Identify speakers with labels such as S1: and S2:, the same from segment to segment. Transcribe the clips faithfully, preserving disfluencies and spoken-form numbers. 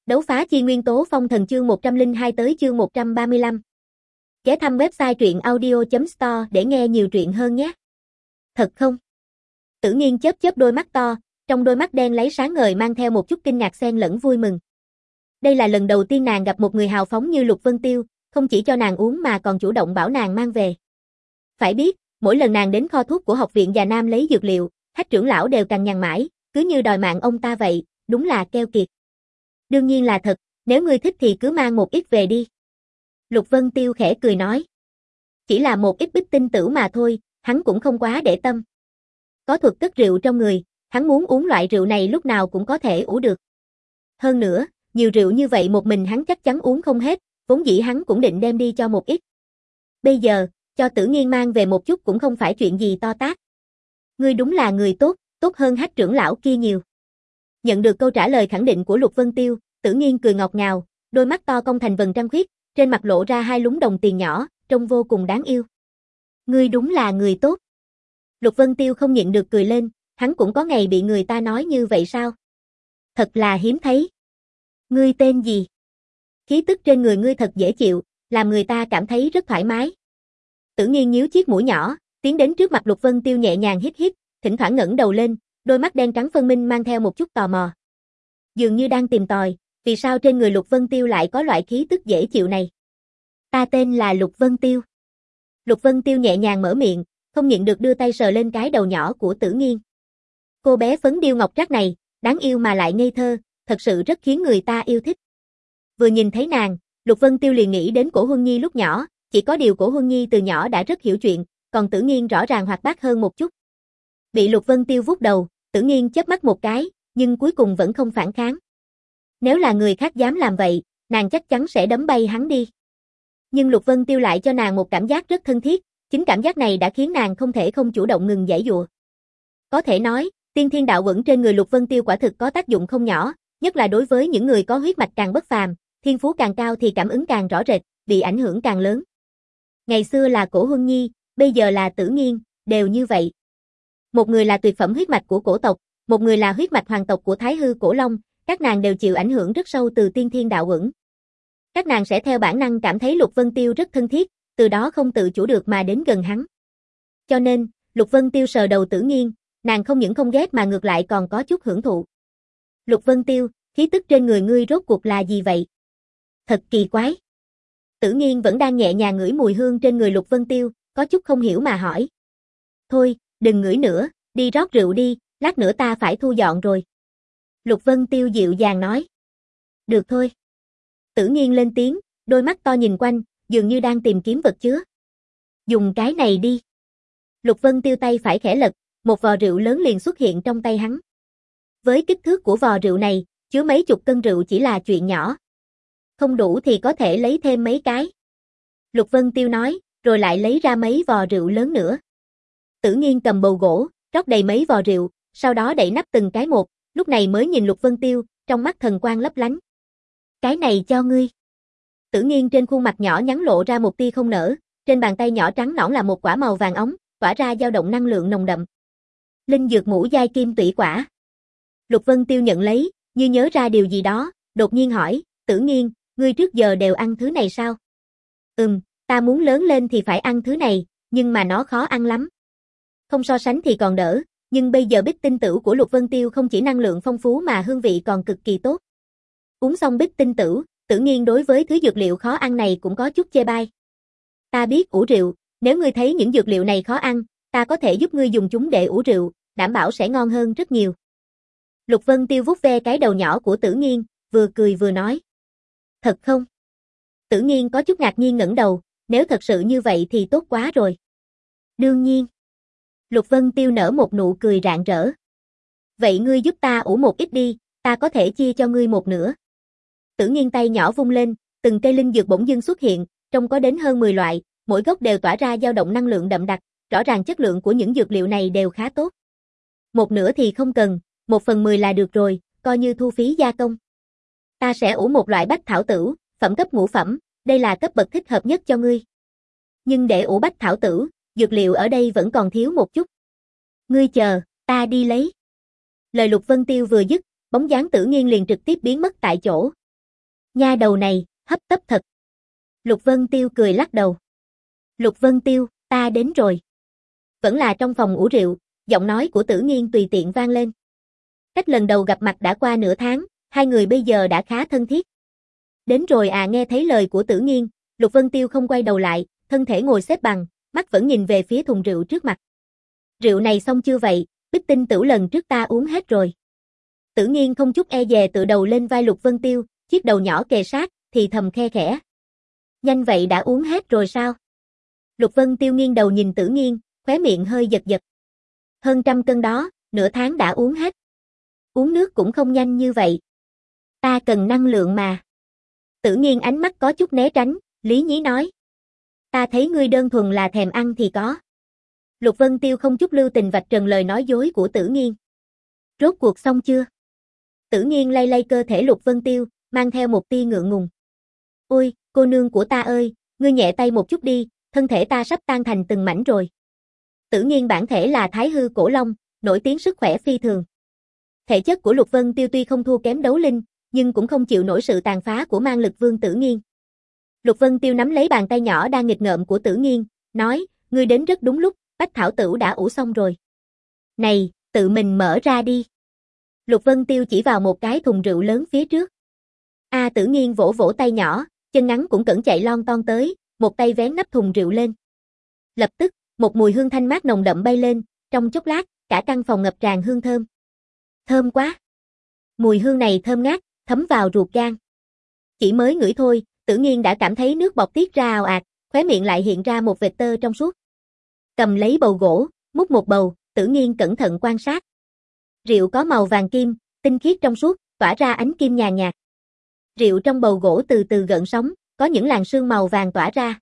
S1: Đấu phá chi nguyên tố phong thần chương một trăm lẻ hai tới chương một trăm ba mươi lăm. Ghé thăm website truyện audio chấm store để nghe nhiều truyện hơn nhé. Thật không? Tử Nghiên chớp chớp đôi mắt to, trong đôi mắt đen lấy sáng ngời mang theo một chút kinh ngạc xen lẫn vui mừng. Đây là lần đầu tiên nàng gặp một người hào phóng như Lục Vân Tiêu, không chỉ cho nàng uống mà còn chủ động bảo nàng mang về. Phải biết, mỗi lần nàng đến kho thuốc của học viện Già Nam lấy dược liệu, Hách trưởng lão đều cằn nhằn mãi, cứ như đòi mạng ông ta vậy, đúng là keo kiệt. Đương nhiên là thật, nếu ngươi thích thì cứ mang một ít về đi. Lục Vân Tiêu khẽ cười nói. Chỉ là một ít bích tinh tửu mà thôi, hắn cũng không quá để tâm. Có thuật cất rượu trong người, hắn muốn uống loại rượu này lúc nào cũng có thể ủ được. Hơn nữa, nhiều rượu như vậy một mình hắn chắc chắn uống không hết, vốn dĩ hắn cũng định đem đi cho một ít. Bây giờ, cho Tử Nghiên mang về một chút cũng không phải chuyện gì to tát. Ngươi đúng là người tốt, tốt hơn Hách trưởng lão kia nhiều. Nhận được câu trả lời khẳng định của Lục Vân Tiêu, Tử Nghiên cười ngọt ngào, đôi mắt to cong thành vầng trăng khuyết, trên mặt lộ ra hai lúm đồng tiền nhỏ, trông vô cùng đáng yêu. Ngươi đúng là người tốt. Lục Vân Tiêu không nhịn được cười lên, hắn cũng có ngày bị người ta nói như vậy sao? Thật là hiếm thấy. Ngươi tên gì? Khí tức trên người ngươi thật dễ chịu, làm người ta cảm thấy rất thoải mái. Tử Nghiên nhíu chiếc mũi nhỏ, tiến đến trước mặt Lục Vân Tiêu nhẹ nhàng hít hít, thỉnh thoảng ngẩng đầu lên, đôi mắt đen trắng phân minh mang theo một chút tò mò. Dường như đang tìm tòi, vì sao trên người Lục Vân Tiêu lại có loại khí tức dễ chịu này. Ta tên là Lục Vân Tiêu. Lục Vân Tiêu nhẹ nhàng mở miệng, không nhịn được đưa tay sờ lên cái đầu nhỏ của Tử Nghiên. Cô bé phấn điêu ngọc trác này, đáng yêu mà lại ngây thơ, thật sự rất khiến người ta yêu thích. Vừa nhìn thấy nàng, Lục Vân Tiêu liền nghĩ đến Cổ Huân Nhi lúc nhỏ, chỉ có điều Cổ Huân Nhi từ nhỏ đã rất hiểu chuyện, còn Tử Nghiên rõ ràng hoạt bát hơn một chút. Bị Lục Vân Tiêu vuốt đầu, Tử Nghiên chớp mắt một cái, nhưng cuối cùng vẫn không phản kháng. Nếu là người khác dám làm vậy, nàng chắc chắn sẽ đấm bay hắn đi. Nhưng Lục Vân Tiêu lại cho nàng một cảm giác rất thân thiết, chính cảm giác này đã khiến nàng không thể không chủ động ngừng giãy giụa. Có thể nói, tiên thiên đạo uẩn trên người Lục Vân Tiêu quả thực có tác dụng không nhỏ, nhất là đối với những người có huyết mạch càng bất phàm, thiên phú càng cao thì cảm ứng càng rõ rệt, bị ảnh hưởng càng lớn. Ngày xưa là Cổ Huân Nhi, bây giờ là Tử Nghiên, đều như vậy. Một người là tuyệt phẩm huyết mạch của cổ tộc, một người là huyết mạch hoàng tộc của Thái Hư Cổ Long, các nàng đều chịu ảnh hưởng rất sâu từ tiên thiên đạo uẩn. Các nàng sẽ theo bản năng cảm thấy Lục Vân Tiêu rất thân thiết, từ đó không tự chủ được mà đến gần hắn. Cho nên, Lục Vân Tiêu sờ đầu Tử Nghiên, nàng không những không ghét mà ngược lại còn có chút hưởng thụ. Lục Vân Tiêu, khí tức trên người ngươi rốt cuộc là gì vậy? Thật kỳ quái. Tử Nghiên vẫn đang nhẹ nhàng ngửi mùi hương trên người Lục Vân Tiêu, có chút không hiểu mà hỏi. Thôi, đừng ngửi nữa, đi rót rượu đi, lát nữa ta phải thu dọn rồi. Lục Vân Tiêu dịu dàng nói. Được thôi. Tử Nghiên lên tiếng, đôi mắt to nhìn quanh, dường như đang tìm kiếm vật chứa. Dùng cái này đi. Lục Vân Tiêu tay phải khẽ lật, một vò rượu lớn liền xuất hiện trong tay hắn. Với kích thước của vò rượu này, chứa mấy chục cân rượu chỉ là chuyện nhỏ. Không đủ thì có thể lấy thêm mấy cái. Lục Vân Tiêu nói, rồi lại lấy ra mấy vò rượu lớn nữa. Tử Nghiên cầm bầu gỗ, rót đầy mấy vò rượu, sau đó đậy nắp từng cái một, lúc này mới nhìn Lục Vân Tiêu, trong mắt thần quang lấp lánh. Cái này cho ngươi. Tử Nghiên trên khuôn mặt nhỏ nhắn lộ ra một tia không nở, trên bàn tay nhỏ trắng nõn là một quả màu vàng óng, tỏa ra dao động năng lượng nồng đậm. Linh dược ngũ giai kim tủy quả. Lục Vân Tiêu nhận lấy, như nhớ ra điều gì đó, đột nhiên hỏi, Tử Nghiên, ngươi trước giờ đều ăn thứ này sao? Ừm, ta muốn lớn lên thì phải ăn thứ này, nhưng mà nó khó ăn lắm. Không so sánh thì còn đỡ, nhưng bây giờ bích tinh tửu của Lục Vân Tiêu không chỉ năng lượng phong phú mà hương vị còn cực kỳ tốt. Uống xong bích tinh tửu, Tử Nghiên đối với thứ dược liệu khó ăn này cũng có chút chê bai. Ta biết ủ rượu, nếu ngươi thấy những dược liệu này khó ăn, ta có thể giúp ngươi dùng chúng để ủ rượu, đảm bảo sẽ ngon hơn rất nhiều. Lục Vân Tiêu vuốt ve cái đầu nhỏ của Tử Nghiên, vừa cười vừa nói. Thật không? Tử Nghiên có chút ngạc nhiên ngẩng đầu, nếu thật sự như vậy thì tốt quá rồi. Đương nhiên. Lục Vân Tiêu nở một nụ cười rạng rỡ. Vậy ngươi giúp ta ủ một ít đi, ta có thể chia cho ngươi một nửa. Tử Nghiên tay nhỏ vung lên, từng cây linh dược bỗng dưng xuất hiện, trông có đến hơn mười loại, mỗi gốc đều tỏa ra dao động năng lượng đậm đặc, rõ ràng chất lượng của những dược liệu này đều khá tốt. Một nửa thì không cần, một phần mười là được rồi, coi như thu phí gia công. Ta sẽ ủ một loại bách thảo tửu, phẩm cấp ngũ phẩm, đây là cấp bậc thích hợp nhất cho ngươi. Nhưng để ủ bách thảo tửu, dược liệu ở đây vẫn còn thiếu một chút. Ngươi chờ, ta đi lấy. Lời Lục Vân Tiêu vừa dứt, bóng dáng Tử Nghiên liền trực tiếp biến mất tại chỗ. Nha đầu này, hấp tấp thật. Lục Vân Tiêu cười lắc đầu. Lục Vân Tiêu, ta đến rồi. Vẫn là trong phòng ủ rượu, giọng nói của Tử Nghiên tùy tiện vang lên. Cách lần đầu gặp mặt đã qua nửa tháng, hai người bây giờ đã khá thân thiết. Đến rồi à, nghe thấy lời của Tử Nghiên, Lục Vân Tiêu không quay đầu lại, thân thể ngồi xếp bằng, mắt vẫn nhìn về phía thùng rượu trước mặt. Rượu này xong chưa vậy? Bích Tinh Tửu lần trước ta uống hết rồi. Tử Nghiên không chút e dè tựa đầu lên vai Lục Vân Tiêu, chiếc đầu nhỏ kề sát, thì thầm khe khẽ. Nhanh vậy đã uống hết rồi sao? Lục Vân Tiêu nghiêng đầu nhìn Tử Nghiên, khóe miệng hơi giật giật. Hơn trăm cân đó, nửa tháng đã uống hết. Uống nước cũng không nhanh như vậy. Ta cần năng lượng mà. Tử Nghiên ánh mắt có chút né tránh, lý nhí nói. Ta thấy ngươi đơn thuần là thèm ăn thì có. Lục Vân Tiêu không chút lưu tình vạch trần lời nói dối của Tử Nghiên. Rốt cuộc xong chưa? Tử Nghiên lay lay cơ thể Lục Vân Tiêu, mang theo một tia ngượng ngùng. Ôi, cô nương của ta ơi, ngươi nhẹ tay một chút đi, thân thể ta sắp tan thành từng mảnh rồi. Tử Nghiên bản thể là Thái Hư Cổ Long, nổi tiếng sức khỏe phi thường. Thể chất của Lục Vân Tiêu tuy không thua kém đấu linh, nhưng cũng không chịu nổi sự tàn phá của mang lực vương Tử Nghiên. Lục Vân Tiêu nắm lấy bàn tay nhỏ đang nghịch ngợm của Tử Nghiên, nói, ngươi đến rất đúng lúc, Bách Thảo Tửu đã ủ xong rồi. Này, tự mình mở ra đi. Lục Vân Tiêu chỉ vào một cái thùng rượu lớn phía trước. A Tử Nghiên vỗ vỗ tay nhỏ, chân ngắn cũng cẩn chạy lon ton tới, một tay vén nắp thùng rượu lên. Lập tức, một mùi hương thanh mát nồng đậm bay lên, trong chốc lát, cả căn phòng ngập tràn hương thơm. Thơm quá. Mùi hương này thơm ngát, thấm vào ruột gan. Chỉ mới ngửi thôi, Tử Nghiên đã cảm thấy nước bọt tiết ra ào ạt, khóe miệng lại hiện ra một vệt tơ trong suốt. Cầm lấy bầu gỗ, múc một bầu, Tử Nghiên cẩn thận quan sát. Rượu có màu vàng kim, tinh khiết trong suốt, tỏa ra ánh kim nhàn nhạt. Rượu trong bầu gỗ từ từ gợn sóng, có những làn sương màu vàng tỏa ra.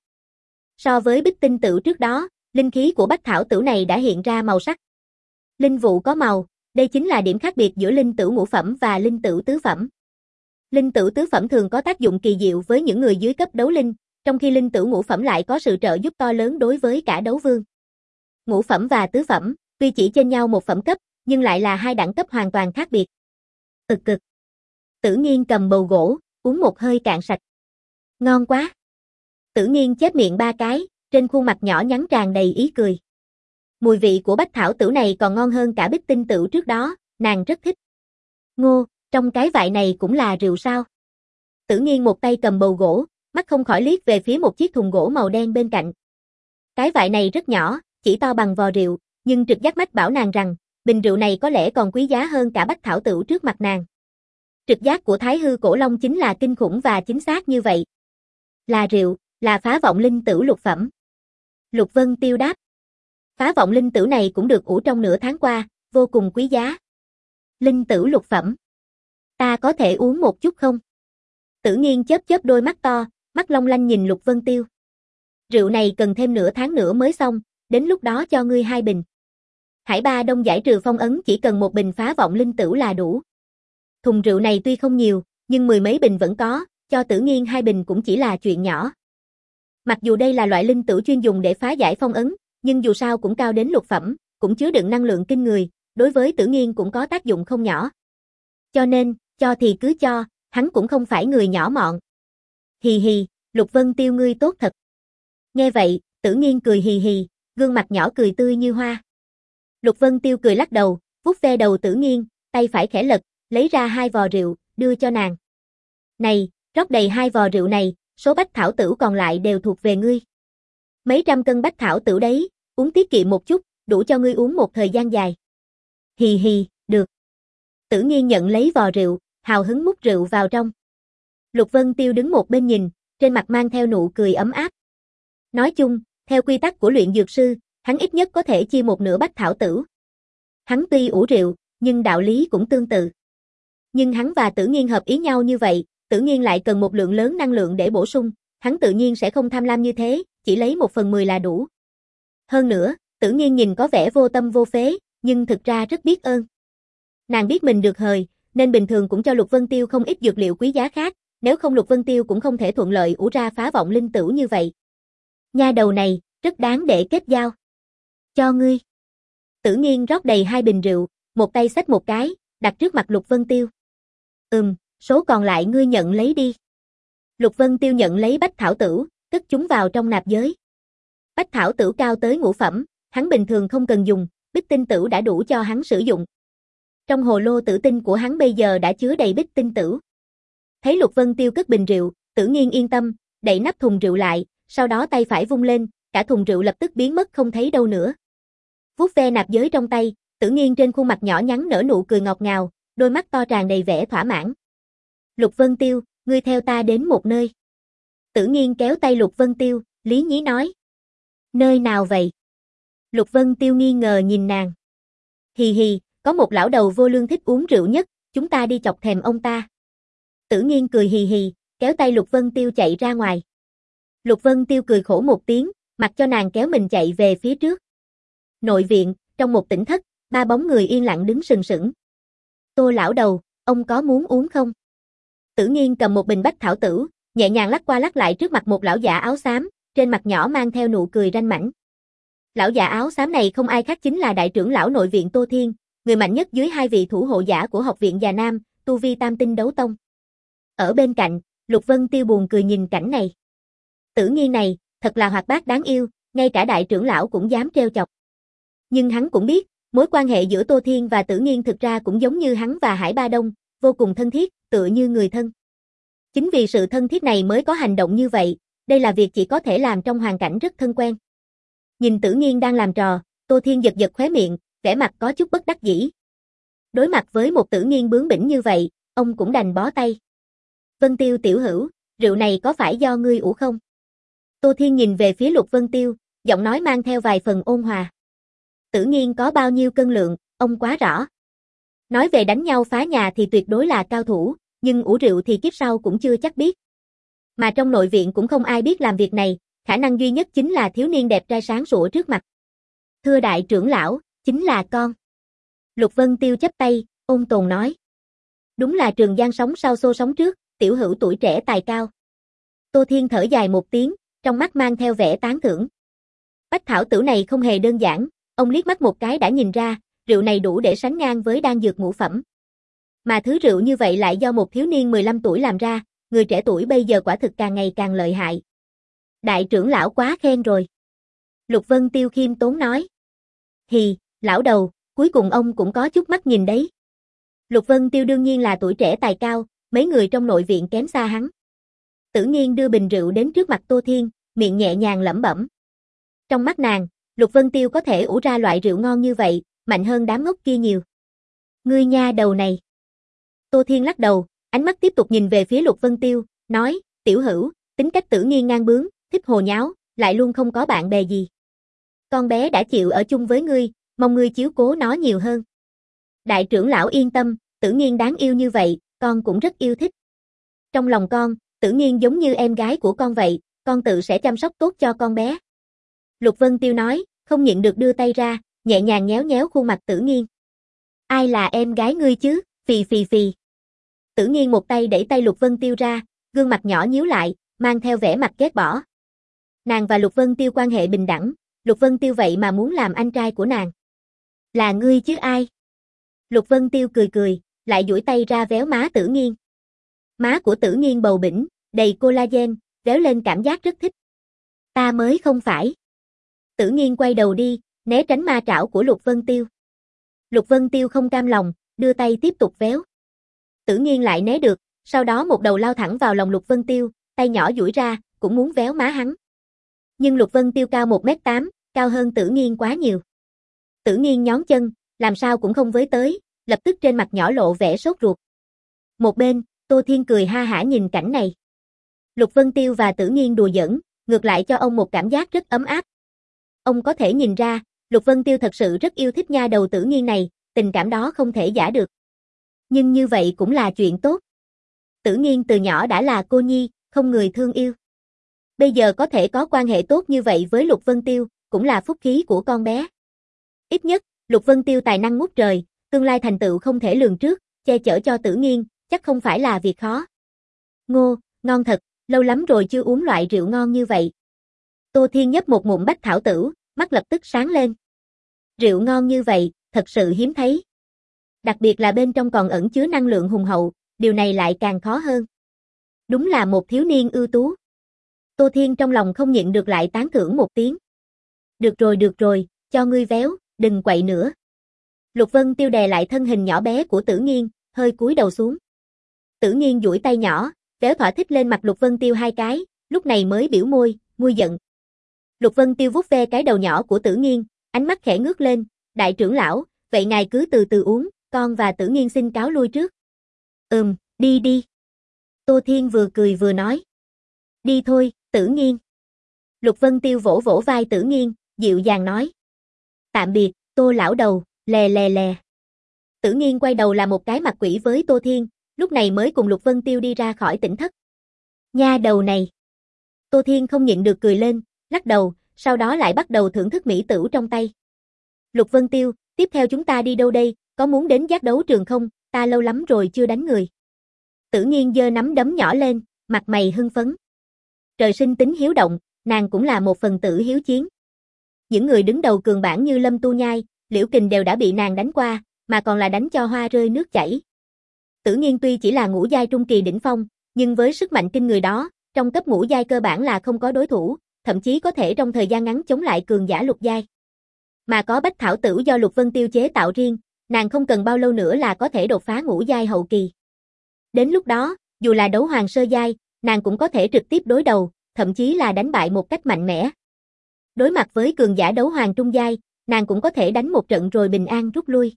S1: So với Bích Tinh Tửu trước đó, linh khí của Bách Thảo Tửu này đã hiện ra màu sắc. Linh vụ có màu, đây chính là điểm khác biệt giữa linh tửu ngũ phẩm và linh tửu tứ phẩm. Linh tửu tứ phẩm thường có tác dụng kỳ diệu với những người dưới cấp đấu linh, trong khi linh tửu ngũ phẩm lại có sự trợ giúp to lớn đối với cả đấu vương. Ngũ phẩm và tứ phẩm, tuy chỉ chênh nhau một phẩm cấp, nhưng lại là hai đẳng cấp hoàn toàn khác biệt. Ực cực. Tử Nghiên cầm bầu gỗ, uống một hơi cạn sạch. Ngon quá. Tử Nghiên chép miệng ba cái, trên khuôn mặt nhỏ nhắn tràn đầy ý cười. Mùi vị của Bách Thảo Tửu này còn ngon hơn cả Bích Tinh Tửu trước đó, nàng rất thích. Ngô, trong cái vại này cũng là rượu sao? Tử Nghiên một tay cầm bầu gỗ, mắt không khỏi liếc về phía một chiếc thùng gỗ màu đen bên cạnh. Cái vại này rất nhỏ, chỉ to bằng vò rượu, nhưng trực giác mách bảo nàng rằng, bình rượu này có lẽ còn quý giá hơn cả Bách Thảo Tửu trước mặt nàng. Trực giác của Thái Hư Cổ Long chính là kinh khủng và chính xác như vậy. Là rượu, là phá vọng linh tửu lục phẩm. Lục Vân Tiêu đáp. Phá vọng linh tửu này cũng được ủ trong nửa tháng qua, vô cùng quý giá. Linh tửu lục phẩm. Ta có thể uống một chút không? Tử Nghiên chớp chớp đôi mắt to, mắt long lanh nhìn Lục Vân Tiêu. Rượu này cần thêm nửa tháng nữa mới xong, đến lúc đó cho ngươi hai bình. Hải Ba Đông giải trừ phong ấn chỉ cần một bình phá vọng linh tửu là đủ. Thùng rượu này tuy không nhiều, nhưng mười mấy bình vẫn có, cho Tử Nghiên hai bình cũng chỉ là chuyện nhỏ. Mặc dù đây là loại linh tửu chuyên dùng để phá giải phong ấn, nhưng dù sao cũng cao đến lục phẩm, cũng chứa đựng năng lượng kinh người, đối với Tử Nghiên cũng có tác dụng không nhỏ. Cho nên, cho thì cứ cho, hắn cũng không phải người nhỏ mọn. Hì hì, Lục Vân Tiêu ngươi tốt thật. Nghe vậy, Tử Nghiên cười hì hì, gương mặt nhỏ cười tươi như hoa. Lục Vân Tiêu cười lắc đầu, vuốt ve đầu Tử Nghiên, tay phải khẽ lật, lấy ra hai vò rượu, đưa cho nàng. Này, rót đầy hai vò rượu này, số bách thảo tửu còn lại đều thuộc về ngươi. Mấy trăm cân bách thảo tửu đấy, uống tiết kiệm một chút, đủ cho ngươi uống một thời gian dài. Hì hì, được. Tử Nghiên nhận lấy vò rượu, hào hứng múc rượu vào trong. Lục Vân Tiêu đứng một bên nhìn, trên mặt mang theo nụ cười ấm áp. Nói chung, theo quy tắc của luyện dược sư, hắn ít nhất có thể chia một nửa bách thảo tửu. Hắn tuy ủ rượu, nhưng đạo lý cũng tương tự. Nhưng hắn và Tử Nghiên hợp ý nhau như vậy, Tử Nghiên lại cần một lượng lớn năng lượng để bổ sung, hắn tự nhiên sẽ không tham lam như thế, chỉ lấy một phần mười là đủ. Hơn nữa, Tử Nghiên nhìn có vẻ vô tâm vô phế, nhưng thực ra rất biết ơn. Nàng biết mình được hời, nên bình thường cũng cho Lục Vân Tiêu không ít dược liệu quý giá khác, nếu không Lục Vân Tiêu cũng không thể thuận lợi ủ ra phá vọng linh tửu như vậy. Nha đầu này, rất đáng để kết giao. Cho ngươi. Tử Nghiên rót đầy hai bình rượu, một tay xách một cái, đặt trước mặt Lục Vân Tiêu. Ừm, số còn lại ngươi nhận lấy đi. Lục Vân Tiêu nhận lấy bách thảo tửu, cất chúng vào trong nạp giới. Bách thảo tửu cao tới ngũ phẩm, hắn bình thường không cần dùng, bích tinh tửu đã đủ cho hắn sử dụng. Trong hồ lô tử tinh của hắn bây giờ đã chứa đầy bích tinh tửu. Thấy Lục Vân Tiêu cất bình rượu, Tử Nghiên yên tâm, đậy nắp thùng rượu lại, sau đó tay phải vung lên, cả thùng rượu lập tức biến mất không thấy đâu nữa. Vuốt ve nạp giới trong tay, Tử Nghiên trên khuôn mặt nhỏ nhắn nở nụ cười ngọt ngào, đôi mắt to tràn đầy vẻ thỏa mãn. Lục Vân Tiêu, ngươi theo ta đến một nơi. Tử Nghiên kéo tay Lục Vân Tiêu, lý nhí nói. Nơi nào vậy? Lục Vân Tiêu nghi ngờ nhìn nàng. Hì hì, có một lão đầu vô lương thích uống rượu nhất, chúng ta đi chọc thèm ông ta. Tử Nghiên cười hì hì, kéo tay Lục Vân Tiêu chạy ra ngoài. Lục Vân Tiêu cười khổ một tiếng, mặc cho nàng kéo mình chạy về phía trước. Nội viện, trong một tỉnh thất, ba bóng người yên lặng đứng sừng sững. Tô lão đầu, ông có muốn uống không? Tử Nghiên cầm một bình bách thảo tửu, nhẹ nhàng lắc qua lắc lại trước mặt một lão già áo xám, trên mặt nhỏ mang theo nụ cười ranh mãnh. Lão già áo xám này không ai khác chính là đại trưởng lão nội viện Tô Thiên, người mạnh nhất dưới hai vị thủ hộ giả của học viện Già Nam, tu vi tam tinh đấu tông. Ở bên cạnh, Lục Vân Tiêu buồn cười nhìn cảnh này. Tử Nghiên này, thật là hoạt bát đáng yêu, ngay cả đại trưởng lão cũng dám trêu chọc. Nhưng hắn cũng biết, mối quan hệ giữa Tô Thiên và Tử Nghiên thực ra cũng giống như hắn và Hải Ba Đông, vô cùng thân thiết, tựa như người thân. Chính vì sự thân thiết này mới có hành động như vậy, đây là việc chỉ có thể làm trong hoàn cảnh rất thân quen. Nhìn Tử Nghiên đang làm trò, Tô Thiên giật giật khóe miệng, vẻ mặt có chút bất đắc dĩ. Đối mặt với một Tử Nghiên bướng bỉnh như vậy, ông cũng đành bó tay. Vân Tiêu tiểu hữu, rượu này có phải do ngươi ủ không? Tô Thiên nhìn về phía Lục Vân Tiêu, giọng nói mang theo vài phần ôn hòa. Tử Nghiên có bao nhiêu cân lượng, ông quá rõ. Nói về đánh nhau phá nhà thì tuyệt đối là cao thủ, nhưng ủ rượu thì kiếp sau cũng chưa chắc biết. Mà trong nội viện cũng không ai biết làm việc này, khả năng duy nhất chính là thiếu niên đẹp trai sáng sủa trước mặt. Thưa đại trưởng lão, chính là con. Lục Vân Tiêu chắp tay, ôn tồn nói. Đúng là Trường Giang sống sau xô sống trước, tiểu hữu tuổi trẻ tài cao. Tô Thiên thở dài một tiếng, trong mắt mang theo vẻ tán thưởng. Bách thảo tửu này không hề đơn giản, ông liếc mắt một cái đã nhìn ra, rượu này đủ để sánh ngang với đan dược ngũ phẩm. Mà thứ rượu như vậy lại do một thiếu niên mười lăm tuổi làm ra, người trẻ tuổi bây giờ quả thực càng ngày càng lợi hại. Đại trưởng lão quá khen rồi. Lục Vân Tiêu khiêm tốn nói. Hì, lão đầu, cuối cùng ông cũng có chút mắt nhìn đấy. Lục Vân Tiêu đương nhiên là tuổi trẻ tài cao, mấy người trong nội viện kém xa hắn. Tử Nghiên đưa bình rượu đến trước mặt Tô Thiên, miệng nhẹ nhàng lẩm bẩm. Trong mắt nàng, Lục Vân Tiêu có thể ủ ra loại rượu ngon như vậy, mạnh hơn đám ngốc kia nhiều. Ngươi nha đầu này. Tô Thiên lắc đầu, ánh mắt tiếp tục nhìn về phía Lục Vân Tiêu, nói, tiểu hữu, tính cách Tử Nghiên ngang bướng, thích hồ nháo, lại luôn không có bạn bè gì. Con bé đã chịu ở chung với ngươi, mong ngươi chiếu cố nó nhiều hơn. Đại trưởng lão yên tâm, Tử Nghiên đáng yêu như vậy, con cũng rất yêu thích. Trong lòng con, Tử Nghiên giống như em gái của con vậy, con tự sẽ chăm sóc tốt cho con bé. Lục Vân Tiêu nói, không nhịn được đưa tay ra, nhẹ nhàng nhéo nhéo khuôn mặt Tử Nghiên. Ai là em gái ngươi chứ, phì phì phì. Tử Nghiên một tay đẩy tay Lục Vân Tiêu ra, gương mặt nhỏ nhíu lại, mang theo vẻ mặt ghét bỏ. Nàng và Lục Vân Tiêu quan hệ bình đẳng, Lục Vân Tiêu vậy mà muốn làm anh trai của nàng. Là ngươi chứ ai? Lục Vân Tiêu cười cười, lại duỗi tay ra véo má Tử Nghiên. Má của Tử Nghiên bầu bĩnh, đầy collagen, véo lên cảm giác rất thích. Ta mới không phải. Tử Nghiên quay đầu đi, né tránh ma trảo của Lục Vân Tiêu. Lục Vân Tiêu không cam lòng, đưa tay tiếp tục véo. Tử Nghiên lại né được, sau đó một đầu lao thẳng vào lòng Lục Vân Tiêu, tay nhỏ duỗi ra, cũng muốn véo má hắn. Nhưng Lục Vân Tiêu cao một mét tám, cao hơn Tử Nghiên quá nhiều. Tử Nghiên nhón chân, làm sao cũng không với tới, lập tức trên mặt nhỏ lộ vẻ sốt ruột. Một bên, Tô Thiên cười ha hả nhìn cảnh này. Lục Vân Tiêu và Tử Nghiên đùa giỡn, ngược lại cho ông một cảm giác rất ấm áp. Ông có thể nhìn ra, Lục Vân Tiêu thật sự rất yêu thích nha đầu Tử Nghiên này, tình cảm đó không thể giả được. Nhưng như vậy cũng là chuyện tốt. Tử Nghiên từ nhỏ đã là cô nhi, không người thương yêu. Bây giờ có thể có quan hệ tốt như vậy với Lục Vân Tiêu, cũng là phúc khí của con bé. Ít nhất, Lục Vân Tiêu tài năng ngút trời, tương lai thành tựu không thể lường trước, che chở cho Tử Nghiên, chắc không phải là việc khó. Ngô, ngon thật, lâu lắm rồi chưa uống loại rượu ngon như vậy. Tô Thiên nhấp một ngụm bách thảo tửu, mắt lập tức sáng lên. Rượu ngon như vậy, thật sự hiếm thấy. Đặc biệt là bên trong còn ẩn chứa năng lượng hùng hậu, điều này lại càng khó hơn. Đúng là một thiếu niên ưu tú. Tô Thiên trong lòng không nhịn được lại tán thưởng một tiếng. Được rồi được rồi, cho ngươi véo, đừng quậy nữa. Lục Vân Tiêu đè lại thân hình nhỏ bé của Tử Nghiên, hơi cúi đầu xuống. Tử Nghiên duỗi tay nhỏ, véo thỏa thích lên mặt Lục Vân Tiêu hai cái, lúc này mới biểu môi, nguôi giận. Lục Vân Tiêu vuốt ve cái đầu nhỏ của Tử Nghiên, ánh mắt khẽ ngước lên, đại trưởng lão, vậy ngài cứ từ từ uống, con và Tử Nghiên xin cáo lui trước. Ừm, đi đi. Tô Thiên vừa cười vừa nói. Đi thôi, Tử Nghiên. Lục Vân Tiêu vỗ vỗ vai Tử Nghiên, dịu dàng nói. Tạm biệt, Tô lão đầu, lè lè lè. Tử Nghiên quay đầu là một cái mặt quỷ với Tô Thiên, lúc này mới cùng Lục Vân Tiêu đi ra khỏi tỉnh thất. Nha đầu này. Tô Thiên không nhịn được cười lên, lắc đầu, sau đó lại bắt đầu thưởng thức mỹ tửu trong tay. Lục Vân Tiêu, tiếp theo chúng ta đi đâu đây, có muốn đến giác đấu trường không, ta lâu lắm rồi chưa đánh người. Tử Nghiên giơ nắm đấm nhỏ lên, mặt mày hưng phấn. Trời sinh tính hiếu động, nàng cũng là một phần tử hiếu chiến. Những người đứng đầu cường bảng như Lâm Tu Nhai, Liễu Kình đều đã bị nàng đánh qua, mà còn là đánh cho hoa rơi nước chảy. Tử Nghiên tuy chỉ là ngũ giai trung kỳ đỉnh phong, nhưng với sức mạnh kinh người đó, trong cấp ngũ giai cơ bản là không có đối thủ, thậm chí có thể trong thời gian ngắn chống lại cường giả lục giai. Mà có bách thảo tử do Lục Vân Tiêu chế tạo riêng, nàng không cần bao lâu nữa là có thể đột phá ngũ giai hậu kỳ. Đến lúc đó, dù là đấu hoàng sơ giai, nàng cũng có thể trực tiếp đối đầu, thậm chí là đánh bại một cách mạnh mẽ. Đối mặt với cường giả đấu hoàng trung giai, nàng cũng có thể đánh một trận rồi bình an rút lui.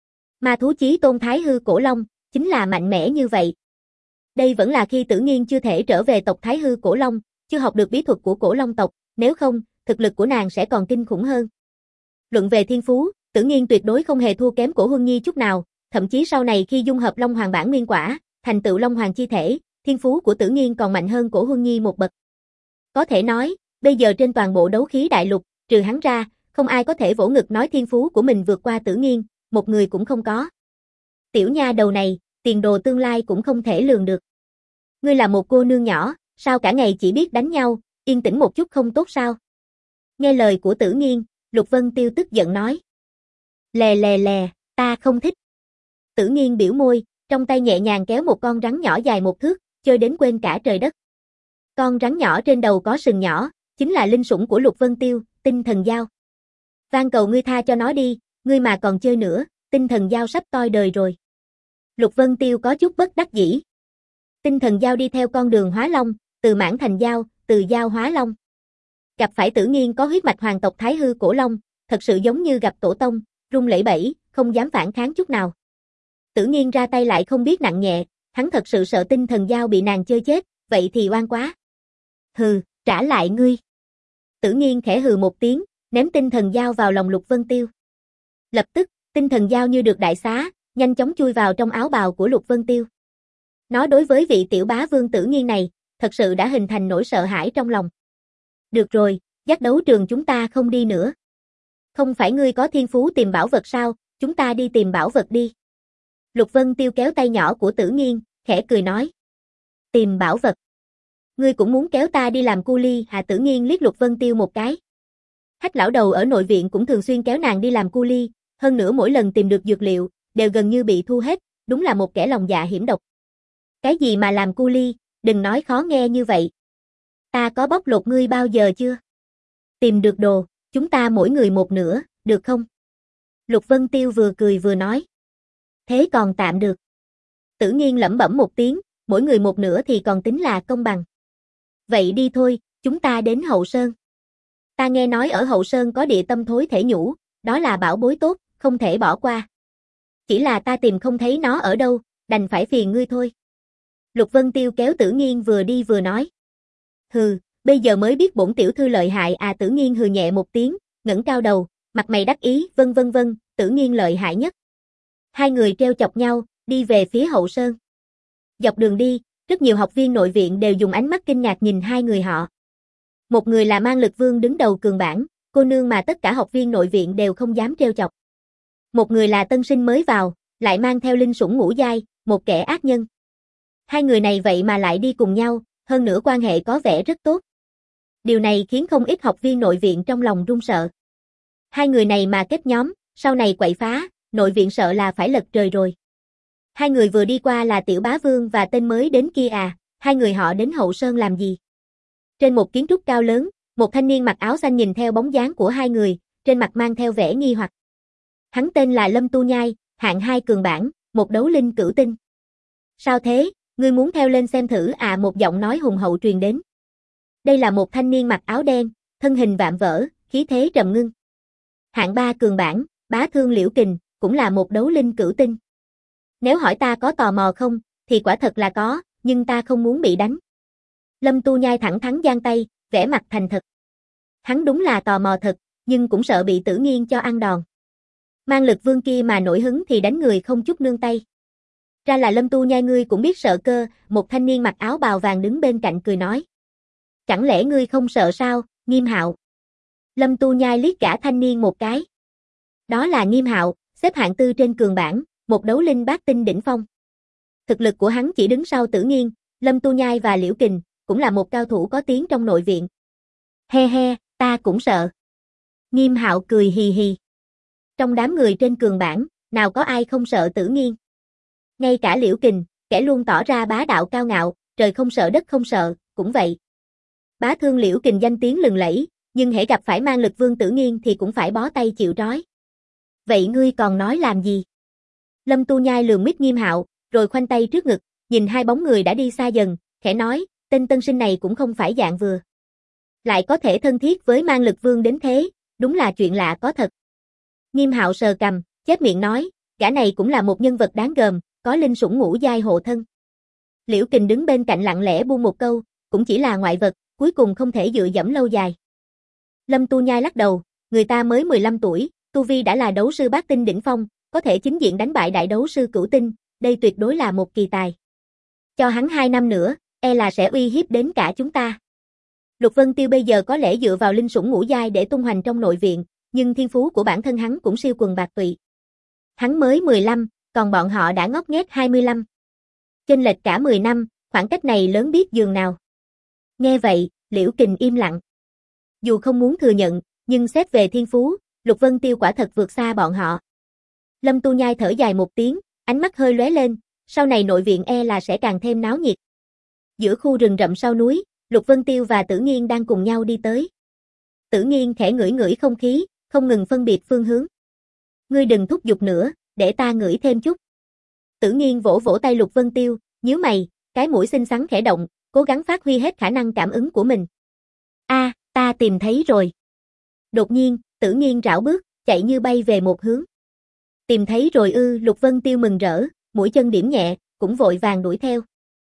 S1: Ma thú chí tôn Thái Hư Cổ Long, chính là mạnh mẽ như vậy. Đây vẫn là khi Tử Nghiên chưa thể trở về tộc Thái Hư Cổ Long, chưa học được bí thuật của Cổ Long tộc, nếu không, thực lực của nàng sẽ còn kinh khủng hơn. Luận về thiên phú, Tử Nghiên tuyệt đối không hề thua kém Cổ Huân Nhi chút nào, thậm chí sau này khi dung hợp Long Hoàng bản nguyên quả, thành tựu Long Hoàng chi thể, thiên phú của Tử Nghiên còn mạnh hơn Cổ Huân Nhi một bậc. Có thể nói, bây giờ trên toàn bộ đấu khí đại lục, trừ hắn ra, không ai có thể vỗ ngực nói thiên phú của mình vượt qua Tử Nghiên, một người cũng không có. Tiểu nha đầu này, tiền đồ tương lai cũng không thể lường được. Ngươi là một cô nương nhỏ, sao cả ngày chỉ biết đánh nhau, yên tĩnh một chút không tốt sao? Nghe lời của Tử Nghiên, Lục Vân Tiêu tức giận nói. Lè lè lè, ta không thích. Tử Nghiên biểu môi, trong tay nhẹ nhàng kéo một con rắn nhỏ dài một thước, chơi đến quên cả trời đất. Con rắn nhỏ trên đầu có sừng nhỏ, chính là linh sủng của Lục Vân Tiêu, tinh thần dao. Van cầu ngươi tha cho nó đi, ngươi mà còn chơi nữa, tinh thần dao sắp toi đời rồi. Lục Vân Tiêu có chút bất đắc dĩ. Tinh thần dao đi theo con đường hóa long, từ mãn thành dao, từ dao hóa long. Gặp phải Tử Nghiên có huyết mạch hoàng tộc Thái Hư Cổ Long, thật sự giống như gặp tổ tông, run lẩy bẩy, không dám phản kháng chút nào. Tử Nghiên ra tay lại không biết nặng nhẹ, hắn thật sự sợ tinh thần dao bị nàng chơi chết, vậy thì oan quá. Hừ, trả lại ngươi. Tử Nghiên khẽ hừ một tiếng, ném tinh thần dao vào lòng Lục Vân Tiêu. Lập tức, tinh thần dao như được đại xá, nhanh chóng chui vào trong áo bào của Lục Vân Tiêu. Nó đối với vị tiểu bá vương Tử Nghiên này, thật sự đã hình thành nỗi sợ hãi trong lòng. Được rồi, giác đấu trường chúng ta không đi nữa. Không phải ngươi có thiên phú tìm bảo vật sao, chúng ta đi tìm bảo vật đi. Lục Vân Tiêu kéo tay nhỏ của Tử Nghiên, khẽ cười nói. Tìm bảo vật. Ngươi cũng muốn kéo ta đi làm cu li hả? Tử Nghiên liếc Lục Vân Tiêu một cái. Hách lão đầu ở nội viện cũng thường xuyên kéo nàng đi làm cu li, hơn nữa mỗi lần tìm được dược liệu, đều gần như bị thu hết, đúng là một kẻ lòng dạ hiểm độc. Cái gì mà làm cu li, đừng nói khó nghe như vậy. Ta có bóc lột ngươi bao giờ chưa? Tìm được đồ, chúng ta mỗi người một nửa, được không? Lục Vân Tiêu vừa cười vừa nói. Thế còn tạm được. Tử Nghiên lẩm bẩm một tiếng, mỗi người một nửa thì còn tính là công bằng. Vậy đi thôi, chúng ta đến Hậu Sơn. Ta nghe nói ở Hậu Sơn có địa tâm thối thể nhũ, đó là bảo bối tốt, không thể bỏ qua. Chỉ là ta tìm không thấy nó ở đâu, đành phải phiền ngươi thôi. Lục Vân Tiêu kéo Tử Nghiên vừa đi vừa nói. Hừ, bây giờ mới biết bổn tiểu thư lợi hại à? Tử Nghiên hừ nhẹ một tiếng, ngẩng cao đầu, mặt mày đắc ý, vân vân vân, Tử Nghiên lợi hại nhất. Hai người treo chọc nhau, đi về phía Hậu Sơn. Dọc đường đi, rất nhiều học viên nội viện đều dùng ánh mắt kinh ngạc nhìn hai người họ. Một người là Mang Lực Vương đứng đầu cường bảng, cô nương mà tất cả học viên nội viện đều không dám treo chọc. Một người là tân sinh mới vào, lại mang theo linh sủng ngũ giai, một kẻ ác nhân. Hai người này vậy mà lại đi cùng nhau, hơn nữa quan hệ có vẻ rất tốt. Điều này khiến không ít học viên nội viện trong lòng run sợ. Hai người này mà kết nhóm, sau này quậy phá, nội viện sợ là phải lật trời rồi. Hai người vừa đi qua là Tiểu Bá Vương và tên mới đến kia à, hai người họ đến Hậu Sơn làm gì? Trên một kiến trúc cao lớn, một thanh niên mặc áo xanh nhìn theo bóng dáng của hai người, trên mặt mang theo vẻ nghi hoặc. Hắn tên là Lâm Tu Nhai, hạng hai cường bản, một đấu linh cửu tinh. Sao thế, ngươi muốn theo lên xem thử à? Một giọng nói hùng hậu truyền đến. Đây là một thanh niên mặc áo đen, thân hình vạm vỡ, khí thế trầm ngưng. Hạng ba cường bản, Bá Thương Liễu Kình, cũng là một đấu linh cửu tinh. Nếu hỏi ta có tò mò không, thì quả thật là có, nhưng ta không muốn bị đánh. Lâm Tu Nhai thẳng thắn giang tay, vẻ mặt thành thật. Hắn đúng là tò mò thật, nhưng cũng sợ bị Tử Nghiên cho ăn đòn. Mang Lực Vương kia mà nổi hứng thì đánh người không chút nương tay. Ra là Lâm Tu Nhai ngươi cũng biết sợ cơ, một thanh niên mặc áo bào vàng đứng bên cạnh cười nói. Chẳng lẽ ngươi không sợ sao, Nghiêm Hạo? Lâm Tu Nhai liếc gã thanh niên một cái. Đó là Nghiêm Hạo, xếp hạng tư trên cường bảng, một đấu linh bát tinh đỉnh phong. Thực lực của hắn chỉ đứng sau Tử Nghiên, Lâm Tu Nhai và Liễu Kình, cũng là một cao thủ có tiếng trong nội viện. He he, ta cũng sợ. Nghiêm Hạo cười hì hì. Trong đám người trên cường bảng, nào có ai không sợ Tử Nghiên. Ngay cả Liễu Kình, kẻ luôn tỏ ra bá đạo cao ngạo, trời không sợ đất không sợ, cũng vậy. Bá Thương Liễu Kình danh tiếng lừng lẫy, nhưng hễ gặp phải Mang Lực Vương Tử Nghiên thì cũng phải bó tay chịu trói. Vậy ngươi còn nói làm gì? Lâm Tu Nhai lườm mít Nghiêm Hạo, rồi khoanh tay trước ngực, nhìn hai bóng người đã đi xa dần, khẽ nói, tên tân sinh này cũng không phải dạng vừa. Lại có thể thân thiết với Mang Lực Vương đến thế, đúng là chuyện lạ có thật. Nghiêm Hạo sờ cằm, chép miệng nói, gã này cũng là một nhân vật đáng gờm, có linh sủng ngũ giai hộ thân. Liễu Kình đứng bên cạnh lặng lẽ buông một câu, cũng chỉ là ngoại vật, cuối cùng không thể dựa dẫm lâu dài. Lâm Tu Nhai lắc đầu, người ta mới mười lăm tuổi, tu vi đã là đấu sư bát tinh đỉnh phong, có thể chính diện đánh bại đại đấu sư cửu tinh, đây tuyệt đối là một kỳ tài. Cho hắn hai năm nữa, e là sẽ uy hiếp đến cả chúng ta. Lục Vân Tiêu bây giờ có lẽ dựa vào linh sủng ngũ giai để tung hoành trong nội viện, nhưng thiên phú của bản thân hắn cũng siêu quần bạc tụy. Hắn mới mười lăm, còn bọn họ đã ngốc nghếch hai mươi lăm. Chênh lệch cả mười năm, khoảng cách này lớn biết dường nào. Nghe vậy, Liễu Kình im lặng. Dù không muốn thừa nhận, nhưng xét về thiên phú, Lục Vân Tiêu quả thật vượt xa bọn họ. Lâm Tu Nhai thở dài một tiếng, ánh mắt hơi lóe lên, sau này nội viện e là sẽ càng thêm náo nhiệt. Giữa khu rừng rậm sau núi, Lục Vân Tiêu và Tử Nghiên đang cùng nhau đi tới. Tử Nghiên khẽ ngửi ngửi không khí, không ngừng phân biệt phương hướng. Ngươi đừng thúc giục nữa, để ta ngửi thêm chút. Tử Nghiên vỗ vỗ tay Lục Vân Tiêu, nhíu mày, cái mũi xinh xắn khẽ động, cố gắng phát huy hết khả năng cảm ứng của mình. A, à, ta tìm thấy rồi. Đột nhiên, Tử Nghiên rảo bước, chạy như bay về một hướng. Tìm thấy rồi ư? Lục Vân Tiêu mừng rỡ, mũi chân điểm nhẹ, cũng vội vàng đuổi theo.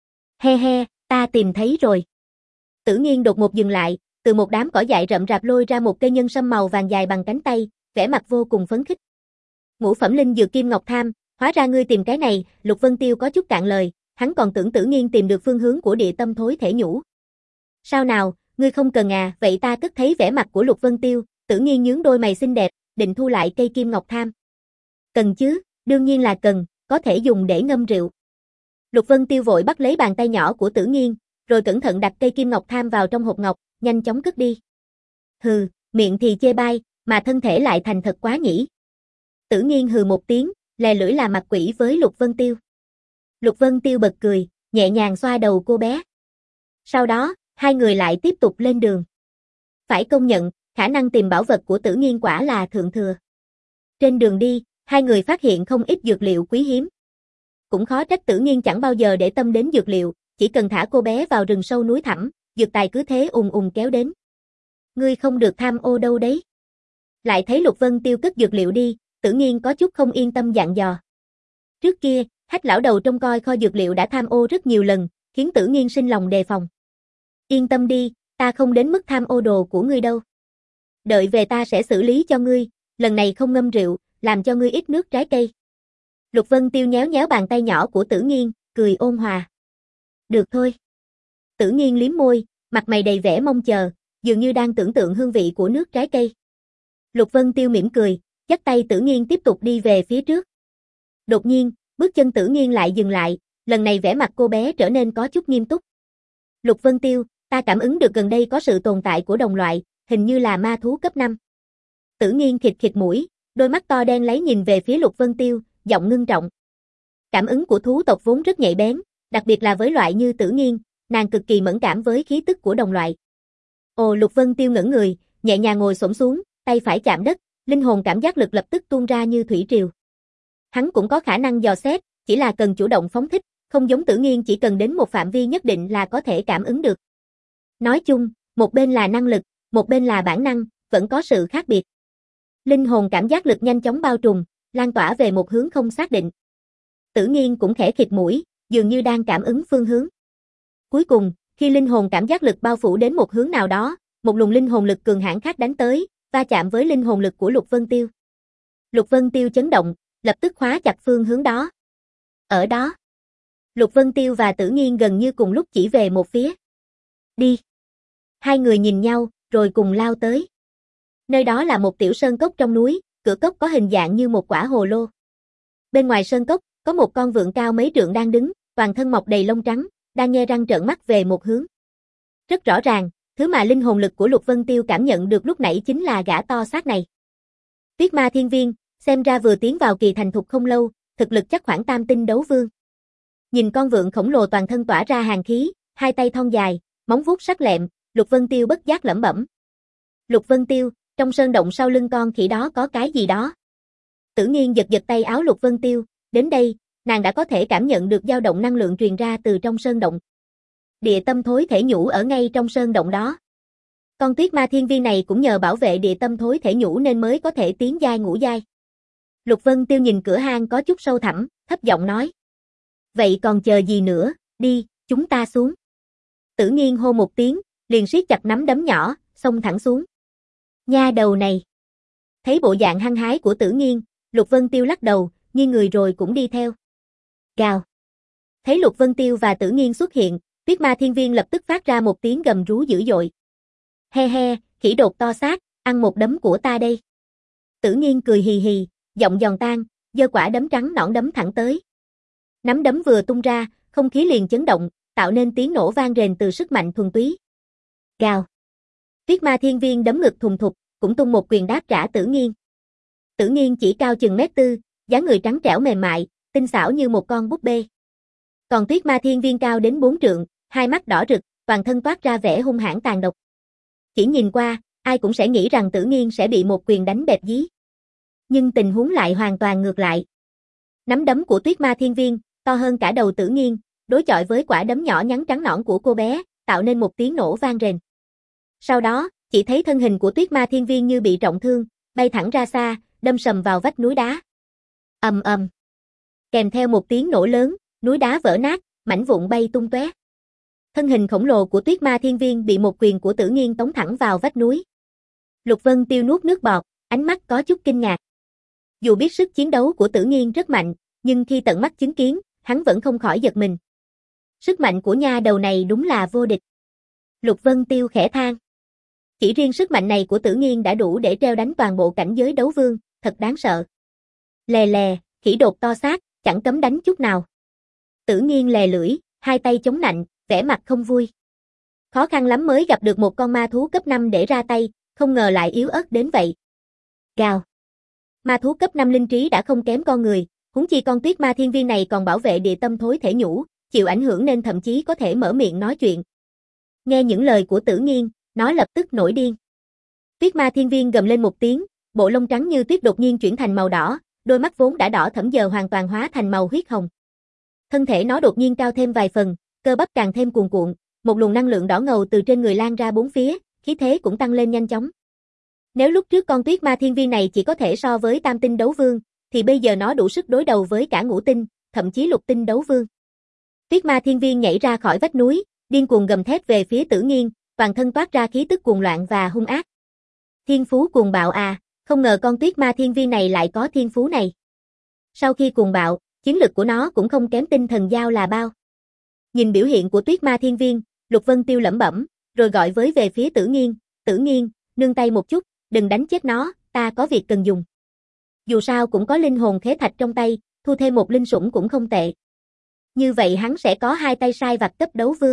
S1: He he, ta tìm thấy rồi. Tử Nghiên đột ngột dừng lại, từ một đám cỏ dại rậm rạp lôi ra một cây nhân sâm màu vàng dài bằng cánh tay, vẻ mặt vô cùng phấn khích. Ngũ phẩm linh dược kim ngọc tham, hóa ra ngươi tìm cái này, Lục Vân Tiêu có chút cạn lời, hắn còn tưởng Tử Nghiên tìm được phương hướng của địa tâm thối thể nhũ. Sao nào, ngươi không cần à? Vậy ta cất thấy vẻ mặt của Lục Vân Tiêu, Tử Nghiên nhướng đôi mày xinh đẹp, định thu lại cây kim ngọc tham. Cần chứ, đương nhiên là cần, có thể dùng để ngâm rượu. Lục Vân Tiêu vội bắt lấy bàn tay nhỏ của Tử Nghiên, rồi cẩn thận đặt cây kim ngọc tham vào trong hộp ngọc, nhanh chóng cất đi. Hừ, miệng thì chê bai, mà thân thể lại thành thật quá nhỉ. Tử Nghiên hừ một tiếng, lè lưỡi là mặt quỷ với Lục Vân Tiêu. Lục Vân Tiêu bật cười, nhẹ nhàng xoa đầu cô bé. Sau đó, hai người lại tiếp tục lên đường. Phải công nhận, khả năng tìm bảo vật của Tử Nghiên quả là thượng thừa. Trên đường đi, hai người phát hiện không ít dược liệu quý hiếm. Cũng khó trách Tử Nghiên chẳng bao giờ để tâm đến dược liệu, chỉ cần thả cô bé vào rừng sâu núi thẳm, dược tài cứ thế ùn ùn kéo đến. Ngươi không được tham ô đâu đấy. Lại thấy Lục Vân Tiêu cất dược liệu đi, Tử Nghiên có chút không yên tâm dặn dò. Trước kia, Hách lão đầu trông coi kho dược liệu đã tham ô rất nhiều lần, khiến Tử Nghiên sinh lòng đề phòng. Yên tâm đi, ta không đến mức tham ô đồ của ngươi đâu. Đợi về ta sẽ xử lý cho ngươi, lần này không ngâm rượu, làm cho ngươi ít nước trái cây. Lục Vân Tiêu nhéo nhéo bàn tay nhỏ của Tử Nghiên, cười ôn hòa. Được thôi. Tử Nghiên liếm môi, mặt mày đầy vẻ mong chờ, dường như đang tưởng tượng hương vị của nước trái cây. Lục Vân Tiêu mỉm cười, dắt tay Tử Nghiên tiếp tục đi về phía trước. Đột nhiên, bước chân Tử Nghiên lại dừng lại, lần này vẻ mặt cô bé trở nên có chút nghiêm túc. Lục Vân Tiêu, ta cảm ứng được gần đây có sự tồn tại của đồng loại, hình như là ma thú cấp năm. Tử Nghiên khịt khịt mũi, đôi mắt to đen lấy nhìn về phía Lục Vân Tiêu, giọng ngưng trọng. Cảm ứng của thú tộc vốn rất nhạy bén, đặc biệt là với loại như Tử Nghiên, nàng cực kỳ mẫn cảm với khí tức của đồng loại. Ồ, Lục Vân Tiêu ngẩn người, nhẹ nhàng ngồi xổm xuống, tay phải chạm đất, linh hồn cảm giác lực lập tức tuôn ra như thủy triều. Hắn cũng có khả năng dò xét, chỉ là cần chủ động phóng thích, không giống Tử Nghiên chỉ cần đến một phạm vi nhất định là có thể cảm ứng được. Nói chung, một bên là năng lực, một bên là bản năng, vẫn có sự khác biệt. Linh hồn cảm giác lực nhanh chóng bao trùm, lan tỏa về một hướng không xác định. Tử Nghiên cũng khẽ khịt mũi, dường như đang cảm ứng phương hướng. Cuối cùng, khi linh hồn cảm giác lực bao phủ đến một hướng nào đó, một luồng linh hồn lực cường hãn khác đánh tới, va chạm với linh hồn lực của Lục Vân Tiêu. Lục Vân Tiêu chấn động, lập tức khóa chặt phương hướng đó. Ở đó, Lục Vân Tiêu và Tử Nghiên gần như cùng lúc chỉ về một phía. Đi. Hai người nhìn nhau, rồi cùng lao tới. Nơi đó là một tiểu sơn cốc trong núi, cửa cốc có hình dạng như một quả hồ lô. Bên ngoài sơn cốc, có một con vượn cao mấy trượng đang đứng, toàn thân mọc đầy lông trắng, đang nhe răng trợn mắt về một hướng. Rất rõ ràng, thứ mà linh hồn lực của Lục Vân Tiêu cảm nhận được lúc nãy chính là gã to xác này. Tuyết Ma Thiên Viên, xem ra vừa tiến vào kỳ thành thục không lâu, thực lực chắc khoảng tam tinh đấu vương. Nhìn con vượn khổng lồ toàn thân tỏa ra hàn khí, hai tay thon dài, móng vuốt sắc lẹm, Lục Vân Tiêu bất giác lẩm bẩm. Lục Vân Tiêu, trong sơn động sau lưng con khỉ đó có cái gì đó. Tử Nghiên giật giật tay áo Lục Vân Tiêu, đến đây, nàng đã có thể cảm nhận được dao động năng lượng truyền ra từ trong sơn động. Địa tâm thối thể nhũ ở ngay trong sơn động đó. Con Tuyết Ma Thiên Viên này cũng nhờ bảo vệ địa tâm thối thể nhũ nên mới có thể tiến giai ngũ giai. Lục Vân Tiêu nhìn cửa hang có chút sâu thẳm, thấp giọng nói. Vậy còn chờ gì nữa, đi, chúng ta xuống. Tử Nghiên hô một tiếng, liền siết chặt nắm đấm nhỏ, xông thẳng xuống. Nha đầu này. Thấy bộ dạng hăng hái của Tử Nghiên, Lục Vân Tiêu lắc đầu, nghiêng người rồi cũng đi theo. Gào. Thấy Lục Vân Tiêu và Tử Nghiên xuất hiện, Tuyết Ma Thiên Viên lập tức phát ra một tiếng gầm rú dữ dội. He he, khỉ đột to xác, ăn một đấm của ta đây. Tử Nghiên cười hì hì, giọng giòn tan, giơ quả đấm trắng nõn đấm thẳng tới. Nắm đấm vừa tung ra, không khí liền chấn động, tạo nên tiếng nổ vang rền từ sức mạnh thuần túy. Gào. Tuyết Ma Thiên Viên đấm ngực thùng thục, cũng tung một quyền đáp trả Tử Nghiên. Tử Nghiên chỉ cao chừng mét tư, dáng người trắng trẻo mềm mại, tinh xảo như một con búp bê. Còn Tuyết Ma Thiên Viên cao đến bốn trượng, hai mắt đỏ rực, toàn thân toát ra vẻ hung hãn tàn độc. Chỉ nhìn qua, ai cũng sẽ nghĩ rằng Tử Nghiên sẽ bị một quyền đánh bẹp dí. Nhưng tình huống lại hoàn toàn ngược lại. Nắm đấm của Tuyết Ma Thiên Viên, to hơn cả đầu Tử Nghiên, đối chọi với quả đấm nhỏ nhắn trắng nõn của cô bé, tạo nên một tiếng nổ vang rền. Sau đó, chỉ thấy thân hình của Tuyết Ma Thiên Viên như bị trọng thương, bay thẳng ra xa, đâm sầm vào vách núi đá. Ầm ầm. Kèm theo một tiếng nổ lớn, núi đá vỡ nát, mảnh vụn bay tung tóe. Thân hình khổng lồ của Tuyết Ma Thiên Viên bị một quyền của Tử Nghiên tống thẳng vào vách núi. Lục Vân Tiêu nuốt nước bọt, ánh mắt có chút kinh ngạc. Dù biết sức chiến đấu của Tử Nghiên rất mạnh, nhưng khi tận mắt chứng kiến, hắn vẫn không khỏi giật mình. Sức mạnh của nha đầu này đúng là vô địch. Lục Vân Tiêu khẽ than. Chỉ riêng sức mạnh này của Tử Nghiên đã đủ để treo đánh toàn bộ cảnh giới đấu vương, thật đáng sợ. Lè lè, khỉ đột to xác, chẳng cấm đánh chút nào. Tử Nghiên lè lưỡi, hai tay chống nạnh, vẻ mặt không vui. Khó khăn lắm mới gặp được một con ma thú cấp năm để ra tay, không ngờ lại yếu ớt đến vậy. Gào. Ma thú cấp năm linh trí đã không kém con người, huống chi con Tuyết Ma Thiên Viên này còn bảo vệ địa tâm thối thể nhũ, chịu ảnh hưởng nên thậm chí có thể mở miệng nói chuyện. Nghe những lời của Tử Nghiên, nó lập tức nổi điên. Tuyết Ma Thiên Viên gầm lên một tiếng, bộ lông trắng như tuyết đột nhiên chuyển thành màu đỏ, đôi mắt vốn đã đỏ thẫm giờ hoàn toàn hóa thành màu huyết hồng. Thân thể nó đột nhiên cao thêm vài phần, cơ bắp càng thêm cuồn cuộn, một luồng năng lượng đỏ ngầu từ trên người lan ra bốn phía, khí thế cũng tăng lên nhanh chóng. Nếu lúc trước con Tuyết Ma Thiên Viên này chỉ có thể so với tam tinh đấu vương, thì bây giờ nó đủ sức đối đầu với cả ngũ tinh, thậm chí lục tinh đấu vương. Tuyết Ma Thiên Viên nhảy ra khỏi vách núi, điên cuồng gầm thét về phía Tử Nghiên, toàn thân toát ra khí tức cuồng loạn và hung ác. Thiên phú cuồng bạo à, không ngờ con Tuyết Ma Thiên Viên này lại có thiên phú này. Sau khi cuồng bạo, chiến lực của nó cũng không kém tinh thần giao là bao. Nhìn biểu hiện của Tuyết Ma Thiên Viên, Lục Vân Tiêu lẩm bẩm, rồi gọi với về phía Tử Nghiên, Tử Nghiên, nương tay một chút, đừng đánh chết nó, ta có việc cần dùng. Dù sao cũng có linh hồn khế thạch trong tay, thu thêm một linh sủng cũng không tệ. Như vậy hắn sẽ có hai tay sai vặt cấp đấu vương.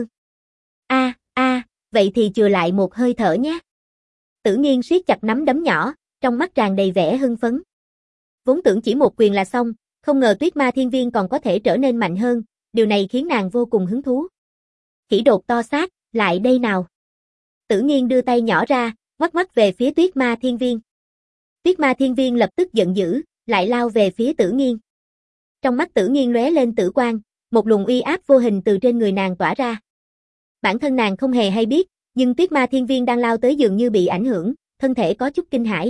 S1: A, a, vậy thì chừa lại một hơi thở nhé. Tử Nghiên siết chặt nắm đấm nhỏ, trong mắt tràn đầy vẻ hưng phấn. Vốn tưởng chỉ một quyền là xong, không ngờ Tuyết Ma Thiên Viên còn có thể trở nên mạnh hơn, điều này khiến nàng vô cùng hứng thú. Khỉ đột to xác, lại đây nào. Tử Nghiên đưa tay nhỏ ra, ngoắc ngoắc về phía Tuyết Ma Thiên Viên. Tuyết Ma Thiên Viên lập tức giận dữ, lại lao về phía Tử Nghiên. Trong mắt Tử Nghiên lóe lên tử quang, một luồng uy áp vô hình từ trên người nàng tỏa ra. Bản thân nàng không hề hay biết, nhưng Tuyết Ma Thiên Viên đang lao tới dường như bị ảnh hưởng, thân thể có chút kinh hãi.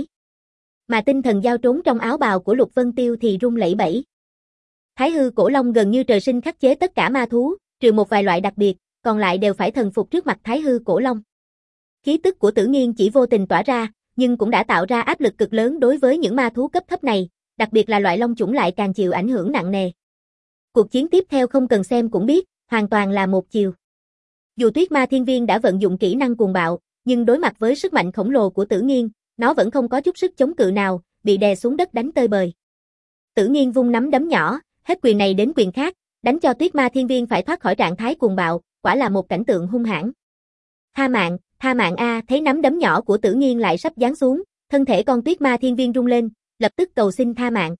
S1: Mà tinh thần giao trốn trong áo bào của Lục Vân Tiêu thì rung lẩy bẩy. Thái hư cổ long gần như trời sinh khắc chế tất cả ma thú, trừ một vài loại đặc biệt, còn lại đều phải thần phục trước mặt Thái hư cổ long. Khí tức của Tử Nghiên chỉ vô tình tỏa ra, nhưng cũng đã tạo ra áp lực cực lớn đối với những ma thú cấp thấp này, đặc biệt là loại long chủng lại càng chịu ảnh hưởng nặng nề. Cuộc chiến tiếp theo không cần xem cũng biết, hoàn toàn là một chiều. Dù Tuyết Ma Thiên Viên đã vận dụng kỹ năng cuồng bạo, nhưng đối mặt với sức mạnh khổng lồ của Tử Nghiên, nó vẫn không có chút sức chống cự nào, bị đè xuống đất đánh tơi bời. Tử Nghiên vung nắm đấm nhỏ, hết quyền này đến quyền khác, đánh cho Tuyết Ma Thiên Viên phải thoát khỏi trạng thái cuồng bạo, quả là một cảnh tượng hung hãn. Tha mạng, tha mạng a, thấy nắm đấm nhỏ của Tử Nghiên lại sắp giáng xuống, thân thể con Tuyết Ma Thiên Viên rung lên, lập tức cầu xin tha mạng.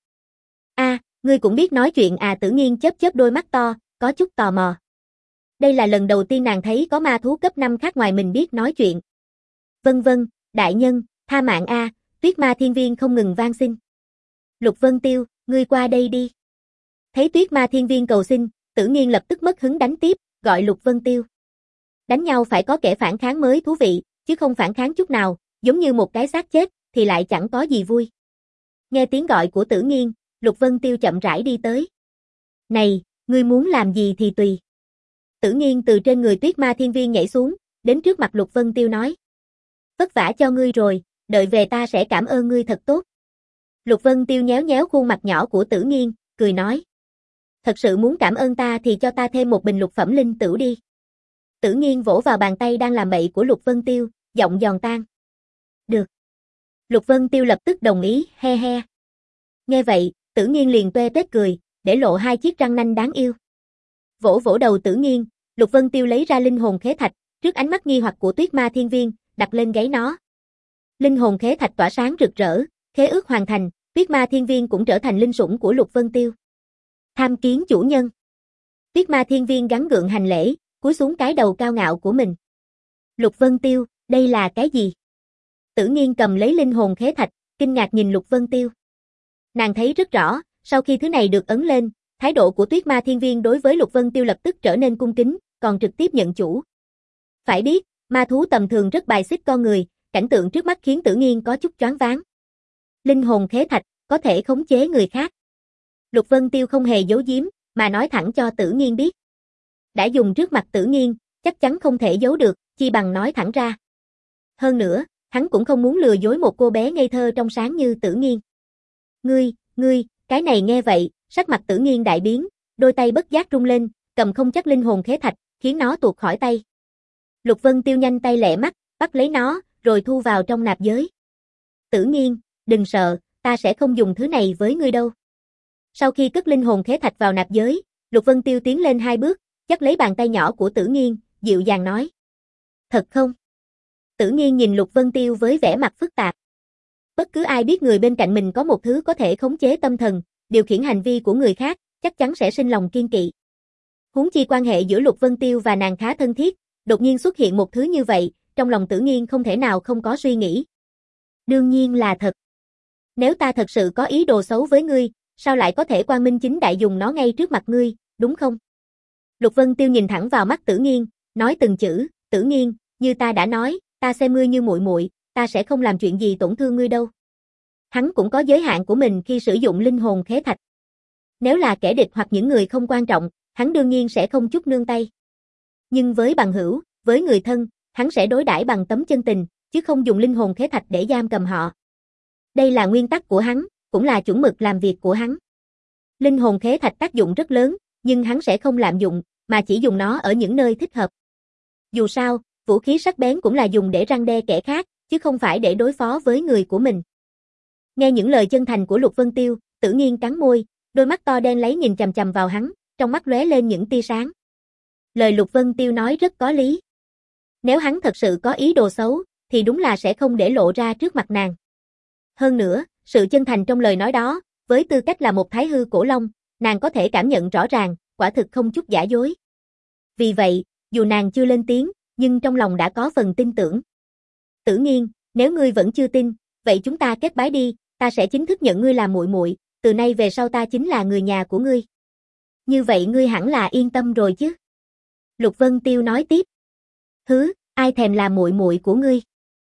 S1: A, ngươi cũng biết nói chuyện à? Tử Nghiên chớp chớp đôi mắt to, có chút tò mò. Đây là lần đầu tiên nàng thấy có ma thú cấp năm khác ngoài mình biết nói chuyện. Vân vân, đại nhân, tha mạng a, Tuyết Ma Thiên Viên không ngừng van xin. Lục Vân Tiêu, ngươi qua đây đi. Thấy Tuyết Ma Thiên Viên cầu xin, Tử Nghiên lập tức mất hứng đánh tiếp, gọi Lục Vân Tiêu. Đánh nhau phải có kẻ phản kháng mới thú vị, chứ không phản kháng chút nào, giống như một cái xác chết, thì lại chẳng có gì vui. Nghe tiếng gọi của Tử Nghiên, Lục Vân Tiêu chậm rãi đi tới. Này, ngươi muốn làm gì thì tùy. Tử Nghiên từ trên người Tuyết Ma Thiên Viên nhảy xuống, đến trước mặt Lục Vân Tiêu nói. Vất vả cho ngươi rồi, đợi về ta sẽ cảm ơn ngươi thật tốt. Lục Vân Tiêu nhéo nhéo khuôn mặt nhỏ của Tử Nghiên, cười nói. Thật sự muốn cảm ơn ta thì cho ta thêm một bình lục phẩm linh tửu đi. Tử Nghiên vỗ vào bàn tay đang làm bậy của Lục Vân Tiêu, giọng giòn tan. Được. Lục Vân Tiêu lập tức đồng ý, he he. Nghe vậy, Tử Nghiên liền toe toét cười, để lộ hai chiếc răng nanh đáng yêu. Vỗ vỗ đầu Tử Nghiên, Lục Vân Tiêu lấy ra linh hồn khế thạch, trước ánh mắt nghi hoặc của Tuyết Ma Thiên Viên, đặt lên gáy nó. Linh hồn khế thạch tỏa sáng rực rỡ, khế ước hoàn thành, Tuyết Ma Thiên Viên cũng trở thành linh sủng của Lục Vân Tiêu. Tham kiến chủ nhân. Tuyết Ma Thiên Viên gắng gượng hành lễ, cúi xuống cái đầu cao ngạo của mình. Lục Vân Tiêu, đây là cái gì? Tử Nghiên cầm lấy linh hồn khế thạch, kinh ngạc nhìn Lục Vân Tiêu. Nàng thấy rất rõ, sau khi thứ này được ấn lên, thái độ của Tuyết Ma Thiên Viên đối với Lục Vân Tiêu lập tức trở nên cung kính, còn trực tiếp nhận chủ. Phải biết, ma thú tầm thường rất bài xích con người, cảnh tượng trước mắt khiến Tử Nghiên có chút choáng váng. Linh hồn khế thạch, có thể khống chế người khác. Lục Vân Tiêu không hề giấu giếm, mà nói thẳng cho Tử Nghiên biết. Đã dùng trước mặt Tử Nghiên, chắc chắn không thể giấu được, chi bằng nói thẳng ra. Hơn nữa, hắn cũng không muốn lừa dối một cô bé ngây thơ trong sáng như Tử Nghiên. Ngươi, ngươi, cái này nghe vậy, sắc mặt Tử Nghiên đại biến, đôi tay bất giác rung lên, cầm không chắc linh hồn khế thạch, khiến nó tuột khỏi tay. Lục Vân Tiêu nhanh tay lẹ mắt, bắt lấy nó, rồi thu vào trong nạp giới. Tử Nghiên, đừng sợ, ta sẽ không dùng thứ này với ngươi đâu. Sau khi cất linh hồn khế thạch vào nạp giới, Lục Vân Tiêu tiến lên hai bước, dắt lấy bàn tay nhỏ của Tử Nghiên, dịu dàng nói. Thật không? Tử Nghiên nhìn Lục Vân Tiêu với vẻ mặt phức tạp. Bất cứ ai biết người bên cạnh mình có một thứ có thể khống chế tâm thần, điều khiển hành vi của người khác, chắc chắn sẽ sinh lòng kiêng kỵ. Huống chi quan hệ giữa Lục Vân Tiêu và nàng khá thân thiết, đột nhiên xuất hiện một thứ như vậy, trong lòng Tử Nghiên không thể nào không có suy nghĩ. Đương nhiên là thật. Nếu ta thật sự có ý đồ xấu với ngươi, sao lại có thể quang minh chính đại dùng nó ngay trước mặt ngươi, đúng không? Lục Vân Tiêu nhìn thẳng vào mắt Tử Nghiên, nói từng chữ, Tử Nghiên, như ta đã nói, ta xem ngươi như muội muội, ta sẽ không làm chuyện gì tổn thương ngươi đâu. Hắn cũng có giới hạn của mình khi sử dụng linh hồn khế thạch. Nếu là kẻ địch hoặc những người không quan trọng, hắn đương nhiên sẽ không chút nương tay. Nhưng với bằng hữu, với người thân, hắn sẽ đối đãi bằng tấm chân tình, chứ không dùng linh hồn khế thạch để giam cầm họ. Đây là nguyên tắc của hắn, cũng là chuẩn mực làm việc của hắn. Linh hồn khế thạch tác dụng rất lớn, nhưng hắn sẽ không lạm dụng, mà chỉ dùng nó ở những nơi thích hợp. Dù sao, vũ khí sắc bén cũng là dùng để răn đe kẻ khác, chứ không phải để đối phó với người của mình. Nghe những lời chân thành của Lục Vân Tiêu, Tử Nghiên cắn môi, đôi mắt to đen lấy nhìn chằm chằm vào hắn, trong mắt lóe lên những tia sáng. Lời Lục Vân Tiêu nói rất có lý. Nếu hắn thật sự có ý đồ xấu, thì đúng là sẽ không để lộ ra trước mặt nàng. Hơn nữa, sự chân thành trong lời nói đó, với tư cách là một thái hư cổ long, nàng có thể cảm nhận rõ ràng, quả thực không chút giả dối. Vì vậy, dù nàng chưa lên tiếng, nhưng trong lòng đã có phần tin tưởng. Tử Nghiên, nếu ngươi vẫn chưa tin, vậy chúng ta kết bái đi, ta sẽ chính thức nhận ngươi làm muội muội, từ nay về sau ta chính là người nhà của ngươi. Như vậy ngươi hẳn là yên tâm rồi chứ? Lục Vân Tiêu nói tiếp. Hứ, ai thèm làm muội muội của ngươi?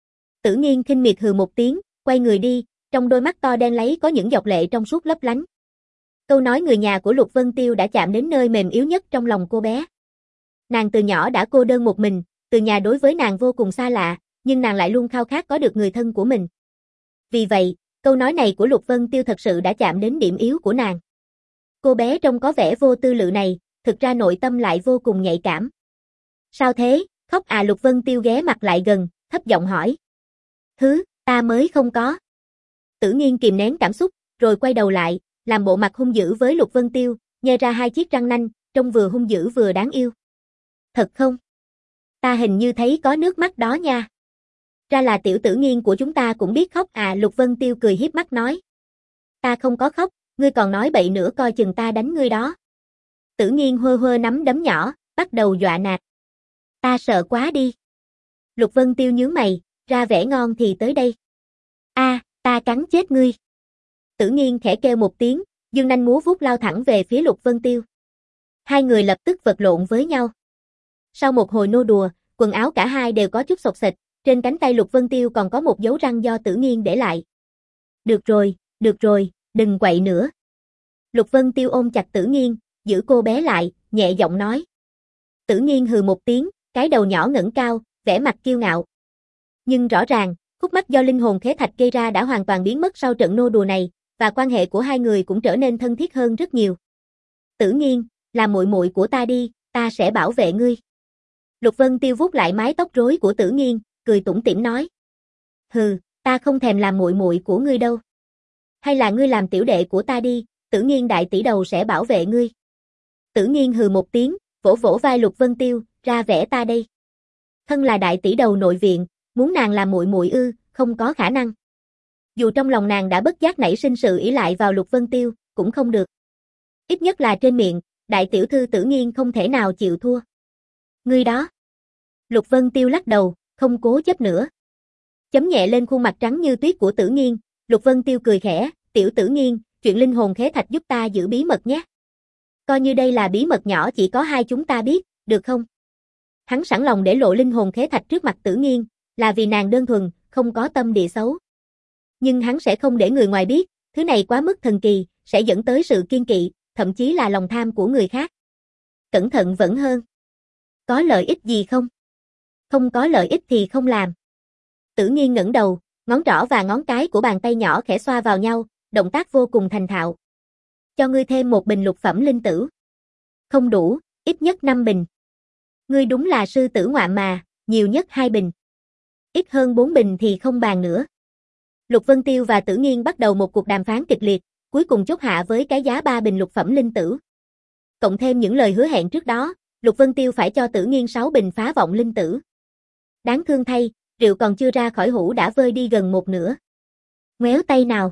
S1: Tử Nghiên khinh miệt hừ một tiếng, quay người đi, trong đôi mắt to đen lấy có những giọt lệ trong suốt lấp lánh. Câu nói người nhà của Lục Vân Tiêu đã chạm đến nơi mềm yếu nhất trong lòng cô bé. Nàng từ nhỏ đã cô đơn một mình, từ nhà đối với nàng vô cùng xa lạ, nhưng nàng lại luôn khao khát có được người thân của mình. Vì vậy, câu nói này của Lục Vân Tiêu thật sự đã chạm đến điểm yếu của nàng. Cô bé trông có vẻ vô tư lự này, thực ra nội tâm lại vô cùng nhạy cảm. Sao thế, khóc à? Lục Vân Tiêu ghé mặt lại gần, thấp giọng hỏi. Hứ, ta mới không có. Tử Nghiên kìm nén cảm xúc, rồi quay đầu lại, làm bộ mặt hung dữ với Lục Vân Tiêu, nhe ra hai chiếc răng nanh, trông vừa hung dữ vừa đáng yêu. Thật không? Ta hình như thấy có nước mắt đó nha. Ra là tiểu Tử Nghiên của chúng ta cũng biết khóc à? Lục Vân Tiêu cười hiếp mắt nói. Ta không có khóc, ngươi còn nói bậy nữa coi chừng ta đánh ngươi đó. Tử Nghiên hơ hơ nắm đấm nhỏ, bắt đầu dọa nạt. Ta sợ quá đi. Lục Vân Tiêu nhướng mày, ra vẻ ngon thì tới đây. A, à, ta cắn chết ngươi. Tử Nghiên khẽ kêu một tiếng, dương nanh múa vuốt lao thẳng về phía Lục Vân Tiêu. Hai người lập tức vật lộn với nhau. Sau một hồi nô đùa, quần áo cả hai đều có chút xộc xệch, trên cánh tay Lục Vân Tiêu còn có một dấu răng do Tử Nghiên để lại. Được rồi, được rồi, đừng quậy nữa. Lục Vân Tiêu ôm chặt Tử Nghiên, giữ cô bé lại, nhẹ giọng nói. Tử Nghiên hừ một tiếng, cái đầu nhỏ ngẩng cao, vẻ mặt kiêu ngạo. Nhưng rõ ràng, khúc mắc do linh hồn khế thạch gây ra đã hoàn toàn biến mất sau trận nô đùa này, và quan hệ của hai người cũng trở nên thân thiết hơn rất nhiều. Tử Nghiên, làm muội muội của ta đi, ta sẽ bảo vệ ngươi. Lục Vân Tiêu vuốt lại mái tóc rối của Tử Nghiên, cười tủm tỉm nói. Hừ, ta không thèm làm muội muội của ngươi đâu. Hay là ngươi làm tiểu đệ của ta đi, Tử Nghiên đại tỷ đầu sẽ bảo vệ ngươi. Tử Nghiên hừ một tiếng, vỗ vỗ vai Lục Vân Tiêu, ra vẻ ta đây. Thân là đại tỷ đầu nội viện, muốn nàng làm muội muội ư, không có khả năng. Dù trong lòng nàng đã bất giác nảy sinh sự ỷ lại vào Lục Vân Tiêu, cũng không được. Ít nhất là trên miệng, đại tiểu thư Tử Nghiên không thể nào chịu thua. Ngươi đó. Lục Vân Tiêu lắc đầu, không cố chấp nữa. Chấm nhẹ lên khuôn mặt trắng như tuyết của Tử Nghiên, Lục Vân Tiêu cười khẽ, tiểu Tử Nghiên, chuyện linh hồn khế thạch giúp ta giữ bí mật nhé. Coi như đây là bí mật nhỏ chỉ có hai chúng ta biết, được không? Hắn sẵn lòng để lộ linh hồn khế thạch trước mặt Tử Nghiên, là vì nàng đơn thuần, không có tâm địa xấu. Nhưng hắn sẽ không để người ngoài biết, thứ này quá mức thần kỳ, sẽ dẫn tới sự kiêng kỵ, thậm chí là lòng tham của người khác. Cẩn thận vẫn hơn. Có lợi ích gì không? Không có lợi ích thì không làm. Tử Nghiên ngẩng đầu, ngón trỏ và ngón cái của bàn tay nhỏ khẽ xoa vào nhau, động tác vô cùng thành thạo. Cho ngươi thêm một bình lục phẩm linh tử. Không đủ, ít nhất năm bình. Ngươi đúng là sư tử ngoạm mà, nhiều nhất hai bình. Ít hơn bốn bình thì không bàn nữa. Lục Vân Tiêu và Tử Nghiên bắt đầu một cuộc đàm phán kịch liệt, cuối cùng chốt hạ với cái giá ba bình lục phẩm linh tử. Cộng thêm những lời hứa hẹn trước đó, Lục Vân Tiêu phải cho Tử Nghiên sáu bình phá vọng linh tử. Đáng thương thay, rượu còn chưa ra khỏi hũ đã vơi đi gần một nửa. Ngoéo tay nào.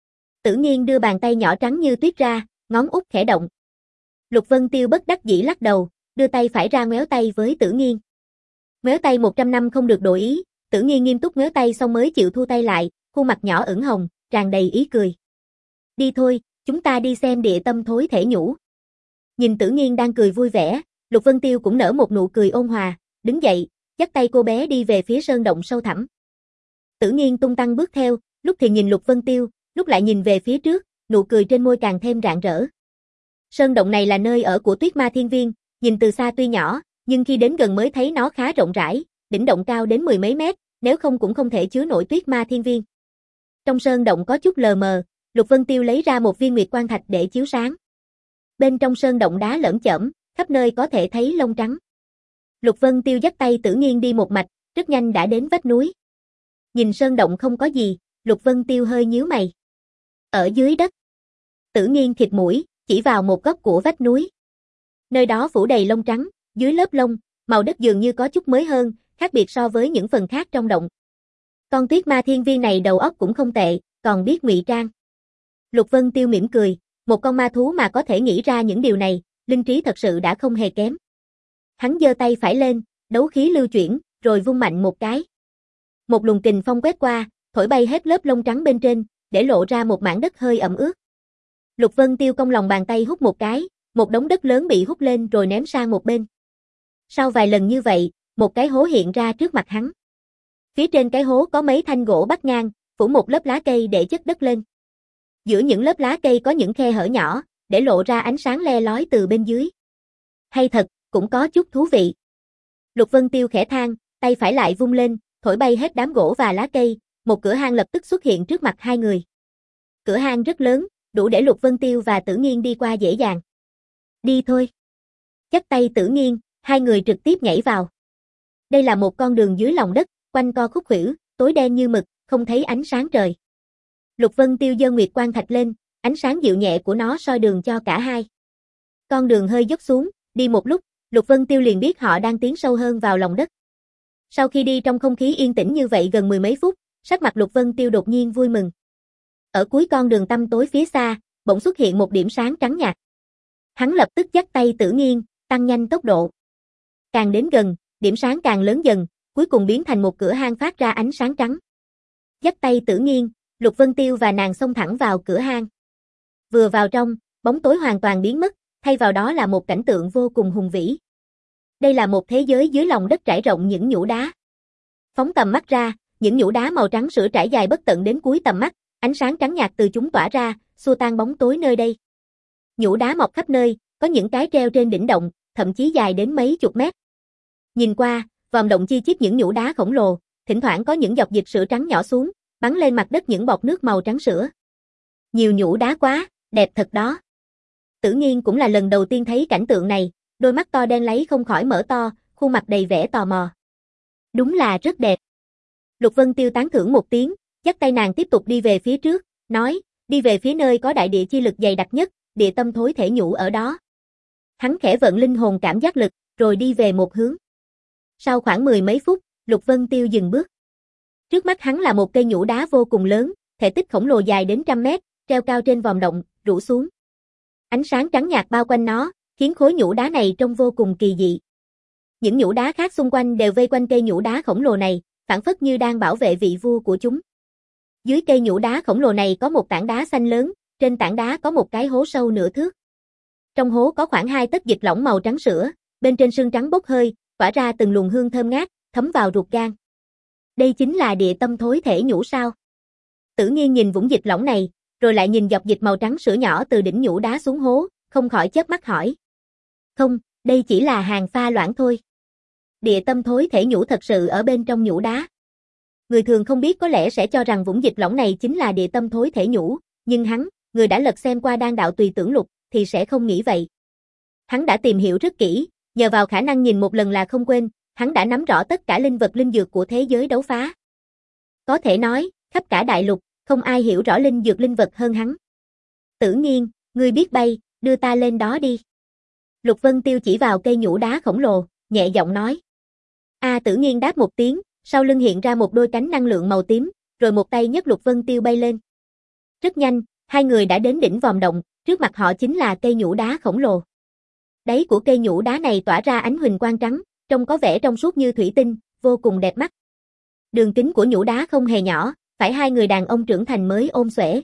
S1: Tử Nghiên đưa bàn tay nhỏ trắng như tuyết ra, ngón út khẽ động. Lục Vân Tiêu bất đắc dĩ lắc đầu, đưa tay phải ra ngoéo tay với Tử Nghiên. Ngoéo tay một trăm năm không được đổi ý, Tử Nghiên nghiêm túc ngoéo tay xong mới chịu thu tay lại, khuôn mặt nhỏ ửng hồng, tràn đầy ý cười. Đi thôi, chúng ta đi xem địa tâm thối thể nhũ. Nhìn Tử Nghiên đang cười vui vẻ, Lục Vân Tiêu cũng nở một nụ cười ôn hòa, đứng dậy, dắt tay cô bé đi về phía sơn động sâu thẳm. Tử Nghiên tung tăng bước theo, lúc thì nhìn Lục Vân Tiêu, lúc lại nhìn về phía trước, nụ cười trên môi càng thêm rạng rỡ. Sơn động này là nơi ở của Tuyết Ma Thiên Viên, nhìn từ xa tuy nhỏ, nhưng khi đến gần mới thấy nó khá rộng rãi, đỉnh động cao đến mười mấy mét, nếu không cũng không thể chứa nổi Tuyết Ma Thiên Viên. Trong sơn động có chút lờ mờ, Lục Vân Tiêu lấy ra một viên nguyệt quan thạch để chiếu sáng. Bên trong sơn động đá lởm chởm, khắp nơi có thể thấy lông trắng. Lục Vân Tiêu dắt tay Tử Nghiên đi một mạch, rất nhanh đã đến vách núi. Nhìn sơn động không có gì, Lục Vân Tiêu hơi nhíu mày. Ở dưới đất. Tử Nghiên khịt mũi, chỉ vào một góc của vách núi. Nơi đó phủ đầy lông trắng, dưới lớp lông, màu đất dường như có chút mới hơn, khác biệt so với những phần khác trong động. Con Tuyết Ma Thiên Viên này đầu óc cũng không tệ, còn biết ngụy trang. Lục Vân Tiêu mỉm cười, một con ma thú mà có thể nghĩ ra những điều này, linh trí thật sự đã không hề kém. Hắn giơ tay phải lên, đấu khí lưu chuyển, rồi vung mạnh một cái. Một luồng kình phong quét qua, thổi bay hết lớp lông trắng bên trên, để lộ ra một mảng đất hơi ẩm ướt. Lục Vân Tiêu cong lòng bàn tay hút một cái, một đống đất lớn bị hút lên rồi ném sang một bên. Sau vài lần như vậy, một cái hố hiện ra trước mặt hắn. Phía trên cái hố có mấy thanh gỗ bắc ngang, phủ một lớp lá cây để chất đất lên. Giữa những lớp lá cây có những khe hở nhỏ, để lộ ra ánh sáng le lói từ bên dưới. Hay thật, cũng có chút thú vị. Lục Vân Tiêu khẽ than, tay phải lại vung lên, thổi bay hết đám gỗ và lá cây, một cửa hang lập tức xuất hiện trước mặt hai người. Cửa hang rất lớn, đủ để Lục Vân Tiêu và Tử Nghiên đi qua dễ dàng. Đi thôi. Chắp tay Tử Nghiên, hai người trực tiếp nhảy vào. Đây là một con đường dưới lòng đất, quanh co khúc khuỷu, tối đen như mực, không thấy ánh sáng trời. Lục Vân Tiêu giơ Nguyệt Quang Thạch lên, ánh sáng dịu nhẹ của nó soi đường cho cả hai. Con đường hơi dốc xuống, đi một lúc, Lục Vân Tiêu liền biết họ đang tiến sâu hơn vào lòng đất. Sau khi đi trong không khí yên tĩnh như vậy gần mười mấy phút, sắc mặt Lục Vân Tiêu đột nhiên vui mừng. Ở cuối con đường tăm tối phía xa, bỗng xuất hiện một điểm sáng trắng nhạt. Hắn lập tức dắt tay Tử Nghiên, tăng nhanh tốc độ. Càng đến gần, điểm sáng càng lớn dần, cuối cùng biến thành một cửa hang phát ra ánh sáng trắng. Dắt tay Tử Nghiên, Lục Vân Tiêu và nàng xông thẳng vào cửa hang. Vừa vào trong, bóng tối hoàn toàn biến mất, thay vào đó là một cảnh tượng vô cùng hùng vĩ. Đây là một thế giới dưới lòng đất trải rộng những nhũ đá. Phóng tầm mắt ra, những nhũ đá màu trắng sữa trải dài bất tận đến cuối tầm mắt, ánh sáng trắng nhạt từ chúng tỏa ra, xua tan bóng tối nơi đây. Nhũ đá mọc khắp nơi, có những cái treo trên đỉnh động, thậm chí dài đến mấy chục mét. Nhìn qua, vòm động chi chít những nhũ đá khổng lồ, thỉnh thoảng có những giọt dịch sữa trắng nhỏ xuống, bắn lên mặt đất những bọt nước màu trắng sữa. Nhiều nhũ đá quá, đẹp thật đó. Tử Nghiên cũng là lần đầu tiên thấy cảnh tượng này, đôi mắt to đen láy không khỏi mở to, khuôn mặt đầy vẻ tò mò. Đúng là rất đẹp. Lục Vân Tiêu tán thưởng một tiếng, dắt tay nàng tiếp tục đi về phía trước, nói, đi về phía nơi có đại địa chi lực dày đặc nhất, địa tâm thối thể nhũ ở đó. Hắn khẽ vận linh hồn cảm giác lực, rồi đi về một hướng. Sau khoảng mười mấy phút, Lục Vân Tiêu dừng bước. Trước mắt hắn là một cây nhũ đá vô cùng lớn, thể tích khổng lồ dài đến trăm mét, treo cao trên vòm động, rủ xuống. Ánh sáng trắng nhạt bao quanh nó, khiến khối nhũ đá này trông vô cùng kỳ dị. Những nhũ đá khác xung quanh đều vây quanh cây nhũ đá khổng lồ này, phảng phất như đang bảo vệ vị vua của chúng. Dưới cây nhũ đá khổng lồ này có một tảng đá xanh lớn, trên tảng đá có một cái hố sâu nửa thước. Trong hố có khoảng hai tấc dịch lỏng màu trắng sữa, bên trên sương trắng bốc hơi, tỏa ra từng luồng hương thơm ngát, thấm vào ruột gan. Đây chính là địa tâm thối thể nhũ sao? Tử Nghiên nhìn vũng dịch lỏng này, rồi lại nhìn giọt dịch màu trắng sữa nhỏ từ đỉnh nhũ đá xuống hố, không khỏi chớp mắt hỏi. Không, đây chỉ là hàng pha loãng thôi. Địa tâm thối thể nhũ thật sự ở bên trong nhũ đá. Người thường không biết có lẽ sẽ cho rằng vũng dịch lỏng này chính là địa tâm thối thể nhũ, nhưng hắn, người đã lật xem qua đan đạo tùy tưởng lục, thì sẽ không nghĩ vậy. Hắn đã tìm hiểu rất kỹ, nhờ vào khả năng nhìn một lần là không quên, hắn đã nắm rõ tất cả linh vật linh dược của thế giới đấu phá. Có thể nói, khắp cả đại lục, không ai hiểu rõ linh dược linh vật hơn hắn. Tử Nghiên, ngươi biết bay, đưa ta lên đó đi. Lục Vân Tiêu chỉ vào cây nhũ đá khổng lồ, nhẹ giọng nói. A Tử Nghiên đáp một tiếng, sau lưng hiện ra một đôi cánh năng lượng màu tím, rồi một tay nhấc Lục Vân Tiêu bay lên. Rất nhanh, hai người đã đến đỉnh vòm động, trước mặt họ chính là cây nhũ đá khổng lồ. Đáy của cây nhũ đá này tỏa ra ánh huỳnh quang trắng, trông có vẻ trong suốt như thủy tinh, vô cùng đẹp mắt. Đường kính của nhũ đá không hề nhỏ, phải hai người đàn ông trưởng thành mới ôm xuể.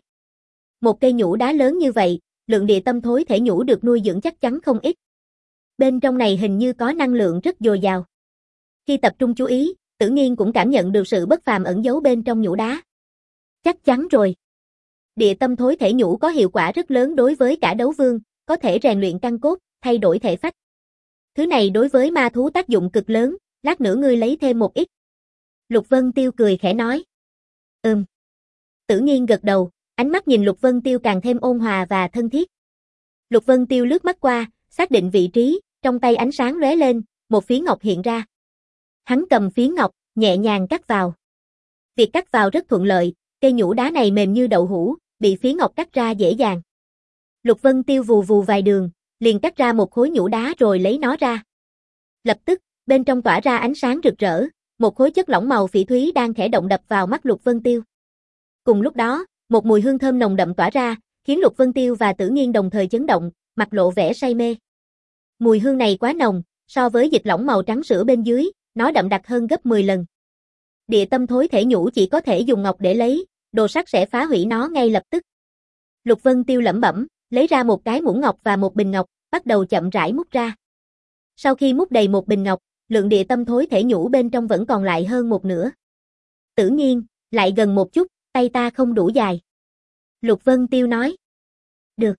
S1: Một cây nhũ đá lớn như vậy, lượng địa tâm thối thể nhũ được nuôi dưỡng chắc chắn không ít. Bên trong này hình như có năng lượng rất dồi dào. Khi tập trung chú ý, Tử Nghiên cũng cảm nhận được sự bất phàm ẩn giấu bên trong nhũ đá. Chắc chắn rồi. Địa tâm thối thể nhũ có hiệu quả rất lớn đối với cả đấu vương, có thể rèn luyện căn cốt, thay đổi thể phách. Thứ này đối với ma thú tác dụng cực lớn, lát nữa ngươi lấy thêm một ít. Lục Vân Tiêu cười khẽ nói. Ừm. Tử Nghiên gật đầu, ánh mắt nhìn Lục Vân Tiêu càng thêm ôn hòa và thân thiết. Lục Vân Tiêu lướt mắt qua, xác định vị trí, trong tay ánh sáng lóe lên, một phiến ngọc hiện ra. Hắn cầm phiến ngọc, nhẹ nhàng cắt vào. Việc cắt vào rất thuận lợi, cây nhũ đá này mềm như đậu hũ, bị phiến ngọc cắt ra dễ dàng. Lục Vân Tiêu vù vù vài đường, liền cắt ra một khối nhũ đá rồi lấy nó ra. Lập tức, bên trong tỏa ra ánh sáng rực rỡ, một khối chất lỏng màu phỉ thúy đang khẽ động đập vào mắt Lục Vân Tiêu. Cùng lúc đó, một mùi hương thơm nồng đậm tỏa ra, khiến Lục Vân Tiêu và Tử Nghiên đồng thời chấn động, mặt lộ vẻ say mê. Mùi hương này quá nồng, So với dịch lỏng màu trắng sữa bên dưới, nó đậm đặc hơn gấp mười lần. Địa tâm thối thể nhũ chỉ có thể dùng ngọc để lấy, đồ sắt sẽ phá hủy nó ngay lập tức. Lục Vân Tiêu lẩm bẩm, lấy ra một cái muỗng ngọc và một bình ngọc, bắt đầu chậm rãi múc ra. Sau khi múc đầy một bình ngọc, lượng địa tâm thối thể nhũ bên trong vẫn còn lại hơn một nửa. Tử Nghiên, lại gần một chút, tay ta không đủ dài. Lục Vân Tiêu nói. Được.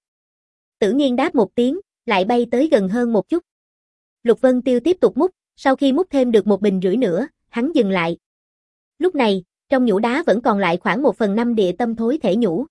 S1: Tử Nghiên đáp một tiếng, lại bay tới gần hơn một chút. Lục Vân Tiêu tiếp tục múc, sau khi múc thêm được một bình rưỡi nữa, hắn dừng lại. Lúc này, trong nhũ đá vẫn còn lại khoảng một phần năm địa tâm thối thể nhũ.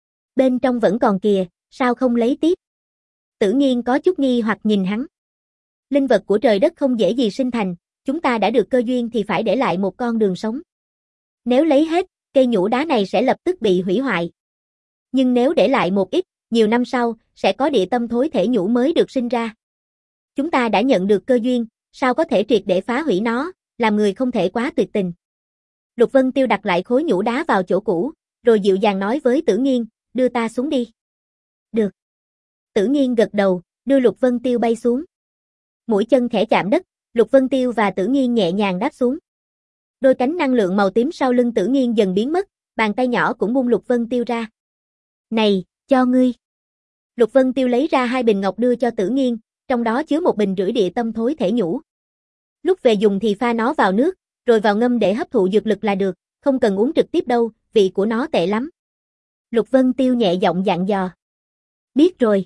S1: Bên trong vẫn còn kìa, sao không lấy tiếp? Tử Nghiên có chút nghi hoặc nhìn hắn. Linh vật của trời đất không dễ gì sinh thành, chúng ta đã được cơ duyên thì phải để lại một con đường sống. Nếu lấy hết, cây nhũ đá này sẽ lập tức bị hủy hoại. Nhưng nếu để lại một ít, nhiều năm sau, sẽ có địa tâm thối thể nhũ mới được sinh ra. Chúng ta đã nhận được cơ duyên, sao có thể triệt để phá hủy nó, làm người không thể quá tuyệt tình. Lục Vân Tiêu đặt lại khối nhũ đá vào chỗ cũ, rồi dịu dàng nói với Tử Nghiên, đưa ta xuống đi. Được. Tử Nghiên gật đầu, đưa Lục Vân Tiêu bay xuống. Mũi chân khẽ chạm đất, Lục Vân Tiêu và Tử Nghiên nhẹ nhàng đáp xuống. Đôi cánh năng lượng màu tím sau lưng Tử Nghiên dần biến mất, bàn tay nhỏ cũng buông Lục Vân Tiêu ra. Này, cho ngươi. Lục Vân Tiêu lấy ra hai bình ngọc đưa cho Tử Nghiên, trong đó chứa một bình rưỡi địa tâm thối thể nhũ. Lúc về dùng thì pha nó vào nước, rồi vào ngâm để hấp thụ dược lực là được, không cần uống trực tiếp đâu, vị của nó tệ lắm. Lục Vân Tiêu nhẹ giọng dặn dò. Biết rồi.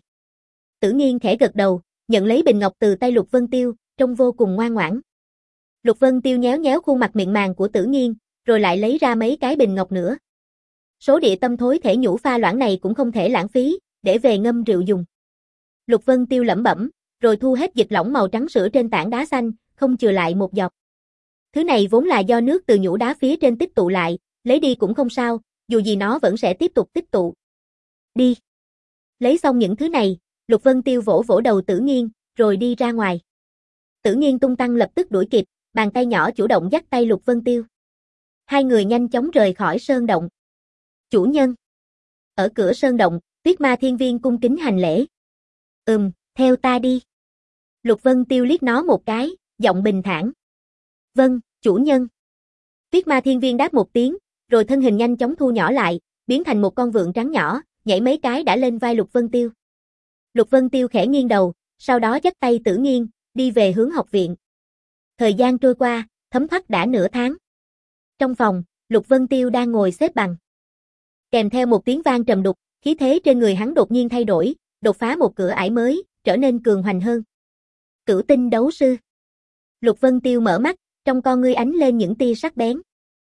S1: Tử Nghiên khẽ gật đầu, nhận lấy bình ngọc từ tay Lục Vân Tiêu, trông vô cùng ngoan ngoãn. Lục Vân Tiêu nhéo nhéo khuôn mặt miệng màng của Tử Nghiên, rồi lại lấy ra mấy cái bình ngọc nữa. Số địa tâm thối thể nhũ pha loãng này cũng không thể lãng phí, để về ngâm rượu dùng. Lục Vân Tiêu lẩm bẩm, rồi thu hết dịch lỏng màu trắng sữa trên tảng đá xanh, không chừa lại một giọt. Thứ này vốn là do nước từ nhũ đá phía trên tích tụ lại, lấy đi cũng không sao, dù gì nó vẫn sẽ tiếp tục tích tụ. Đi. Lấy xong những thứ này, Lục Vân Tiêu vỗ vỗ đầu Tử Nghiên, rồi đi ra ngoài. Tử Nghiên tung tăng lập tức đuổi kịp, bàn tay nhỏ chủ động dắt tay Lục Vân Tiêu. Hai người nhanh chóng rời khỏi sơn động. Chủ nhân. Ở cửa sơn động, Tuyết Ma Thiên Viên cung kính hành lễ. Ừm, theo ta đi. Lục Vân Tiêu liếc nó một cái, giọng bình thản. Vâng, chủ nhân. Tuyết Ma Thiên Viên đáp một tiếng, rồi thân hình nhanh chóng thu nhỏ lại, biến thành một con vượn trắng nhỏ, nhảy mấy cái đã lên vai Lục Vân Tiêu. Lục Vân Tiêu khẽ nghiêng đầu, sau đó dắt tay Tử Nghiên, đi về hướng học viện. Thời gian trôi qua, thấm thoát đã nửa tháng. Trong phòng, Lục Vân Tiêu đang ngồi xếp bằng. Kèm theo một tiếng vang trầm đục, khí thế trên người hắn đột nhiên thay đổi, đột phá một cửa ải mới, trở nên cường hoành hơn. Cửu tinh đấu sư. Lục Vân Tiêu mở mắt, trong con ngươi ánh lên những tia sắc bén.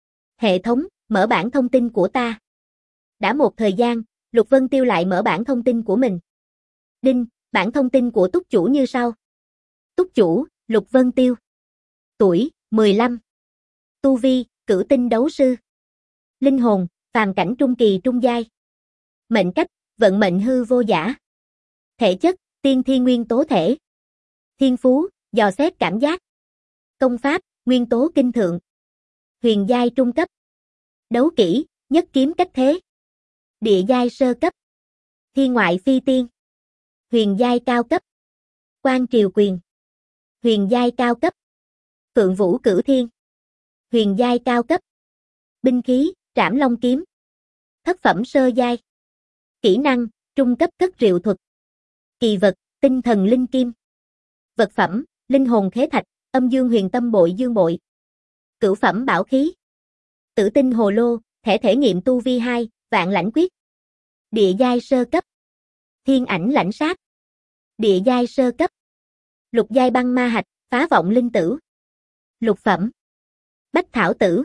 S1: Hệ thống, mở bảng thông tin của ta. Đã một thời gian, Lục Vân Tiêu lại mở bảng thông tin của mình. Đinh, bảng thông tin của túc chủ như sau. Túc chủ, Lục Vân Tiêu. Tuổi, mười lăm. Tu vi, cửu tinh đấu sư. Linh hồn, phàm cảnh trung kỳ trung giai. Mệnh cách, vận mệnh hư vô giả. Thể chất, tiên thiên nguyên tố thể. Thiên phú, dò xét cảm giác. Công pháp, nguyên tố kinh thượng. Huyền giai trung cấp. Đấu kỹ, nhất kiếm cách thế. Địa giai sơ cấp. Thiên ngoại phi tiên. Huyền giai cao cấp. Quan triều quyền. Huyền giai cao cấp. Phượng vũ cửu thiên. Huyền giai cao cấp. Binh khí, trảm long kiếm. Thất phẩm sơ giai. Kỹ năng, trung cấp cất rượu thuật. Kỳ vật, tinh thần linh kim. Vật phẩm, linh hồn khế thạch, âm dương huyền tâm bội dương bội. Cửu phẩm bảo khí. Tử tinh hồ lô, thẻ thể nghiệm tu vi hai, vạn lãnh quyết. Địa giai sơ cấp. Thiên ảnh lãnh sát. Địa giai sơ cấp. Lục giai băng ma hạch, phá vọng linh tử. Lục phẩm. Bách thảo tử.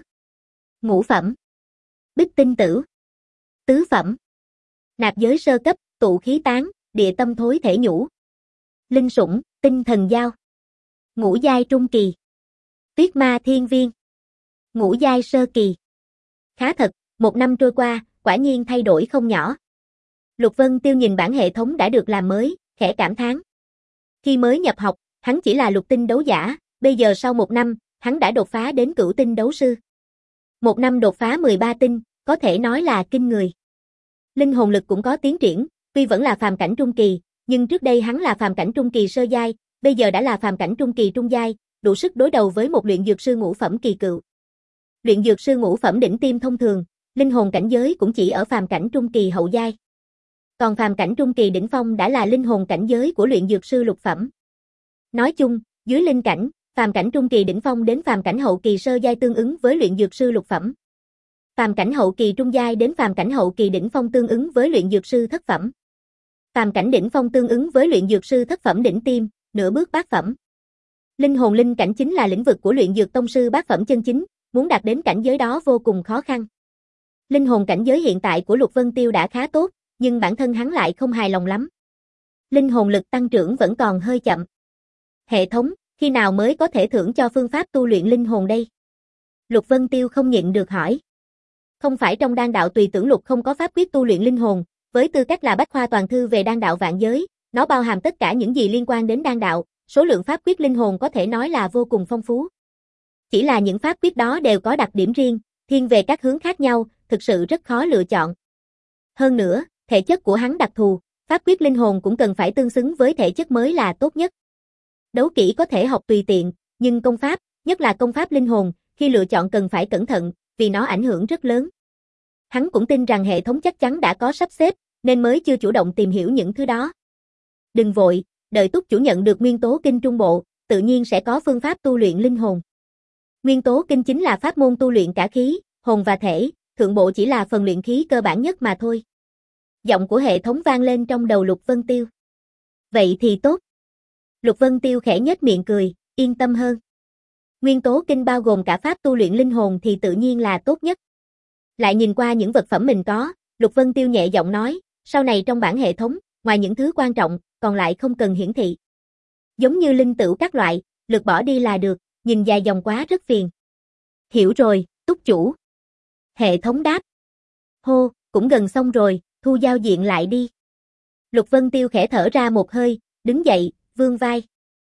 S1: Ngũ phẩm. Bích tinh tử. Tứ phẩm. Nạp giới sơ cấp, tụ khí tán, địa tâm thối thể nhũ. Linh sủng, tinh thần giao. Ngũ giai trung kỳ. Tuyết Ma Thiên Viên. Ngũ giai sơ kỳ. Khá thật, một năm trôi qua, quả nhiên thay đổi không nhỏ. Lục Vân Tiêu nhìn bản hệ thống đã được làm mới, khẽ cảm thán. Khi mới nhập học, hắn chỉ là lục tinh đấu giả, bây giờ sau một năm, hắn đã đột phá đến cửu tinh đấu sư. Một năm đột phá mười ba tinh, có thể nói là kinh người. Linh hồn lực cũng có tiến triển, tuy vẫn là phàm cảnh trung kỳ, nhưng trước đây hắn là phàm cảnh trung kỳ sơ giai, bây giờ đã là phàm cảnh trung kỳ trung giai, đủ sức đối đầu với một luyện dược sư ngũ phẩm kỳ cựu. Luyện dược sư ngũ phẩm đỉnh tiêm thông thường, linh hồn cảnh giới cũng chỉ ở phàm cảnh trung kỳ hậu giai. Còn phàm cảnh trung kỳ đỉnh phong đã là linh hồn cảnh giới của luyện dược sư lục phẩm. Nói chung, dưới linh cảnh, phàm cảnh trung kỳ đỉnh phong đến phàm cảnh hậu kỳ sơ giai tương ứng với luyện dược sư lục phẩm. Phàm cảnh hậu kỳ trung giai đến phàm cảnh hậu kỳ đỉnh phong tương ứng với luyện dược sư thất phẩm. Phàm cảnh đỉnh phong tương ứng với luyện dược sư thất phẩm đỉnh tiêm, nửa bước bát phẩm. Linh hồn linh cảnh chính là lĩnh vực của luyện dược tông sư bát phẩm chân chính, muốn đạt đến cảnh giới đó vô cùng khó khăn. Linh hồn cảnh giới hiện tại của Lục Vân Tiêu đã khá tốt, nhưng bản thân hắn lại không hài lòng lắm. Linh hồn lực tăng trưởng vẫn còn hơi chậm. Hệ thống, khi nào mới có thể thưởng cho phương pháp tu luyện linh hồn đây? Lục Vân Tiêu không nhịn được hỏi. Không phải trong đan đạo tùy tưởng lục không có pháp quyết tu luyện linh hồn, với tư cách là bách khoa toàn thư về đan đạo vạn giới, nó bao hàm tất cả những gì liên quan đến đan đạo, số lượng pháp quyết linh hồn có thể nói là vô cùng phong phú. Chỉ là những pháp quyết đó đều có đặc điểm riêng, thiên về các hướng khác nhau, thực sự rất khó lựa chọn. Hơn nữa, thể chất của hắn đặc thù, pháp quyết linh hồn cũng cần phải tương xứng với thể chất mới là tốt nhất. Đấu kỹ có thể học tùy tiện, nhưng công pháp, nhất là công pháp linh hồn, khi lựa chọn cần phải cẩn thận, vì nó ảnh hưởng rất lớn. Hắn cũng tin rằng hệ thống chắc chắn đã có sắp xếp, nên mới chưa chủ động tìm hiểu những thứ đó. Đừng vội, đợi túc chủ nhận được nguyên tố kinh trung bộ, tự nhiên sẽ có phương pháp tu luyện linh hồn. Nguyên tố kinh chính là pháp môn tu luyện cả khí, hồn và thể, thượng bộ chỉ là phần luyện khí cơ bản nhất mà thôi. Giọng của hệ thống vang lên trong đầu Lục Vân Tiêu. Vậy thì tốt. Lục Vân Tiêu khẽ nhếch miệng cười, yên tâm hơn. Nguyên tố kinh bao gồm cả pháp tu luyện linh hồn thì tự nhiên là tốt nhất. Lại nhìn qua những vật phẩm mình có, Lục Vân Tiêu nhẹ giọng nói, sau này trong bảng hệ thống, ngoài những thứ quan trọng, còn lại không cần hiển thị. Giống như linh tửu các loại, lược bỏ đi là được, nhìn dài dòng quá rất phiền. Hiểu rồi, túc chủ. Hệ thống đáp. Hô, cũng gần xong rồi, thu giao diện lại đi. Lục Vân Tiêu khẽ thở ra một hơi, đứng dậy, vươn vai.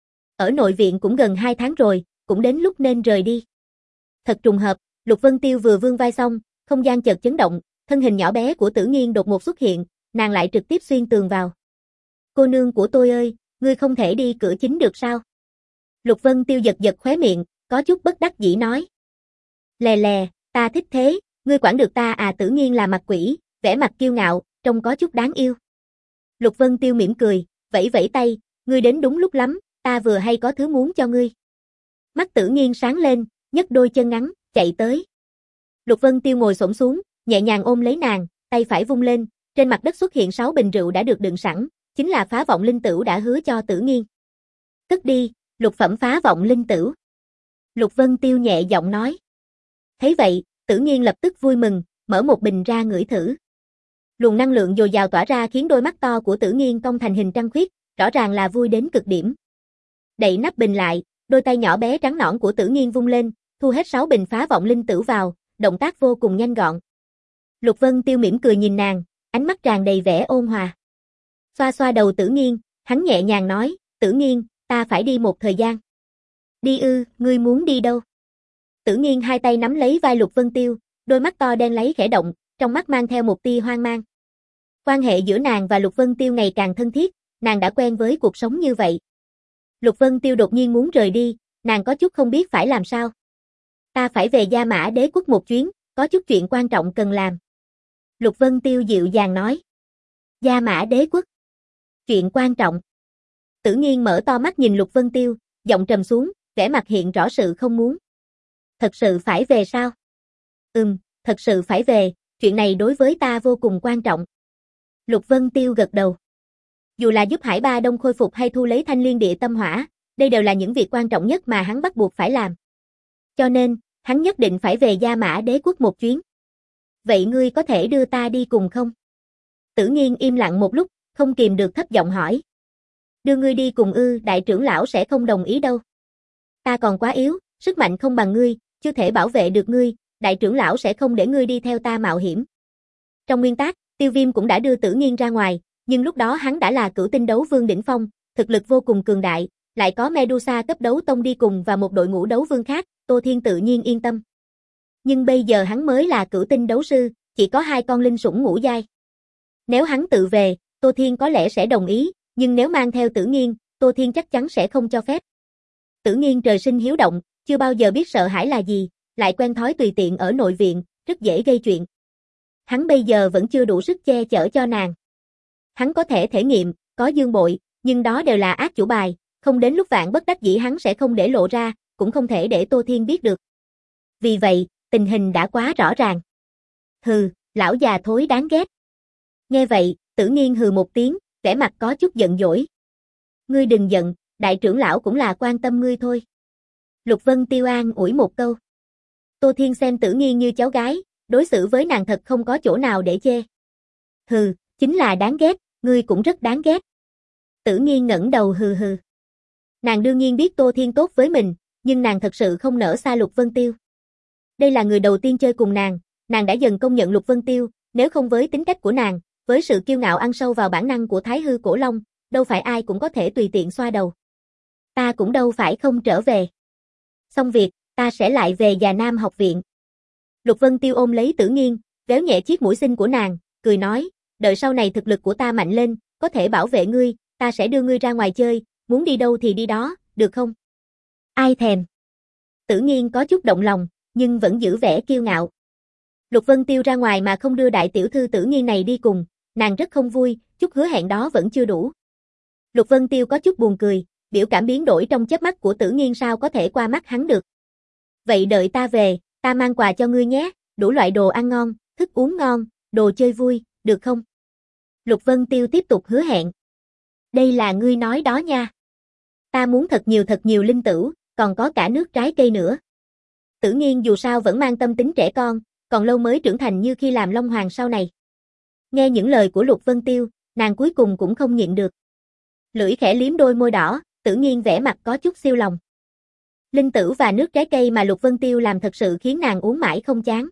S1: Ở nội viện cũng gần hai tháng rồi, cũng đến lúc nên rời đi. Thật trùng hợp, Lục Vân Tiêu vừa vươn vai xong, không gian chợt chấn động, thân hình nhỏ bé của Tử Nghiên đột ngột xuất hiện, nàng lại trực tiếp xuyên tường vào. Cô nương của tôi ơi, ngươi không thể đi cửa chính được sao? Lục Vân Tiêu giật giật khóe miệng, có chút bất đắc dĩ nói. Lè lè, ta thích thế, ngươi quản được ta à? Tử Nghiên là mặt quỷ, vẻ mặt kiêu ngạo, trông có chút đáng yêu. Lục Vân Tiêu mỉm cười, vẫy vẫy tay, ngươi đến đúng lúc lắm, ta vừa hay có thứ muốn cho ngươi. Mắt Tử Nghiên sáng lên, nhấc đôi chân ngắn, chạy tới. Lục Vân Tiêu ngồi xổm xuống, nhẹ nhàng ôm lấy nàng, tay phải vung lên, trên mặt đất xuất hiện sáu bình rượu đã được đựng sẵn, chính là phá vọng linh tửu đã hứa cho Tử Nghiên. Cất đi, lục phẩm phá vọng linh tửu. Lục Vân Tiêu nhẹ giọng nói. Thấy vậy, Tử Nghiên lập tức vui mừng, mở một bình ra ngửi thử. Luồng năng lượng dồi dào tỏa ra khiến đôi mắt to của Tử Nghiên cong thành hình trăng khuyết, rõ ràng là vui đến cực điểm. Đậy nắp bình lại, đôi tay nhỏ bé trắng nõn của Tử Nghiên vung lên, thu hết sáu bình phá vọng linh tửu vào, động tác vô cùng nhanh gọn. Lục Vân Tiêu mỉm cười nhìn nàng, ánh mắt tràn đầy vẻ ôn hòa. Xoa xoa đầu Tử Nghiên, hắn nhẹ nhàng nói, Tử Nghiên, ta phải đi một thời gian. Đi ư, ngươi muốn đi đâu? Tử Nghiên hai tay nắm lấy vai Lục Vân Tiêu, đôi mắt to đen láy khẽ động, trong mắt mang theo một tia hoang mang. Quan hệ giữa nàng và Lục Vân Tiêu ngày càng thân thiết, nàng đã quen với cuộc sống như vậy. Lục Vân Tiêu đột nhiên muốn rời đi, nàng có chút không biết phải làm sao. Ta phải về Gia Mã Đế quốc một chuyến, có chút chuyện quan trọng cần làm. Lục Vân Tiêu dịu dàng nói. Gia Mã Đế quốc. Chuyện quan trọng. Tử Nghiên mở to mắt nhìn Lục Vân Tiêu, giọng trầm xuống, vẻ mặt hiện rõ sự không muốn. Thật sự phải về sao? Ừm, thật sự phải về, chuyện này đối với ta vô cùng quan trọng. Lục Vân Tiêu gật đầu. Dù là giúp Hải Ba Đông khôi phục hay thu lấy Thanh Liên Địa Tâm Hỏa, đây đều là những việc quan trọng nhất mà hắn bắt buộc phải làm. Cho nên, hắn nhất định phải về Gia Mã Đế quốc một chuyến. Vậy ngươi có thể đưa ta đi cùng không? Tử Nghiên im lặng một lúc, không kìm được thấp giọng hỏi. Đưa ngươi đi cùng ư? Đại trưởng lão sẽ không đồng ý đâu. Ta còn quá yếu, sức mạnh không bằng ngươi, chưa thể bảo vệ được ngươi, đại trưởng lão sẽ không để ngươi đi theo ta mạo hiểm. Trong nguyên tắc, Tiêu Viêm cũng đã đưa Tử Nghiên ra ngoài, nhưng lúc đó hắn đã là cửu tinh đấu vương đỉnh phong, thực lực vô cùng cường đại, lại có Medusa cấp đấu tông đi cùng và một đội ngũ đấu vương khác, Tô Thiên tự nhiên yên tâm. Nhưng bây giờ hắn mới là cửu tinh đấu sư, chỉ có hai con linh sủng ngũ giai. Nếu hắn tự về, Tô Thiên có lẽ sẽ đồng ý, nhưng nếu mang theo Tử Nghiên, Tô Thiên chắc chắn sẽ không cho phép. Tử Nghiên trời sinh hiếu động, chưa bao giờ biết sợ hãi là gì, lại quen thói tùy tiện ở nội viện, rất dễ gây chuyện. Hắn bây giờ vẫn chưa đủ sức che chở cho nàng. Hắn có thể thể nghiệm, có dương bội, nhưng đó đều là ác chủ bài, không đến lúc vạn bất đắc dĩ hắn sẽ không để lộ ra, cũng không thể để Tô Thiên biết được. Vì vậy, tình hình đã quá rõ ràng. Hừ, lão già thối đáng ghét. Nghe vậy, Tử Nghiên hừ một tiếng, vẻ mặt có chút giận dỗi. Ngươi đừng giận, đại trưởng lão cũng là quan tâm ngươi thôi. Lục Vân Tiêu an ủi một câu. Tô Thiên xem Tử Nghiên như cháu gái, đối xử với nàng thật không có chỗ nào để chê. Hừ, chính là đáng ghét, ngươi cũng rất đáng ghét. Tử Nghiên ngẩng đầu hừ hừ. Nàng đương nhiên biết Tô Thiên tốt với mình, nhưng nàng thật sự không nỡ xa Lục Vân Tiêu. Đây là người đầu tiên chơi cùng nàng, nàng đã dần công nhận Lục Vân Tiêu, nếu không với tính cách của nàng, với sự kiêu ngạo ăn sâu vào bản năng của Thái Hư Cổ Long, đâu phải ai cũng có thể tùy tiện xoa đầu. Ta cũng đâu phải không trở về. Xong việc, ta sẽ lại về Già Nam học viện. Lục Vân Tiêu ôm lấy Tử Nghiên, véo nhẹ chiếc mũi xinh của nàng, cười nói, đợi sau này thực lực của ta mạnh lên, có thể bảo vệ ngươi, ta sẽ đưa ngươi ra ngoài chơi, muốn đi đâu thì đi đó, được không? Ai thèm. Tử Nghiên có chút động lòng, nhưng vẫn giữ vẻ kiêu ngạo. Lục Vân Tiêu ra ngoài mà không đưa đại tiểu thư Tử Nghiên này đi cùng, nàng rất không vui, chút hứa hẹn đó vẫn chưa đủ. Lục Vân Tiêu có chút buồn cười, biểu cảm biến đổi trong chớp mắt của Tử Nghiên sao có thể qua mắt hắn được. Vậy đợi ta về, ta mang quà cho ngươi nhé, đủ loại đồ ăn ngon, thức uống ngon, đồ chơi vui, được không? Lục Vân Tiêu tiếp tục hứa hẹn. Đây là ngươi nói đó nha. Ta muốn thật nhiều thật nhiều linh tửu, còn có cả nước trái cây nữa. Tử Nghiên dù sao vẫn mang tâm tính trẻ con, còn lâu mới trưởng thành như khi làm Long Hoàng sau này. Nghe những lời của Lục Vân Tiêu, nàng cuối cùng cũng không nhịn được. Lưỡi khẽ liếm đôi môi đỏ, Tử Nghiên vẻ mặt có chút siêu lòng. Linh tửu và nước trái cây mà Lục Vân Tiêu làm thật sự khiến nàng uống mãi không chán.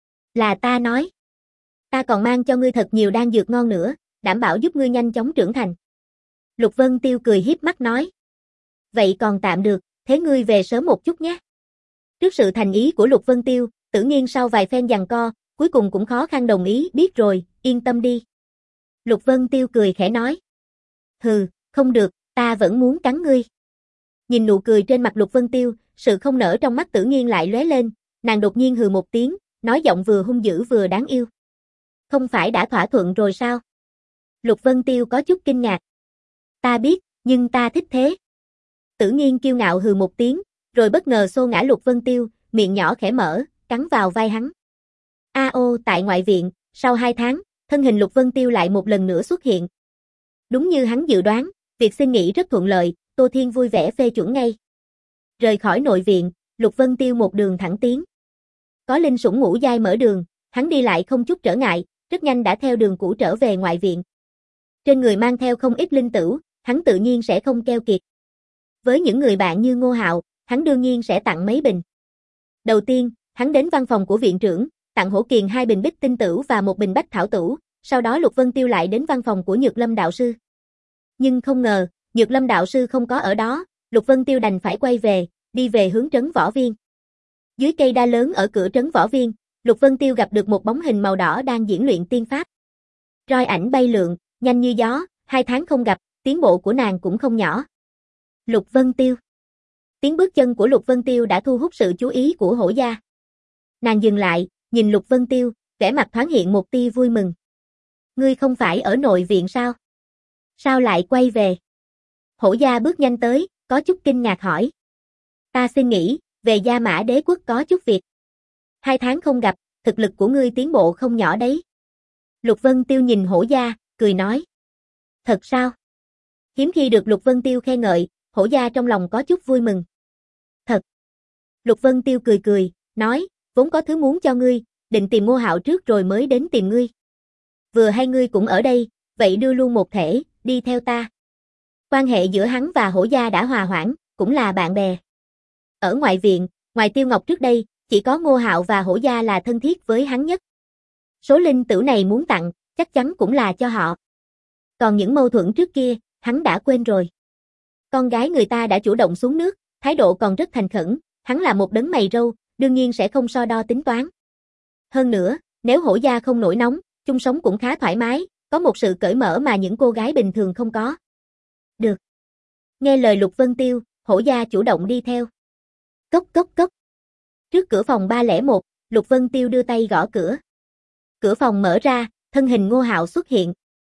S1: Là ta nói. Ta còn mang cho ngươi thật nhiều đan dược ngon nữa, đảm bảo giúp ngươi nhanh chóng trưởng thành. Lục Vân Tiêu cười hiếp mắt nói. Vậy còn tạm được, thế ngươi về sớm một chút nhé. Trước sự thành ý của Lục Vân Tiêu, Tử Nghiên sau vài phen giằng co, cuối cùng cũng khó khăn đồng ý, biết rồi, yên tâm đi. Lục Vân Tiêu cười khẽ nói. Hừ, không được, ta vẫn muốn cắn ngươi. Nhìn nụ cười trên mặt Lục Vân Tiêu, sự không nở trong mắt Tử Nghiên lại lóe lên, nàng đột nhiên hừ một tiếng, nói giọng vừa hung dữ vừa đáng yêu. Không phải đã thỏa thuận rồi sao? Lục Vân Tiêu có chút kinh ngạc. Ta biết, nhưng ta thích thế. Tử Nghiên kiêu ngạo hừ một tiếng, rồi bất ngờ xô ngã Lục Vân Tiêu, miệng nhỏ khẽ mở, cắn vào vai hắn. A ô tại ngoại viện, sau hai tháng, thân hình Lục Vân Tiêu lại một lần nữa xuất hiện. Đúng như hắn dự đoán, việc xin nghỉ rất thuận lợi, Tô Thiên vui vẻ phê chuẩn ngay. Rời khỏi nội viện, Lục Vân Tiêu một đường thẳng tiến. Có linh sủng ngũ giai mở đường, hắn đi lại không chút trở ngại, rất nhanh đã theo đường cũ trở về ngoại viện. Trên người mang theo không ít linh tửu, hắn tự nhiên sẽ không keo kiệt. Với những người bạn như Ngô Hạo, hắn đương nhiên sẽ tặng mấy bình. Đầu tiên, hắn đến văn phòng của viện trưởng, tặng Hổ Kiền hai bình bích tinh tửu và một bình bách thảo tửu, sau đó Lục Vân Tiêu lại đến văn phòng của Nhược Lâm đạo sư. Nhưng không ngờ, Nhược Lâm đạo sư không có ở đó, Lục Vân Tiêu đành phải quay về, đi về hướng trấn Võ Viên. Dưới cây đa lớn ở cửa trấn Võ Viên, Lục Vân Tiêu gặp được một bóng hình màu đỏ đang diễn luyện tiên pháp. Roi ảnh bay lượn, nhanh như gió, hai tháng không gặp, tiến bộ của nàng cũng không nhỏ. Lục Vân Tiêu. Tiếng bước chân của Lục Vân Tiêu đã thu hút sự chú ý của Hổ gia. Nàng dừng lại, nhìn Lục Vân Tiêu, vẻ mặt thoáng hiện một tia vui mừng. Ngươi không phải ở nội viện sao? Sao lại quay về? Hổ gia bước nhanh tới, có chút kinh ngạc hỏi. Ta xin nghỉ, về Gia Mã Đế quốc có chút việc. Hai tháng không gặp, thực lực của ngươi tiến bộ không nhỏ đấy. Lục Vân Tiêu nhìn Hổ gia, cười nói. Thật sao? Hiếm khi được Lục Vân Tiêu khen ngợi, Hổ gia trong lòng có chút vui mừng. Thật. Lục Vân Tiêu cười cười, nói, vốn có thứ muốn cho ngươi, định tìm Ngô Hạo trước rồi mới đến tìm ngươi. Vừa hay ngươi cũng ở đây, vậy đưa luôn một thể, đi theo ta. Quan hệ giữa hắn và Hổ gia đã hòa hoãn, cũng là bạn bè. Ở ngoại viện, ngoài Tiêu Ngọc trước đây, chỉ có Ngô Hạo và Hổ gia là thân thiết với hắn nhất. Số linh tửu này muốn tặng, chắc chắn cũng là cho họ. Còn những mâu thuẫn trước kia, hắn đã quên rồi. Con gái người ta đã chủ động xuống nước, thái độ còn rất thành khẩn, hắn là một đấng mày râu, đương nhiên sẽ không so đo tính toán. Hơn nữa, nếu Hổ gia không nổi nóng, chung sống cũng khá thoải mái, có một sự cởi mở mà những cô gái bình thường không có. Được. Nghe lời Lục Vân Tiêu, Hổ Gia chủ động đi theo. Cốc cốc cốc. Trước cửa phòng ba không một, Lục Vân Tiêu đưa tay gõ cửa. Cửa phòng mở ra, thân hình Ngô Hạo xuất hiện.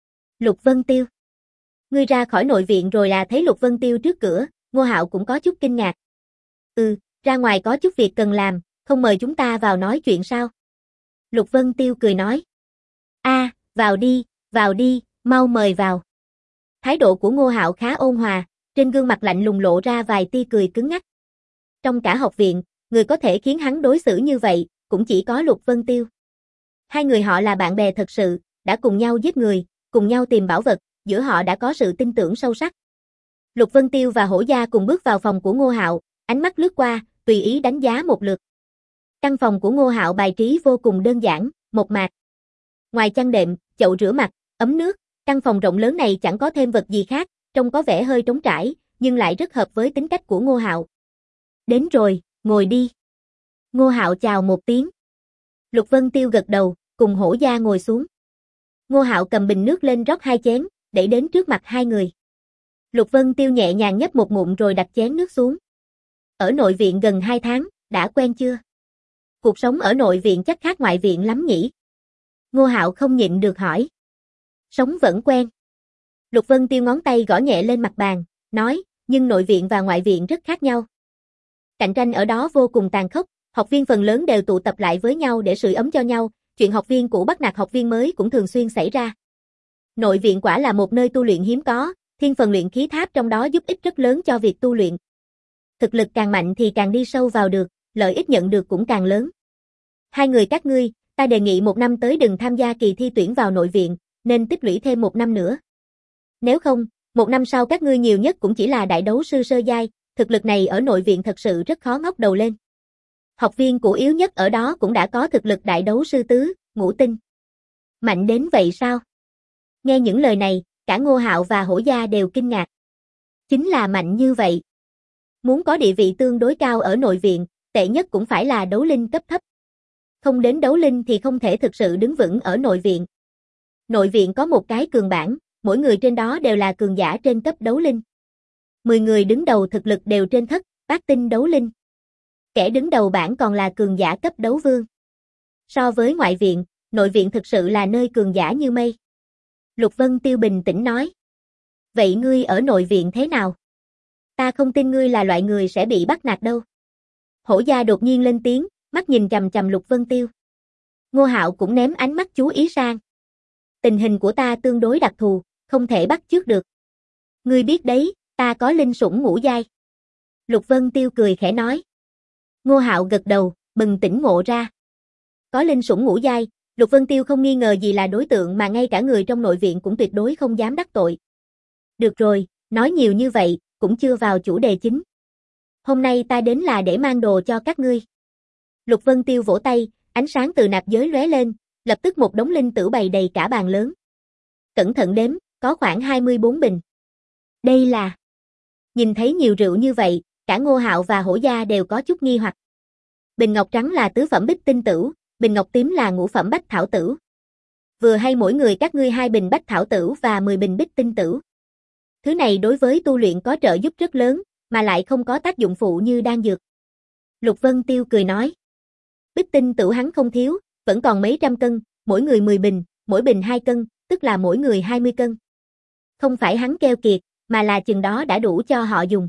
S1: Lục Vân Tiêu. Ngươi ra khỏi nội viện rồi à? Thấy Lục Vân Tiêu trước cửa, Ngô Hạo cũng có chút kinh ngạc. Ừ, ra ngoài có chút việc cần làm, không mời chúng ta vào nói chuyện sao? Lục Vân Tiêu cười nói. A, à, vào đi, vào đi, mau mời vào. Thái độ của Ngô Hạo khá ôn hòa, trên gương mặt lạnh lùng lộ ra vài tia cười cứng ngắc. Trong cả học viện, người có thể khiến hắn đối xử như vậy, cũng chỉ có Lục Vân Tiêu. Hai người họ là bạn bè thật sự, đã cùng nhau giết người, cùng nhau tìm bảo vật, giữa họ đã có sự tin tưởng sâu sắc. Lục Vân Tiêu và Hổ Gia cùng bước vào phòng của Ngô Hạo, ánh mắt lướt qua, tùy ý đánh giá một lượt. Căn phòng của Ngô Hạo bài trí vô cùng đơn giản, mộc mạc. Ngoài chăn đệm, chậu rửa mặt, ấm nước, căn phòng rộng lớn này chẳng có thêm vật gì khác, trông có vẻ hơi trống trải, nhưng lại rất hợp với tính cách của Ngô Hạo. Đến rồi, ngồi đi. Ngô Hạo chào một tiếng. Lục Vân Tiêu gật đầu, cùng Hổ Gia ngồi xuống. Ngô Hạo cầm bình nước lên rót hai chén, đẩy đến trước mặt hai người. Lục Vân Tiêu nhẹ nhàng nhấp một ngụm rồi đặt chén nước xuống. Ở nội viện gần hai tháng, đã quen chưa? Cuộc sống ở nội viện chắc khác ngoại viện lắm nhỉ? Ngô Hạo không nhịn được hỏi. Sống vẫn quen. Lục Vân Tiêu ngón tay gõ nhẹ lên mặt bàn, nói, nhưng nội viện và ngoại viện rất khác nhau. Cạnh tranh ở đó vô cùng tàn khốc, học viên phần lớn đều tụ tập lại với nhau để sưởi ấm cho nhau, chuyện học viên cũ bắt nạt học viên mới cũng thường xuyên xảy ra. Nội viện quả là một nơi tu luyện hiếm có, thiên phần luyện khí tháp trong đó giúp ích rất lớn cho việc tu luyện. Thực lực càng mạnh thì càng đi sâu vào được, lợi ích nhận được cũng càng lớn. Hai người các ngươi, ta đề nghị một năm tới đừng tham gia kỳ thi tuyển vào nội viện, nên tích lũy thêm một năm nữa. Nếu không, một năm sau các ngươi nhiều nhất cũng chỉ là đại đấu sư sơ giai, thực lực này ở nội viện thật sự rất khó ngóc đầu lên. Học viên cũ yếu nhất ở đó cũng đã có thực lực đại đấu sư tứ, ngũ tinh. Mạnh đến vậy sao? Nghe những lời này, cả Ngô Hạo và Hổ Gia đều kinh ngạc. Chính là mạnh như vậy. Muốn có địa vị tương đối cao ở nội viện, tệ nhất cũng phải là đấu linh cấp thấp. Không đến đấu linh thì không thể thực sự đứng vững ở nội viện. Nội viện có một cái cường bảng, mỗi người trên đó đều là cường giả trên cấp đấu linh. mười người đứng đầu thực lực đều trên thất, bát tinh đấu linh. Kẻ đứng đầu bảng còn là cường giả cấp đấu vương. So với ngoại viện, nội viện thực sự là nơi cường giả như mây. Lục Vân Tiêu bình tĩnh nói. Vậy ngươi ở nội viện thế nào? Ta không tin ngươi là loại người sẽ bị bắt nạt đâu. Hổ Gia đột nhiên lên tiếng, mắt nhìn chằm chằm Lục Vân Tiêu. Ngô Hạo cũng ném ánh mắt chú ý sang. Tình hình của ta tương đối đặc thù, không thể bắt chước được. Ngươi biết đấy, ta có linh sủng ngũ giai. Lục Vân Tiêu cười khẽ nói. Ngô Hạo gật đầu, bừng tỉnh ngộ ra. Có linh sủng ngũ giai, Lục Vân Tiêu không nghi ngờ gì là đối tượng mà ngay cả người trong nội viện cũng tuyệt đối không dám đắc tội. Được rồi, nói nhiều như vậy, cũng chưa vào chủ đề chính. Hôm nay ta đến là để mang đồ cho các ngươi. Lục Vân Tiêu vỗ tay, ánh sáng từ nạp giới lóe lên, lập tức một đống linh tử bày đầy cả bàn lớn. Cẩn thận đếm, có khoảng hai mươi bốn bình. Đây là... Nhìn thấy nhiều rượu như vậy, cả Ngô Hạo và Hổ Gia đều có chút nghi hoặc. Bình ngọc trắng là tứ phẩm bích tinh tử, bình ngọc tím là ngũ phẩm bách thảo tử. Vừa hay mỗi người các ngươi hai bình bách thảo tử và mười bình bích tinh tử. Thứ này đối với tu luyện có trợ giúp rất lớn, mà lại không có tác dụng phụ như đan dược. Lục Vân Tiêu cười nói. Bích tinh tử hắn không thiếu, vẫn còn mấy trăm cân, mỗi người mười bình, mỗi bình hai cân, tức là mỗi người hai mươi cân. Không phải hắn keo kiệt, mà là chừng đó đã đủ cho họ dùng.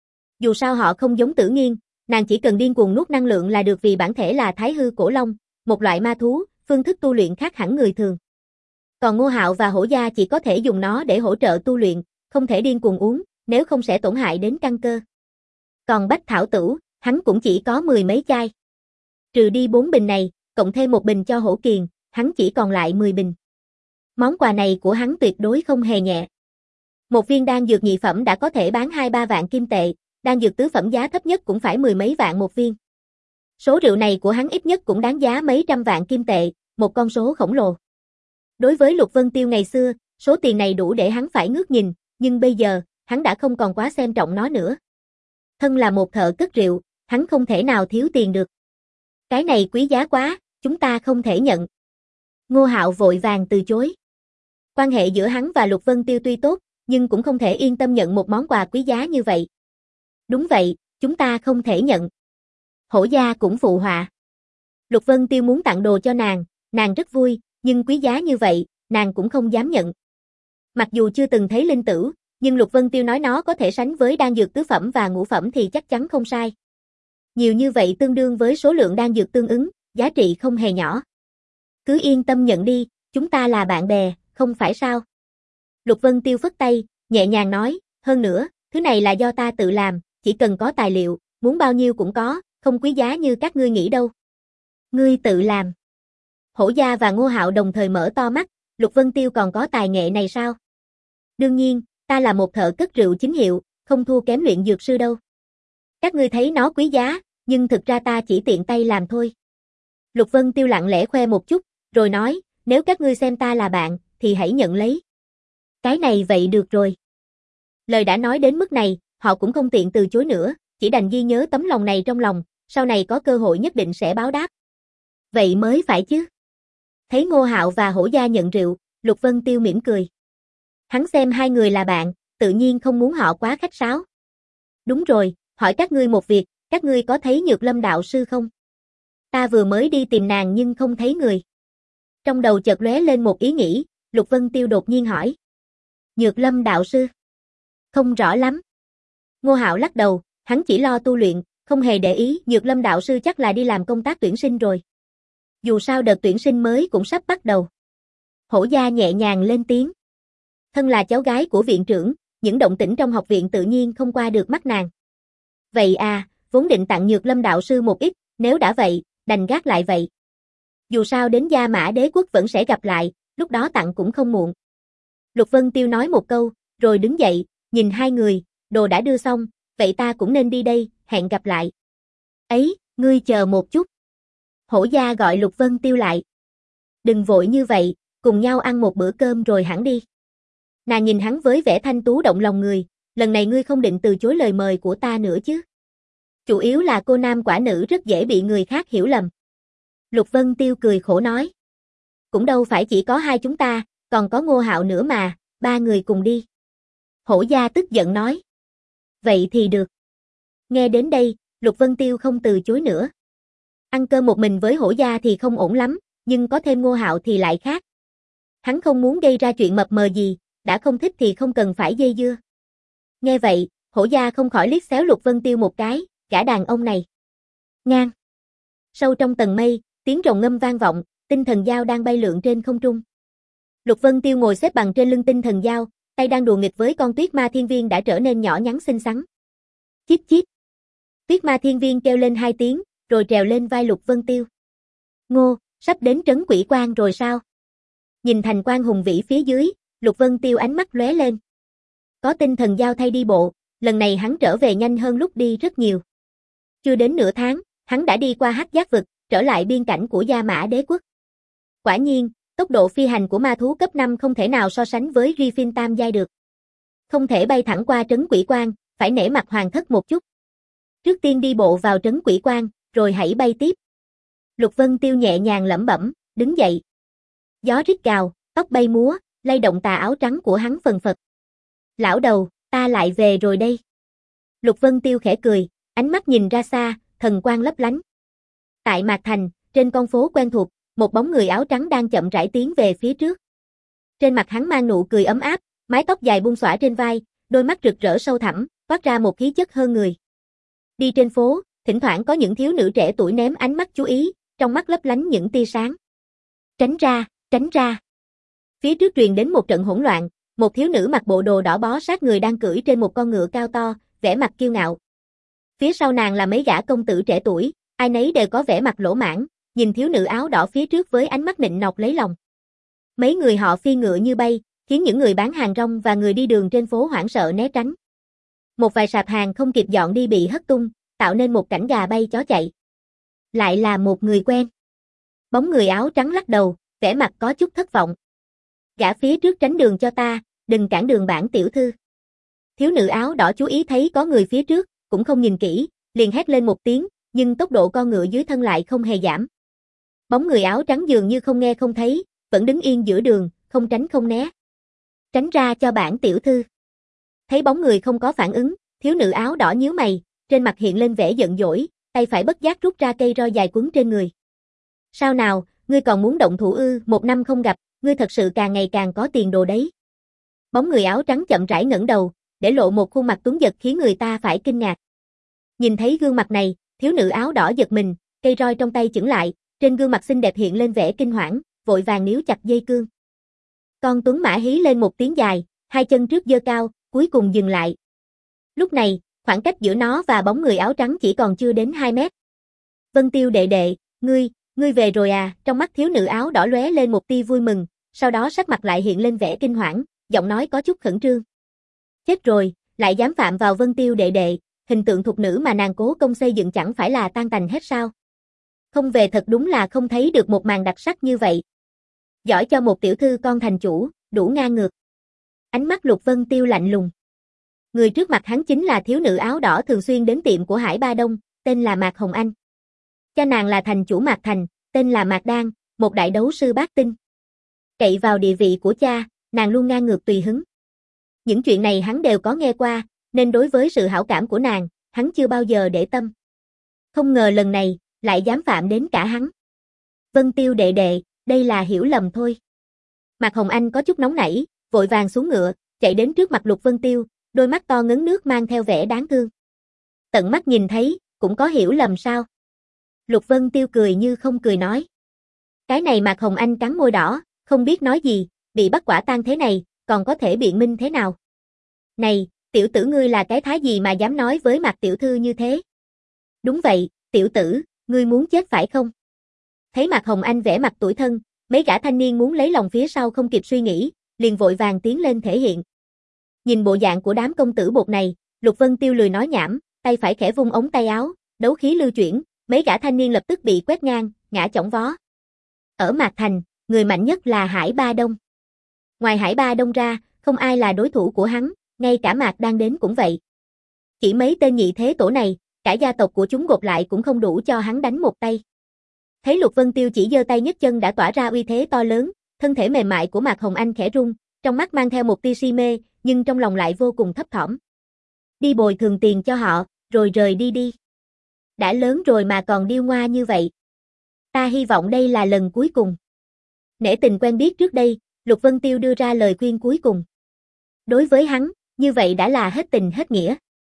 S1: Dù sao họ không giống Tử Nghiên, nàng chỉ cần điên cuồng nuốt năng lượng là được vì bản thể là Thái Hư Cổ Long, một loại ma thú, phương thức tu luyện khác hẳn người thường. Còn Ngô Hạo và Hổ Gia chỉ có thể dùng nó để hỗ trợ tu luyện, không thể điên cuồng uống, nếu không sẽ tổn hại đến căn cơ. Còn bách thảo tử, hắn cũng chỉ có mười mấy chai. Trừ đi bốn bình này, cộng thêm một bình cho Hổ Kiền, hắn chỉ còn lại mười bình. Món quà này của hắn tuyệt đối không hề nhẹ. Một viên đan dược nhị phẩm đã có thể bán hai ba vạn kim tệ, đan dược tứ phẩm giá thấp nhất cũng phải mười mấy vạn một viên. Số rượu này của hắn ít nhất cũng đáng giá mấy trăm vạn kim tệ, một con số khổng lồ. Đối với Lục Vân Tiêu ngày xưa, số tiền này đủ để hắn phải ngước nhìn, nhưng bây giờ, hắn đã không còn quá xem trọng nó nữa. Thân là một thợ cất rượu, hắn không thể nào thiếu tiền được. Cái này quý giá quá, chúng ta không thể nhận. Ngô Hạo vội vàng từ chối. Quan hệ giữa hắn và Lục Vân Tiêu tuy tốt, nhưng cũng không thể yên tâm nhận một món quà quý giá như vậy. Đúng vậy, chúng ta không thể nhận. Hổ gia cũng phụ họa. Lục Vân Tiêu muốn tặng đồ cho nàng, nàng rất vui, nhưng quý giá như vậy, nàng cũng không dám nhận. Mặc dù chưa từng thấy linh tử, nhưng Lục Vân Tiêu nói nó có thể sánh với đan dược tứ phẩm và ngũ phẩm thì chắc chắn không sai. Nhiều như vậy tương đương với số lượng đan dược tương ứng, giá trị không hề nhỏ. Cứ yên tâm nhận đi, chúng ta là bạn bè, không phải sao? Lục Vân Tiêu phất tay, nhẹ nhàng nói, hơn nữa, thứ này là do ta tự làm, chỉ cần có tài liệu, muốn bao nhiêu cũng có, không quý giá như các ngươi nghĩ đâu. Ngươi tự làm. Hổ gia và Ngô Hạo đồng thời mở to mắt, Lục Vân Tiêu còn có tài nghệ này sao? Đương nhiên, ta là một thợ cất rượu chính hiệu, không thua kém luyện dược sư đâu. Các ngươi thấy nó quý giá, nhưng thực ra ta chỉ tiện tay làm thôi. Lục Vân Tiêu lặng lẽ khoe một chút, rồi nói, nếu các ngươi xem ta là bạn, thì hãy nhận lấy. Cái này vậy được rồi. Lời đã nói đến mức này, họ cũng không tiện từ chối nữa, chỉ đành ghi nhớ tấm lòng này trong lòng, sau này có cơ hội nhất định sẽ báo đáp. Vậy mới phải chứ. Thấy Ngô Hạo và Hổ gia nhận rượu, Lục Vân Tiêu mỉm cười. Hắn xem hai người là bạn, tự nhiên không muốn họ quá khách sáo. Đúng rồi, hỏi các ngươi một việc, các ngươi có thấy Nhược Lâm đạo sư không? Ta vừa mới đi tìm nàng nhưng không thấy người. Trong đầu chợt lóe lên một ý nghĩ, Lục Vân Tiêu đột nhiên hỏi. Nhược Lâm đạo sư? Không rõ lắm. Ngô Hạo lắc đầu, hắn chỉ lo tu luyện, không hề để ý, Nhược Lâm đạo sư chắc là đi làm công tác tuyển sinh rồi. Dù sao đợt tuyển sinh mới cũng sắp bắt đầu. Hổ gia nhẹ nhàng lên tiếng. Thân là cháu gái của viện trưởng, những động tĩnh trong học viện tự nhiên không qua được mắt nàng. Vậy à, vốn định tặng Nhược Lâm đạo sư một ít, nếu đã vậy, đành gác lại vậy. Dù sao đến Gia Mã Đế quốc vẫn sẽ gặp lại, lúc đó tặng cũng không muộn. Lục Vân Tiêu nói một câu, rồi đứng dậy, nhìn hai người, đồ đã đưa xong, vậy ta cũng nên đi đây, hẹn gặp lại. Ấy, ngươi chờ một chút. Hổ gia gọi Lục Vân Tiêu lại. Đừng vội như vậy, cùng nhau ăn một bữa cơm rồi hẳn đi. Nàng nhìn hắn với vẻ thanh tú động lòng người, lần này ngươi không định từ chối lời mời của ta nữa chứ? Chủ yếu là cô nam quả nữ rất dễ bị người khác hiểu lầm. Lục Vân Tiêu cười khổ nói. Cũng đâu phải chỉ có hai chúng ta, còn có Ngô Hạo nữa mà, ba người cùng đi. Hổ gia tức giận nói. Vậy thì được. Nghe đến đây, Lục Vân Tiêu không từ chối nữa. Ăn cơm một mình với Hổ gia thì không ổn lắm, nhưng có thêm Ngô Hạo thì lại khác. Hắn không muốn gây ra chuyện mập mờ gì, đã không thích thì không cần phải dây dưa. Nghe vậy, Hổ gia không khỏi liếc xéo Lục Vân Tiêu một cái, gã đàn ông này. Ngang. Sâu trong tầng mây, tiếng rồng ngâm vang vọng, tinh thần dao đang bay lượn trên không trung. Lục Vân Tiêu ngồi xếp bằng trên lưng tinh thần dao, tay đang đùa nghịch với con tuyết ma thiên viên đã trở nên nhỏ nhắn xinh xắn. Chít chít. Tuyết ma thiên viên kêu lên hai tiếng, rồi trèo lên vai Lục Vân Tiêu. Ngô, sắp đến trấn quỷ quan rồi sao? Nhìn thành quan hùng vĩ phía dưới, Lục Vân Tiêu ánh mắt lóe lên. Có tinh thần dao thay đi bộ, lần này hắn trở về nhanh hơn lúc đi rất nhiều. Chưa đến nửa tháng, hắn đã đi qua Hắc Giác vực, trở lại biên cảnh của Gia Mã Đế quốc. Quả nhiên, tốc độ phi hành của ma thú cấp năm không thể nào so sánh với Griffin tam giai được. Không thể bay thẳng qua trấn quỷ quan, phải nể mặt hoàng thất một chút. Trước tiên đi bộ vào trấn quỷ quan, rồi hãy bay tiếp. Lục Vân Tiêu nhẹ nhàng lẩm bẩm, đứng dậy. Gió rít gào, tóc bay múa, lay động tà áo trắng của hắn phần phật. Lão đầu, ta lại về rồi đây. Lục Vân Tiêu khẽ cười, ánh mắt nhìn ra xa, thần quang lấp lánh. Tại Mạc Thành, trên con phố quen thuộc, một bóng người áo trắng đang chậm rãi tiến về phía trước. Trên mặt hắn mang nụ cười ấm áp, mái tóc dài buông xõa trên vai, đôi mắt rực rỡ sâu thẳm, toát ra một khí chất hơn người. Đi trên phố, thỉnh thoảng có những thiếu nữ trẻ tuổi ném ánh mắt chú ý, trong mắt lấp lánh những tia sáng. Tránh ra, tránh ra. Phía trước truyền đến một trận hỗn loạn, một thiếu nữ mặc bộ đồ đỏ bó sát người đang cưỡi trên một con ngựa cao to, vẻ mặt kiêu ngạo. Phía sau nàng là mấy gã công tử trẻ tuổi, ai nấy đều có vẻ mặt lỗ mãng, nhìn thiếu nữ áo đỏ phía trước với ánh mắt nịnh nọt lấy lòng. Mấy người họ phi ngựa như bay, khiến những người bán hàng rong và người đi đường trên phố hoảng sợ né tránh. Một vài sạp hàng không kịp dọn đi bị hất tung, tạo nên một cảnh gà bay chó chạy. Lại là một người quen. Bóng người áo trắng lắc đầu, vẻ mặt có chút thất vọng. Gã phía trước tránh đường cho ta, đừng cản đường bản tiểu thư. Thiếu nữ áo đỏ chú ý thấy có người phía trước, cũng không nhìn kỹ, liền hét lên một tiếng, nhưng tốc độ con ngựa dưới thân lại không hề giảm. Bóng người áo trắng dường như không nghe không thấy, vẫn đứng yên giữa đường, không tránh không né. Tránh ra cho bản tiểu thư. Thấy bóng người không có phản ứng, thiếu nữ áo đỏ nhíu mày, trên mặt hiện lên vẻ giận dỗi, tay phải bất giác rút ra cây roi dài quấn trên người. Sao nào, ngươi còn muốn động thủ ư? Một năm không gặp, ngươi thật sự càng ngày càng có tiền đồ đấy. Bóng người áo trắng chậm rãi ngẩng đầu, để lộ một khuôn mặt tuấn giật khiến người ta phải kinh ngạc. Nhìn thấy gương mặt này, thiếu nữ áo đỏ giật mình, cây roi trong tay chững lại, trên gương mặt xinh đẹp hiện lên vẻ kinh hoảng, vội vàng níu chặt dây cương. Con tuấn mã hí lên một tiếng dài, hai chân trước giơ cao, cuối cùng dừng lại. Lúc này, khoảng cách giữa nó và bóng người áo trắng chỉ còn chưa đến hai mét. Vân Tiêu đệ đệ, ngươi, ngươi về rồi à? Trong mắt thiếu nữ áo đỏ lóe lên một tia vui mừng, sau đó sắc mặt lại hiện lên vẻ kinh hoảng, giọng nói có chút khẩn trương. Chết rồi, lại dám phạm vào Vân Tiêu đệ đệ, hình tượng thục nữ mà nàng cố công xây dựng chẳng phải là tan tành hết sao? Không về thật đúng là không thấy được một màn đặc sắc như vậy. Giỏi cho một tiểu thư con thành chủ, đủ ngang ngược. Ánh mắt Lục Vân Tiêu lạnh lùng. Người trước mặt hắn chính là thiếu nữ áo đỏ thường xuyên đến tiệm của Hải Ba Đông, tên là Mạc Hồng Anh. Cha nàng là thành chủ Mạc Thành, tên là Mạc Đan, một đại đấu sư bát tinh. Cậy vào địa vị của cha, nàng luôn ngang ngược tùy hứng. Những chuyện này hắn đều có nghe qua, nên đối với sự hảo cảm của nàng, hắn chưa bao giờ để tâm. Không ngờ lần này, lại dám phạm đến cả hắn. Vân Tiêu đệ đệ, đây là hiểu lầm thôi. Mạc Hồng Anh có chút nóng nảy, vội vàng xuống ngựa, chạy đến trước mặt Lục Vân Tiêu, đôi mắt to ngấn nước mang theo vẻ đáng thương. Tận mắt nhìn thấy, cũng có hiểu lầm sao? Lục Vân Tiêu cười như không cười nói. Cái này Mạc Hồng Anh cắn môi đỏ, không biết nói gì, bị bắt quả tang thế này, còn có thể biện minh thế nào? Này, tiểu tử ngươi là cái thái gì mà dám nói với Mạc tiểu thư như thế? Đúng vậy, tiểu tử, ngươi muốn chết phải không? Thấy Mạc Hồng Anh vẻ mặt tủi thân, mấy gã thanh niên muốn lấy lòng phía sau không kịp suy nghĩ, liền vội vàng tiến lên thể hiện. Nhìn bộ dạng của đám công tử bột này, Lục Vân Tiêu lười nói nhảm, tay phải khẽ vung ống tay áo, đấu khí lưu chuyển, mấy gã thanh niên lập tức bị quét ngang, ngã chỏng vó. Ở Mạc Thành, người mạnh nhất là Hải Ba Đông. Ngoài Hải Ba Đông ra, không ai là đối thủ của hắn, ngay cả Mạc đang đến cũng vậy. Chỉ mấy tên nhị thế tổ này, cả gia tộc của chúng gộp lại cũng không đủ cho hắn đánh một tay. Thấy Lục Vân Tiêu chỉ giơ tay nhấc chân đã tỏa ra uy thế to lớn, thân thể mềm mại của Mạc Hồng Anh khẽ rung, trong mắt mang theo một tia si mê, nhưng trong lòng lại vô cùng thấp thỏm. Đi bồi thường tiền cho họ, rồi rời đi đi. Đã lớn rồi mà còn điêu ngoa như vậy. Ta hy vọng đây là lần cuối cùng. Nể tình quen biết trước đây, Lục Vân Tiêu đưa ra lời khuyên cuối cùng. Đối với hắn, như vậy đã là hết tình hết nghĩa.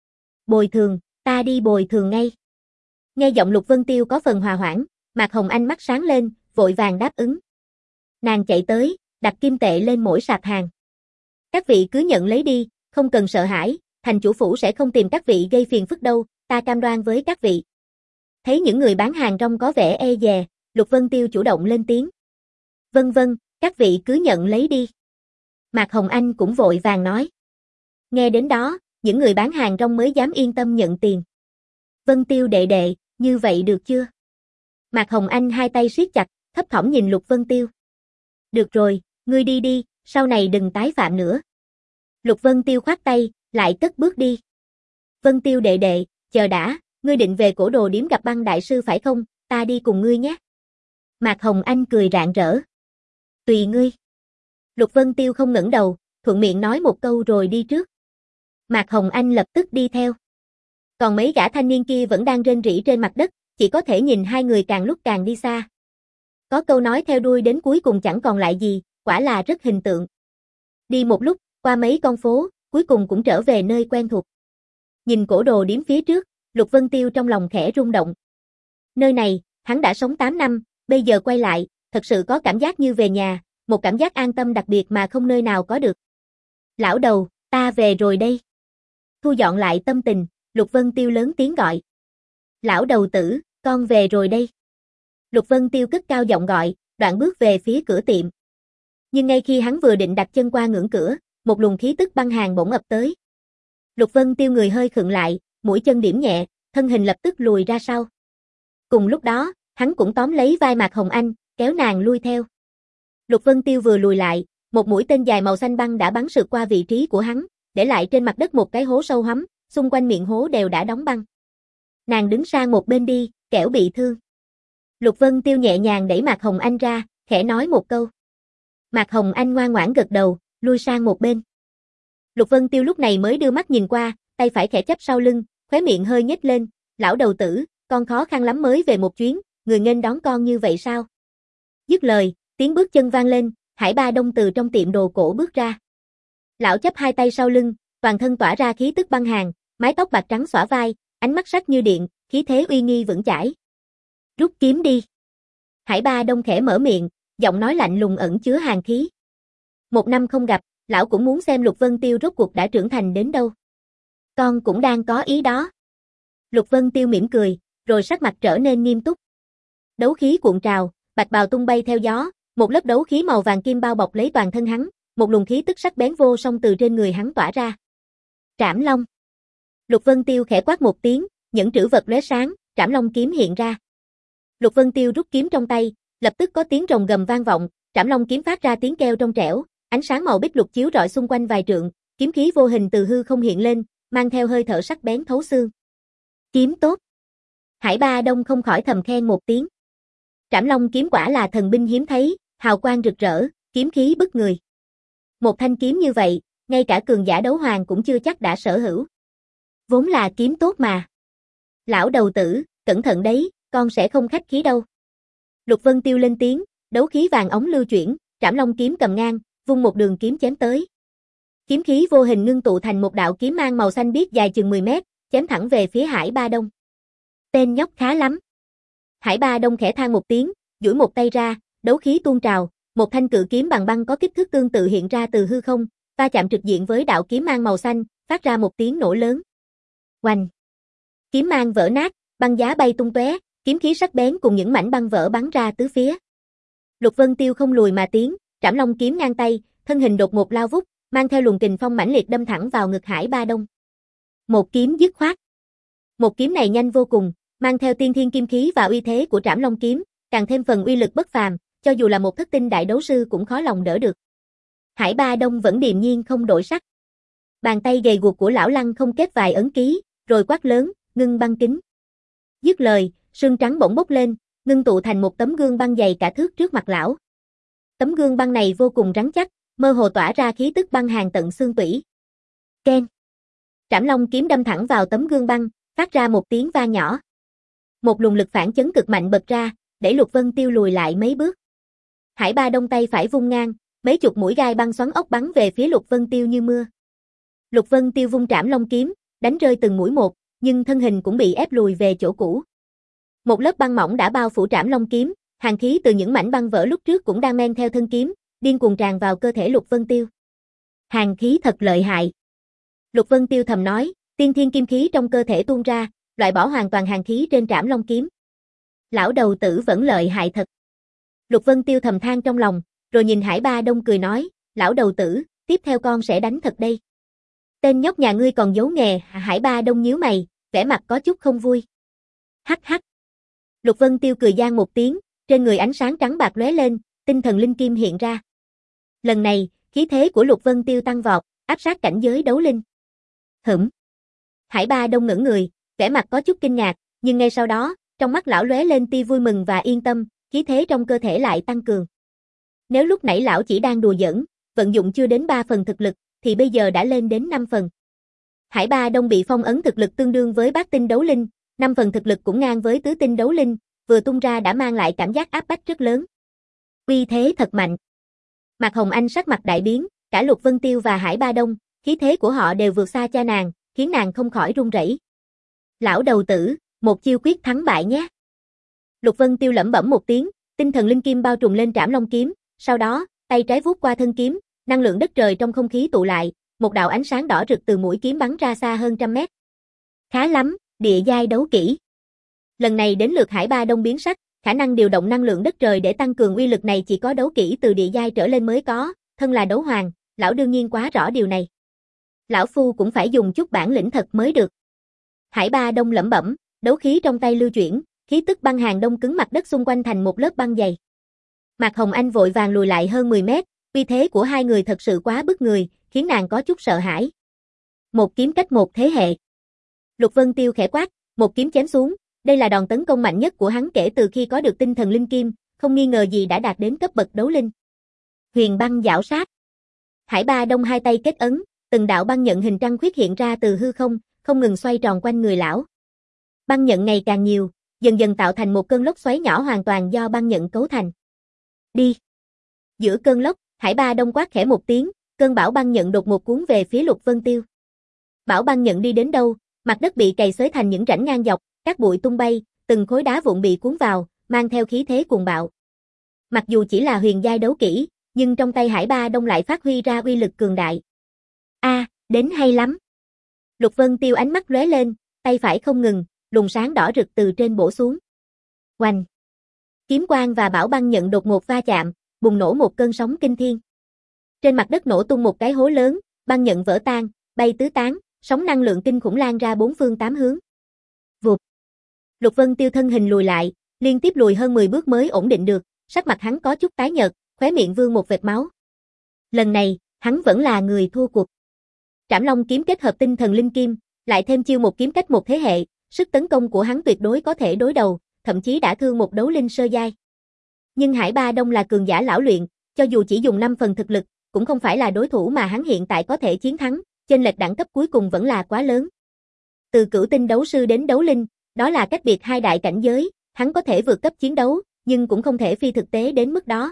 S1: Bồi thường, ta đi bồi thường ngay. Nghe giọng Lục Vân Tiêu có phần hòa hoãn, Mạc Hồng Anh mắt sáng lên, vội vàng đáp ứng. Nàng chạy tới, đặt kim tệ lên mỗi sạp hàng. Các vị cứ nhận lấy đi, không cần sợ hãi, thành chủ phủ sẽ không tìm các vị gây phiền phức đâu, ta cam đoan với các vị. Thấy những người bán hàng rong có vẻ e dè, Lục Vân Tiêu chủ động lên tiếng. Vân vân, các vị cứ nhận lấy đi. Mạc Hồng Anh cũng vội vàng nói. Nghe đến đó, những người bán hàng rong mới dám yên tâm nhận tiền. Vân Tiêu đệ đệ, như vậy được chưa? Mạc Hồng Anh hai tay siết chặt, thấp thỏm nhìn Lục Vân Tiêu. Được rồi, ngươi đi đi, sau này đừng tái phạm nữa. Lục Vân Tiêu khoát tay, lại cất bước đi. Vân Tiêu đệ đệ, chờ đã, ngươi định về cổ đồ điếm gặp Băng đại sư phải không? Ta đi cùng ngươi nhé. Mạc Hồng Anh cười rạng rỡ. Tùy ngươi. Lục Vân Tiêu không ngẩng đầu, thuận miệng nói một câu rồi đi trước. Mạc Hồng Anh lập tức đi theo. Còn mấy gã thanh niên kia vẫn đang rên rỉ trên mặt đất, chỉ có thể nhìn hai người càng lúc càng đi xa. Có câu nói theo đuôi đến cuối cùng chẳng còn lại gì, quả là rất hình tượng. Đi một lúc, qua mấy con phố, cuối cùng cũng trở về nơi quen thuộc. Nhìn cổ đồ điếm phía trước, Lục Vân Tiêu trong lòng khẽ rung động. Nơi này, hắn đã sống tám năm, bây giờ quay lại, thật sự có cảm giác như về nhà, một cảm giác an tâm đặc biệt mà không nơi nào có được. Lão đầu, ta về rồi đây. Thu dọn lại tâm tình, Lục Vân Tiêu lớn tiếng gọi. Lão đầu tử, con về rồi đây. Lục Vân Tiêu cất cao giọng gọi, đoạn bước về phía cửa tiệm. Nhưng ngay khi hắn vừa định đặt chân qua ngưỡng cửa, một luồng khí tức băng hàn bỗng ập tới. Lục Vân Tiêu người hơi khựng lại, mũi chân điểm nhẹ, thân hình lập tức lùi ra sau. Cùng lúc đó, hắn cũng tóm lấy vai Mạc Hồng Anh, kéo nàng lui theo. Lục Vân Tiêu vừa lùi lại, một mũi tên dài màu xanh băng đã bắn sượt qua vị trí của hắn, để lại trên mặt đất một cái hố sâu hoắm, xung quanh miệng hố đều đã đóng băng. Nàng đứng sang một bên đi, kẻo bị thương. Lục Vân Tiêu nhẹ nhàng đẩy Mạc Hồng Anh ra, khẽ nói một câu. Mạc Hồng Anh ngoan ngoãn gật đầu, lui sang một bên. Lục Vân Tiêu lúc này mới đưa mắt nhìn qua, tay phải khẽ chắp sau lưng, khóe miệng hơi nhếch lên, lão đầu tử, con khó khăn lắm mới về một chuyến, người nghênh đón con như vậy sao? Dứt lời, tiếng bước chân vang lên, Hải Ba Đông từ trong tiệm đồ cổ bước ra. Lão chắp hai tay sau lưng, toàn thân tỏa ra khí tức băng hàn, mái tóc bạc trắng xõa vai, ánh mắt sắc như điện, khí thế uy nghi vững chãi. Rút kiếm đi. Hải Ba Đông khẽ mở miệng, giọng nói lạnh lùng ẩn chứa hàn khí. Một năm không gặp, lão cũng muốn xem Lục Vân Tiêu rốt cuộc đã trưởng thành đến đâu. Con cũng đang có ý đó. Lục Vân Tiêu mỉm cười, rồi sắc mặt trở nên nghiêm túc. Đấu khí cuộn trào, bạch bào tung bay theo gió, một lớp đấu khí màu vàng kim bao bọc lấy toàn thân hắn, một luồng khí tức sắc bén vô song từ trên người hắn tỏa ra. Trảm Long. Lục Vân Tiêu khẽ quát một tiếng, những trữ vật lóe sáng, Trảm Long kiếm hiện ra. Lục Vân Tiêu rút kiếm trong tay, lập tức có tiếng rồng gầm vang vọng, Trảm Long kiếm phát ra tiếng kêu trong trẻo, ánh sáng màu bích lục chiếu rọi xung quanh vài trượng, kiếm khí vô hình từ hư không hiện lên, mang theo hơi thở sắc bén thấu xương. Kiếm tốt. Hải Ba Đông không khỏi thầm khen một tiếng. Trảm Long kiếm quả là thần binh hiếm thấy, hào quang rực rỡ, kiếm khí bức người. Một thanh kiếm như vậy, ngay cả cường giả đấu hoàng cũng chưa chắc đã sở hữu. Vốn là kiếm tốt mà. Lão đầu tử, cẩn thận đấy, con sẽ không khách khí đâu. Lục Vân Tiêu lên tiếng, đấu khí vàng ống lưu chuyển, Trảm Long kiếm cầm ngang, vung một đường kiếm chém tới. Kiếm khí vô hình ngưng tụ thành một đạo kiếm mang màu xanh biếc dài chừng mười mét, chém thẳng về phía Hải Ba Đông. Tên nhóc khá lắm. Hải Ba Đông khẽ than một tiếng, duỗi một tay ra, đấu khí tuôn trào, một thanh cự kiếm bằng băng có kích thước tương tự hiện ra từ hư không, va chạm trực diện với đạo kiếm mang màu xanh, phát ra một tiếng nổ lớn. Oanh! Kiếm mang vỡ nát, băng giá bay tung tóe, kiếm khí sắc bén cùng những mảnh băng vỡ bắn ra tứ phía. Lục Vân Tiêu không lùi mà tiến, Trảm Long kiếm ngang tay, thân hình đột ngột lao vút, mang theo luồng kình phong mãnh liệt đâm thẳng vào ngực Hải Ba Đông. Một kiếm dứt khoát. Một kiếm này nhanh vô cùng, mang theo tiên thiên kim khí và uy thế của Trảm Long kiếm, càng thêm phần uy lực bất phàm, cho dù là một thất tinh đại đấu sư cũng khó lòng đỡ được. Hải Ba Đông vẫn điềm nhiên không đổi sắc. Bàn tay gầy guộc của lão lăng không kết vài ấn ký, rồi quát lớn, ngưng băng kính. Dứt lời, sương trắng bỗng bốc lên, ngưng tụ thành một tấm gương băng dày cả thước trước mặt lão. Tấm gương băng này vô cùng rắn chắc, mơ hồ tỏa ra khí tức băng hàn tận xương tủy. Keng. Trảm Long kiếm đâm thẳng vào tấm gương băng, phát ra một tiếng vang nhỏ. Một luồng lực phản chấn cực mạnh bật ra, đẩy Lục Vân Tiêu lùi lại mấy bước. Hải Ba Đông tay phải vung ngang, mấy chục mũi gai băng xoắn ốc bắn về phía Lục Vân Tiêu như mưa. Lục Vân Tiêu vung Trảm Long kiếm, đánh rơi từng mũi một, nhưng thân hình cũng bị ép lùi về chỗ cũ. Một lớp băng mỏng đã bao phủ Trảm Long kiếm, hàn khí từ những mảnh băng vỡ lúc trước cũng đang men theo thân kiếm, điên cuồng tràn vào cơ thể Lục Vân Tiêu. Hàn khí thật lợi hại. Lục Vân Tiêu thầm nói, tiên thiên kim khí trong cơ thể tuôn ra, loại bỏ hoàn toàn hàn khí trên Trảm Long kiếm. Lão đầu tử vẫn lợi hại thật. Lục Vân Tiêu thầm than trong lòng, rồi nhìn Hải Ba Đông cười nói, lão đầu tử, tiếp theo con sẽ đánh thật đây. Tên nhóc nhà ngươi còn giấu nghề, Hải Ba Đông nhíu mày, vẻ mặt có chút không vui. Hắc hắc. Lục Vân Tiêu cười gian một tiếng, trên người ánh sáng trắng bạc lóe lên, tinh thần linh kim hiện ra. Lần này, khí thế của Lục Vân Tiêu tăng vọt, áp sát cảnh giới đấu linh. Hửm. Hải Ba Đông ngẩng người, vẻ mặt có chút kinh ngạc, nhưng ngay sau đó, trong mắt lão lóe lên tia vui mừng và yên tâm, khí thế trong cơ thể lại tăng cường. Nếu lúc nãy lão chỉ đang đùa giỡn, vận dụng chưa đến ba phần thực lực, thì bây giờ đã lên đến năm phần. Hải Ba Đông bị phong ấn thực lực tương đương với bát tinh đấu linh, năm phần thực lực cũng ngang với tứ tinh đấu linh, vừa tung ra đã mang lại cảm giác áp bách rất lớn. Uy thế thật mạnh. Mạc Hồng Anh sắc mặt đại biến, cả Lục Vân Tiêu và Hải Ba Đông, khí thế của họ đều vượt xa cha nàng, khiến nàng không khỏi run rẩy. Lão đầu tử, một chiêu quyết thắng bại nhé. Lục Vân Tiêu lẩm bẩm một tiếng, tinh thần linh kim bao trùm lên Trảm Long kiếm, sau đó, tay trái vuốt qua thân kiếm, năng lượng đất trời trong không khí tụ lại, một đạo ánh sáng đỏ rực từ mũi kiếm bắn ra xa hơn trăm mét. Khá lắm, địa giai đấu kỹ. Lần này đến lượt Hải Ba Đông biến sắc, khả năng điều động năng lượng đất trời để tăng cường uy lực này chỉ có đấu kỹ từ địa giai trở lên mới có, thân là đấu hoàng, lão đương nhiên quá rõ điều này. Lão phu cũng phải dùng chút bản lĩnh thật mới được. Hải Ba Đông lẩm bẩm, đấu khí trong tay lưu chuyển, khí tức băng hàn đông cứng mặt đất xung quanh thành một lớp băng dày. Mạc Hồng Anh vội vàng lùi lại hơn mười mét, uy thế của hai người thật sự quá bức người, khiến nàng có chút sợ hãi. Một kiếm cách một thế hệ. Lục Vân Tiêu khẽ quát, một kiếm chém xuống, đây là đòn tấn công mạnh nhất của hắn kể từ khi có được tinh thần linh kim, không nghi ngờ gì đã đạt đến cấp bậc đấu linh. Huyền băng giảo sát. Hải Ba Đông hai tay kết ấn, Từng đạo băng nhận hình trăng khuyết hiện ra từ hư không, không ngừng xoay tròn quanh người lão. Băng nhận ngày càng nhiều, dần dần tạo thành một cơn lốc xoáy nhỏ hoàn toàn do băng nhận cấu thành. Đi! Giữa cơn lốc, Hải Ba Đông quát khẽ một tiếng, cơn bão băng nhận đột ngột cuốn về phía Lục Vân Tiêu. Bão băng nhận đi đến đâu, mặt đất bị cày xới thành những rãnh ngang dọc, các bụi tung bay, từng khối đá vụn bị cuốn vào, mang theo khí thế cuồng bạo. Mặc dù chỉ là huyền giai đấu kỹ, nhưng trong tay Hải Ba Đông lại phát huy ra uy lực cường đại. A, à, đến hay lắm. Lục Vân Tiêu ánh mắt lóe lên, tay phải không ngừng, luồng sáng đỏ rực từ trên bổ xuống. Oanh! Kiếm quang và bão băng nhận đột ngột va chạm, bùng nổ một cơn sóng kinh thiên. Trên mặt đất nổ tung một cái hố lớn, băng nhận vỡ tan, bay tứ tán, sóng năng lượng kinh khủng lan ra bốn phương tám hướng. Vụt! Lục Vân Tiêu thân hình lùi lại, liên tiếp lùi hơn mười bước mới ổn định được, sắc mặt hắn có chút tái nhợt, khóe miệng vương một vệt máu. Lần này, hắn vẫn là người thua cuộc. Trảm Long kiếm kết hợp tinh thần linh kim, lại thêm chiêu một kiếm cách một thế hệ, sức tấn công của hắn tuyệt đối có thể đối đầu, thậm chí đã thương một đấu linh sơ giai. Nhưng Hải Ba Đông là cường giả lão luyện, cho dù chỉ dùng năm phần thực lực, cũng không phải là đối thủ mà hắn hiện tại có thể chiến thắng, chênh lệch đẳng cấp cuối cùng vẫn là quá lớn. Từ cửu tinh đấu sư đến đấu linh, đó là cách biệt hai đại cảnh giới, hắn có thể vượt cấp chiến đấu, nhưng cũng không thể phi thực tế đến mức đó.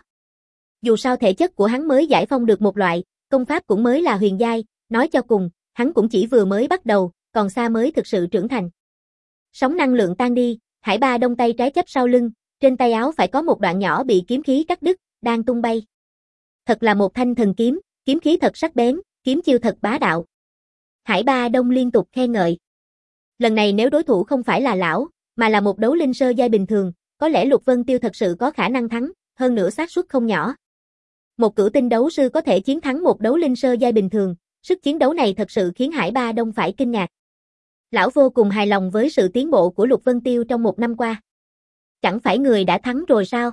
S1: Dù sao thể chất của hắn mới giải phong được một loại, công pháp cũng mới là huyền giai, nói cho cùng, hắn cũng chỉ vừa mới bắt đầu, còn xa mới thực sự trưởng thành. Sóng năng lượng tan đi, Hải Ba Đông tay trái chắp sau lưng, trên tay áo phải có một đoạn nhỏ bị kiếm khí cắt đứt, đang tung bay. Thật là một thanh thần kiếm, kiếm khí thật sắc bén, kiếm chiêu thật bá đạo. Hải Ba Đông liên tục khen ngợi. Lần này nếu đối thủ không phải là lão, mà là một đấu linh sơ giai bình thường, có lẽ Lục Vân Tiêu thật sự có khả năng thắng, hơn nữa xác suất không nhỏ. Một cửu tinh đấu sư có thể chiến thắng một đấu linh sơ giai bình thường, sức chiến đấu này thật sự khiến Hải Ba Đông phải kinh ngạc. Lão vô cùng hài lòng với sự tiến bộ của Lục Vân Tiêu trong một năm qua. Chẳng phải người đã thắng rồi sao?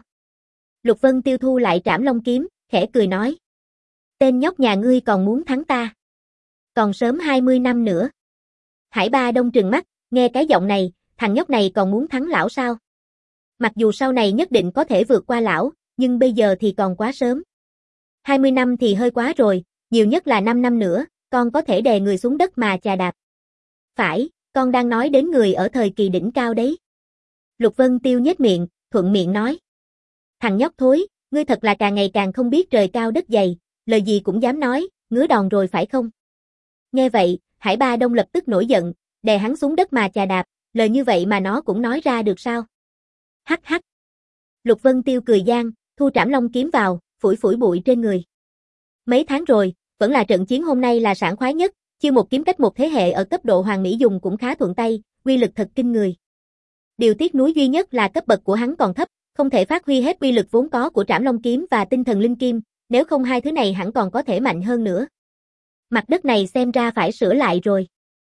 S1: Lục Vân Tiêu thu lại Trảm Long kiếm, khẽ cười nói. Tên nhóc nhà ngươi còn muốn thắng ta. Còn sớm hai mươi năm nữa. Hải Ba Đông trừng mắt, nghe cái giọng này, thằng nhóc này còn muốn thắng lão sao? Mặc dù sau này nhất định có thể vượt qua lão, nhưng bây giờ thì còn quá sớm. hai mươi năm thì hơi quá rồi, nhiều nhất là năm năm nữa, con có thể đè người xuống đất mà chà đạp. Phải, con đang nói đến người ở thời kỳ đỉnh cao đấy. Lục Vân Tiêu nhếch miệng, thuận miệng nói. Thằng nhóc thối, ngươi thật là càng ngày càng không biết trời cao đất dày, lời gì cũng dám nói, ngứa đòn rồi phải không? Nghe vậy, Hải Ba Đông lập tức nổi giận, đè hắn xuống đất mà chà đạp, lời như vậy mà nó cũng nói ra được sao? Hắc hắc. Lục Vân Tiêu cười gian, thu Trảm Long kiếm vào, phủi phủi bụi trên người. Mấy tháng rồi, vẫn là trận chiến hôm nay là sảng khoái nhất, chiêu một kiếm cách một thế hệ ở cấp độ hoàng mỹ dùng cũng khá thuận tay, uy lực thật kinh người. Điều tiếc nuối duy nhất là cấp bậc của hắn còn thấp, không thể phát huy hết uy lực vốn có của Trảm Long kiếm và tinh thần linh kim, nếu không hai thứ này hẳn còn có thể mạnh hơn nữa. Mặt đất này xem ra phải sửa lại rồi.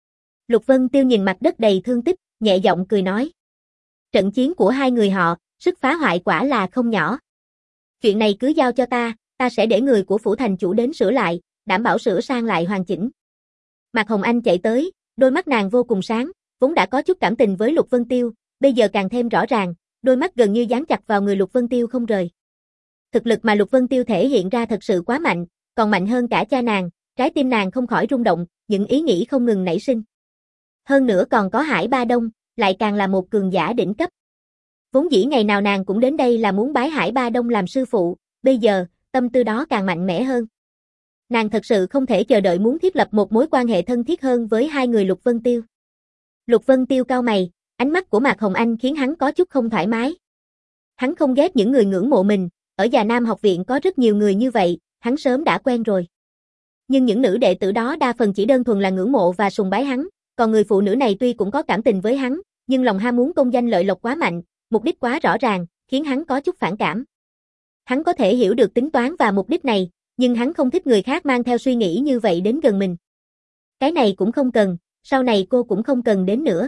S1: Lục Vân Tiêu nhìn mặt đất đầy thương tích, nhẹ giọng cười nói. Trận chiến của hai người họ, sức phá hoại quả là không nhỏ. Chuyện này cứ giao cho ta, ta sẽ để người của phủ thành chủ đến sửa lại, đảm bảo sửa sang lại hoàn chỉnh. Mạc Hồng Anh chạy tới, đôi mắt nàng vô cùng sáng, vốn đã có chút cảm tình với Lục Vân Tiêu, bây giờ càng thêm rõ ràng, đôi mắt gần như dán chặt vào người Lục Vân Tiêu không rời. Thực lực mà Lục Vân Tiêu thể hiện ra thật sự quá mạnh, còn mạnh hơn cả cha nàng, trái tim nàng không khỏi rung động, những ý nghĩ không ngừng nảy sinh. Hơn nữa còn có Hải Ba Đông, lại càng là một cường giả đỉnh cấp. Vốn dĩ ngày nào nàng cũng đến đây là muốn bái Hải Ba Đông làm sư phụ, bây giờ, tâm tư đó càng mạnh mẽ hơn. Nàng thật sự không thể chờ đợi muốn thiết lập một mối quan hệ thân thiết hơn với hai người Lục Vân Tiêu. Lục Vân Tiêu cau mày, ánh mắt của Mạc Hồng Anh khiến hắn có chút không thoải mái. Hắn không ghét những người ngưỡng mộ mình, ở Già Nam học viện có rất nhiều người như vậy, hắn sớm đã quen rồi. Nhưng những nữ đệ tử đó đa phần chỉ đơn thuần là ngưỡng mộ và sùng bái hắn, còn người phụ nữ này tuy cũng có cảm tình với hắn, nhưng lòng ham muốn công danh lợi lộc quá mạnh, mục đích quá rõ ràng, khiến hắn có chút phản cảm. Hắn có thể hiểu được tính toán và mục đích này, nhưng hắn không thích người khác mang theo suy nghĩ như vậy đến gần mình. Cái này cũng không cần, sau này cô cũng không cần đến nữa.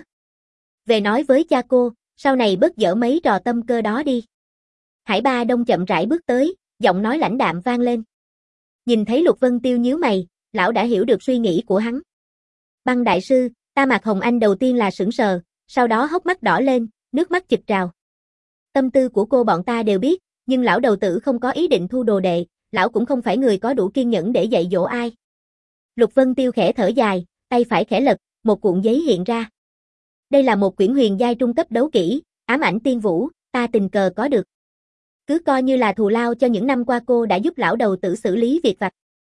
S1: Về nói với cha cô, sau này bớt dở mấy trò tâm cơ đó đi. Hải Ba Đông chậm rãi bước tới, giọng nói lãnh đạm vang lên. Nhìn thấy Lục Vân Tiêu nhíu mày, lão đã hiểu được suy nghĩ của hắn. Băng đại sư, ta Mạc Hồng Anh đầu tiên là sững sờ, sau đó hốc mắt đỏ lên, nước mắt chực trào. Tâm tư của cô bọn ta đều biết, nhưng lão đầu tử không có ý định thu đồ đệ, lão cũng không phải người có đủ kiên nhẫn để dạy dỗ ai. Lục Vân Tiêu khẽ thở dài, tay phải khẽ lật, một cuộn giấy hiện ra. Đây là một quyển huyền giai trung cấp đấu kỹ, ám ảnh tiên vũ, ta tình cờ có được. Cứ coi như là thù lao cho những năm qua cô đã giúp lão đầu tử xử lý việc vặt.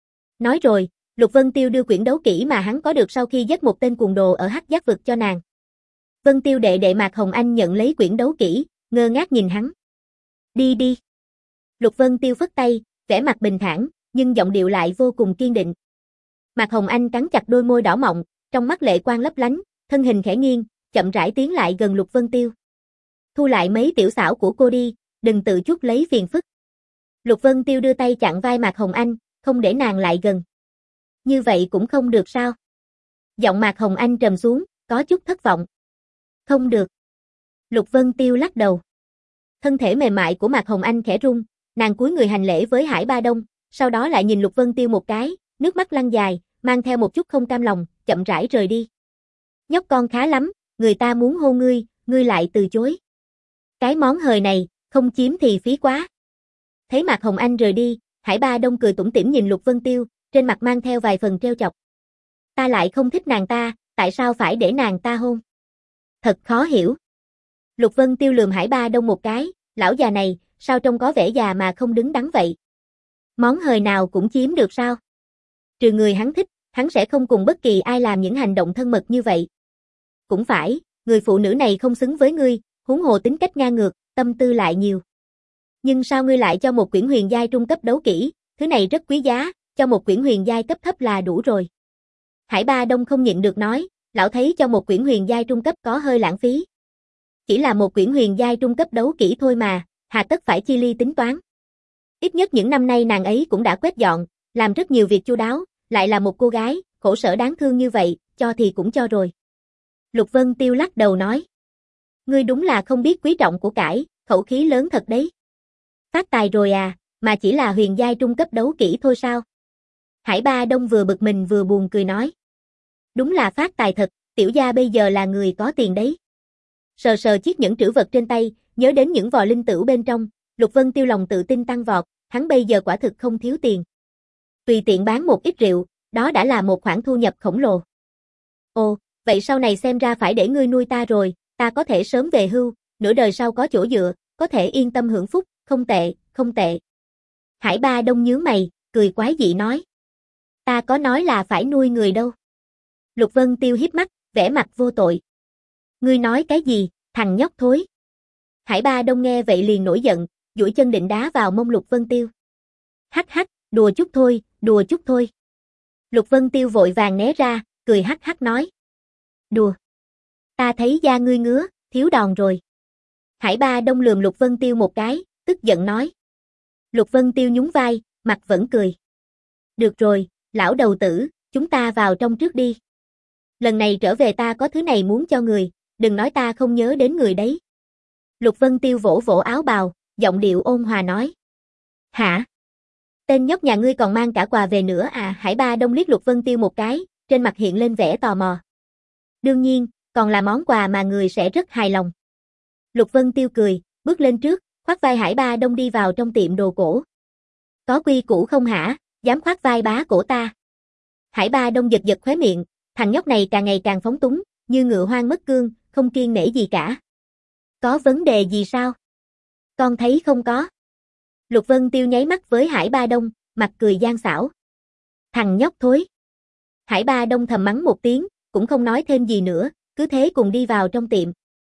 S1: Nói rồi, Lục Vân Tiêu đưa quyển đấu kỹ mà hắn có được sau khi giết một tên cuồng đồ ở Hắc Giác vực cho nàng. Vân Tiêu đệ đệ Mạc Hồng Anh nhận lấy quyển đấu kỹ, ngơ ngác nhìn hắn. Đi đi. Lục Vân Tiêu phất tay, vẻ mặt bình thản, nhưng giọng điệu lại vô cùng kiên định. Mạc Hồng Anh cắn chặt đôi môi đỏ mọng, trong mắt lệ quang lấp lánh, thân hình khẽ nghiêng, chậm rãi tiến lại gần Lục Vân Tiêu. Thu lại mấy tiểu xảo của cô đi, đừng tự chuốc lấy phiền phức. Lục Vân Tiêu đưa tay chặn vai Mạc Hồng Anh, không để nàng lại gần. Như vậy cũng không được sao? Giọng Mạc Hồng Anh trầm xuống, có chút thất vọng. Không được. Lục Vân Tiêu lắc đầu. Thân thể mềm mại của Mạc Hồng Anh khẽ rung, nàng cúi người hành lễ với Hải Ba Đông, sau đó lại nhìn Lục Vân Tiêu một cái, nước mắt lăn dài, mang theo một chút không cam lòng, chậm rãi rời đi. Nhóc con khá lắm, người ta muốn hôn ngươi, ngươi lại từ chối. Cái món hời này, không chiếm thì phí quá. Thấy Mạc Hồng Anh rời đi, Hải Ba Đông cười tủm tỉm nhìn Lục Vân Tiêu, trên mặt mang theo vài phần trêu chọc. Ta lại không thích nàng ta, tại sao phải để nàng ta hôn? Thật khó hiểu. Lục Vân Tiêu lườm Hải Ba Đông một cái, lão già này, sao trông có vẻ già mà không đứng đắn vậy? Món hời nào cũng chiếm được sao? Trừ người hắn thích, hắn sẽ không cùng bất kỳ ai làm những hành động thân mật như vậy. Cũng phải, người phụ nữ này không xứng với ngươi, huống hồ tính cách ngang ngược, tâm tư lại nhiều. Nhưng sao ngươi lại cho một quyển huyền giai trung cấp đấu kỹ, thứ này rất quý giá, cho một quyển huyền giai cấp thấp là đủ rồi. Hải Ba Đông không nhịn được nói, lão thấy cho một quyển huyền giai trung cấp có hơi lãng phí. Chỉ là một quyển huyền giai trung cấp đấu kỹ thôi mà, hà tất phải chi ly tính toán. Ít nhất những năm nay nàng ấy cũng đã quét dọn, làm rất nhiều việc chu đáo, lại là một cô gái, khổ sở đáng thương như vậy, cho thì cũng cho rồi. Lục Vân Tiêu lắc đầu nói. Ngươi đúng là không biết quý trọng của cải, khẩu khí lớn thật đấy. Phát tài rồi à, mà chỉ là huyền giai trung cấp đấu kỹ thôi sao? Hải Ba Đông vừa bực mình vừa buồn cười nói. Đúng là phát tài thật, tiểu gia bây giờ là người có tiền đấy. Sờ sờ chiếc nhẫn trữ vật trên tay, nhớ đến những vò linh tửu bên trong, Lục Vân Tiêu lòng tự tin tăng vọt, hắn bây giờ quả thực không thiếu tiền. Tùy tiện bán một ít rượu, đó đã là một khoản thu nhập khổng lồ. Ồ, vậy sau này xem ra phải để ngươi nuôi ta rồi, ta có thể sớm về hưu, nửa đời sau có chỗ dựa, có thể yên tâm hưởng phúc, không tệ, không tệ. Hải Ba Đông nhướng mày, cười quái dị nói. Ta có nói là phải nuôi người đâu. Lục Vân Tiêu híp mắt, vẻ mặt vô tội. Ngươi nói cái gì, thằng nhóc thối. Hải Ba Đông nghe vậy liền nổi giận, duỗi chân định đá vào mông Lục Vân Tiêu. Hắc hắc, đùa chút thôi, đùa chút thôi. Lục Vân Tiêu vội vàng né ra, cười hắc hắc nói. Đùa. Ta thấy da ngươi ngứa, thiếu đòn rồi. Hải Ba Đông lườm Lục Vân Tiêu một cái, tức giận nói. Lục Vân Tiêu nhún vai, mặt vẫn cười. Được rồi, lão đầu tử, chúng ta vào trong trước đi. Lần này trở về ta có thứ này muốn cho người, đừng nói ta không nhớ đến người đấy. Lục Vân Tiêu vỗ vỗ áo bào, giọng điệu ôn hòa nói. Hả? Tên nhóc nhà ngươi còn mang cả quà về nữa à? Hải Ba Đông liếc Lục Vân Tiêu một cái, trên mặt hiện lên vẻ tò mò. Đương nhiên, còn là món quà mà người sẽ rất hài lòng. Lục Vân Tiêu cười, bước lên trước, khoác vai Hải Ba Đông đi vào trong tiệm đồ cổ. Có quy củ không hả, dám khoác vai bá cổ ta? Hải Ba Đông giật giật khóe miệng, thằng nhóc này càng ngày càng phóng túng, như ngựa hoang mất cương, không kiêng nể gì cả. Có vấn đề gì sao? Con thấy không có. Lục Vân Tiêu nháy mắt với Hải Ba Đông, mặt cười gian xảo. Thằng nhóc thối. Hải Ba Đông thầm mắng một tiếng, cũng không nói thêm gì nữa, cứ thế cùng đi vào trong tiệm.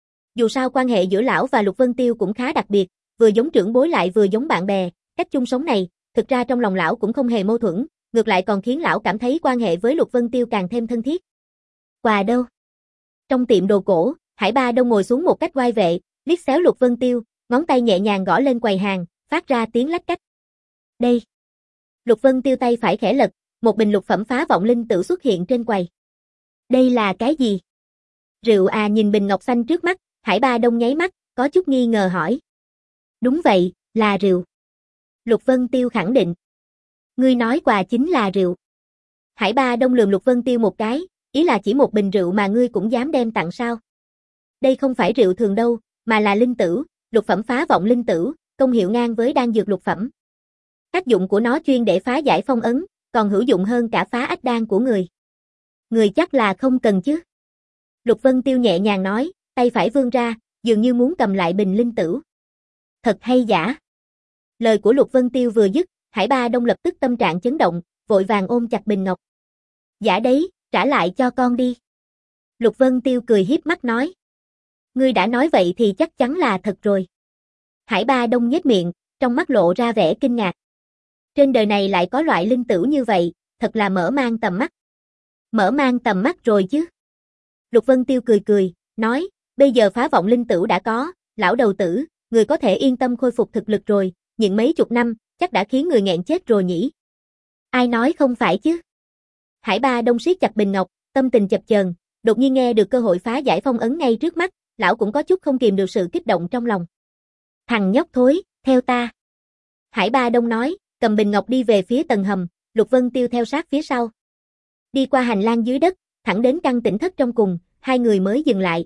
S1: Dù sao quan hệ giữa lão và Lục Vân Tiêu cũng khá đặc biệt, vừa giống trưởng bối lại vừa giống bạn bè, cách chung sống này, thực ra trong lòng lão cũng không hề mâu thuẫn, ngược lại còn khiến lão cảm thấy quan hệ với Lục Vân Tiêu càng thêm thân thiết. Quà đâu? Trong tiệm đồ cổ, Hải Ba Đông ngồi xuống một cách oai vệ, liếc xéo Lục Vân Tiêu, ngón tay nhẹ nhàng gõ lên quầy hàng, phát ra tiếng lách cách. Đây. Lục Vân Tiêu tay phải khẽ lật, một bình lục phẩm phá vọng linh tửu xuất hiện trên quầy. Đây là cái gì? Rượu à? Nhìn bình ngọc xanh trước mắt, Hải Ba Đông nháy mắt, có chút nghi ngờ hỏi. Đúng vậy, là rượu. Lục Vân Tiêu khẳng định. Ngươi nói quà chính là rượu. Hải Ba Đông lườm Lục Vân Tiêu một cái, ý là chỉ một bình rượu mà ngươi cũng dám đem tặng sao? Đây không phải rượu thường đâu, mà là linh tửu, lục phẩm phá vọng linh tửu, công hiệu ngang với đan dược lục phẩm. Tác dụng của nó chuyên để phá giải phong ấn, còn hữu dụng hơn cả phá ách đan của người. Người chắc là không cần chứ. Lục Vân Tiêu nhẹ nhàng nói, tay phải vươn ra, dường như muốn cầm lại bình linh tửu. Thật hay giả? Lời của Lục Vân Tiêu vừa dứt, Hải Ba Đông lập tức tâm trạng chấn động, vội vàng ôm chặt bình ngọc. Giả đấy, trả lại cho con đi. Lục Vân Tiêu cười hiếp mắt nói. Ngươi đã nói vậy thì chắc chắn là thật rồi. Hải Ba Đông nhếch miệng, trong mắt lộ ra vẻ kinh ngạc. Trên đời này lại có loại linh tửu như vậy, thật là mở mang tầm mắt. Mở mang tầm mắt rồi chứ. Lục Vân Tiêu cười cười, nói, bây giờ phá vọng linh tửu đã có, lão đầu tử, người có thể yên tâm khôi phục thực lực rồi, những mấy chục năm, chắc đã khiến người nghẹn chết rồi nhỉ. Ai nói không phải chứ. Hải Ba Đông siết chặt bình ngọc, tâm tình chập chờn, đột nhiên nghe được cơ hội phá giải phong ấn ngay trước mắt, lão cũng có chút không kìm được sự kích động trong lòng. Thằng nhóc thối, theo ta. Hải Ba Đông nói, cầm bình ngọc đi về phía tầng hầm, Lục Vân Tiêu theo sát phía sau. Đi qua hành lang dưới đất, thẳng đến căn tỉnh thất trong cùng, hai người mới dừng lại.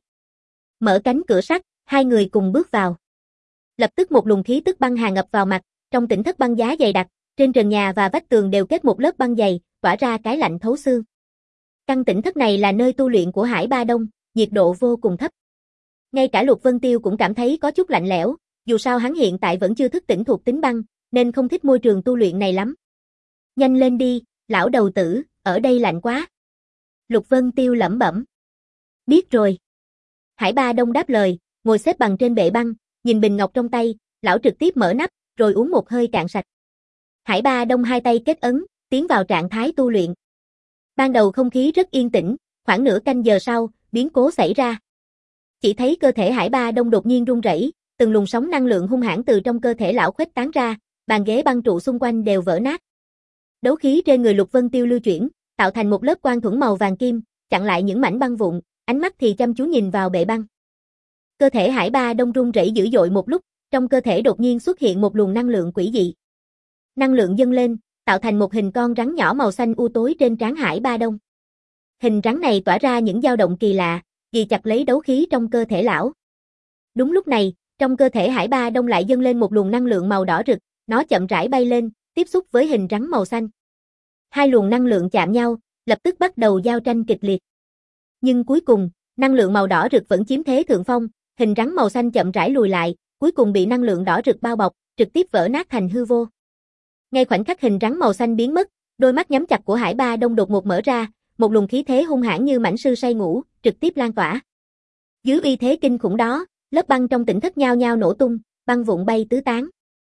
S1: Mở cánh cửa sắt, hai người cùng bước vào. Lập tức một luồng khí tức băng hàn ập vào mặt, trong tỉnh thất băng giá dày đặc, trên trần nhà và vách tường đều kết một lớp băng dày, tỏa ra cái lạnh thấu xương. Căn tỉnh thất này là nơi tu luyện của Hải Ba Đông, nhiệt độ vô cùng thấp. Ngay cả Lục Vân Tiêu cũng cảm thấy có chút lạnh lẽo, dù sao hắn hiện tại vẫn chưa thức tỉnh thuộc tính băng, nên không thích môi trường tu luyện này lắm. Nhanh lên đi, lão đầu tử, ở đây lạnh quá. Lục Vân Tiêu lẩm bẩm. Biết rồi. Hải Ba Đông đáp lời, ngồi xếp bằng trên bệ băng, nhìn bình ngọc trong tay, lão trực tiếp mở nắp, rồi uống một hơi cạn sạch. Hải Ba Đông hai tay kết ấn, tiến vào trạng thái tu luyện. Ban đầu không khí rất yên tĩnh, khoảng nửa canh giờ sau, biến cố xảy ra. Chỉ thấy cơ thể Hải Ba Đông đột nhiên rung rẩy, từng luồng sóng năng lượng hung hãn từ trong cơ thể lão khuếch tán ra, bàn ghế băng trụ xung quanh đều vỡ nát. Đấu khí trên người Lục Vân Tiêu lưu chuyển, tạo thành một lớp quang thuẫn màu vàng kim, chặn lại những mảnh băng vụn, ánh mắt thì chăm chú nhìn vào bệ băng. Cơ thể Hải Ba Đông rung rẩy dữ dội một lúc, trong cơ thể đột nhiên xuất hiện một luồng năng lượng quỷ dị. Năng lượng dâng lên, tạo thành một hình con rắn nhỏ màu xanh u tối trên trán Hải Ba Đông. Hình rắn này tỏa ra những dao động kỳ lạ, ghi chặt lấy đấu khí trong cơ thể lão. Đúng lúc này, trong cơ thể Hải Ba Đông lại dâng lên một luồng năng lượng màu đỏ rực, nó chậm rãi bay lên, tiếp xúc với hình rắn màu xanh. Hai luồng năng lượng chạm nhau, lập tức bắt đầu giao tranh kịch liệt. Nhưng cuối cùng, năng lượng màu đỏ rực vẫn chiếm thế thượng phong, hình rắn màu xanh chậm rãi lùi lại, cuối cùng bị năng lượng đỏ rực bao bọc, trực tiếp vỡ nát thành hư vô. Ngay khoảnh khắc hình rắn màu xanh biến mất, đôi mắt nhắm chặt của Hải Ba Đông đột ngột mở ra, một luồng khí thế hung hãn như mãnh sư say ngủ, trực tiếp lan tỏa. Dưới uy thế kinh khủng đó, lớp băng trong tỉnh thất nhao nhao nổ tung, băng vụn bay tứ tán.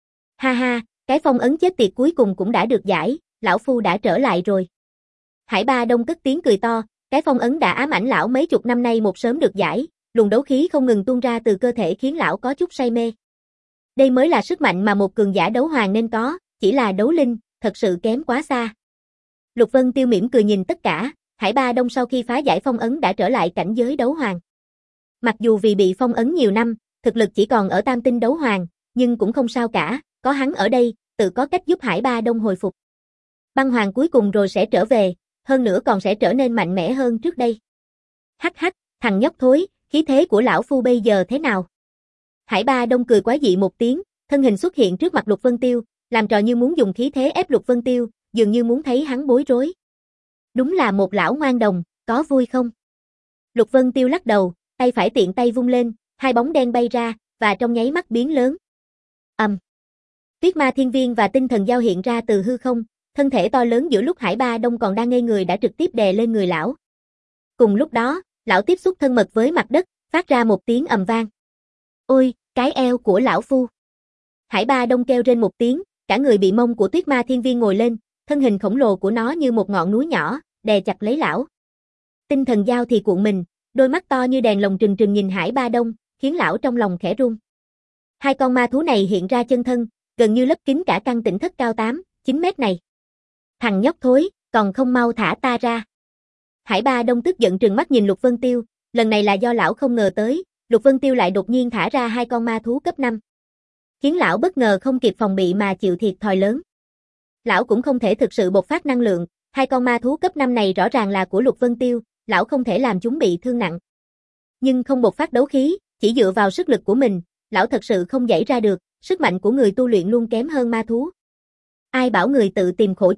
S1: Ha ha, cái phong ấn chết tiệt cuối cùng cũng đã được giải, lão phu đã trở lại rồi. Hải Ba Đông cất tiếng cười to, cái phong ấn đã ám ảnh lão mấy chục năm nay một sớm được giải, luồng đấu khí không ngừng tuôn ra từ cơ thể khiến lão có chút say mê. Đây mới là sức mạnh mà một cường giả đấu hoàng nên có, chỉ là đấu linh, thật sự kém quá xa. Lục Vân Tiêu mỉm cười nhìn tất cả, Hải Ba Đông sau khi phá giải phong ấn đã trở lại cảnh giới đấu hoàng. Mặc dù vì bị phong ấn nhiều năm, thực lực chỉ còn ở tam tinh đấu hoàng, nhưng cũng không sao cả, có hắn ở đây, tự có cách giúp Hải Ba Đông hồi phục. Băng hoàng cuối cùng rồi sẽ trở về, hơn nữa còn sẽ trở nên mạnh mẽ hơn trước đây. Hắc hắc, thằng nhóc thối, khí thế của lão phu bây giờ thế nào? Hải Ba Đông cười quái dị một tiếng, thân hình xuất hiện trước mặt Lục Vân Tiêu, làm trò như muốn dùng khí thế ép Lục Vân Tiêu, dường như muốn thấy hắn bối rối. Đúng là một lão ngoan đồng, có vui không? Lục Vân Tiêu lắc đầu, tay phải tiện tay vung lên, hai bóng đen bay ra, và trong nháy mắt biến lớn. Ầm. Um. Tuyết Ma Thiên Viên và Tinh Thần Giao hiện ra từ hư không, thân thể to lớn giữa lúc Hải Ba Đông còn đang ngây người đã trực tiếp đè lên người lão. Cùng lúc đó, lão tiếp xúc thân mật với mặt đất, phát ra một tiếng ầm vang. Ôi, cái eo của lão phu. Hải Ba Đông kêu rên một tiếng, cả người bị mông của Tuyết Ma Thiên Viên ngồi lên, thân hình khổng lồ của nó như một ngọn núi nhỏ, đè chặt lấy lão. Tinh Thần Giao thì cuộn mình, đôi mắt to như đèn lồng trừng trừng nhìn Hải Ba Đông, khiến lão trong lòng khẽ run. Hai con ma thú này hiện ra chân thân, gần như lấp kín cả căn tỉnh thất cao tám, chín mét này. Thằng nhóc thối, còn không mau thả ta ra. Hải Ba Đông tức giận trừng mắt nhìn Lục Vân Tiêu, lần này là do lão không ngờ tới, Lục Vân Tiêu lại đột nhiên thả ra hai con ma thú cấp năm. Khiến lão bất ngờ không kịp phòng bị mà chịu thiệt thòi lớn. Lão cũng không thể thực sự bộc phát năng lượng, hai con ma thú cấp năm này rõ ràng là của Lục Vân Tiêu, lão không thể làm chúng bị thương nặng. Nhưng không bộc phát đấu khí, chỉ dựa vào sức lực của mình, lão thật sự không giải ra được, sức mạnh của người tu luyện luôn kém hơn ma thú. Ai bảo người tự tìm khổ chứ,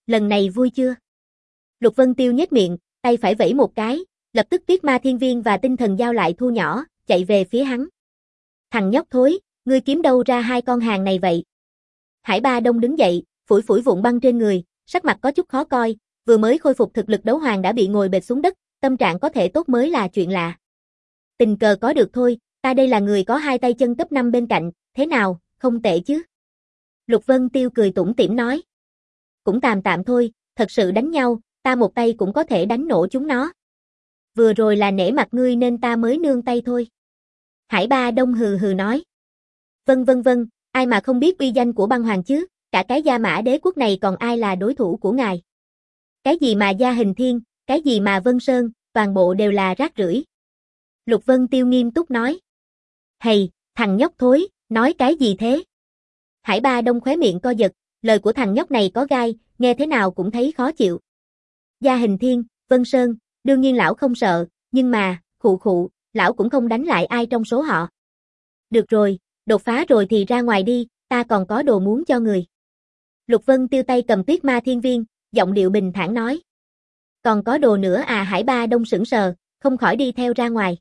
S1: lần này vui chưa? Lục Vân Tiêu nhếch miệng, tay phải vẫy một cái, lập tức Tuyết Ma Thiên Viên và Tinh Thần Dao lại thu nhỏ, chạy về phía hắn. Thằng nhóc thối, ngươi kiếm đâu ra hai con hàng này vậy? Hải Ba Đông đứng dậy, phủi phủi vụn băng trên người, sắc mặt có chút khó coi, vừa mới khôi phục thực lực đấu hoàng đã bị ngồi bệt xuống đất, tâm trạng có thể tốt mới là chuyện lạ. Tình cờ có được thôi, ta đây là người có hai tay chân cấp năm bên cạnh, thế nào, không tệ chứ? Lục Vân Tiêu cười tủm tỉm nói. Cũng tạm tạm thôi, thật sự đánh nhau, ta một tay cũng có thể đánh nổ chúng nó. Vừa rồi là nể mặt ngươi nên ta mới nương tay thôi. Hải Ba Đông hừ hừ nói. Vâng vâng vâng, ai mà không biết uy danh của băng hoàng chứ, cả cái Gia Mã Đế quốc này còn ai là đối thủ của ngài. Cái gì mà Gia Hình Thiên, cái gì mà Vân Sơn, toàn bộ đều là rác rưởi. Lục Vân Tiêu nghiêm túc nói. Hầy, thằng nhóc thối, nói cái gì thế? Hải Ba Đông khóe miệng co giật, lời của thằng nhóc này có gai, nghe thế nào cũng thấy khó chịu. Gia Hình Thiên, Vân Sơn, đương nhiên lão không sợ, nhưng mà, khụ khụ, lão cũng không đánh lại ai trong số họ. Được rồi, đột phá rồi thì ra ngoài đi, ta còn có đồ muốn cho người. Lục Vân Tiêu tay cầm Tuyết Ma Thiên Viên, giọng điệu bình thản nói. Còn có đồ nữa à? Hải Ba Đông sững sờ, không khỏi đi theo ra ngoài.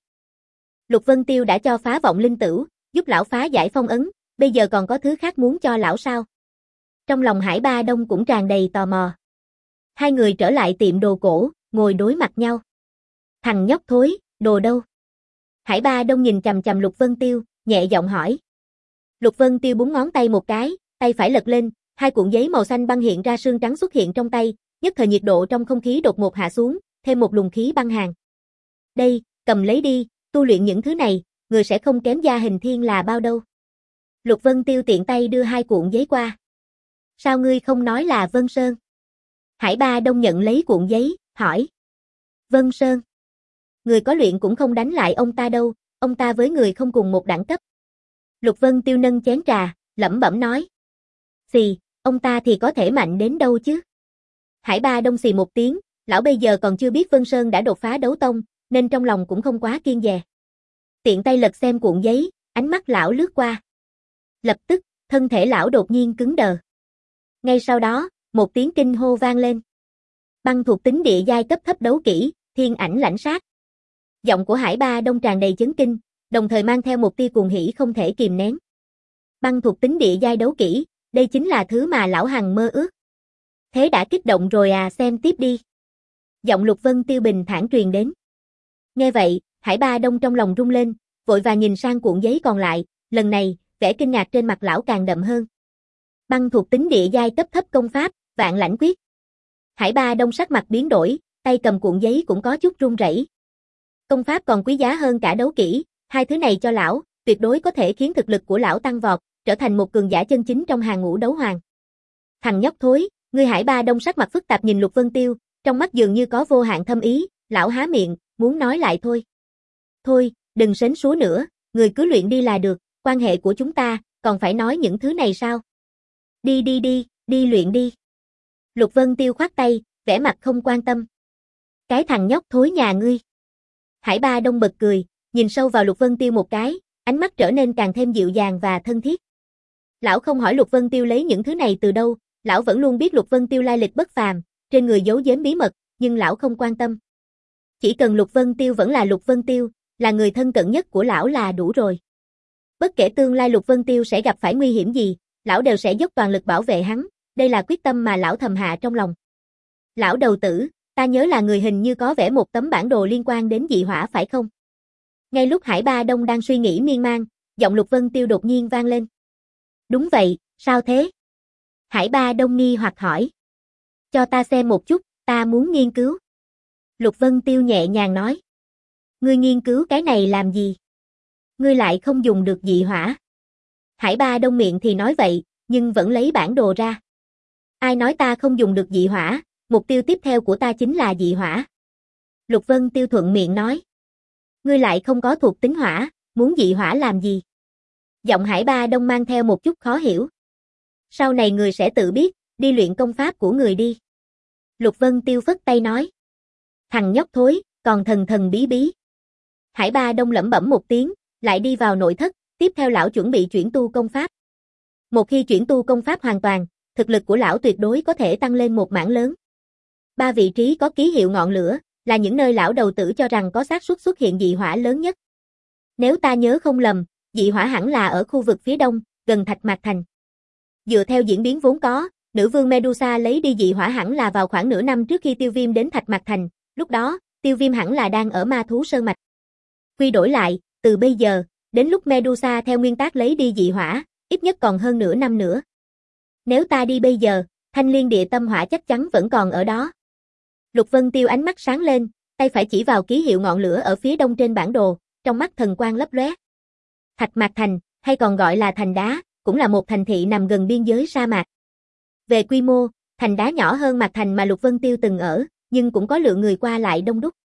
S1: Lục Vân Tiêu đã cho phá vọng linh tửu, giúp lão phá giải phong ấn, bây giờ còn có thứ khác muốn cho lão sao? Trong lòng Hải Ba Đông cũng tràn đầy tò mò. Hai người trở lại tiệm đồ cổ, ngồi đối mặt nhau. Thằng nhóc thối, đồ đâu? Hải Ba Đông nhìn chằm chằm Lục Vân Tiêu, nhẹ giọng hỏi. Lục Vân Tiêu búng ngón tay một cái, tay phải lật lên, hai cuộn giấy màu xanh băng hiện ra sương trắng xuất hiện trong tay, nhất thời nhiệt độ trong không khí đột ngột hạ xuống, thêm một luồng khí băng hàn. Đây, cầm lấy đi, tu luyện những thứ này, người sẽ không kém Gia Hình Thiên là bao đâu. Lục Vân Tiêu tiện tay đưa hai cuộn giấy qua. Sao ngươi không nói là Vân Sơn? Hải Ba Đông nhận lấy cuộn giấy, hỏi. Vân Sơn? Người có luyện cũng không đánh lại ông ta đâu, ông ta với người không cùng một đẳng cấp. Lục Vân Tiêu nâng chén trà, lẩm bẩm nói. Xì, ông ta thì có thể mạnh đến đâu chứ? Hải Ba Đông xì một tiếng, lão bây giờ còn chưa biết Vân Sơn đã đột phá đấu tông, nên trong lòng cũng không quá kiêng dè. Tiện tay lật xem cuộn giấy, ánh mắt lão lướt qua. Lập tức, thân thể lão đột nhiên cứng đờ. Ngay sau đó, một tiếng kinh hô vang lên. Băng thuộc tính địa giai cấp thấp đấu kỹ, thiên ảnh lãnh sát. Giọng của Hải Ba Đông tràn đầy chấn kinh, đồng thời mang theo một tia cuồng hỉ không thể kìm nén. Băng thuộc tính địa giai đấu kỹ, đây chính là thứ mà lão hằng mơ ước. Thế đã kích động rồi à, xem tiếp đi. Giọng Lục Vân Tiêu bình thản truyền đến. Nghe vậy, Hải Ba Đông trong lòng rung lên, vội vàng nhìn sang cuộn giấy còn lại, lần này, vẻ kinh ngạc trên mặt lão càng đậm hơn. Băng thuộc tính địa giai cấp thấp công pháp, Vạn Lãnh Quyết. Hải Ba Đông sắc mặt biến đổi, tay cầm cuộn giấy cũng có chút run rẩy. Công pháp còn quý giá hơn cả đấu kỹ, hai thứ này cho lão, tuyệt đối có thể khiến thực lực của lão tăng vọt, trở thành một cường giả chân chính trong hàng ngũ đấu hoàng. Thằng nhóc thối, ngươi. Hải Ba Đông sắc mặt phức tạp nhìn Lục Vân Tiêu, trong mắt dường như có vô hạn thâm ý, lão há miệng, muốn nói lại thôi. Thôi, đừng sến súa nữa, người cứ luyện đi là được, quan hệ của chúng ta, còn phải nói những thứ này sao? Đi đi đi, đi luyện đi. Lục Vân Tiêu khoát tay, vẻ mặt không quan tâm. Cái thằng nhóc thối nhà ngươi. Hải Ba Đông bật cười, nhìn sâu vào Lục Vân Tiêu một cái, ánh mắt trở nên càng thêm dịu dàng và thân thiết. Lão không hỏi Lục Vân Tiêu lấy những thứ này từ đâu, lão vẫn luôn biết Lục Vân Tiêu lai lịch bất phàm, trên người giấu giếm bí mật, nhưng lão không quan tâm. Chỉ cần Lục Vân Tiêu vẫn là Lục Vân Tiêu, là người thân cận nhất của lão là đủ rồi. Bất kể tương lai Lục Vân Tiêu sẽ gặp phải nguy hiểm gì, lão đều sẽ dốc toàn lực bảo vệ hắn, đây là quyết tâm mà lão thầm hạ trong lòng. Lão đầu tử, ta nhớ là người hình như có vẽ một tấm bản đồ liên quan đến dị hỏa phải không? Ngay lúc Hải Ba Đông đang suy nghĩ miên man, giọng Lục Vân Tiêu đột nhiên vang lên. Đúng vậy, sao thế? Hải Ba Đông nghi hoặc hỏi. Cho ta xem một chút, ta muốn nghiên cứu. Lục Vân Tiêu nhẹ nhàng nói. Ngươi nghiên cứu cái này làm gì? Ngươi lại không dùng được dị hỏa. Hải Ba Đông miệng thì nói vậy, nhưng vẫn lấy bản đồ ra. Ai nói ta không dùng được dị hỏa, mục tiêu tiếp theo của ta chính là dị hỏa. Lục Vân Tiêu thuận miệng nói. Ngươi lại không có thuộc tính hỏa, muốn dị hỏa làm gì? Giọng Hải Ba Đông mang theo một chút khó hiểu. Sau này người sẽ tự biết, đi luyện công pháp của người đi. Lục Vân Tiêu phất tay nói. Thằng nhóc thối, còn thần thần bí bí. Hải Ba Đông lẩm bẩm một tiếng, lại đi vào nội thất, tiếp theo lão chuẩn bị chuyển tu công pháp. Một khi chuyển tu công pháp hoàn toàn, thực lực của lão tuyệt đối có thể tăng lên một mảng lớn. Ba vị trí có ký hiệu ngọn lửa, là những nơi lão đầu tử cho rằng có xác suất xuất hiện dị hỏa lớn nhất. Nếu ta nhớ không lầm, dị hỏa hẳn là ở khu vực phía đông, gần Thạch Mạc Thành. Dựa theo diễn biến vốn có, nữ vương Medusa lấy đi dị hỏa hẳn là vào khoảng nửa năm trước khi Tiêu Viêm đến Thạch Mạc Thành, lúc đó, Tiêu Viêm hẳn là đang ở Ma Thú Sơn Mạch. Quy đổi lại, từ bây giờ, đến lúc Medusa theo nguyên tắc lấy đi dị hỏa, ít nhất còn hơn nửa năm nữa. Nếu ta đi bây giờ, Thanh Liên Địa Tâm Hỏa chắc chắn vẫn còn ở đó. Lục Vân Tiêu ánh mắt sáng lên, tay phải chỉ vào ký hiệu ngọn lửa ở phía đông trên bản đồ, trong mắt thần quang lấp lóe. Thạch Mạc Thành, hay còn gọi là Thành Đá, cũng là một thành thị nằm gần biên giới sa mạc. Về quy mô, Thành Đá nhỏ hơn Mạc Thành mà Lục Vân Tiêu từng ở, nhưng cũng có lượng người qua lại đông đúc.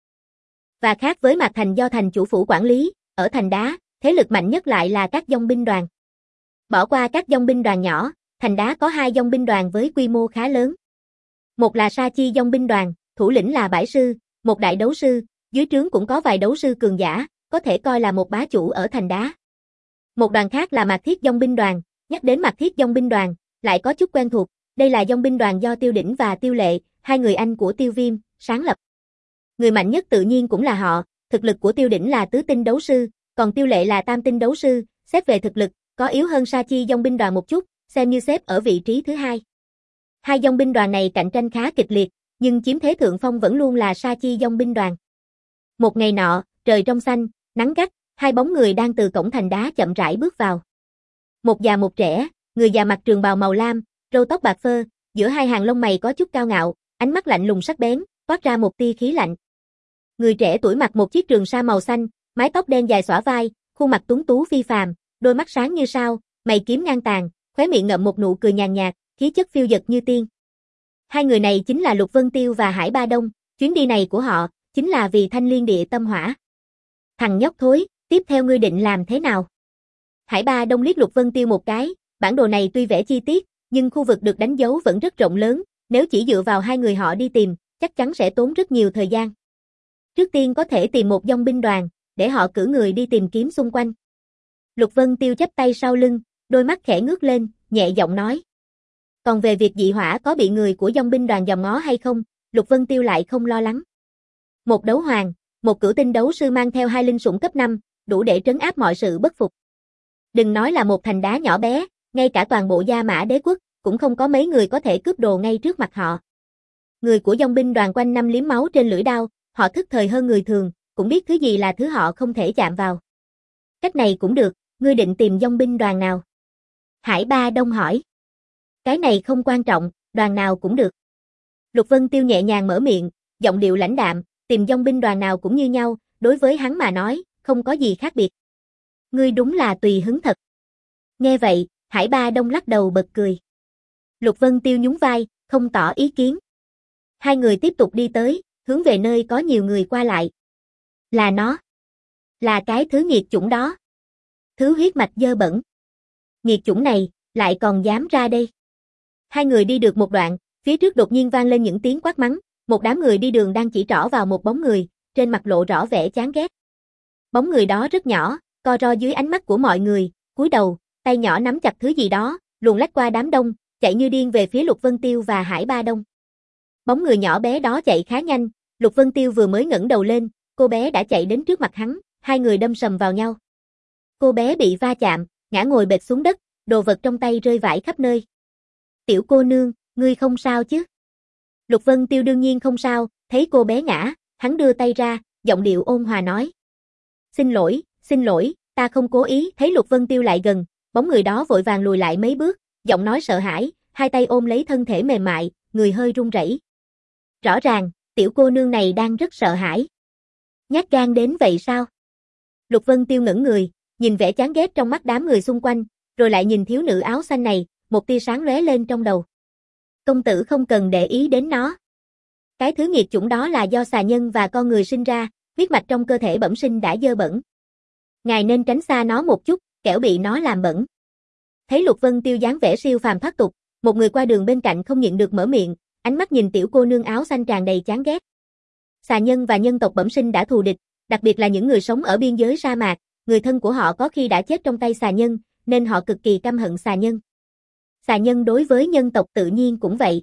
S1: Và khác với Mạc Thành do thành chủ phủ quản lý, ở Thành Đá, thế lực mạnh nhất lại là các dòng binh đoàn. Bỏ qua các dòng binh đoàn nhỏ, Thành Đá có hai dòng binh đoàn với quy mô khá lớn. Một là Sa Chi dòng binh đoàn, thủ lĩnh là Bãi Sư, một đại đấu sư, dưới trướng cũng có vài đấu sư cường giả, có thể coi là một bá chủ ở Thành Đá. Một đoàn khác là Mạc Thiết dòng binh đoàn, nhắc đến Mạc Thiết dòng binh đoàn, lại có chút quen thuộc, đây là dòng binh đoàn do Tiêu Đỉnh và Tiêu Lệ, hai người anh của Tiêu Viêm, sáng lập. Người mạnh nhất tự nhiên cũng là họ, thực lực của Tiêu Đỉnh là tứ tinh đấu sư, còn Tiêu Lệ là tam tinh đấu sư, xét về thực lực, có yếu hơn Sa Chi dòng binh đoàn một chút, xem như xếp ở vị trí thứ hai. Hai dòng binh đoàn này cạnh tranh khá kịch liệt, nhưng chiếm thế thượng phong vẫn luôn là Sa Chi dòng binh đoàn. Một ngày nọ, trời trong xanh, nắng gắt, hai bóng người đang từ cổng Thành Đá chậm rãi bước vào. Một già một trẻ, người già mặc trường bào màu lam, râu tóc bạc phơ, giữa hai hàng lông mày có chút cao ngạo, ánh mắt lạnh lùng sắc bén, toát ra một tia khí lạnh. Người trẻ tuổi mặc một chiếc trường sa màu xanh, mái tóc đen dài xõa vai, khuôn mặt tuấn tú phi phàm, đôi mắt sáng như sao, mày kiếm ngang tàn, khóe miệng ngậm một nụ cười nhàn nhạt, khí chất phiêu dật như tiên. Hai người này chính là Lục Vân Tiêu và Hải Ba Đông, chuyến đi này của họ chính là vì Thanh Liên Địa Tâm Hỏa. Thằng nhóc thối, tiếp theo ngươi định làm thế nào? Hải Ba Đông liếc Lục Vân Tiêu một cái, bản đồ này tuy vẽ chi tiết, nhưng khu vực được đánh dấu vẫn rất rộng lớn, nếu chỉ dựa vào hai người họ đi tìm, chắc chắn sẽ tốn rất nhiều thời gian. Trước tiên có thể tìm một dòng binh đoàn, để họ cử người đi tìm kiếm xung quanh. Lục Vân Tiêu chắp tay sau lưng, đôi mắt khẽ ngước lên, nhẹ giọng nói. Còn về việc dị hỏa có bị người của dòng binh đoàn dòm ngó hay không, Lục Vân Tiêu lại không lo lắng. Một đấu hoàng, một cửu tinh đấu sư mang theo hai linh sủng cấp năm, đủ để trấn áp mọi sự bất phục. Đừng nói là một Thành Đá nhỏ bé, ngay cả toàn bộ Gia Mã Đế quốc, cũng không có mấy người có thể cướp đồ ngay trước mặt họ. Người của dòng binh đoàn quanh năm liếm máu trên lưỡi đao, họ thức thời hơn người thường, cũng biết thứ gì là thứ họ không thể chạm vào. Cách này cũng được, ngươi định tìm dòng binh đoàn nào? Hải Ba Đông hỏi. Cái này không quan trọng, đoàn nào cũng được. Lục Vân Tiêu nhẹ nhàng mở miệng, giọng điệu lãnh đạm, tìm dòng binh đoàn nào cũng như nhau, đối với hắn mà nói, không có gì khác biệt. Ngươi đúng là tùy hứng thật. Nghe vậy, Hải Ba Đông lắc đầu bật cười. Lục Vân Tiêu nhún vai, không tỏ ý kiến. Hai người tiếp tục đi tới, hướng về nơi có nhiều người qua lại. Là nó. Là cái thứ nghiệt chủng đó. Thứ huyết mạch dơ bẩn. Nghiệt chủng này, lại còn dám ra đây. Hai người đi được một đoạn, phía trước đột nhiên vang lên những tiếng quát mắng, một đám người đi đường đang chỉ trỏ vào một bóng người, trên mặt lộ rõ vẻ chán ghét. Bóng người đó rất nhỏ, co ro dưới ánh mắt của mọi người, cúi đầu, tay nhỏ nắm chặt thứ gì đó, luồn lách qua đám đông, chạy như điên về phía Lục Vân Tiêu và Hải Ba Đông. Bóng người nhỏ bé đó chạy khá nhanh, Lục Vân Tiêu vừa mới ngẩng đầu lên, cô bé đã chạy đến trước mặt hắn, hai người đâm sầm vào nhau. Cô bé bị va chạm, ngã ngồi bệt xuống đất, đồ vật trong tay rơi vãi khắp nơi. Tiểu cô nương, ngươi không sao chứ? Lục Vân Tiêu đương nhiên không sao, thấy cô bé ngã, hắn đưa tay ra, giọng điệu ôn hòa nói. Xin lỗi, xin lỗi, ta không cố ý. Thấy Lục Vân Tiêu lại gần, bóng người đó vội vàng lùi lại mấy bước, giọng nói sợ hãi, hai tay ôm lấy thân thể mềm mại, người hơi run rẩy. Rõ ràng, tiểu cô nương này đang rất sợ hãi. Nhát gan đến vậy sao? Lục Vân Tiêu ngẩng người, nhìn vẻ chán ghét trong mắt đám người xung quanh, rồi lại nhìn thiếu nữ áo xanh này, một tia sáng lóe lên trong đầu. Công tử không cần để ý đến nó. Cái thứ nghiệt chủng đó là do xà nhân và con người sinh ra, huyết mạch trong cơ thể bẩm sinh đã dơ bẩn. Ngài nên tránh xa nó một chút, kẻo bị nó làm bẩn. Thấy Lục Vân Tiêu dáng vẻ siêu phàm thoát tục, một người qua đường bên cạnh không nhịn được mở miệng, ánh mắt nhìn tiểu cô nương áo xanh tràn đầy chán ghét. Xà nhân và nhân tộc bẩm sinh đã thù địch, đặc biệt là những người sống ở biên giới sa mạc, người thân của họ có khi đã chết trong tay xà nhân, nên họ cực kỳ căm hận xà nhân. xà nhân đối với nhân tộc tự nhiên cũng vậy.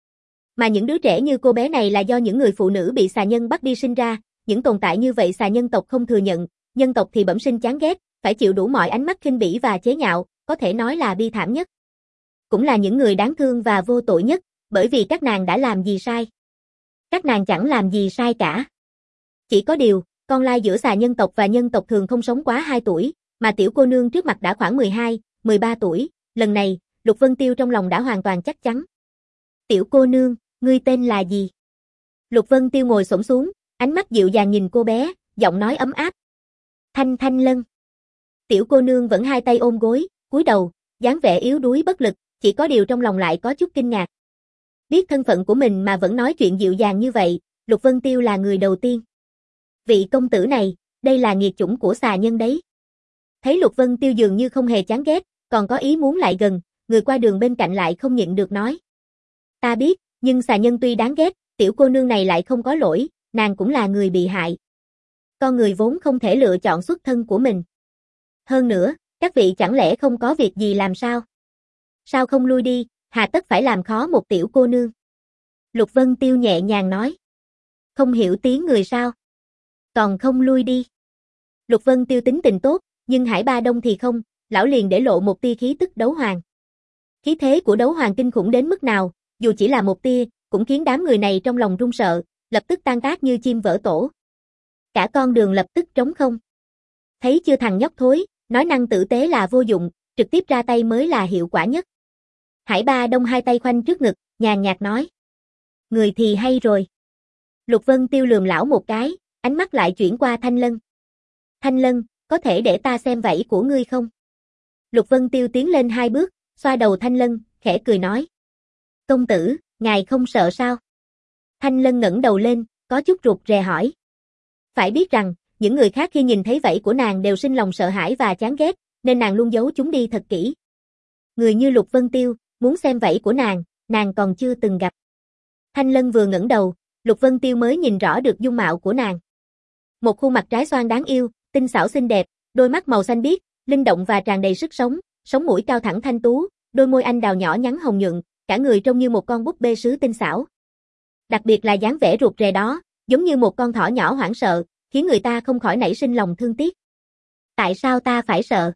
S1: Mà những đứa trẻ như cô bé này là do những người phụ nữ bị xà nhân bắt đi sinh ra, những tồn tại như vậy xà nhân tộc không thừa nhận, nhân tộc thì bẩm sinh chán ghét, phải chịu đủ mọi ánh mắt khinh bỉ và chế nhạo, có thể nói là bi thảm nhất. Cũng là những người đáng thương và vô tội nhất, bởi vì các nàng đã làm gì sai. Các nàng chẳng làm gì sai cả. Chỉ có điều, con lai giữa xà nhân tộc và nhân tộc thường không sống quá hai tuổi, mà tiểu cô nương trước mặt đã khoảng mười hai, mười ba tuổi, lần này, Lục Vân Tiêu trong lòng đã hoàn toàn chắc chắn. Tiểu cô nương, ngươi tên là gì? Lục Vân Tiêu ngồi xổm xuống, ánh mắt dịu dàng nhìn cô bé, giọng nói ấm áp. Thanh Thanh Lân. Tiểu cô nương vẫn hai tay ôm gối, cúi đầu, dáng vẻ yếu đuối bất lực, chỉ có điều trong lòng lại có chút kinh ngạc. Biết thân phận của mình mà vẫn nói chuyện dịu dàng như vậy, Lục Vân Tiêu là người đầu tiên. Vị công tử này, đây là nghiệt chủng của xà nhân đấy. Thấy Lục Vân Tiêu dường như không hề chán ghét, còn có ý muốn lại gần, người qua đường bên cạnh lại không nhịn được nói. Ta biết, nhưng xà nhân tuy đáng ghét, tiểu cô nương này lại không có lỗi, nàng cũng là người bị hại. Con người vốn không thể lựa chọn xuất thân của mình. Hơn nữa, các vị chẳng lẽ không có việc gì làm sao? Sao không lui đi, hà tất phải làm khó một tiểu cô nương? Lục Vân Tiêu nhẹ nhàng nói. Không hiểu tiếng người sao? Còn không lui đi. Lục Vân Tiêu tính tình tốt, nhưng Hải Ba Đông thì không, lão liền để lộ một tia khí tức đấu hoàng. Khí thế của đấu hoàng kinh khủng đến mức nào, dù chỉ là một tia, cũng khiến đám người này trong lòng run sợ, lập tức tan tác như chim vỡ tổ. Cả con đường lập tức trống không. Thấy chưa thằng nhóc thối, nói năng tử tế là vô dụng, trực tiếp ra tay mới là hiệu quả nhất. Hải Ba Đông hai tay khoanh trước ngực, nhàn nhạt nói. Người thì hay rồi. Lục Vân Tiêu lườm lão một cái, ánh mắt lại chuyển qua Thanh Lân. Thanh Lân, có thể để ta xem vảy của ngươi không? Lục Vân Tiêu tiến lên hai bước, xoa đầu Thanh Lân, khẽ cười nói. Công tử, ngài không sợ sao? Thanh Lân ngẩng đầu lên, có chút rụt rè hỏi. Phải biết rằng, những người khác khi nhìn thấy vảy của nàng đều sinh lòng sợ hãi và chán ghét, nên nàng luôn giấu chúng đi thật kỹ. Người như Lục Vân Tiêu, muốn xem vảy của nàng, nàng còn chưa từng gặp. Thanh Lân vừa ngẩng đầu, Lục Vân Tiêu mới nhìn rõ được dung mạo của nàng. Một khuôn mặt trái xoan đáng yêu, tinh xảo xinh đẹp, đôi mắt màu xanh biếc, linh động và tràn đầy sức sống, sống mũi cao thẳng thanh tú, đôi môi anh đào nhỏ nhắn hồng nhuận, cả người trông như một con búp bê sứ tinh xảo. Đặc biệt là dáng vẻ rụt rè đó, giống như một con thỏ nhỏ hoảng sợ, khiến người ta không khỏi nảy sinh lòng thương tiếc. Tại sao ta phải sợ?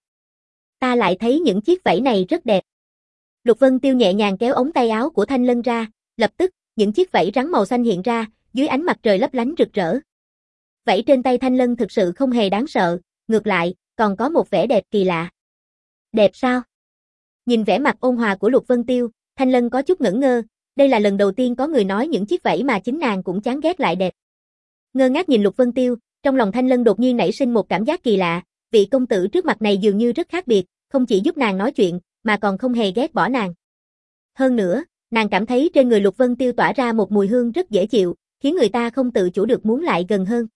S1: Ta lại thấy những chiếc vảy này rất đẹp. Lục Vân Tiêu nhẹ nhàng kéo ống tay áo của Thanh Lân ra, lập tức, những chiếc vảy rắn màu xanh hiện ra, dưới ánh mặt trời lấp lánh rực rỡ. Vảy trên tay Thanh Lân thực sự không hề đáng sợ, ngược lại, còn có một vẻ đẹp kỳ lạ. Đẹp sao? Nhìn vẻ mặt ôn hòa của Lục Vân Tiêu, Thanh Lân có chút ngẩn ngơ, đây là lần đầu tiên có người nói những chiếc vảy mà chính nàng cũng chán ghét lại đẹp. Ngơ ngác nhìn Lục Vân Tiêu, trong lòng Thanh Lân đột nhiên nảy sinh một cảm giác kỳ lạ, vị công tử trước mặt này dường như rất khác biệt, không chỉ giúp nàng nói chuyện, mà còn không hề ghét bỏ nàng. Hơn nữa, nàng cảm thấy trên người Lục Vân Tiêu tỏa ra một mùi hương rất dễ chịu, khiến người ta không tự chủ được muốn lại gần hơn.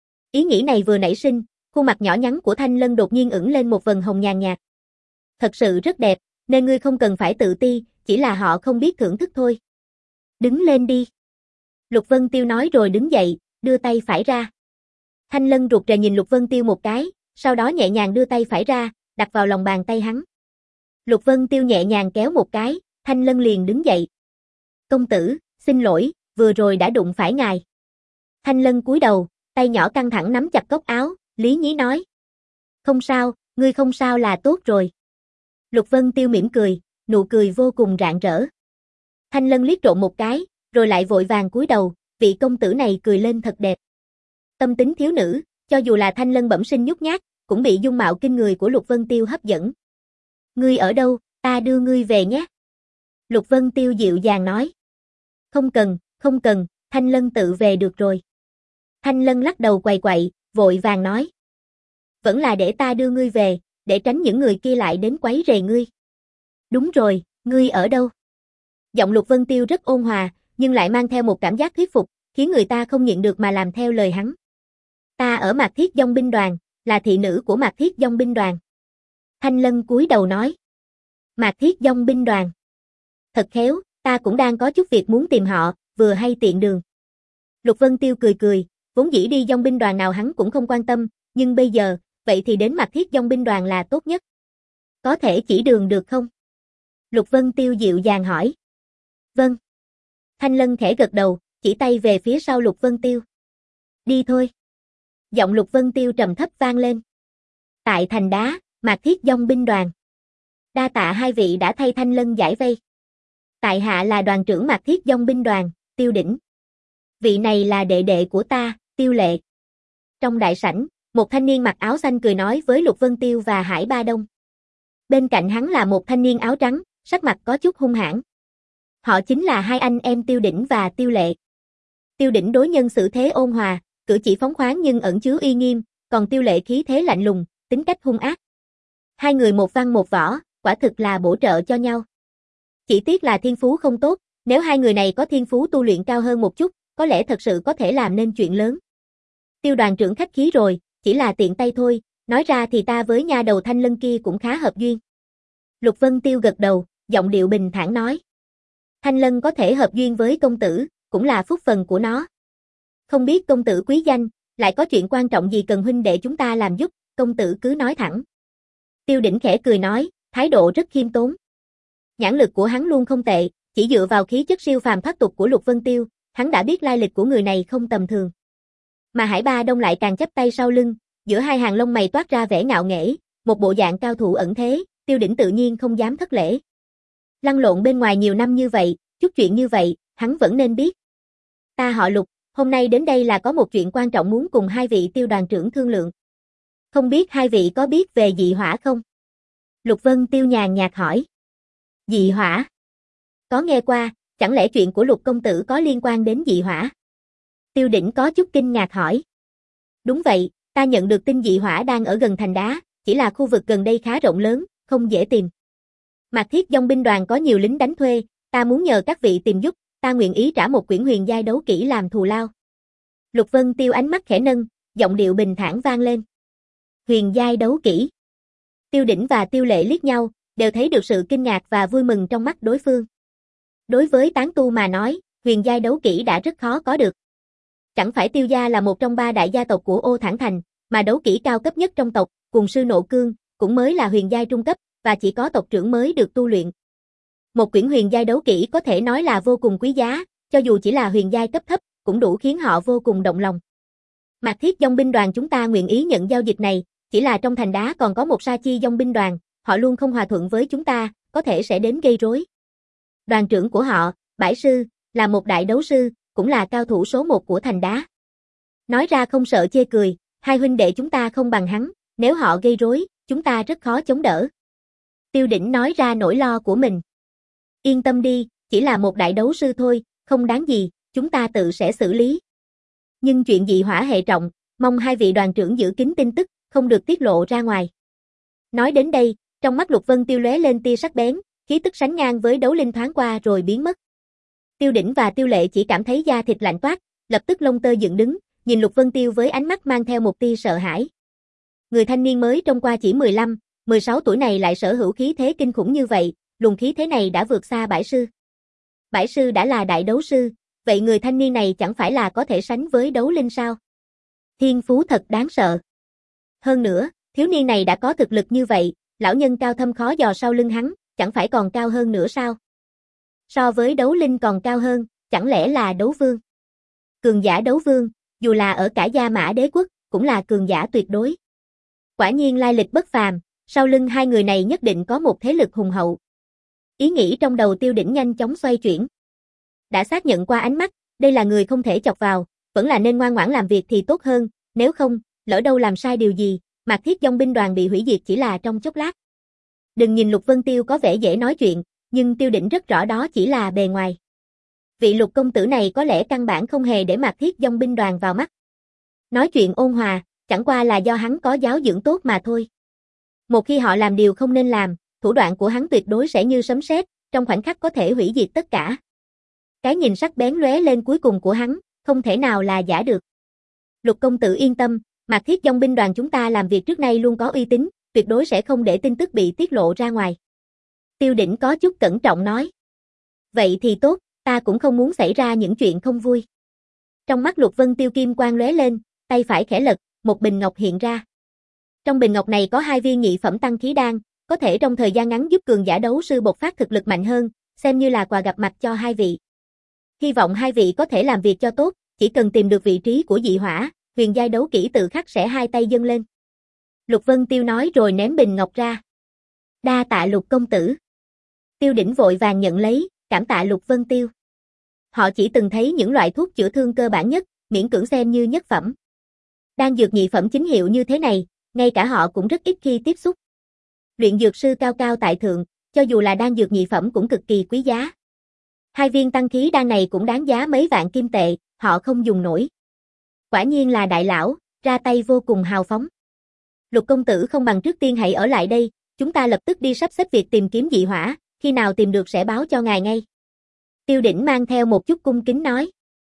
S1: Ý nghĩ này vừa nảy sinh, khuôn mặt nhỏ nhắn của Thanh Lân đột nhiên ửng lên một vầng hồng nhàn nhạt. Thật sự rất đẹp, nên ngươi không cần phải tự ti, chỉ là họ không biết thưởng thức thôi. Đứng lên đi. Lục Vân Tiêu nói rồi đứng dậy, đưa tay phải ra. Thanh Lân rụt rè nhìn Lục Vân Tiêu một cái, sau đó nhẹ nhàng đưa tay phải ra, đặt vào lòng bàn tay hắn. Lục Vân Tiêu nhẹ nhàng kéo một cái, Thanh Lân liền đứng dậy. Công tử, xin lỗi, vừa rồi đã đụng phải ngài. Thanh Lân cúi đầu, tay nhỏ căng thẳng nắm chặt cốc áo, lý nhí nói. Không sao, ngươi không sao là tốt rồi. Lục Vân Tiêu mỉm cười, nụ cười vô cùng rạng rỡ. Thanh Lân liếc trộm một cái, rồi lại vội vàng cúi đầu, vị công tử này cười lên thật đẹp. Tâm tính thiếu nữ, cho dù là Thanh Lân bẩm sinh nhút nhát, cũng bị dung mạo kinh người của Lục Vân Tiêu hấp dẫn. Ngươi ở đâu, ta đưa ngươi về nhé. Lục Vân Tiêu dịu dàng nói. Không cần, không cần, Thanh Lân tự về được rồi. Thanh Lân lắc đầu quậy quậy, vội vàng nói. Vẫn là để ta đưa ngươi về, để tránh những người kia lại đến quấy rầy ngươi. Đúng rồi, ngươi ở đâu? Giọng Lục Vân Tiêu rất ôn hòa, nhưng lại mang theo một cảm giác thuyết phục, khiến người ta không nhịn được mà làm theo lời hắn. Ta ở Mạc Thiết Dông binh đoàn, là thị nữ của Mạc Thiết Dông binh đoàn. Thanh Lân cúi đầu nói. Mạc Thiết Dông binh đoàn. Thật khéo, ta cũng đang có chút việc muốn tìm họ, vừa hay tiện đường. Lục Vân Tiêu cười cười, vốn dĩ đi dông binh đoàn nào hắn cũng không quan tâm, nhưng bây giờ, vậy thì đến Mạc Thiết Dông binh đoàn là tốt nhất. Có thể chỉ đường được không? Lục Vân Tiêu dịu dàng hỏi. Vâng. Thanh Lân khẽ gật đầu, chỉ tay về phía sau Lục Vân Tiêu. Đi thôi. Giọng Lục Vân Tiêu trầm thấp vang lên. Tại thành đá, Mạc Thiết Dông binh đoàn. Đa tạ hai vị đã thay Thanh Lân giải vây. Tại hạ là đoàn trưởng Mạc Thiết Dông binh đoàn, Tiêu Đỉnh. Vị này là đệ đệ của ta, Tiêu Lệ. Trong đại sảnh, một thanh niên mặc áo xanh cười nói với Lục Vân Tiêu và Hải Ba Đông. Bên cạnh hắn là một thanh niên áo trắng, sắc mặt có chút hung hãn. Họ chính là hai anh em Tiêu Đỉnh và Tiêu Lệ. Tiêu Đỉnh đối nhân xử thế ôn hòa, cử chỉ phóng khoáng nhưng ẩn chứa uy nghiêm, còn Tiêu Lệ khí thế lạnh lùng, tính cách hung ác. Hai người một văn một võ, quả thực là bổ trợ cho nhau. Chỉ tiếc là thiên phú không tốt, nếu hai người này có thiên phú tu luyện cao hơn một chút, có lẽ thật sự có thể làm nên chuyện lớn. Tiêu đoàn trưởng khách khí rồi, chỉ là tiện tay thôi, nói ra thì ta với nha đầu Thanh Lân kia cũng khá hợp duyên. Lục Vân Tiêu gật đầu, giọng điệu bình thản nói. Thanh Lân có thể hợp duyên với công tử, cũng là phúc phần của nó. Không biết công tử quý danh, lại có chuyện quan trọng gì cần huynh đệ chúng ta làm giúp, công tử cứ nói thẳng. Tiêu Đỉnh khẽ cười nói, thái độ rất khiêm tốn. Nhãn lực của hắn luôn không tệ, chỉ dựa vào khí chất siêu phàm thoát tục của Lục Vân Tiêu, hắn đã biết lai lịch của người này không tầm thường. Mà Hải Ba Đông lại càng chắp tay sau lưng, giữa hai hàng lông mày toát ra vẻ ngạo nghễ, một bộ dạng cao thủ ẩn thế, Tiêu Đỉnh tự nhiên không dám thất lễ. Lăn lộn bên ngoài nhiều năm như vậy, chút chuyện như vậy, hắn vẫn nên biết. Ta họ Lục, hôm nay đến đây là có một chuyện quan trọng muốn cùng hai vị Tiêu đoàn trưởng thương lượng. Không biết hai vị có biết về dị hỏa không? Lục Vân Tiêu nhàn nhạt hỏi. Dị hỏa? Có nghe qua, chẳng lẽ chuyện của Lục công tử có liên quan đến dị hỏa? Tiêu Đỉnh có chút kinh ngạc hỏi. Đúng vậy, ta nhận được tin dị hỏa đang ở gần thành đá, chỉ là khu vực gần đây khá rộng lớn, không dễ tìm. Mạc Thiết Dông binh đoàn có nhiều lính đánh thuê, ta muốn nhờ các vị tìm giúp, ta nguyện ý trả một quyển huyền giai đấu kỹ làm thù lao. Lục Vân Tiêu ánh mắt khẽ nâng, giọng điệu bình thản vang lên. Huyền giai đấu kỹ. Tiêu Đỉnh và Tiêu Lệ liếc nhau, đều thấy được sự kinh ngạc và vui mừng trong mắt đối phương. Đối với tán tu mà nói, huyền giai đấu kỹ đã rất khó có được. Chẳng phải Tiêu gia là một trong ba đại gia tộc của Ô Thản Thành, mà đấu kỹ cao cấp nhất trong tộc, cùng sư Nộ Cương, cũng mới là huyền giai trung cấp, và chỉ có tộc trưởng mới được tu luyện. Một quyển huyền giai đấu kỹ có thể nói là vô cùng quý giá, cho dù chỉ là huyền giai cấp thấp, cũng đủ khiến họ vô cùng động lòng. Mạc Thiết Dông binh đoàn chúng ta nguyện ý nhận giao dịch này, chỉ là trong thành đá còn có một Sa Chi Dông binh đoàn, họ luôn không hòa thuận với chúng ta, có thể sẽ đến gây rối. Đoàn trưởng của họ, Bãi Sư, là một đại đấu sư, cũng là cao thủ số một của thành đá. Nói ra không sợ chê cười, hai huynh đệ chúng ta không bằng hắn, nếu họ gây rối, chúng ta rất khó chống đỡ. Tiêu Đỉnh nói ra nỗi lo của mình. Yên tâm đi, chỉ là một đại đấu sư thôi, không đáng gì, chúng ta tự sẽ xử lý. Nhưng chuyện dị hỏa hệ trọng, mong hai vị đoàn trưởng giữ kín tin tức, không được tiết lộ ra ngoài. Nói đến đây, trong mắt Lục Vân Tiêu lóe lên tia sắc bén, khí tức sánh ngang với đấu linh thoáng qua rồi biến mất. Tiêu Đỉnh và Tiêu Lệ chỉ cảm thấy da thịt lạnh toát, lập tức lông tơ dựng đứng, nhìn Lục Vân Tiêu với ánh mắt mang theo một tia sợ hãi. Người thanh niên mới trông qua chỉ mười lăm, mười sáu tuổi này lại sở hữu khí thế kinh khủng như vậy, luồng khí thế này đã vượt xa Bãi Sư. Bãi Sư đã là đại đấu sư, vậy người thanh niên này chẳng phải là có thể sánh với đấu linh sao? Thiên phú thật đáng sợ. Hơn nữa, thiếu niên này đã có thực lực như vậy, lão nhân cao thâm khó dò sau lưng hắn, chẳng phải còn cao hơn nữa sao? So với đấu linh còn cao hơn, chẳng lẽ là đấu vương? Cường giả đấu vương, dù là ở cả Gia Mã Đế quốc, cũng là cường giả tuyệt đối. Quả nhiên lai lịch bất phàm, sau lưng hai người này nhất định có một thế lực hùng hậu. Ý nghĩ trong đầu Tiêu Đỉnh nhanh chóng xoay chuyển. Đã xác nhận qua ánh mắt, đây là người không thể chọc vào, vẫn là nên ngoan ngoãn làm việc thì tốt hơn, nếu không, lỡ đâu làm sai điều gì, Mạc Thiết Dông binh đoàn bị hủy diệt chỉ là trong chốc lát. Đừng nhìn Lục Vân Tiêu có vẻ dễ nói chuyện, nhưng Tiêu Đỉnh rất rõ đó chỉ là bề ngoài. Vị Lục công tử này có lẽ căn bản không hề để Mạc Thiết Dông binh đoàn vào mắt. Nói chuyện ôn hòa, chẳng qua là do hắn có giáo dưỡng tốt mà thôi. Một khi họ làm điều không nên làm, thủ đoạn của hắn tuyệt đối sẽ như sấm sét, trong khoảnh khắc có thể hủy diệt tất cả. Cái nhìn sắc bén lóe lên cuối cùng của hắn, không thể nào là giả được. Lục công tử yên tâm, Mạc Thiết Dông binh đoàn chúng ta làm việc trước nay luôn có uy tín, tuyệt đối sẽ không để tin tức bị tiết lộ ra ngoài. Tiêu Đỉnh có chút cẩn trọng nói. Vậy thì tốt, ta cũng không muốn xảy ra những chuyện không vui. Trong mắt Lục Vân Tiêu kim quang lóe lên, tay phải khẽ lật, một bình ngọc hiện ra. Trong bình ngọc này có hai viên nhị phẩm tăng khí đan, có thể trong thời gian ngắn giúp cường giả đấu sư bộc phát thực lực mạnh hơn, xem như là quà gặp mặt cho hai vị. Hy vọng hai vị có thể làm việc cho tốt, chỉ cần tìm được vị trí của dị hỏa, huyền giai đấu kỹ tự khắc sẽ hai tay dâng lên. Lục Vân Tiêu nói rồi ném bình ngọc ra. Đa tạ Lục công tử. Tiêu Đỉnh vội vàng nhận lấy, cảm tạ Lục Vân Tiêu. Họ chỉ từng thấy những loại thuốc chữa thương cơ bản nhất, miễn cưỡng xem như nhất phẩm. Đan dược nhị phẩm chính hiệu như thế này, ngay cả họ cũng rất ít khi tiếp xúc. Luyện dược sư cao cao tại thượng, cho dù là đan dược nhị phẩm cũng cực kỳ quý giá. Hai viên tăng khí đan này cũng đáng giá mấy vạn kim tệ, họ không dùng nổi. Quả nhiên là đại lão, ra tay vô cùng hào phóng. Lục công tử không bằng trước tiên hãy ở lại đây, chúng ta lập tức đi sắp xếp việc tìm kiếm dị hỏa, khi nào tìm được sẽ báo cho ngài ngay. Tiêu Đỉnh mang theo một chút cung kính nói.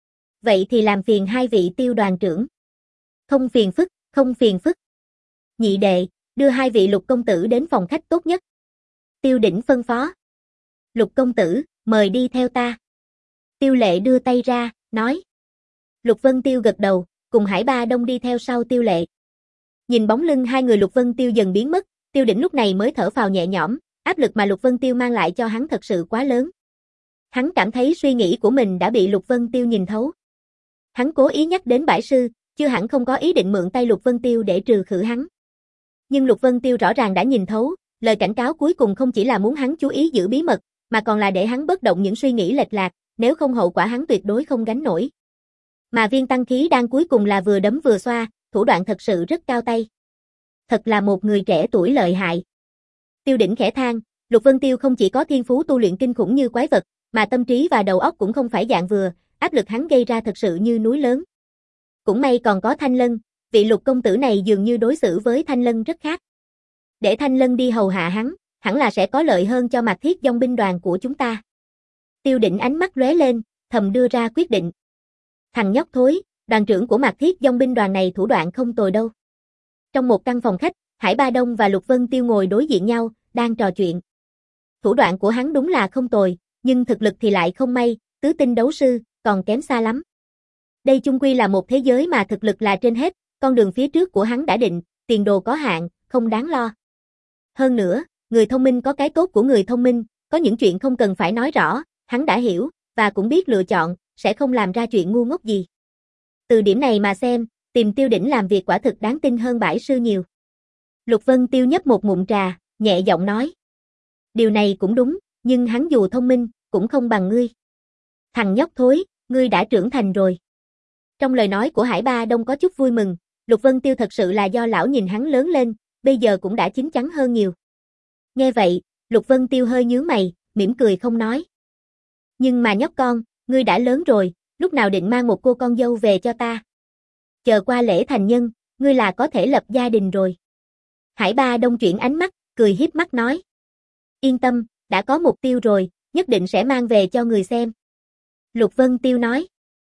S1: Vậy thì làm phiền hai vị Tiêu đoàn trưởng. Không phiền phức, không phiền phức. Nhị đệ, đưa hai vị Lục công tử đến phòng khách tốt nhất. Tiêu Đỉnh phân phó. Lục công tử, mời đi theo ta. Tiêu Lệ đưa tay ra, nói. Lục Vân Tiêu gật đầu, cùng Hải Ba Đông đi theo sau Tiêu Lệ. Nhìn bóng lưng hai người Lục Vân Tiêu dần biến mất, Tiêu Đỉnh lúc này mới thở phào nhẹ nhõm, áp lực mà Lục Vân Tiêu mang lại cho hắn thật sự quá lớn. Hắn cảm thấy suy nghĩ của mình đã bị Lục Vân Tiêu nhìn thấu. Hắn cố ý nhắc đến bãi sư, chưa hẳn không có ý định mượn tay Lục Vân Tiêu để trừ khử hắn. Nhưng Lục Vân Tiêu rõ ràng đã nhìn thấu, lời cảnh cáo cuối cùng không chỉ là muốn hắn chú ý giữ bí mật, mà còn là để hắn bất động những suy nghĩ lệch lạc, nếu không hậu quả hắn tuyệt đối không gánh nổi. Mà viên tăng khí đan cuối cùng là vừa đấm vừa xoa, thủ đoạn thật sự rất cao tay. Thật là một người trẻ tuổi lợi hại. Tiêu Đỉnh khẽ than, Lục Vân Tiêu không chỉ có thiên phú tu luyện kinh khủng như quái vật, mà tâm trí và đầu óc cũng không phải dạng vừa, áp lực hắn gây ra thật sự như núi lớn. Cũng may còn có Thanh Lân, vị Lục công tử này dường như đối xử với Thanh Lân rất khác. Để Thanh Lân đi hầu hạ hắn, hẳn là sẽ có lợi hơn cho Mạc Thiết Dòng binh đoàn của chúng ta. Tiêu Đỉnh ánh mắt lóe lên, thầm đưa ra quyết định. Thằng nhóc thối, đoàn trưởng của Mạc Thiết Dòng binh đoàn này thủ đoạn không tồi đâu. Trong một căn phòng khách, Hải Ba Đông và Lục Vân Tiêu ngồi đối diện nhau, đang trò chuyện. Thủ đoạn của hắn đúng là không tồi, nhưng thực lực thì lại không may, tứ tinh đấu sư, còn kém xa lắm. Đây chung quy là một thế giới mà thực lực là trên hết, con đường phía trước của hắn đã định, tiền đồ có hạn, không đáng lo. Hơn nữa, người thông minh có cái tốt của người thông minh, có những chuyện không cần phải nói rõ, hắn đã hiểu, và cũng biết lựa chọn, sẽ không làm ra chuyện ngu ngốc gì. Từ điểm này mà xem, tìm Tiêu Đỉnh làm việc quả thực đáng tin hơn bãi sư nhiều. Lục Vân Tiêu nhấp một ngụm trà, nhẹ giọng nói. Điều này cũng đúng, nhưng hắn dù thông minh, cũng không bằng ngươi. Thằng nhóc thối, ngươi đã trưởng thành rồi. Trong lời nói của Hải Ba Đông có chút vui mừng, Lục Vân Tiêu thật sự là do lão nhìn hắn lớn lên, bây giờ cũng đã chín chắn hơn nhiều. Nghe vậy, Lục Vân Tiêu hơi nhướng mày, mỉm cười không nói. Nhưng mà nhóc con, ngươi đã lớn rồi, lúc nào định mang một cô con dâu về cho ta? Chờ qua lễ thành nhân, ngươi là có thể lập gia đình rồi. Hải Ba Đông chuyển ánh mắt, cười hiếp mắt nói. Yên tâm, đã có mục tiêu rồi, nhất định sẽ mang về cho người xem. Lục Vân Tiêu nói.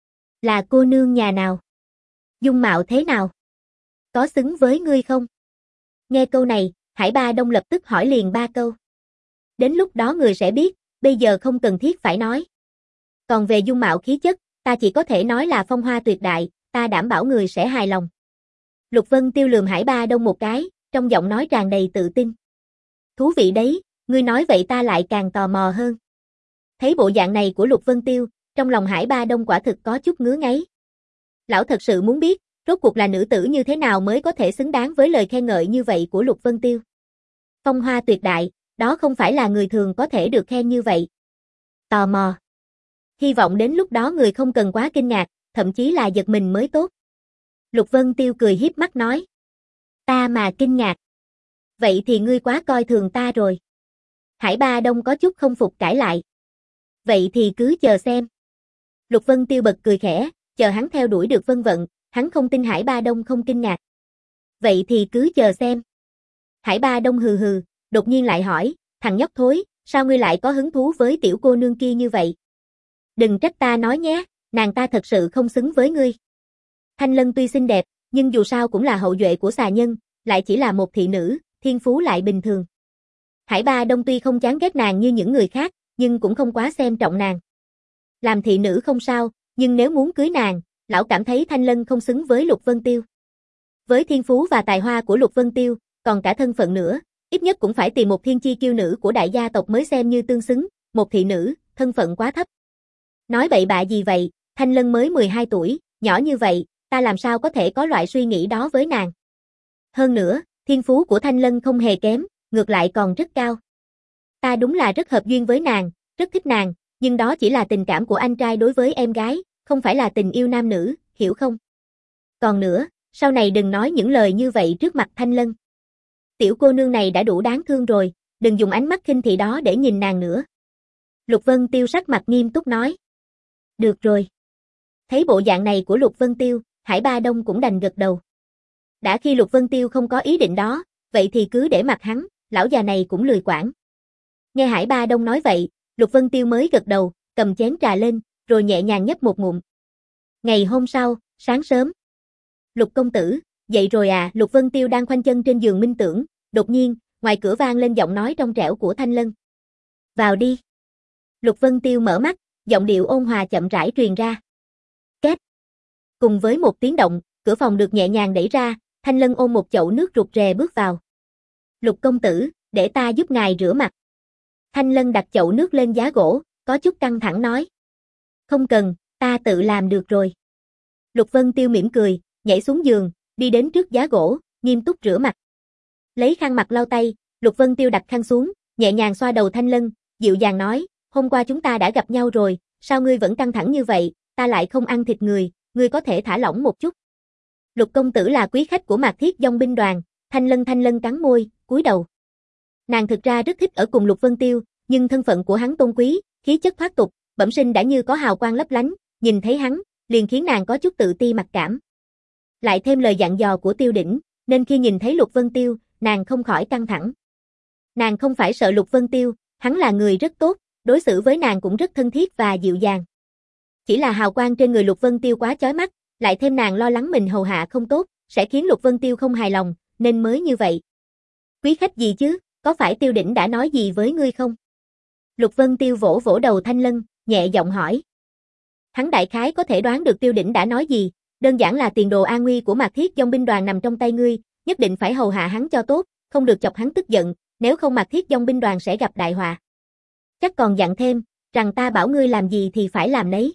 S1: Là cô nương nhà nào? Dung mạo thế nào? Có xứng với ngươi không? Nghe câu này, Hải Ba Đông lập tức hỏi liền ba câu. Đến lúc đó người sẽ biết, bây giờ không cần thiết phải nói. Còn về dung mạo khí chất, ta chỉ có thể nói là phong hoa tuyệt đại, ta đảm bảo người sẽ hài lòng. Lục Vân Tiêu lườm Hải Ba Đông một cái, trong giọng nói tràn đầy tự tin. Thú vị đấy, ngươi nói vậy ta lại càng tò mò hơn. Thấy bộ dạng này của Lục Vân Tiêu, trong lòng Hải Ba Đông quả thực có chút ngứa ngáy. Lão thật sự muốn biết, rốt cuộc là nữ tử như thế nào mới có thể xứng đáng với lời khen ngợi như vậy của Lục Vân Tiêu. Phong hoa tuyệt đại, đó không phải là người thường có thể được khen như vậy. Tò mò. Hy vọng đến lúc đó người không cần quá kinh ngạc, thậm chí là giật mình mới tốt. Lục Vân Tiêu cười hiếp mắt nói. Ta mà kinh ngạc. Vậy thì ngươi quá coi thường ta rồi. Hải Ba Đông có chút không phục cãi lại. Vậy thì cứ chờ xem. Lục Vân Tiêu bật cười khẽ, chờ hắn theo đuổi được vân vận, hắn không tin Hải Ba Đông không kinh ngạc. Vậy thì cứ chờ xem. Hải Ba Đông hừ hừ, đột nhiên lại hỏi, thằng nhóc thối, sao ngươi lại có hứng thú với tiểu cô nương kia như vậy? Đừng trách ta nói nhé, nàng ta thật sự không xứng với ngươi. Thanh Lân tuy xinh đẹp, nhưng dù sao cũng là hậu duệ của xà nhân, lại chỉ là một thị nữ, thiên phú lại bình thường. Hải Ba Đông tuy không chán ghét nàng như những người khác, nhưng cũng không quá xem trọng nàng. Làm thị nữ không sao, nhưng nếu muốn cưới nàng, lão cảm thấy Thanh Lân không xứng với Lục Vân Tiêu. Với thiên phú và tài hoa của Lục Vân Tiêu, còn cả thân phận nữa, Ít nhất cũng phải tìm một thiên chi kiêu nữ của đại gia tộc mới xem như tương xứng, một thị nữ, thân phận quá thấp. Nói bậy bạ gì vậy, Thanh Lân mới mười hai tuổi, nhỏ như vậy, ta làm sao có thể có loại suy nghĩ đó với nàng. Hơn nữa, thiên phú của Thanh Lân không hề kém, ngược lại còn rất cao. Ta đúng là rất hợp duyên với nàng, rất thích nàng, nhưng đó chỉ là tình cảm của anh trai đối với em gái, không phải là tình yêu nam nữ, hiểu không? Còn nữa, sau này đừng nói những lời như vậy trước mặt Thanh Lân. Tiểu cô nương này đã đủ đáng thương rồi, đừng dùng ánh mắt khinh thị đó để nhìn nàng nữa. Lục Vân Tiêu sắc mặt nghiêm túc nói. Được rồi. Thấy bộ dạng này của Lục Vân Tiêu, Hải Ba Đông cũng đành gật đầu. Đã khi Lục Vân Tiêu không có ý định đó, vậy thì cứ để mặc hắn, lão già này cũng lười quản. Nghe Hải Ba Đông nói vậy, Lục Vân Tiêu mới gật đầu, cầm chén trà lên, rồi nhẹ nhàng nhấp một ngụm. Ngày hôm sau, sáng sớm. Lục công tử, dậy rồi à? Lục Vân Tiêu đang khoanh chân trên giường minh tưởng, đột nhiên, ngoài cửa vang lên giọng nói trong trẻo của Thanh Lân. Vào đi. Lục Vân Tiêu mở mắt, giọng điệu ôn hòa chậm rãi truyền ra. Két. Cùng với một tiếng động, cửa phòng được nhẹ nhàng đẩy ra, Thanh Lân ôm một chậu nước rụt rè bước vào. Lục công tử, để ta giúp ngài rửa mặt. Thanh Lân đặt chậu nước lên giá gỗ, có chút căng thẳng nói. Không cần, ta tự làm được rồi. Lục Vân Tiêu mỉm cười, nhảy xuống giường, đi đến trước giá gỗ, nghiêm túc rửa mặt. Lấy khăn mặt lau tay, Lục Vân Tiêu đặt khăn xuống, nhẹ nhàng xoa đầu Thanh Lân, dịu dàng nói, hôm qua chúng ta đã gặp nhau rồi, sao ngươi vẫn căng thẳng như vậy, ta lại không ăn thịt người, ngươi có thể thả lỏng một chút. Lục công tử là quý khách của Mạc Thiết Dông binh đoàn, Thanh Lân Thanh Lân cắn môi, cúi đầu. Nàng thực ra rất thích ở cùng Lục Vân Tiêu, nhưng thân phận của hắn tôn quý, khí chất thoát tục, bẩm sinh đã như có hào quang lấp lánh, nhìn thấy hắn, liền khiến nàng có chút tự ti mặc cảm. Lại thêm lời dặn dò của Tiêu Đỉnh, nên khi nhìn thấy Lục Vân Tiêu, nàng không khỏi căng thẳng. Nàng không phải sợ Lục Vân Tiêu, hắn là người rất tốt, đối xử với nàng cũng rất thân thiết và dịu dàng. Chỉ là hào quang trên người Lục Vân Tiêu quá chói mắt, lại thêm nàng lo lắng mình hầu hạ không tốt, sẽ khiến Lục Vân Tiêu không hài lòng, nên mới như vậy. Quý khách gì chứ, có phải Tiêu Đỉnh đã nói gì với ngươi không? Lục Vân Tiêu vỗ vỗ đầu Thanh Lân, nhẹ giọng hỏi. Hắn đại khái có thể đoán được Tiêu Đỉnh đã nói gì, đơn giản là tiền đồ an nguy của Mạc Thiết Dông binh đoàn nằm trong tay ngươi, nhất định phải hầu hạ hắn cho tốt, không được chọc hắn tức giận, nếu không Mạc Thiết Dông binh đoàn sẽ gặp đại họa. Chắc còn dặn thêm, rằng ta bảo ngươi làm gì thì phải làm nấy.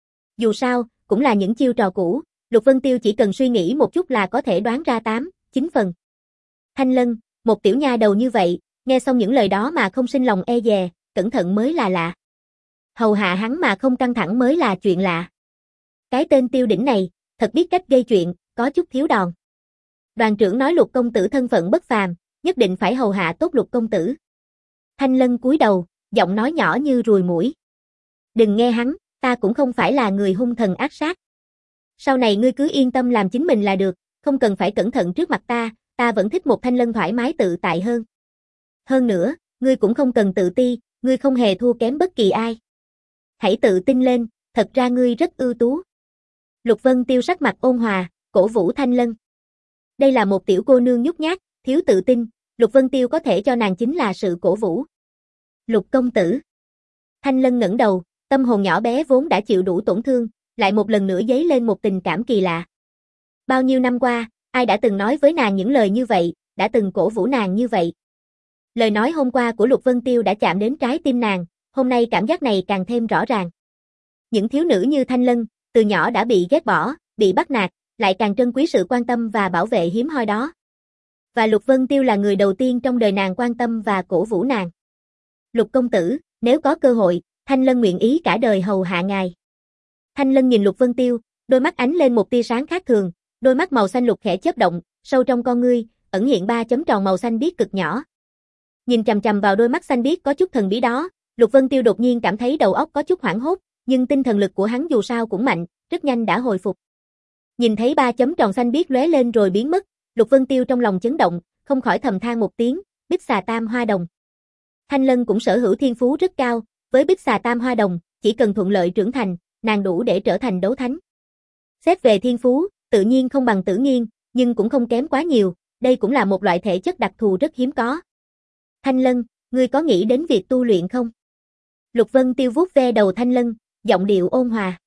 S1: Dù sao, cũng là những chiêu trò cũ, Lục Vân Tiêu chỉ cần suy nghĩ một chút là có thể đoán ra tám, chín phần. Thanh Lân, một tiểu nha đầu như vậy, nghe xong những lời đó mà không sinh lòng e dè, cẩn thận mới là lạ. Hầu hạ hắn mà không căng thẳng mới là chuyện lạ. Cái tên Tiêu Đỉnh này, thật biết cách gây chuyện, có chút thiếu đòn. Đoàn trưởng nói Lục công tử thân phận bất phàm, nhất định phải hầu hạ tốt Lục công tử. Thanh Lân cúi đầu, giọng nói nhỏ như ruồi muỗi. Đừng nghe hắn, ta cũng không phải là người hung thần ác sát. Sau này ngươi cứ yên tâm làm chính mình là được, không cần phải cẩn thận trước mặt ta, ta vẫn thích một Thanh Lân thoải mái tự tại hơn. Hơn nữa, ngươi cũng không cần tự ti, ngươi không hề thua kém bất kỳ ai. Hãy tự tin lên, thật ra ngươi rất ưu tú. Lục Vân Tiêu sắc mặt ôn hòa, cổ vũ Thanh Lân. Đây là một tiểu cô nương nhút nhát, thiếu tự tin, Lục Vân Tiêu có thể cho nàng chính là sự cổ vũ. Lục công tử. Thanh Lân ngẩng đầu, tâm hồn nhỏ bé vốn đã chịu đủ tổn thương, lại một lần nữa dấy lên một tình cảm kỳ lạ. Bao nhiêu năm qua, ai đã từng nói với nàng những lời như vậy, đã từng cổ vũ nàng như vậy. Lời nói hôm qua của Lục Vân Tiêu đã chạm đến trái tim nàng, hôm nay cảm giác này càng thêm rõ ràng. Những thiếu nữ như Thanh Lân, từ nhỏ đã bị ghét bỏ, bị bắt nạt, lại càng trân quý sự quan tâm và bảo vệ hiếm hoi đó. Và Lục Vân Tiêu là người đầu tiên trong đời nàng quan tâm và cổ vũ nàng. Lục công tử, nếu có cơ hội, Thanh Lân nguyện ý cả đời hầu hạ ngài. Thanh Lân nhìn Lục Vân Tiêu, đôi mắt ánh lên một tia sáng khác thường, đôi mắt màu xanh lục khẽ chớp động, sâu trong con ngươi, ẩn hiện ba chấm tròn màu xanh biếc cực nhỏ. Nhìn chằm chằm vào đôi mắt xanh biếc có chút thần bí đó, Lục Vân Tiêu đột nhiên cảm thấy đầu óc có chút hoảng hốt, nhưng tinh thần lực của hắn dù sao cũng mạnh, rất nhanh đã hồi phục. Nhìn thấy ba chấm tròn xanh biếc lóe lên rồi biến mất, Lục Vân Tiêu trong lòng chấn động, không khỏi thầm than một tiếng, Bích Xà Tam Hoa Đồng. Thanh Lân cũng sở hữu thiên phú rất cao, với Bích Xà Tam Hoa Đồng, chỉ cần thuận lợi trưởng thành, nàng đủ để trở thành đấu thánh. Xét về thiên phú, tự nhiên không bằng Tử Nghiên, nhưng cũng không kém quá nhiều, đây cũng là một loại thể chất đặc thù rất hiếm có. Thanh Lân, ngươi có nghĩ đến việc tu luyện không? Lục Vân Tiêu vuốt ve đầu Thanh Lân, giọng điệu ôn hòa.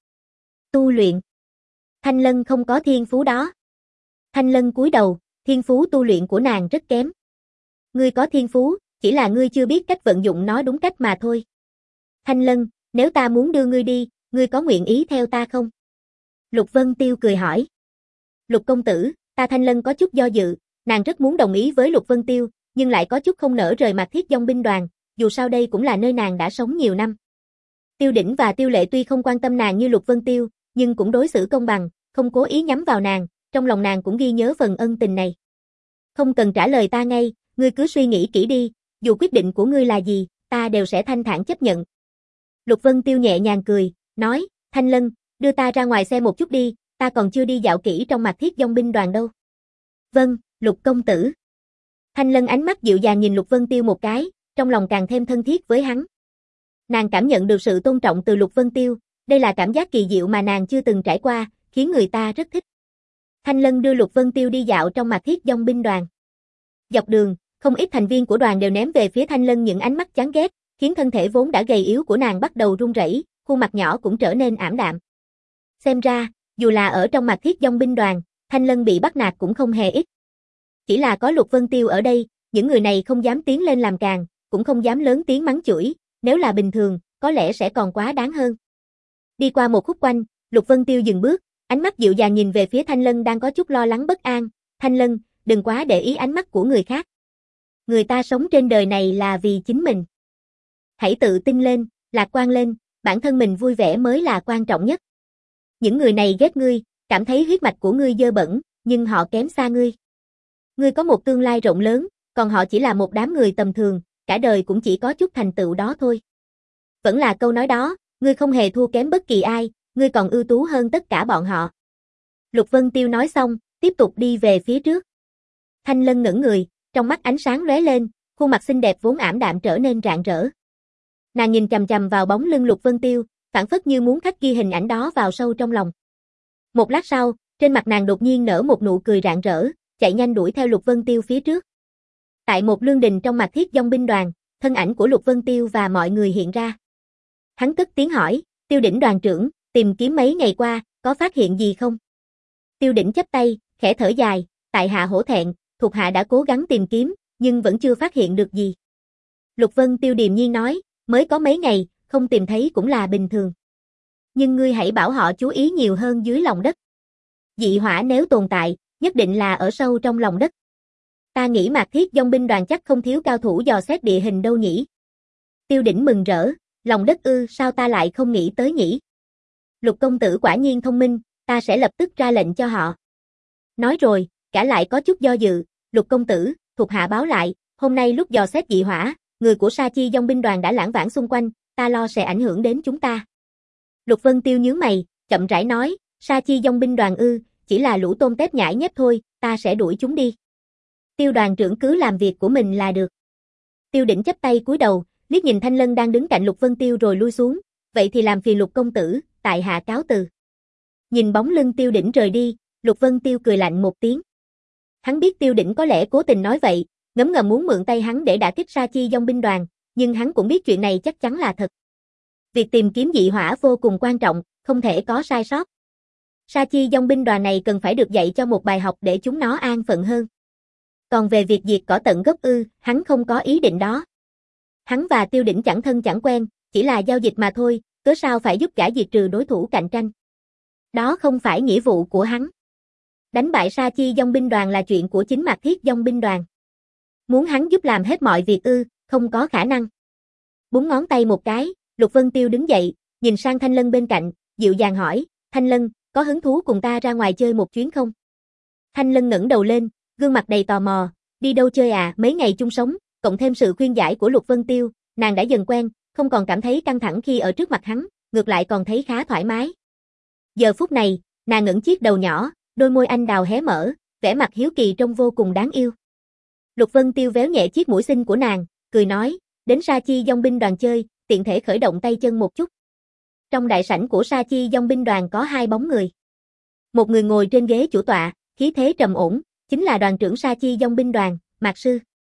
S1: Tu luyện? Thanh Lân không có thiên phú đó. Thanh Lân cúi đầu, thiên phú tu luyện của nàng rất kém. Ngươi có thiên phú, chỉ là ngươi chưa biết cách vận dụng nó đúng cách mà thôi. Thanh Lân, nếu ta muốn đưa ngươi đi, ngươi có nguyện ý theo ta không? Lục Vân Tiêu cười hỏi. Lục công tử, ta Thanh Lân có chút do dự, nàng rất muốn đồng ý với Lục Vân Tiêu, nhưng lại có chút không nỡ rời Mạc Thiết Dông binh đoàn, dù sao đây cũng là nơi nàng đã sống nhiều năm. Tiêu Đỉnh và Tiêu Lệ tuy không quan tâm nàng như Lục Vân Tiêu, nhưng cũng đối xử công bằng, không cố ý nhắm vào nàng, trong lòng nàng cũng ghi nhớ phần ân tình này. Không cần trả lời ta ngay, ngươi cứ suy nghĩ kỹ đi, dù quyết định của ngươi là gì, ta đều sẽ thanh thản chấp nhận. Lục Vân Tiêu nhẹ nhàng cười, nói, Thanh Lân, đưa ta ra ngoài xe một chút đi, ta còn chưa đi dạo kỹ trong Mạc Thiết Dông binh đoàn đâu. Vâng, Lục công tử. Thanh Lân ánh mắt dịu dàng nhìn Lục Vân Tiêu một cái, trong lòng càng thêm thân thiết với hắn. Nàng cảm nhận được sự tôn trọng từ Lục Vân Tiêu, đây là cảm giác kỳ diệu mà nàng chưa từng trải qua, khiến người ta rất thích. Thanh Lân đưa Lục Vân Tiêu đi dạo trong Mạc Thiết Dông binh đoàn. Dọc đường, không ít thành viên của đoàn đều ném về phía Thanh Lân những ánh mắt chán ghét, khiến thân thể vốn đã gầy yếu của nàng bắt đầu run rẩy, khuôn mặt nhỏ cũng trở nên ảm đạm. Xem ra, dù là ở trong Mạc Thiết Dông binh đoàn, Thanh Lân bị bắt nạt cũng không hề ít. Chỉ là có Lục Vân Tiêu ở đây, những người này không dám tiến lên làm càng, cũng không dám lớn tiếng mắng chửi, nếu là bình thường, có lẽ sẽ còn quá đáng hơn. Đi qua một khúc quanh, Lục Vân Tiêu dừng bước, ánh mắt dịu dàng nhìn về phía Thanh Lân đang có chút lo lắng bất an, Thanh Lân, đừng quá để ý ánh mắt của người khác. Người ta sống trên đời này là vì chính mình. Hãy tự tin lên, lạc quan lên, bản thân mình vui vẻ mới là quan trọng nhất. Những người này ghét ngươi, cảm thấy huyết mạch của ngươi dơ bẩn, nhưng họ kém xa ngươi. Ngươi có một tương lai rộng lớn, còn họ chỉ là một đám người tầm thường, cả đời cũng chỉ có chút thành tựu đó thôi. Vẫn là câu nói đó, ngươi không hề thua kém bất kỳ ai, ngươi còn ưu tú hơn tất cả bọn họ. Lục Vân Tiêu nói xong, tiếp tục đi về phía trước. Thanh Lân ngẩng người, trong mắt ánh sáng lóe lên, khuôn mặt xinh đẹp vốn ảm đạm trở nên rạng rỡ. Nàng nhìn chằm chằm vào bóng lưng Lục Vân Tiêu, phảng phất như muốn khắc ghi hình ảnh đó vào sâu trong lòng. Một lát sau, trên mặt nàng đột nhiên nở một nụ cười rạng rỡ, chạy nhanh đuổi theo Lục Vân Tiêu phía trước. Tại một lương đình trong Mạc Thiết Dông binh đoàn, thân ảnh của Lục Vân Tiêu và mọi người hiện ra. Hắn cất tiếng hỏi, Tiêu Đỉnh đoàn trưởng, tìm kiếm mấy ngày qua, có phát hiện gì không? Tiêu Đỉnh chắp tay, khẽ thở dài, tại hạ hổ thẹn, thuộc hạ đã cố gắng tìm kiếm, nhưng vẫn chưa phát hiện được gì. Lục Vân Tiêu điềm nhiên nói, mới có mấy ngày, không tìm thấy cũng là bình thường. Nhưng ngươi hãy bảo họ chú ý nhiều hơn dưới lòng đất. Dị hỏa nếu tồn tại, nhất định là ở sâu trong lòng đất. Ta nghĩ Mạc Thiết Dông binh đoàn chắc không thiếu cao thủ dò xét địa hình đâu nhỉ. Tiêu Đỉnh mừng rỡ, lòng đất ư, sao ta lại không nghĩ tới nhỉ? Lục công tử quả nhiên thông minh, ta sẽ lập tức ra lệnh cho họ. Nói rồi, cả lại có chút do dự, Lục công tử, thuộc hạ báo lại, hôm nay lúc dò xét dị hỏa, người của Sa Chi Dông binh đoàn đã lảng vảng xung quanh, ta lo sẽ ảnh hưởng đến chúng ta. Lục Vân Tiêu nhướng mày, chậm rãi nói, Sa Chi Dông binh đoàn ư, chỉ là lũ tôm tép nhãi nhép thôi, ta sẽ đuổi chúng đi. Tiêu đoàn trưởng cứ làm việc của mình là được. Tiêu Đỉnh chắp tay cúi đầu, liếc nhìn Thanh Lân đang đứng cạnh Lục Vân Tiêu rồi lui xuống, vậy thì làm phiền Lục công tử, tại hạ cáo từ. Nhìn bóng lưng Tiêu Đỉnh rời đi, Lục Vân Tiêu cười lạnh một tiếng. Hắn biết Tiêu Đỉnh có lẽ cố tình nói vậy, ngấm ngầm muốn mượn tay hắn để đả kích Sa Chi Dông binh đoàn, nhưng hắn cũng biết chuyện này chắc chắn là thật. Việc tìm kiếm dị hỏa vô cùng quan trọng, không thể có sai sót. Sa Chi Dông binh đoàn này cần phải được dạy cho một bài học để chúng nó an phận hơn. Còn về việc diệt cỏ tận gốc ư, hắn không có ý định đó. Hắn và Tiêu Đỉnh chẳng thân chẳng quen, chỉ là giao dịch mà thôi, cớ sao phải giúp gã diệt trừ đối thủ cạnh tranh. Đó không phải nghĩa vụ của hắn. Đánh bại Sa Chi Dông binh đoàn là chuyện của chính Mạc Thiết Dông binh đoàn. Muốn hắn giúp làm hết mọi việc ư, không có khả năng. Búng ngón tay một cái, Lục Vân Tiêu đứng dậy, nhìn sang Thanh Lân bên cạnh, dịu dàng hỏi, Thanh Lân, có hứng thú cùng ta ra ngoài chơi một chuyến không? Thanh Lân ngẩng đầu lên, gương mặt đầy tò mò, đi đâu chơi à, mấy ngày chung sống, cộng thêm sự khuyên giải của Lục Vân Tiêu, nàng đã dần quen, không còn cảm thấy căng thẳng khi ở trước mặt hắn, ngược lại còn thấy khá thoải mái. Giờ phút này, nàng ngẩng chiếc đầu nhỏ, đôi môi anh đào hé mở, vẻ mặt hiếu kỳ trông vô cùng đáng yêu. Lục Vân Tiêu véo nhẹ chiếc mũi xinh của nàng, cười nói, đến Sa Chi Dông binh đoàn chơi, tiện thể khởi động tay chân một chút. Trong đại sảnh của Sa Chi Dông binh đoàn có hai bóng người. Một người ngồi trên ghế chủ tọa, khí thế trầm ổn, chính là đoàn trưởng Sa Chi Dông binh đoàn, Mạc Sư.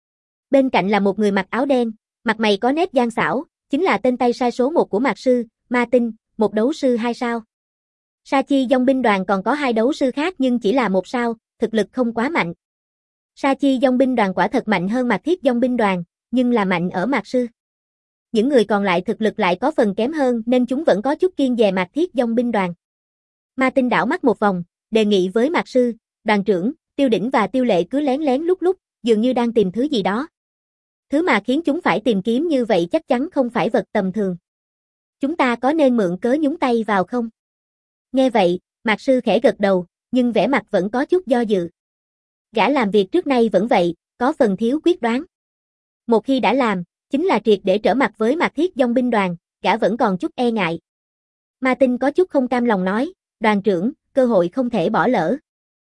S1: Bên cạnh là một người mặc áo đen, mặt mày có nét gian xảo, chính là tên tay sai số một của Mạc Sư, Ma Tinh, một đấu sư hai sao. Sa Chi Dông binh đoàn còn có hai đấu sư khác nhưng chỉ là một sao, thực lực không quá mạnh. Sa Chi Dòng binh đoàn quả thật mạnh hơn Mạc Thiết Dòng binh đoàn, nhưng là mạnh ở Mạc Sư. Những người còn lại thực lực lại có phần kém hơn nên chúng vẫn có chút kiêng dè Mạc Thiết Dòng binh đoàn. Ma Tinh đảo mắt một vòng, đề nghị với Mạc Sư, đoàn trưởng, Tiêu Đỉnh và Tiêu Lệ cứ lén lén lúc lúc, dường như đang tìm thứ gì đó. Thứ mà khiến chúng phải tìm kiếm như vậy chắc chắn không phải vật tầm thường. Chúng ta có nên mượn cớ nhúng tay vào không? Nghe vậy, Mạc Sư khẽ gật đầu, nhưng vẻ mặt vẫn có chút do dự. Gã làm việc trước nay vẫn vậy, có phần thiếu quyết đoán. Một khi đã làm, chính là triệt để trở mặt với Mạc Thiết Dòng binh đoàn, gã vẫn còn chút e ngại. Ma Tinh có chút không cam lòng nói, đoàn trưởng, cơ hội không thể bỏ lỡ.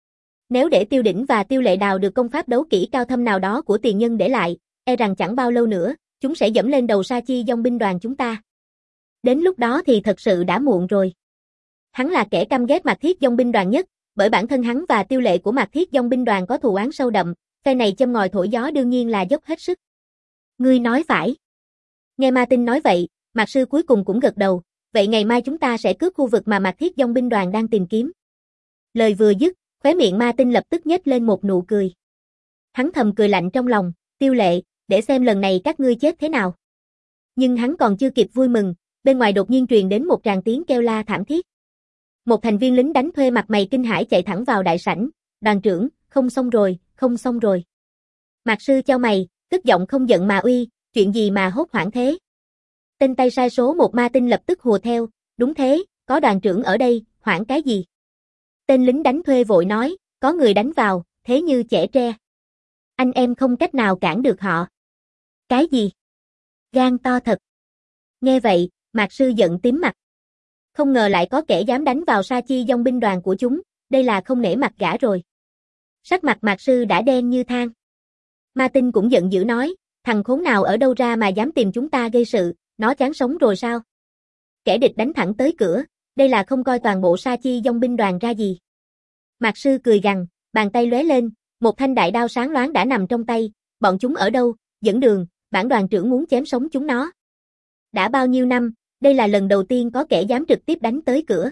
S1: Nếu để Tiêu Đỉnh và Tiêu Lệ đào được công pháp đấu kỹ cao thâm nào đó của tiền nhân để lại, e rằng chẳng bao lâu nữa, chúng sẽ dẫm lên đầu Sa Chi Dòng binh đoàn chúng ta. Đến lúc đó thì thật sự đã muộn rồi. Hắn là kẻ căm ghét Mạc Thiết Dòng binh đoàn nhất, bởi bản thân hắn và Tiêu Lệ của Mạc Thiết Dòng binh đoàn có thù oán sâu đậm, phe này châm ngòi thổi gió đương nhiên là dốc hết sức. Ngươi nói phải. Nghe Ma Tinh nói vậy, Mạc Sư cuối cùng cũng gật đầu, vậy ngày mai chúng ta sẽ cướp khu vực mà Mạc Thiết Dòng binh đoàn đang tìm kiếm. Lời vừa dứt, khóe miệng Ma Tinh lập tức nhếch lên một nụ cười. Hắn thầm cười lạnh trong lòng, Tiêu Lệ, để xem lần này các ngươi chết thế nào. Nhưng hắn còn chưa kịp vui mừng, bên ngoài đột nhiên truyền đến một tràng tiếng kêu la thảm thiết. Một thành viên lính đánh thuê mặt mày kinh hãi chạy thẳng vào đại sảnh, đoàn trưởng, không xong rồi, không xong rồi. Mạc Sư chau mày, tức giọng không giận mà uy, chuyện gì mà hốt hoảng thế. Tên tay sai số một Ma Tinh lập tức hùa theo, đúng thế, có đoàn trưởng ở đây, hoảng cái gì. Tên lính đánh thuê vội nói, có người đánh vào, thế như chẻ tre. Anh em không cách nào cản được họ. Cái gì? Gan to thật. Nghe vậy, Mạc Sư giận tím mặt. Không ngờ lại có kẻ dám đánh vào Sa Chi Dòng binh đoàn của chúng, đây là không nể mặt gã rồi. Sắc mặt Mạc Sư đã đen như than. Ma Tinh cũng giận dữ nói, thằng khốn nào ở đâu ra mà dám tìm chúng ta gây sự, nó chán sống rồi sao? Kẻ địch đánh thẳng tới cửa, đây là không coi toàn bộ Sa Chi Dòng binh đoàn ra gì. Mạc Sư cười gằn, bàn tay lóe lên, một thanh đại đao sáng loáng đã nằm trong tay, bọn chúng ở đâu, dẫn đường, bản đoàn trưởng muốn chém sống chúng nó. Đã bao nhiêu năm, đây là lần đầu tiên có kẻ dám trực tiếp đánh tới cửa.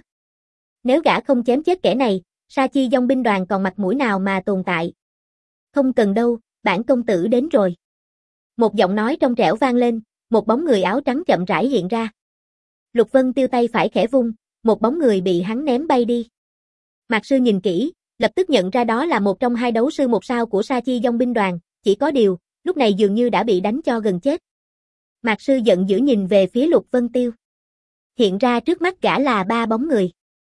S1: Nếu gã không chém chết kẻ này, Sa Chi Dòng binh đoàn còn mặt mũi nào mà tồn tại. Không cần đâu, bản công tử đến rồi. Một giọng nói trong trẻo vang lên, một bóng người áo trắng chậm rãi hiện ra. Lục Vân Tiêu tay phải khẽ vung, một bóng người bị hắn ném bay đi. Mạc Sư nhìn kỹ, lập tức nhận ra đó là một trong hai đấu sư một sao của Sa Chi Dòng binh đoàn, chỉ có điều, lúc này dường như đã bị đánh cho gần chết. Mạc Sư giận dữ nhìn về phía Lục Vân Tiêu. Hiện ra trước mắt gã là ba bóng người.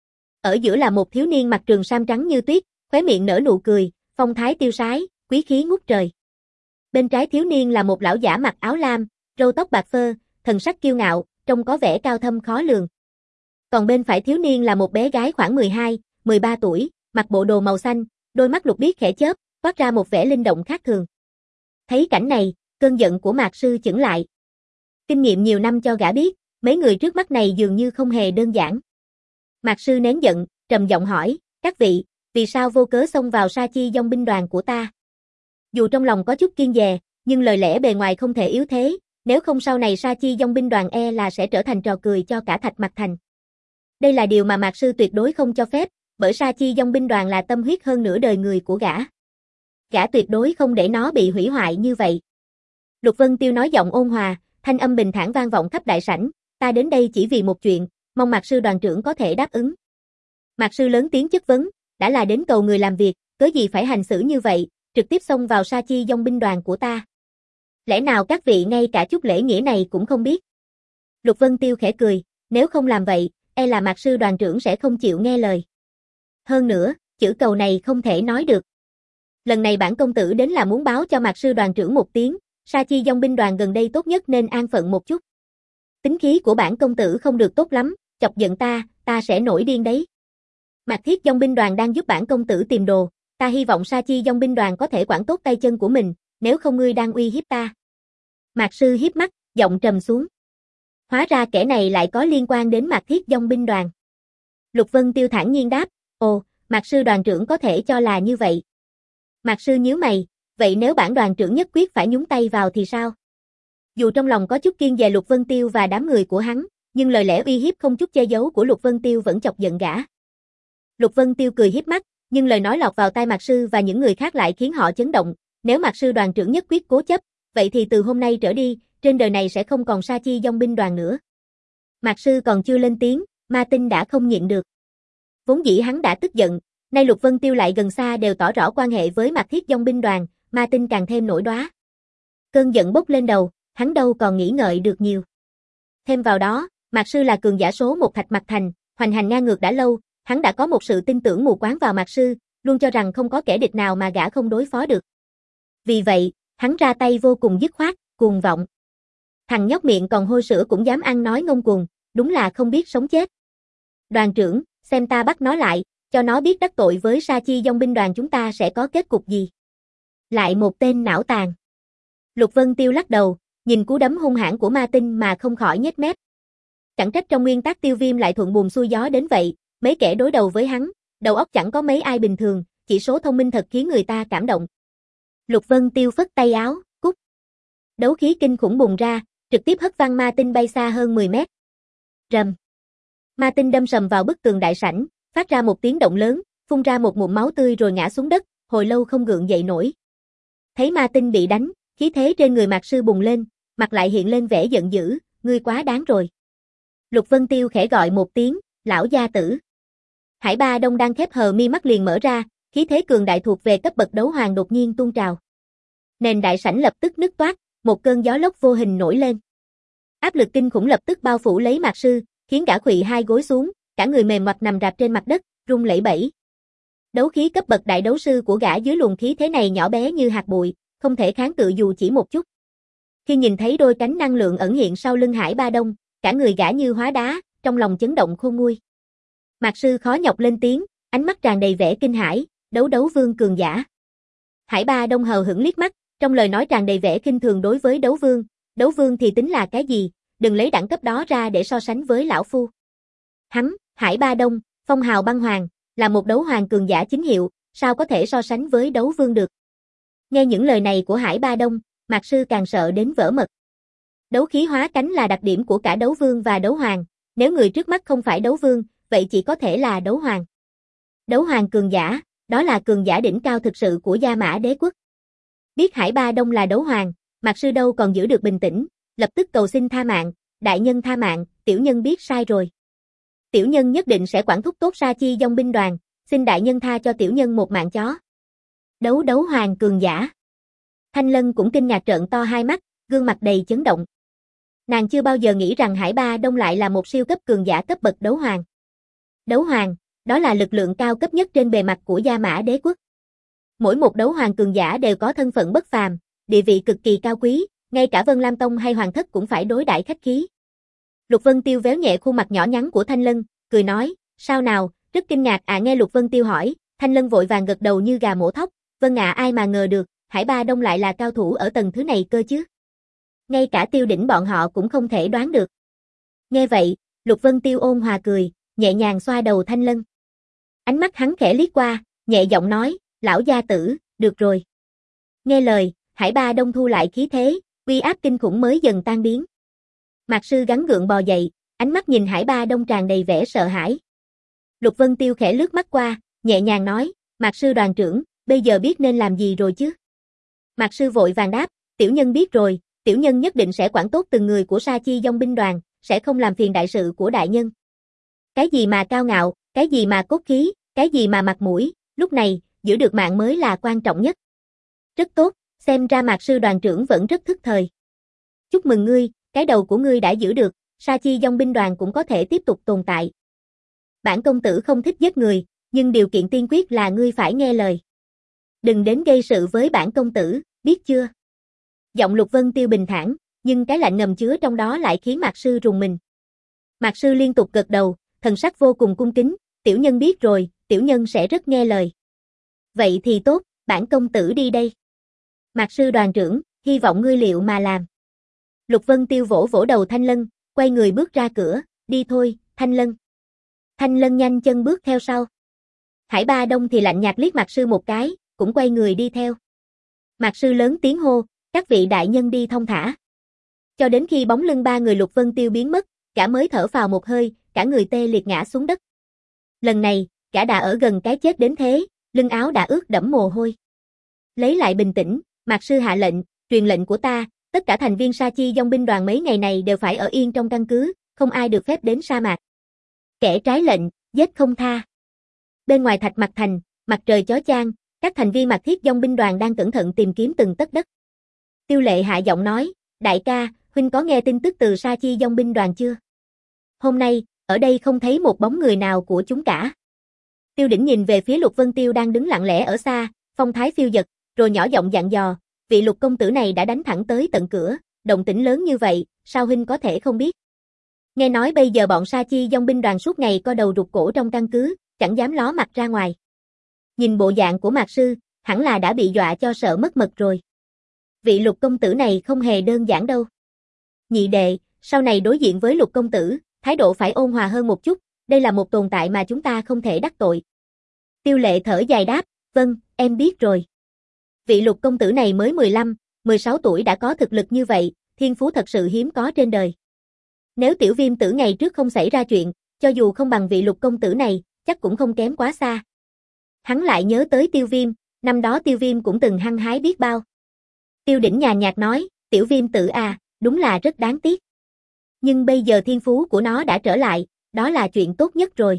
S1: Ở giữa là một thiếu niên mặc trường sam trắng như tuyết, khóe miệng nở nụ cười, phong thái tiêu sái, quý khí ngút trời. Bên trái thiếu niên là một lão giả mặc áo lam, râu tóc bạc phơ, thần sắc kiêu ngạo, trông có vẻ cao thâm khó lường. Còn bên phải thiếu niên là một bé gái khoảng mười hai, mười ba tuổi, mặc bộ đồ màu xanh, đôi mắt lục biếc khẽ chớp, toát ra một vẻ linh động khác thường. Thấy cảnh này, cơn giận của Mạc Sư chững lại. Kinh nghiệm nhiều năm cho gã biết, mấy người trước mắt này dường như không hề đơn giản. Mạc Sư nén giận, trầm giọng hỏi, các vị, vì sao vô cớ xông vào Sa Chi Dòng binh đoàn của ta? Dù trong lòng có chút kiêng dè, nhưng lời lẽ bề ngoài không thể yếu thế, nếu không sau này Sa Chi Dòng binh đoàn e là sẽ trở thành trò cười cho cả Thạch Mạc Thành. Đây là điều mà Mạc Sư tuyệt đối không cho phép, bởi Sa Chi Dòng binh đoàn là tâm huyết hơn nửa đời người của gã. Gã tuyệt đối không để nó bị hủy hoại như vậy. Lục Vân Tiêu nói giọng ôn hòa, thanh âm bình thản vang vọng khắp đại sảnh, ta đến đây chỉ vì một chuyện, mong Mạc Sư đoàn trưởng có thể đáp ứng. Mạc Sư lớn tiếng chất vấn, đã là đến cầu người làm việc, cớ gì phải hành xử như vậy, trực tiếp xông vào Sa Chi Dòng binh đoàn của ta. Lẽ nào các vị ngay cả chút lễ nghĩa này cũng không biết? Lục Vân Tiêu khẽ cười, nếu không làm vậy, e là Mạc Sư đoàn trưởng sẽ không chịu nghe lời. Hơn nữa, chữ cầu này không thể nói được. Lần này bản công tử đến là muốn báo cho Mạc Sư đoàn trưởng một tiếng, Sa Chi Dòng binh đoàn gần đây tốt nhất nên an phận một chút. Tính khí của bản công tử không được tốt lắm, chọc giận ta, ta sẽ nổi điên đấy. Mạc Thiết Dòng binh đoàn đang giúp bản công tử tìm đồ, ta hy vọng Sa Chi Dòng binh đoàn có thể quản tốt tay chân của mình, nếu không ngươi đang uy hiếp ta. Mạc Sư hiếp mắt, giọng trầm xuống. Hóa ra kẻ này lại có liên quan đến Mạc Thiết Dòng binh đoàn. Lục Vân Tiêu thản nhiên đáp, ồ, Mạc Sư đoàn trưởng có thể cho là như vậy. Mạc Sư nhíu mày, vậy nếu bản đoàn trưởng nhất quyết phải nhúng tay vào thì sao? Dù trong lòng có chút kiêng dè Lục Vân Tiêu và đám người của hắn, nhưng lời lẽ uy hiếp không chút che giấu của Lục Vân Tiêu vẫn chọc giận gã. Lục Vân Tiêu cười hiếp mắt, nhưng lời nói lọt vào tai Mạc Sư và những người khác lại khiến họ chấn động, Nếu Mạc sư đoàn trưởng nhất quyết cố chấp, vậy thì từ hôm nay trở đi, trên đời này sẽ không còn Sa Chi dòng binh đoàn nữa. Mạc sư còn chưa lên tiếng, Ma Tinh đã không nhịn được. Vốn dĩ hắn đã tức giận, nay Lục Vân Tiêu lại gần xa đều tỏ rõ quan hệ với Mạc Thiết dòng binh đoàn, Ma Tinh càng thêm nổi đoá. Cơn giận bốc lên đầu, hắn đâu còn nghĩ ngợi được nhiều. Thêm vào đó, Mạc sư là cường giả số một Thạch Mạc Thành, hoành hành ngang ngược đã lâu, hắn đã có một sự tin tưởng mù quáng vào Mạc sư, luôn cho rằng không có kẻ địch nào mà gã không đối phó được. Vì vậy, hắn ra tay vô cùng dứt khoát, cuồng vọng. Thằng nhóc miệng còn hôi sữa cũng dám ăn nói ngông cuồng, đúng là không biết sống chết. Đoàn trưởng, xem ta bắt nó lại, cho nó biết đắc tội với Sa Chi dòng binh đoàn chúng ta sẽ có kết cục gì. Lại một tên não tàn. Lục Vân Tiêu lắc đầu, nhìn cú đấm hung hãn của Ma Tinh mà không khỏi nhếch mép. Chẳng trách trong nguyên tắc Tiêu Viêm lại thuận buồm xuôi gió đến vậy, mấy kẻ đối đầu với hắn, đầu óc chẳng có mấy ai bình thường, chỉ số thông minh thật khiến người ta cảm động. Lục Vân Tiêu phất tay áo, cút. Đấu khí kinh khủng bùng ra, trực tiếp hất văng Ma Tinh bay xa hơn mười mét. Rầm. Ma Tinh đâm sầm vào bức tường đại sảnh, phát ra một tiếng động lớn, phun ra một ngụm máu tươi rồi ngã xuống đất, hồi lâu không gượng dậy nổi. Thấy Ma Tinh bị đánh, khí thế trên người Mạc sư bùng lên, mặt lại hiện lên vẻ giận dữ, ngươi quá đáng rồi. Lục Vân Tiêu khẽ gọi một tiếng, lão gia tử. Hải Ba Đông đang khép hờ mi mắt liền mở ra, khí thế cường đại thuộc về cấp bậc đấu hoàng đột nhiên tuôn trào. Nền đại sảnh lập tức nứt toác, một cơn gió lốc vô hình nổi lên. Áp lực kinh khủng lập tức bao phủ lấy Mạc sư, khiến gã khuỵu hai gối xuống, cả người mềm mập nằm rạp trên mặt đất, rung lẩy bẩy. Đấu khí cấp bậc đại đấu sư của gã dưới luồng khí thế này nhỏ bé như hạt bụi, không thể kháng cự dù chỉ một chút. Khi nhìn thấy đôi cánh năng lượng ẩn hiện sau lưng Hải Ba Đông, cả người gã như hóa đá, trong lòng chấn động khôn nguôi. Mạc sư khó nhọc lên tiếng, ánh mắt tràn đầy vẻ kinh hãi, đấu đấu vương cường giả. Hải Ba Đông hờ hững liếc mắt, trong lời nói tràn đầy vẻ khinh thường đối với đấu vương, đấu vương thì tính là cái gì, đừng lấy đẳng cấp đó ra để so sánh với lão phu. Hắn, Hải Ba Đông, phong hào băng hoàng, là một đấu hoàng cường giả chính hiệu, sao có thể so sánh với đấu vương được. Nghe những lời này của Hải Ba Đông, Mạc sư càng sợ đến vỡ mật. Đấu khí hóa cánh là đặc điểm của cả đấu vương và đấu hoàng, nếu người trước mắt không phải đấu vương, vậy chỉ có thể là đấu hoàng. Đấu hoàng cường giả, đó là cường giả đỉnh cao thực sự của Gia Mã Đế quốc. Biết Hải Ba Đông là đấu hoàng, Mạc sư đâu còn giữ được bình tĩnh, lập tức cầu xin tha mạng, đại nhân tha mạng, tiểu nhân biết sai rồi. Tiểu nhân nhất định sẽ quản thúc tốt Sa Chi dòng binh đoàn, xin đại nhân tha cho tiểu nhân một mạng chó. Đấu đấu hoàng cường giả. Thanh Lân cũng kinh ngạc trợn to hai mắt, gương mặt đầy chấn động. Nàng chưa bao giờ nghĩ rằng Hải Ba Đông lại là một siêu cấp cường giả cấp bậc đấu hoàng. Đấu hoàng, đó là lực lượng cao cấp nhất trên bề mặt của Gia Mã Đế quốc. Mỗi một đấu hoàng cường giả đều có thân phận bất phàm, địa vị cực kỳ cao quý, ngay cả Vân Lam Tông hay Hoàng thất cũng phải đối đãi khách khí. Lục Vân Tiêu véo nhẹ khuôn mặt nhỏ nhắn của Thanh Lân, cười nói, sao nào, rất kinh ngạc à. Nghe Lục Vân Tiêu hỏi, Thanh Lân vội vàng gật đầu như gà mổ thóc, vâng ạ, ai mà ngờ được, Hải Ba Đông lại là cao thủ ở tầng thứ này cơ chứ. Ngay cả Tiêu Đỉnh bọn họ cũng không thể đoán được. Nghe vậy, Lục Vân Tiêu ôn hòa cười, nhẹ nhàng xoa đầu Thanh Lân. Ánh mắt hắn khẽ liếc qua, nhẹ giọng nói, lão gia tử, được rồi. Nghe lời, Hải Ba Đông thu lại khí thế, uy áp kinh khủng mới dần tan biến. Mạc sư gắng gượng bò dậy, ánh mắt nhìn Hải Ba Đông tràn đầy vẻ sợ hãi. Lục Vân Tiêu khẽ lướt mắt qua, nhẹ nhàng nói, Mạc sư đoàn trưởng, bây giờ biết nên làm gì rồi chứ? Mạc sư vội vàng đáp, tiểu nhân biết rồi, tiểu nhân nhất định sẽ quản tốt từng người của Sa Chi dòng binh đoàn, sẽ không làm phiền đại sự của đại nhân. Cái gì mà cao ngạo, cái gì mà cốt khí, cái gì mà mặt mũi, lúc này, giữ được mạng mới là quan trọng nhất. Rất tốt, xem ra Mạc sư đoàn trưởng vẫn rất thức thời. Chúc mừng ngươi, cái đầu của ngươi đã giữ được, Sa Chi dòng binh đoàn cũng có thể tiếp tục tồn tại. Bản công tử không thích giết người, nhưng điều kiện tiên quyết là ngươi phải nghe lời. Đừng đến gây sự với bản công tử, biết chưa? Giọng Lục Vân Tiêu bình thản, nhưng cái lạnh ngầm chứa trong đó lại khiến Mạc sư rùng mình. Mạc sư liên tục gật đầu, thần sắc vô cùng cung kính, tiểu nhân biết rồi, tiểu nhân sẽ rất nghe lời. Vậy thì tốt, bản công tử đi đây. Mạc sư đoàn trưởng, hy vọng ngươi liệu mà làm. Lục Vân Tiêu vỗ vỗ đầu Thanh Lân, quay người bước ra cửa, đi thôi, Thanh Lân. Thanh Lân nhanh chân bước theo sau. Hải Ba Đông thì lạnh nhạt liếc Mạc sư một cái, cũng quay người đi theo. Mạc sư lớn tiếng hô, các vị đại nhân đi thông thả. Cho đến khi bóng lưng ba người Lục Vân Tiêu biến mất, cả mới thở phào một hơi, cả người tê liệt ngã xuống đất. Lần này, cả đã ở gần cái chết đến thế, lưng áo đã ướt đẫm mồ hôi. Lấy lại bình tĩnh, Mạc sư hạ lệnh, truyền lệnh của ta, tất cả thành viên Sa Chi dòng binh đoàn mấy ngày này đều phải ở yên trong căn cứ, không ai được phép đến sa mạc. Kẻ trái lệnh, giết không tha. Bên ngoài Thạch Mặt Thành, mặt trời chói chang, các thành viên Mạc Thiết dòng binh đoàn đang cẩn thận tìm kiếm từng tấc đất. Tiêu Lệ hạ giọng nói, đại ca, huynh có nghe tin tức từ Sa Chi dòng binh đoàn chưa? Hôm nay, ở đây không thấy một bóng người nào của chúng cả. Tiêu Đỉnh nhìn về phía Lục Vân Tiêu đang đứng lặng lẽ ở xa, phong thái phiêu dật, rồi nhỏ giọng dặn dò, vị Lục công tử này đã đánh thẳng tới tận cửa, động tĩnh lớn như vậy, sao huynh có thể không biết? Nghe nói bây giờ bọn Sa Chi dòng binh đoàn suốt ngày co đầu rụt cổ trong căn cứ, chẳng dám ló mặt ra ngoài. Nhìn bộ dạng của Mạc sư, hẳn là đã bị dọa cho sợ mất mật rồi. Vị Lục công tử này không hề đơn giản đâu. Nhị đệ, sau này đối diện với Lục công tử, thái độ phải ôn hòa hơn một chút, đây là một tồn tại mà chúng ta không thể đắc tội. Tiêu Lệ thở dài đáp, vâng, em biết rồi. Vị Lục công tử này mới mười lăm, mười sáu tuổi đã có thực lực như vậy, thiên phú thật sự hiếm có trên đời. Nếu Tiểu Viêm tử ngày trước không xảy ra chuyện, cho dù không bằng vị Lục công tử này, chắc cũng không kém quá xa. Hắn lại nhớ tới Tiêu Viêm, năm đó Tiêu Viêm cũng từng hăng hái biết bao. Tiêu Đỉnh nhàn nhạt nói, Tiểu Viêm tử à, đúng là rất đáng tiếc. Nhưng bây giờ thiên phú của nó đã trở lại, đó là chuyện tốt nhất rồi.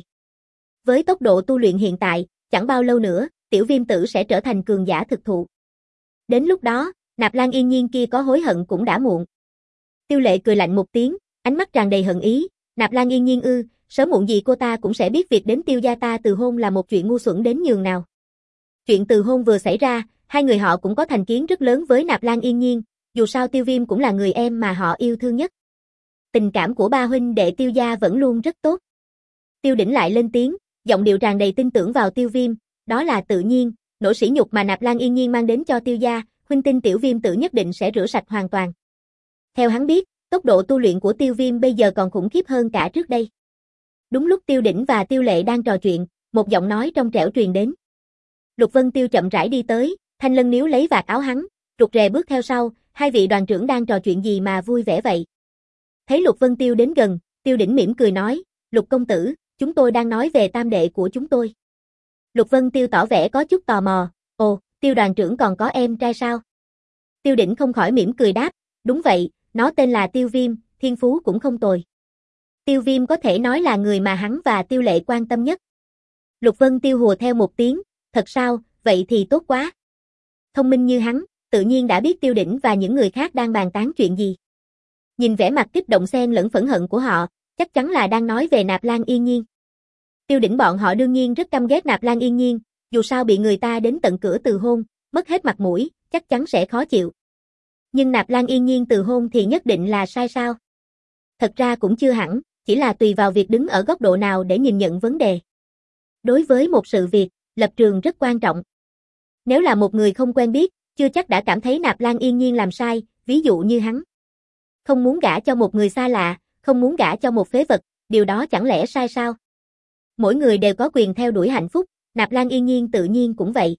S1: Với tốc độ tu luyện hiện tại, chẳng bao lâu nữa, Tiểu Viêm tử sẽ trở thành cường giả thực thụ. Đến lúc đó, Nạp Lan Yên Nhiên kia có hối hận cũng đã muộn. Tiêu Lệ cười lạnh một tiếng, ánh mắt tràn đầy hận ý, Nạp Lan Yên Nhiên ư, sớm muộn gì cô ta cũng sẽ biết việc đến Tiêu gia ta từ hôn là một chuyện ngu xuẩn đến nhường nào. Chuyện từ hôn vừa xảy ra, hai người họ cũng có thành kiến rất lớn với Nạp Lan Yên Nhiên, dù sao Tiêu Viêm cũng là người em mà họ yêu thương nhất. Tình cảm của ba huynh đệ Tiêu gia vẫn luôn rất tốt. Tiêu Đỉnh lại lên tiếng, giọng điệu tràn đầy tin tưởng vào Tiêu Viêm, đó là tự nhiên, nỗi sỉ nhục mà Nạp Lan Yên Nhiên mang đến cho Tiêu gia, huynh tin Tiểu Viêm tử nhất định sẽ rửa sạch hoàn toàn. Theo hắn biết, tốc độ tu luyện của Tiêu Viêm bây giờ còn khủng khiếp hơn cả trước đây. Đúng lúc Tiêu Đỉnh và Tiêu Lệ đang trò chuyện, một giọng nói trong trẻo truyền đến. Lục Vân Tiêu chậm rãi đi tới, Thanh Lân níu lấy vạt áo hắn, rụt rè bước theo sau, hai vị đoàn trưởng đang trò chuyện gì mà vui vẻ vậy? Thấy Lục Vân Tiêu đến gần, Tiêu Đỉnh mỉm cười nói, Lục công tử, chúng tôi đang nói về tam đệ của chúng tôi. Lục Vân Tiêu tỏ vẻ có chút tò mò, ồ, Tiêu đoàn trưởng còn có em trai sao? Tiêu Đỉnh không khỏi mỉm cười đáp, đúng vậy, nó tên là Tiêu Viêm, thiên phú cũng không tồi. Tiêu Viêm có thể nói là người mà hắn và Tiêu Lệ quan tâm nhất. Lục Vân Tiêu hùa theo một tiếng, thật sao, vậy thì tốt quá. Thông minh như hắn, tự nhiên đã biết Tiêu Đỉnh và những người khác đang bàn tán chuyện gì. Nhìn vẻ mặt kích động xen lẫn phẫn hận của họ, chắc chắn là đang nói về Nạp Lan Yên Nhiên. Tiêu Đỉnh bọn họ đương nhiên rất căm ghét Nạp Lan Yên Nhiên, dù sao bị người ta đến tận cửa từ hôn, mất hết mặt mũi, chắc chắn sẽ khó chịu. Nhưng Nạp Lan Yên Nhiên từ hôn thì nhất định là sai sao? Thật ra cũng chưa hẳn, chỉ là tùy vào việc đứng ở góc độ nào để nhìn nhận vấn đề. Đối với một sự việc, lập trường rất quan trọng. Nếu là một người không quen biết, chưa chắc đã cảm thấy Nạp Lan Yên Nhiên làm sai, ví dụ như hắn. Không muốn gả cho một người xa lạ, không muốn gả cho một phế vật, điều đó chẳng lẽ sai sao? Mỗi người đều có quyền theo đuổi hạnh phúc, Nạp Lan Yên Nhiên tự nhiên cũng vậy.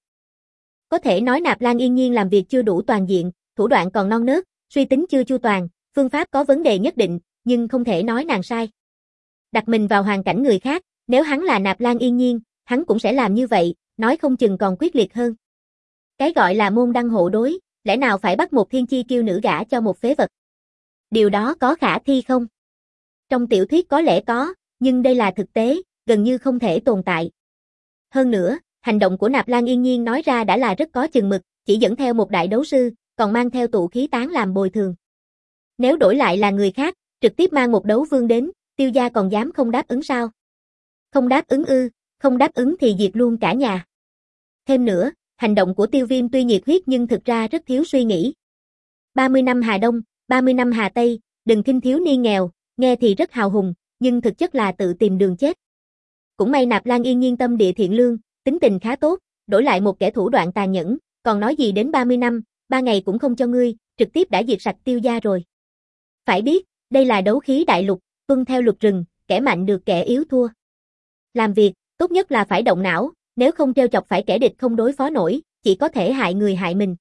S1: Có thể nói Nạp Lan Yên Nhiên làm việc chưa đủ toàn diện, thủ đoạn còn non nớt, suy tính chưa chu toàn, phương pháp có vấn đề nhất định, nhưng không thể nói nàng sai. Đặt mình vào hoàn cảnh người khác, nếu hắn là Nạp Lan Yên Nhiên, hắn cũng sẽ làm như vậy, nói không chừng còn quyết liệt hơn. Cái gọi là môn đăng hộ đối, lẽ nào phải bắt một thiên chi kiêu nữ gả cho một phế vật? Điều đó có khả thi không? Trong tiểu thuyết có lẽ có, nhưng đây là thực tế, gần như không thể tồn tại. Hơn nữa, hành động của Nạp Lan Yên Nhiên nói ra đã là rất có chừng mực, chỉ dẫn theo một đại đấu sư, còn mang theo tụ khí tán làm bồi thường. Nếu đổi lại là người khác, trực tiếp mang một đấu vương đến, Tiêu gia còn dám không đáp ứng sao? Không đáp ứng ư, không đáp ứng thì diệt luôn cả nhà. Thêm nữa, hành động của Tiêu Viêm tuy nhiệt huyết nhưng thực ra rất thiếu suy nghĩ. ba mươi năm Hà Đông, ba mươi năm Hà Tây, đừng khinh thiếu niên nghèo, nghe thì rất hào hùng, nhưng thực chất là tự tìm đường chết. Cũng may Nạp Lan Yên Nhiên tâm địa thiện lương, tính tình khá tốt, đổi lại một kẻ thủ đoạn tàn nhẫn, còn nói gì đến ba mươi năm, ba ngày cũng không cho ngươi, trực tiếp đã diệt sạch Tiêu gia rồi. Phải biết, đây là đấu khí đại lục, tuân theo luật rừng, kẻ mạnh được kẻ yếu thua. Làm việc, tốt nhất là phải động não, nếu không trêu chọc phải kẻ địch không đối phó nổi, chỉ có thể hại người hại mình.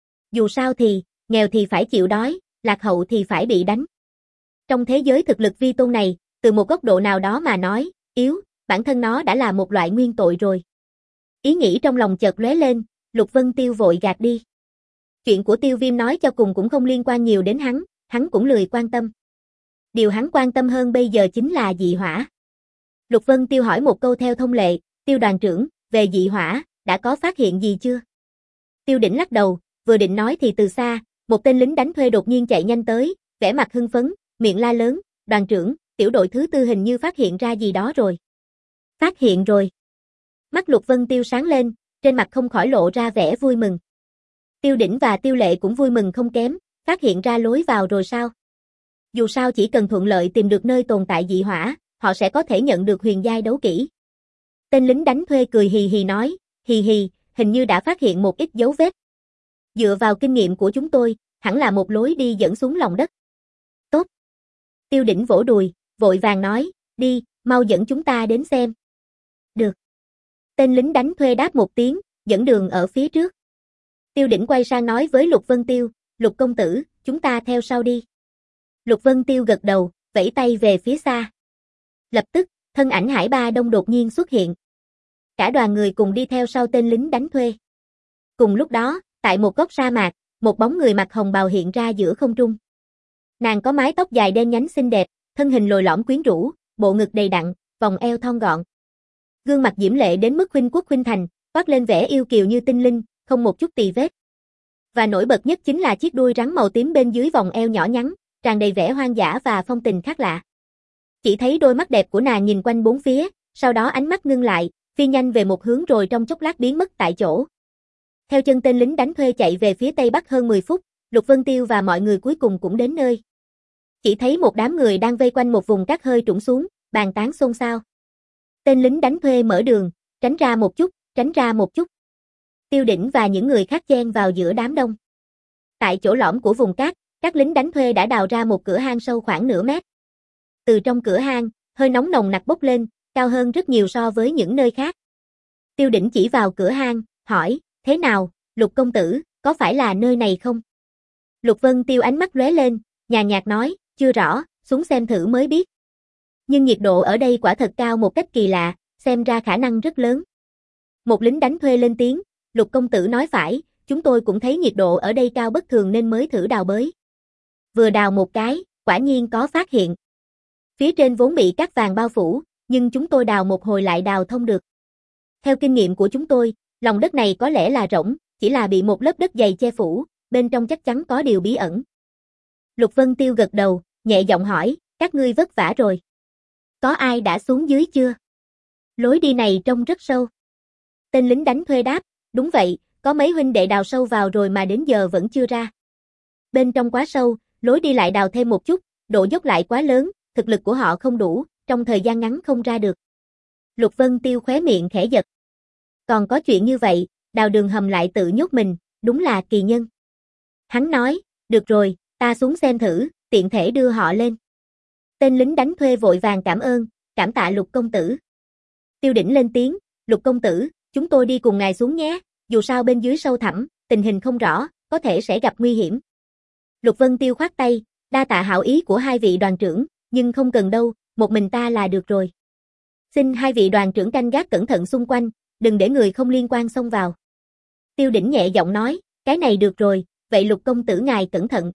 S1: Dù sao thì, nghèo thì phải chịu đói, lạc hậu thì phải bị đánh. Trong thế giới thực lực vi tôn này, từ một góc độ nào đó mà nói, yếu, bản thân nó đã là một loại nguyên tội rồi. Ý nghĩ trong lòng chợt lóe lên, Lục Vân Tiêu vội gạt đi. Chuyện của Tiêu Viêm nói cho cùng cũng không liên quan nhiều đến hắn, hắn cũng lười quan tâm. Điều hắn quan tâm hơn bây giờ chính là dị hỏa. Lục Vân Tiêu hỏi một câu theo thông lệ, Tiêu đoàn trưởng, về dị hỏa, đã có phát hiện gì chưa? Tiêu Đỉnh lắc đầu, vừa định nói thì từ xa, một tên lính đánh thuê đột nhiên chạy nhanh tới, vẻ mặt hưng phấn, miệng la lớn, đoàn trưởng, tiểu đội thứ tư hình như phát hiện ra gì đó rồi. Phát hiện rồi. Mắt Lục Vân Tiêu sáng lên, trên mặt không khỏi lộ ra vẻ vui mừng. Tiêu Đỉnh và Tiêu Lệ cũng vui mừng không kém, phát hiện ra lối vào rồi sao? Dù sao chỉ cần thuận lợi tìm được nơi tồn tại dị hỏa, họ sẽ có thể nhận được huyền giai đấu kỹ. Tên lính đánh thuê cười hì hì nói, hì hì, hình như đã phát hiện một ít dấu vết. Dựa vào kinh nghiệm của chúng tôi, hẳn là một lối đi dẫn xuống lòng đất. Tốt. Tiêu Đỉnh vỗ đùi, vội vàng nói, đi, mau dẫn chúng ta đến xem. Được. Tên lính đánh thuê đáp một tiếng, dẫn đường ở phía trước. Tiêu Đỉnh quay sang nói với Lục Vân Tiêu, Lục công tử, chúng ta theo sau đi. Lục Vân Tiêu gật đầu, vẫy tay về phía xa. Lập tức, thân ảnh Hải Ba Đông đột nhiên xuất hiện. Cả đoàn người cùng đi theo sau tên lính đánh thuê. Cùng lúc đó, tại một góc sa mạc, một bóng người mặc hồng bào hiện ra giữa không trung. Nàng có mái tóc dài đen nhánh xinh đẹp, thân hình lồi lõm quyến rũ, bộ ngực đầy đặn, vòng eo thon gọn. Gương mặt diễm lệ đến mức khuynh quốc khuynh thành, toát lên vẻ yêu kiều như tinh linh, không một chút tì vết. Và nổi bật nhất chính là chiếc đuôi rắn màu tím bên dưới vòng eo nhỏ nhắn, tràn đầy vẻ hoang dã và phong tình khác lạ. Chỉ thấy đôi mắt đẹp của nàng nhìn quanh bốn phía, sau đó ánh mắt ngưng lại, phi nhanh về một hướng rồi trong chốc lát biến mất tại chỗ. Theo chân tên lính đánh thuê chạy về phía tây bắc hơn mười phút, Lục Vân Tiêu và mọi người cuối cùng cũng đến nơi. Chỉ thấy một đám người đang vây quanh một vùng cát hơi trũng xuống, bàn tán xôn xao. Tên lính đánh thuê mở đường, tránh ra một chút, tránh ra một chút. Tiêu Đỉnh và những người khác chen vào giữa đám đông. Tại chỗ lõm của vùng cát, các lính đánh thuê đã đào ra một cửa hang sâu khoảng nửa mét. Từ trong cửa hang, hơi nóng nồng nặc bốc lên, cao hơn rất nhiều so với những nơi khác. Tiêu Đỉnh chỉ vào cửa hang, hỏi, thế nào, Lục công tử, có phải là nơi này không? Lục Vân Tiêu ánh mắt lóe lên, nhàn nhạt nói, chưa rõ, xuống xem thử mới biết. Nhưng nhiệt độ ở đây quả thật cao một cách kỳ lạ, xem ra khả năng rất lớn. Một lính đánh thuê lên tiếng, Lục công tử nói phải, chúng tôi cũng thấy nhiệt độ ở đây cao bất thường nên mới thử đào bới. Vừa đào một cái, quả nhiên có phát hiện. Phía trên vốn bị cát vàng bao phủ, nhưng chúng tôi đào một hồi lại đào thông được. Theo kinh nghiệm của chúng tôi, lòng đất này có lẽ là rỗng, chỉ là bị một lớp đất dày che phủ, bên trong chắc chắn có điều bí ẩn. Lục Vân Tiêu gật đầu, nhẹ giọng hỏi, các ngươi vất vả rồi. Có ai đã xuống dưới chưa? Lối đi này trông rất sâu. Tên lính đánh thuê đáp, đúng vậy, có mấy huynh đệ đào sâu vào rồi mà đến giờ vẫn chưa ra. Bên trong quá sâu, lối đi lại đào thêm một chút, độ dốc lại quá lớn, thực lực của họ không đủ, trong thời gian ngắn không ra được. Lục Vân Tiêu khóe miệng khẽ giật. Còn có chuyện như vậy, đào đường hầm lại tự nhốt mình, đúng là kỳ nhân. Hắn nói, được rồi, ta xuống xem thử, tiện thể đưa họ lên. Tên lính đánh thuê vội vàng cảm ơn, cảm tạ Lục công tử. Tiêu Đỉnh lên tiếng, Lục công tử, chúng tôi đi cùng ngài xuống nhé, dù sao bên dưới sâu thẳm, tình hình không rõ, có thể sẽ gặp nguy hiểm. Lục Vân Tiêu khoát tay, đa tạ hảo ý của hai vị đoàn trưởng, nhưng không cần đâu, một mình ta là được rồi. Xin hai vị đoàn trưởng canh gác cẩn thận xung quanh, đừng để người không liên quan xông vào. Tiêu Đỉnh nhẹ giọng nói, cái này được rồi, vậy Lục công tử ngài cẩn thận.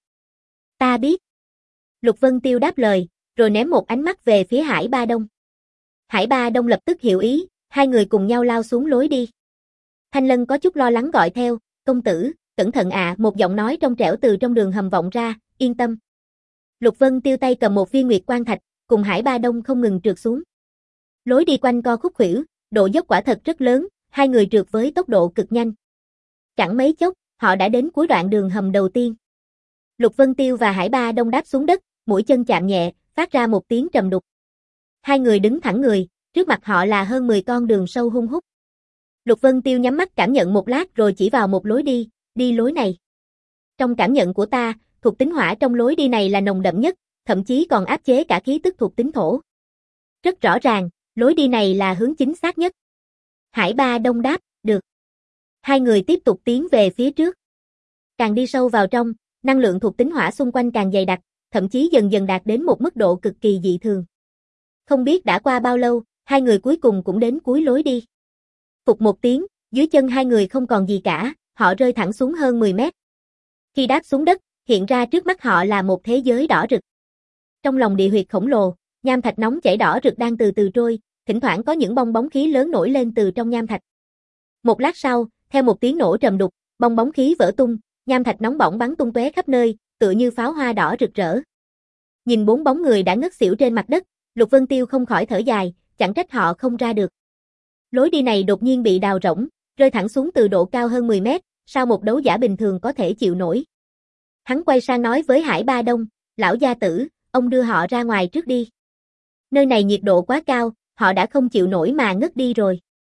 S1: Ta biết. Lục Vân Tiêu đáp lời, rồi ném một ánh mắt về phía Hải Ba Đông. Hải Ba Đông lập tức hiểu ý, hai người cùng nhau lao xuống lối đi. Thanh Lân có chút lo lắng gọi theo, công tử, cẩn thận ạ, à, một giọng nói trong trẻo từ trong đường hầm vọng ra, yên tâm. Lục Vân Tiêu tay cầm một viên nguyệt quan thạch, cùng Hải Ba Đông không ngừng trượt xuống. Lối đi quanh co khúc khuỷu, độ dốc quả thật rất lớn, hai người trượt với tốc độ cực nhanh. Chẳng mấy chốc, họ đã đến cuối đoạn đường hầm đầu tiên. Lục Vân Tiêu và Hải Ba Đông đáp xuống đất, mũi chân chạm nhẹ, phát ra một tiếng trầm đục. Hai người đứng thẳng người, trước mặt họ là hơn mười con đường sâu hun hút. Lục Vân Tiêu nhắm mắt cảm nhận một lát rồi chỉ vào một lối đi, đi lối này. Trong cảm nhận của ta, thuộc tính hỏa trong lối đi này là nồng đậm nhất, thậm chí còn áp chế cả khí tức thuộc tính thổ. Rất rõ ràng, lối đi này là hướng chính xác nhất. Hải Ba Đông đáp, được. Hai người tiếp tục tiến về phía trước. Càng đi sâu vào trong, năng lượng thuộc tính hỏa xung quanh càng dày đặc, thậm chí dần dần đạt đến một mức độ cực kỳ dị thường. Không biết đã qua bao lâu, hai người cuối cùng cũng đến cuối lối đi. Phục một tiếng, dưới chân hai người không còn gì cả, họ rơi thẳng xuống hơn mười mét. Khi đáp xuống đất, hiện ra trước mắt họ là một thế giới đỏ rực. Trong lòng địa huyệt khổng lồ, nham thạch nóng chảy đỏ rực đang từ từ trôi, thỉnh thoảng có những bong bóng khí lớn nổi lên từ trong nham thạch. Một lát sau, theo một tiếng nổ trầm đục, bong bóng khí vỡ tung, nham thạch nóng bỏng bắn tung tóe khắp nơi, tựa như pháo hoa đỏ rực rỡ. Nhìn bốn bóng người đã ngất xỉu trên mặt đất, Lục Vân Tiêu không khỏi thở dài, chẳng trách họ không ra được. Lối đi này đột nhiên bị đào rỗng, rơi thẳng xuống từ độ cao hơn mười mét, sao một đấu giả bình thường có thể chịu nổi. Hắn quay sang nói với Hải Ba Đông, lão gia tử, ông đưa họ ra ngoài trước đi. Nơi này nhiệt độ quá cao, họ đã không chịu nổi mà ngất đi rồi.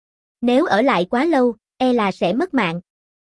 S1: Nếu ở lại quá lâu, e là sẽ mất mạng.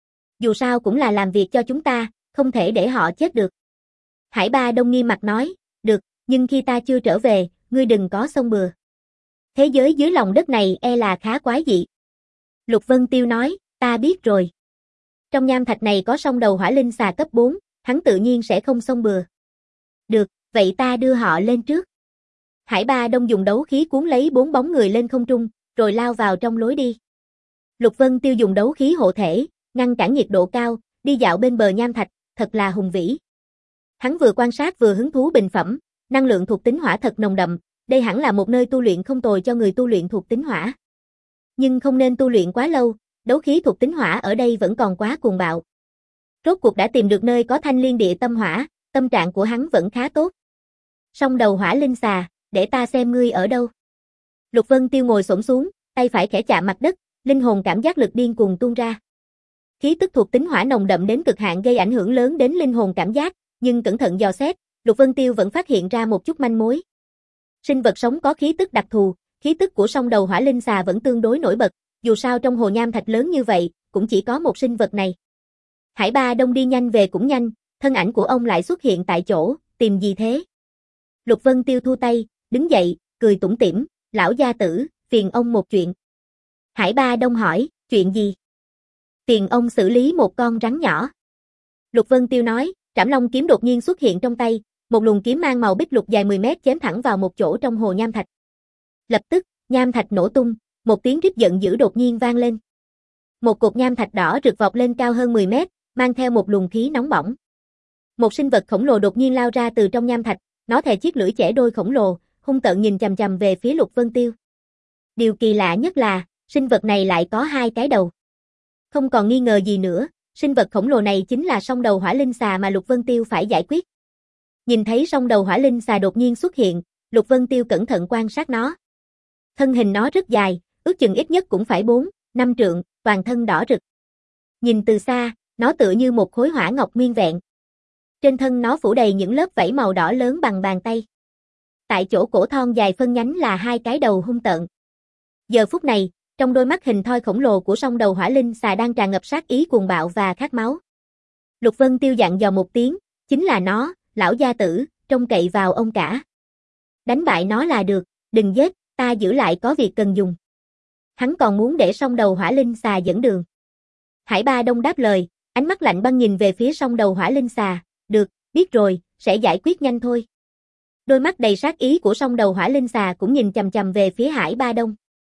S1: Dù sao cũng là làm việc cho chúng ta, không thể để họ chết được. Hải Ba Đông nghiêm mặt nói, được, nhưng khi ta chưa trở về, ngươi đừng có xông bừa. Thế giới dưới lòng đất này e là khá quái dị. Lục Vân Tiêu nói, ta biết rồi. Trong nham thạch này có song đầu hỏa linh xà cấp bốn, hắn tự nhiên sẽ không xông bừa. Được, vậy ta đưa họ lên trước. Hải Ba Đông dùng đấu khí cuốn lấy bốn bóng người lên không trung, rồi lao vào trong lối đi. Lục Vân Tiêu dùng đấu khí hộ thể, ngăn cản nhiệt độ cao, đi dạo bên bờ nham thạch, thật là hùng vĩ. Hắn vừa quan sát vừa hứng thú bình phẩm, năng lượng thuộc tính hỏa thật nồng đậm, đây hẳn là một nơi tu luyện không tồi cho người tu luyện thuộc tính hỏa. Nhưng không nên tu luyện quá lâu, đấu khí thuộc tính hỏa ở đây vẫn còn quá cuồng bạo. Rốt cuộc đã tìm được nơi có thanh liên địa tâm hỏa, tâm trạng của hắn vẫn khá tốt. Song đầu hỏa linh xà, để ta xem ngươi ở đâu. Lục Vân Tiêu ngồi xổm xuống, tay phải khẽ chạm mặt đất, linh hồn cảm giác lực điên cuồng tuôn ra. Khí tức thuộc tính hỏa nồng đậm đến cực hạn gây ảnh hưởng lớn đến linh hồn cảm giác, nhưng cẩn thận dò xét, Lục Vân Tiêu vẫn phát hiện ra một chút manh mối. Sinh vật sống có khí tức đặc thù, khí tức của song đầu hỏa linh xà vẫn tương đối nổi bật, dù sao trong hồ nham thạch lớn như vậy, cũng chỉ có một sinh vật này. Hải Ba Đông đi nhanh về cũng nhanh, thân ảnh của ông lại xuất hiện tại chỗ, tìm gì thế? Lục Vân Tiêu thu tay, đứng dậy, cười tủm tỉm, lão gia tử, phiền ông một chuyện. Hải Ba Đông hỏi, chuyện gì? Phiền ông xử lý một con rắn nhỏ. Lục Vân Tiêu nói, Trảm Long kiếm đột nhiên xuất hiện trong tay, một luồng kiếm mang màu bích lục dài mười mét chém thẳng vào một chỗ trong hồ nham thạch. Lập tức, nham thạch nổ tung, một tiếng rít giận dữ đột nhiên vang lên. Một cột nham thạch đỏ rực vọt lên cao hơn mười mét, mang theo một luồng khí nóng bỏng. Một sinh vật khổng lồ đột nhiên lao ra từ trong nham thạch, nó thè chiếc lưỡi chẻ đôi khổng lồ, hung tợn nhìn chằm chằm về phía Lục Vân Tiêu. Điều kỳ lạ nhất là, sinh vật này lại có hai cái đầu. Không còn nghi ngờ gì nữa, sinh vật khổng lồ này chính là song đầu hỏa linh xà mà Lục Vân Tiêu phải giải quyết. Nhìn thấy song đầu hỏa linh xà đột nhiên xuất hiện, Lục Vân Tiêu cẩn thận quan sát nó. Thân hình nó rất dài, ước chừng ít nhất cũng phải bốn, năm trượng, toàn thân đỏ rực. Nhìn từ xa, nó tựa như một khối hỏa ngọc nguyên vẹn. Trên thân nó phủ đầy những lớp vảy màu đỏ lớn bằng bàn tay. Tại chỗ cổ thon dài phân nhánh là hai cái đầu hung tợn. Giờ phút này, trong đôi mắt hình thoi khổng lồ của song đầu hỏa linh xà đang tràn ngập sát ý cuồng bạo và khát máu. Lục Vân Tiêu dặn dò một tiếng, chính là nó, lão gia tử, trông cậy vào ông cả. Đánh bại nó là được, đừng giết, ta giữ lại có việc cần dùng. Hắn còn muốn để song đầu hỏa linh xà dẫn đường. Hải Ba Đông đáp lời, ánh mắt lạnh băng nhìn về phía song đầu hỏa linh xà, được, biết rồi, sẽ giải quyết nhanh thôi. Đôi mắt đầy sát ý của song đầu hỏa linh xà cũng nhìn chằm chằm về phía Hải Ba Đông.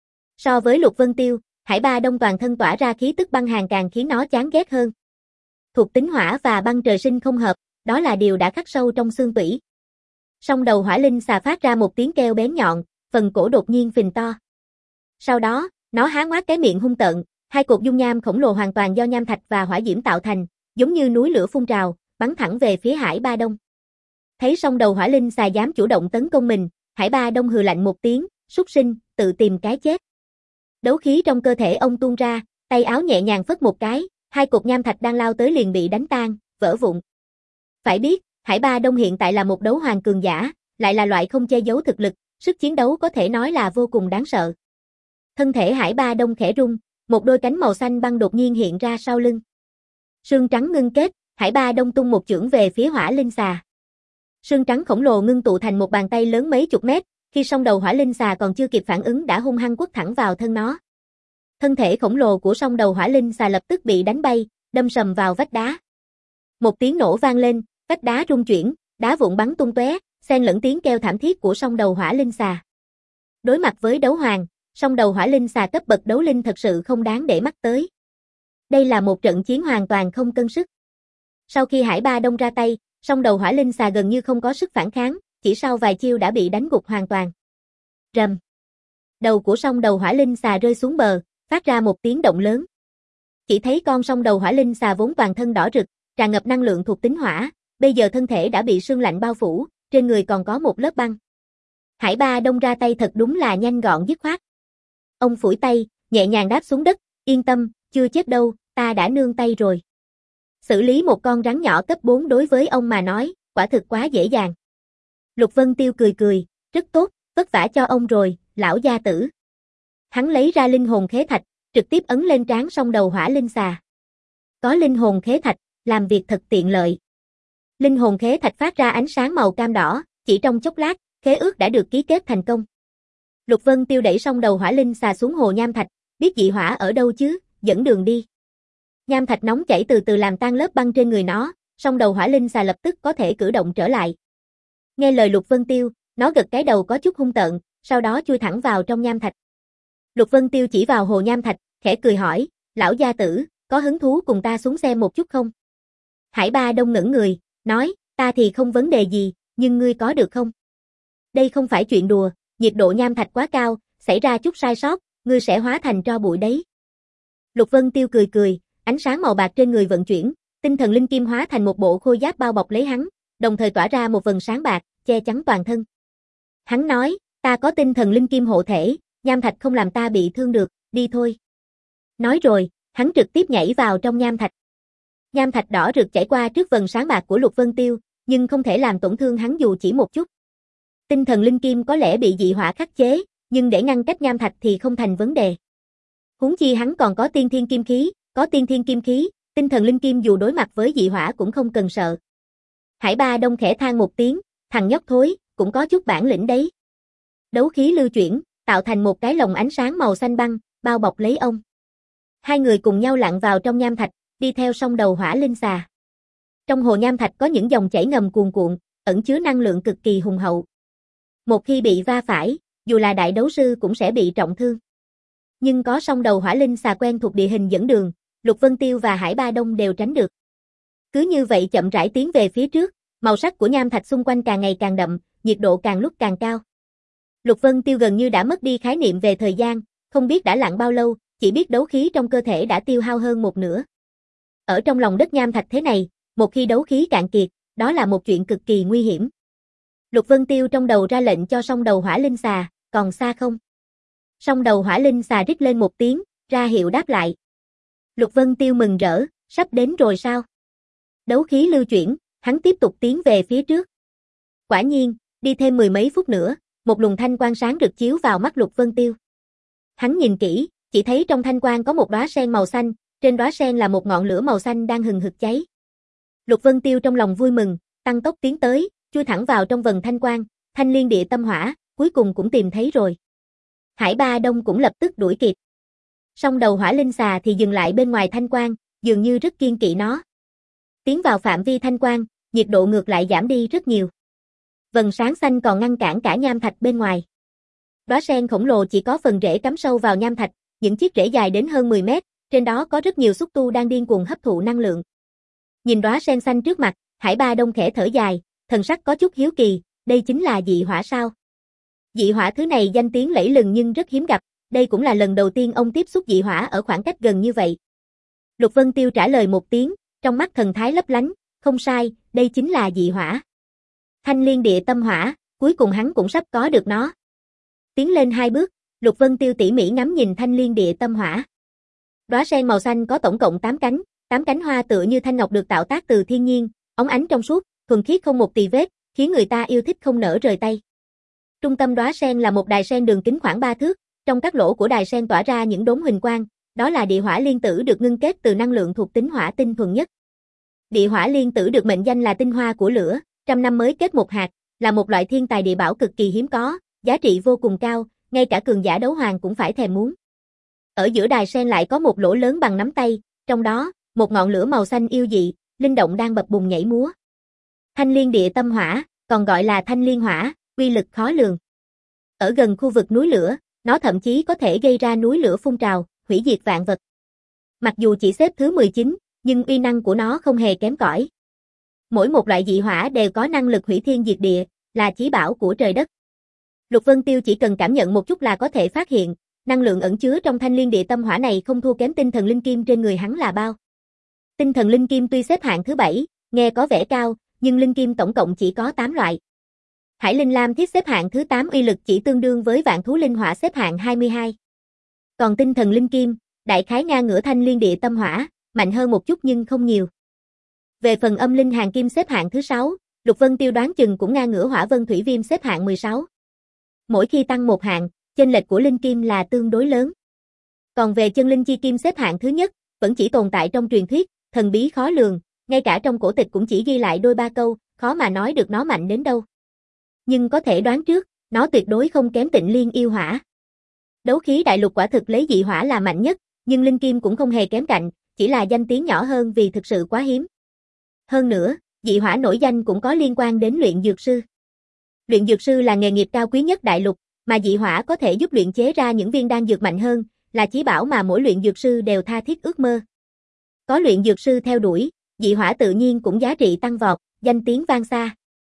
S1: So với Lục Vân Tiêu, Hải Ba Đông toàn thân tỏa ra khí tức băng hàn càng khiến nó chán ghét hơn. Thuộc tính hỏa và băng trời sinh không hợp, đó là điều đã khắc sâu trong xương tủy. Song đầu hỏa linh xà phát ra một tiếng kêu bén nhọn, phần cổ đột nhiên phình to. Sau đó, nó há ngoác cái miệng hung tợn, hai cột dung nham khổng lồ hoàn toàn do nham thạch và hỏa diễm tạo thành, giống như núi lửa phun trào, bắn thẳng về phía Hải Ba Đông. Thấy song đầu hỏa linh xà dám chủ động tấn công mình, Hải Ba Đông hừ lạnh một tiếng, súc sinh, tự tìm cái chết. Đấu khí trong cơ thể ông tuôn ra, tay áo nhẹ nhàng phất một cái, hai cột nham thạch đang lao tới liền bị đánh tan, vỡ vụn. Phải biết, Hải Ba Đông hiện tại là một đấu hoàng cường giả, lại là loại không che giấu thực lực, sức chiến đấu có thể nói là vô cùng đáng sợ. Thân thể Hải Ba Đông khẽ rung, một đôi cánh màu xanh băng đột nhiên hiện ra sau lưng. Sương trắng ngưng kết, Hải Ba Đông tung một chưởng về phía hỏa linh xà. Sương trắng khổng lồ ngưng tụ thành một bàn tay lớn mấy chục mét, khi song đầu hỏa linh xà còn chưa kịp phản ứng đã hung hăng quất thẳng vào thân nó. Thân thể khổng lồ của song đầu hỏa linh xà lập tức bị đánh bay, đâm sầm vào vách đá. Một tiếng nổ vang lên, vách đá rung chuyển, đá vụn bắn tung tóe, xen lẫn tiếng kêu thảm thiết của song đầu hỏa linh xà. Đối mặt với đấu hoàng, song đầu hỏa linh xà cấp bậc đấu linh thật sự không đáng để mắt tới. Đây là một trận chiến hoàn toàn không cân sức. Sau khi Hải Ba Đông ra tay, song đầu hỏa linh xà gần như không có sức phản kháng, chỉ sau vài chiêu đã bị đánh gục hoàn toàn. Rầm. Đầu của song đầu hỏa linh xà rơi xuống bờ, phát ra một tiếng động lớn. Chỉ thấy con song đầu hỏa linh xà vốn toàn thân đỏ rực, tràn ngập năng lượng thuộc tính hỏa, bây giờ thân thể đã bị sương lạnh bao phủ, trên người còn có một lớp băng. Hải Ba Đông ra tay thật đúng là nhanh gọn dứt khoát. Ông phủi tay, nhẹ nhàng đáp xuống đất, yên tâm, chưa chết đâu, ta đã nương tay rồi. Xử lý một con rắn nhỏ cấp bốn đối với ông mà nói, quả thực quá dễ dàng. Lục Vân Tiêu cười cười, rất tốt, vất vả cho ông rồi, lão gia tử. Hắn lấy ra linh hồn khế thạch, trực tiếp ấn lên trán song đầu hỏa linh xà. Có linh hồn khế thạch, làm việc thật tiện lợi. Linh hồn khế thạch phát ra ánh sáng màu cam đỏ, chỉ trong chốc lát, khế ước đã được ký kết thành công. Lục Vân Tiêu đẩy song đầu hỏa linh xà xuống hồ nham thạch, biết dị hỏa ở đâu chứ, dẫn đường đi. Nham thạch nóng chảy từ từ làm tan lớp băng trên người nó, song đầu hỏa linh xà lập tức có thể cử động trở lại. Nghe lời Lục Vân Tiêu, nó gật cái đầu có chút hung tợn, sau đó chui thẳng vào trong nham thạch. Lục Vân Tiêu chỉ vào hồ nham thạch, khẽ cười hỏi, lão gia tử, có hứng thú cùng ta xuống xem một chút không? Hải Ba Đông ngẩng người, nói, ta thì không vấn đề gì, nhưng ngươi có được không? Đây không phải chuyện đùa, nhiệt độ nham thạch quá cao, xảy ra chút sai sót, ngươi sẽ hóa thành tro bụi đấy. Lục Vân Tiêu cười cười, ánh sáng màu bạc trên người vận chuyển, tinh thần linh kim hóa thành một bộ khôi giáp bao bọc lấy hắn, đồng thời tỏa ra một vầng sáng bạc, che chắn toàn thân. Hắn nói, ta có tinh thần linh kim hộ thể, nham thạch không làm ta bị thương được, đi thôi. Nói rồi, hắn trực tiếp nhảy vào trong nham thạch. Nham thạch đỏ rực chảy qua trước vầng sáng bạc của Lục Vân Tiêu, nhưng không thể làm tổn thương hắn dù chỉ một chút. Tinh thần linh kim có lẽ bị dị hỏa khắc chế, nhưng để ngăn cách nham thạch thì không thành vấn đề. Huống chi hắn còn có tiên thiên kim khí, có tiên thiên kim khí, tinh thần linh kim dù đối mặt với dị hỏa cũng không cần sợ. Hải Ba Đông khẽ than một tiếng, thằng nhóc thối, cũng có chút bản lĩnh đấy. Đấu khí lưu chuyển, tạo thành một cái lồng ánh sáng màu xanh băng, bao bọc lấy ông. Hai người cùng nhau lặn vào trong nham thạch, đi theo song đầu hỏa linh xà. Trong hồ nham thạch có những dòng chảy ngầm cuồn cuộn, ẩn chứa năng lượng cực kỳ hùng hậu. Một khi bị va phải, dù là đại đấu sư cũng sẽ bị trọng thương. Nhưng có song đầu hỏa linh xà quen thuộc địa hình dẫn đường, Lục Vân Tiêu và Hải Ba Đông đều tránh được. Cứ như vậy chậm rãi tiến về phía trước, màu sắc của nham thạch xung quanh càng ngày càng đậm, nhiệt độ càng lúc càng cao. Lục Vân Tiêu gần như đã mất đi khái niệm về thời gian, không biết đã lặn bao lâu, chỉ biết đấu khí trong cơ thể đã tiêu hao hơn một nửa. Ở trong lòng đất nham thạch thế này, một khi đấu khí cạn kiệt, đó là một chuyện cực kỳ nguy hiểm. Lục Vân Tiêu trong đầu ra lệnh cho song đầu hỏa linh xà, còn xa không? Song đầu hỏa linh xà rít lên một tiếng, ra hiệu đáp lại. Lục Vân Tiêu mừng rỡ, sắp đến rồi sao? Đấu khí lưu chuyển, hắn tiếp tục tiến về phía trước. Quả nhiên, đi thêm mười mấy phút nữa, một luồng thanh quang sáng rực chiếu vào mắt Lục Vân Tiêu. Hắn nhìn kỹ, chỉ thấy trong thanh quang có một đóa sen màu xanh, trên đóa sen là một ngọn lửa màu xanh đang hừng hực cháy. Lục Vân Tiêu trong lòng vui mừng, tăng tốc tiến tới, chui thẳng vào trong vầng thanh quang, thanh liên địa tâm hỏa, cuối cùng cũng tìm thấy rồi. Hải Ba Đông cũng lập tức đuổi kịp. Song đầu hỏa linh xà thì dừng lại bên ngoài thanh quang, dường như rất kiên kỵ nó. Tiến vào phạm vi thanh quang, nhiệt độ ngược lại giảm đi rất nhiều. Vầng sáng xanh còn ngăn cản cả nham thạch bên ngoài. Đóa sen khổng lồ chỉ có phần rễ cắm sâu vào nham thạch, những chiếc rễ dài đến hơn mười mét, trên đó có rất nhiều xúc tu đang điên cuồng hấp thụ năng lượng. Nhìn đóa sen xanh trước mặt, Hải Ba Đông khẽ thở dài, thần sắc có chút hiếu kỳ, đây chính là dị hỏa sao? Dị hỏa thứ này danh tiếng lẫy lừng nhưng rất hiếm gặp, đây cũng là lần đầu tiên ông tiếp xúc dị hỏa ở khoảng cách gần như vậy. Lục Vân Tiêu trả lời một tiếng, trong mắt thần thái lấp lánh, không sai, đây chính là dị hỏa. Thanh liên địa tâm hỏa, cuối cùng hắn cũng sắp có được nó. Tiến lên hai bước, Lục Vân Tiêu tỉ mỉ ngắm nhìn thanh liên địa tâm hỏa. Đóa sen màu xanh có tổng cộng tám cánh, tám cánh hoa tựa như thanh ngọc được tạo tác từ thiên nhiên, óng ánh trong suốt, thuần khiết không một tì vết, khiến người ta yêu thích không nỡ rời tay. Trung tâm đóa sen là một đài sen đường kính khoảng ba thước, trong các lỗ của đài sen tỏa ra những đốm huỳnh quang, đó là địa hỏa liên tử được ngưng kết từ năng lượng thuộc tính hỏa tinh thuần nhất. Địa hỏa liên tử được mệnh danh là tinh hoa của lửa, trăm năm mới kết một hạt, là một loại thiên tài địa bảo cực kỳ hiếm có, giá trị vô cùng cao, ngay cả cường giả đấu hoàng cũng phải thèm muốn. Ở giữa đài sen lại có một lỗ lớn bằng nắm tay, trong đó, một ngọn lửa màu xanh yêu dị, linh động đang bập bùng nhảy múa. Thanh liên địa tâm hỏa, còn gọi là thanh liên hỏa, uy lực khó lường. Ở gần khu vực núi lửa, nó thậm chí có thể gây ra núi lửa phun trào, hủy diệt vạn vật. Mặc dù chỉ xếp thứ mười chín, nhưng uy năng của nó không hề kém cỏi. Mỗi một loại dị hỏa đều có năng lực hủy thiên diệt địa, là chí bảo của trời đất. Lục Vân Tiêu chỉ cần cảm nhận một chút là có thể phát hiện, năng lượng ẩn chứa trong thanh liên địa tâm hỏa này không thua kém tinh thần linh kim trên người hắn là bao. Tinh thần linh kim tuy xếp hạng thứ bảy, nghe có vẻ cao, nhưng linh kim tổng cộng chỉ có tám loại. Hải linh lam thiết xếp hạng thứ tám uy lực chỉ tương đương với vạn thú linh hỏa xếp hạng hai mươi hai. Còn tinh thần linh kim, đại khái ngang ngửa thanh liên địa tâm hỏa, mạnh hơn một chút nhưng không nhiều. Về phần âm linh hàng kim xếp hạng thứ sáu, Lục Vân Tiêu đoán chừng cũng ngang ngửa hỏa vân thủy viêm xếp hạng mười sáu. Mỗi khi tăng một hạng, chênh lệch của linh kim là tương đối lớn. Còn về chân linh chi kim xếp hạng thứ nhất, vẫn chỉ tồn tại trong truyền thuyết, thần bí khó lường, ngay cả trong cổ tịch cũng chỉ ghi lại đôi ba câu, khó mà nói được nó mạnh đến đâu. Nhưng có thể đoán trước, nó tuyệt đối không kém Tịnh Liên yêu hỏa. Đấu khí đại lục quả thực lấy dị hỏa là mạnh nhất, nhưng linh kim cũng không hề kém cạnh, chỉ là danh tiếng nhỏ hơn vì thực sự quá hiếm. Hơn nữa, dị hỏa nổi danh cũng có liên quan đến luyện dược sư. Luyện dược sư là nghề nghiệp cao quý nhất đại lục, mà dị hỏa có thể giúp luyện chế ra những viên đan dược mạnh hơn, là chí bảo mà mỗi luyện dược sư đều tha thiết ước mơ. Có luyện dược sư theo đuổi, dị hỏa tự nhiên cũng giá trị tăng vọt, danh tiếng vang xa.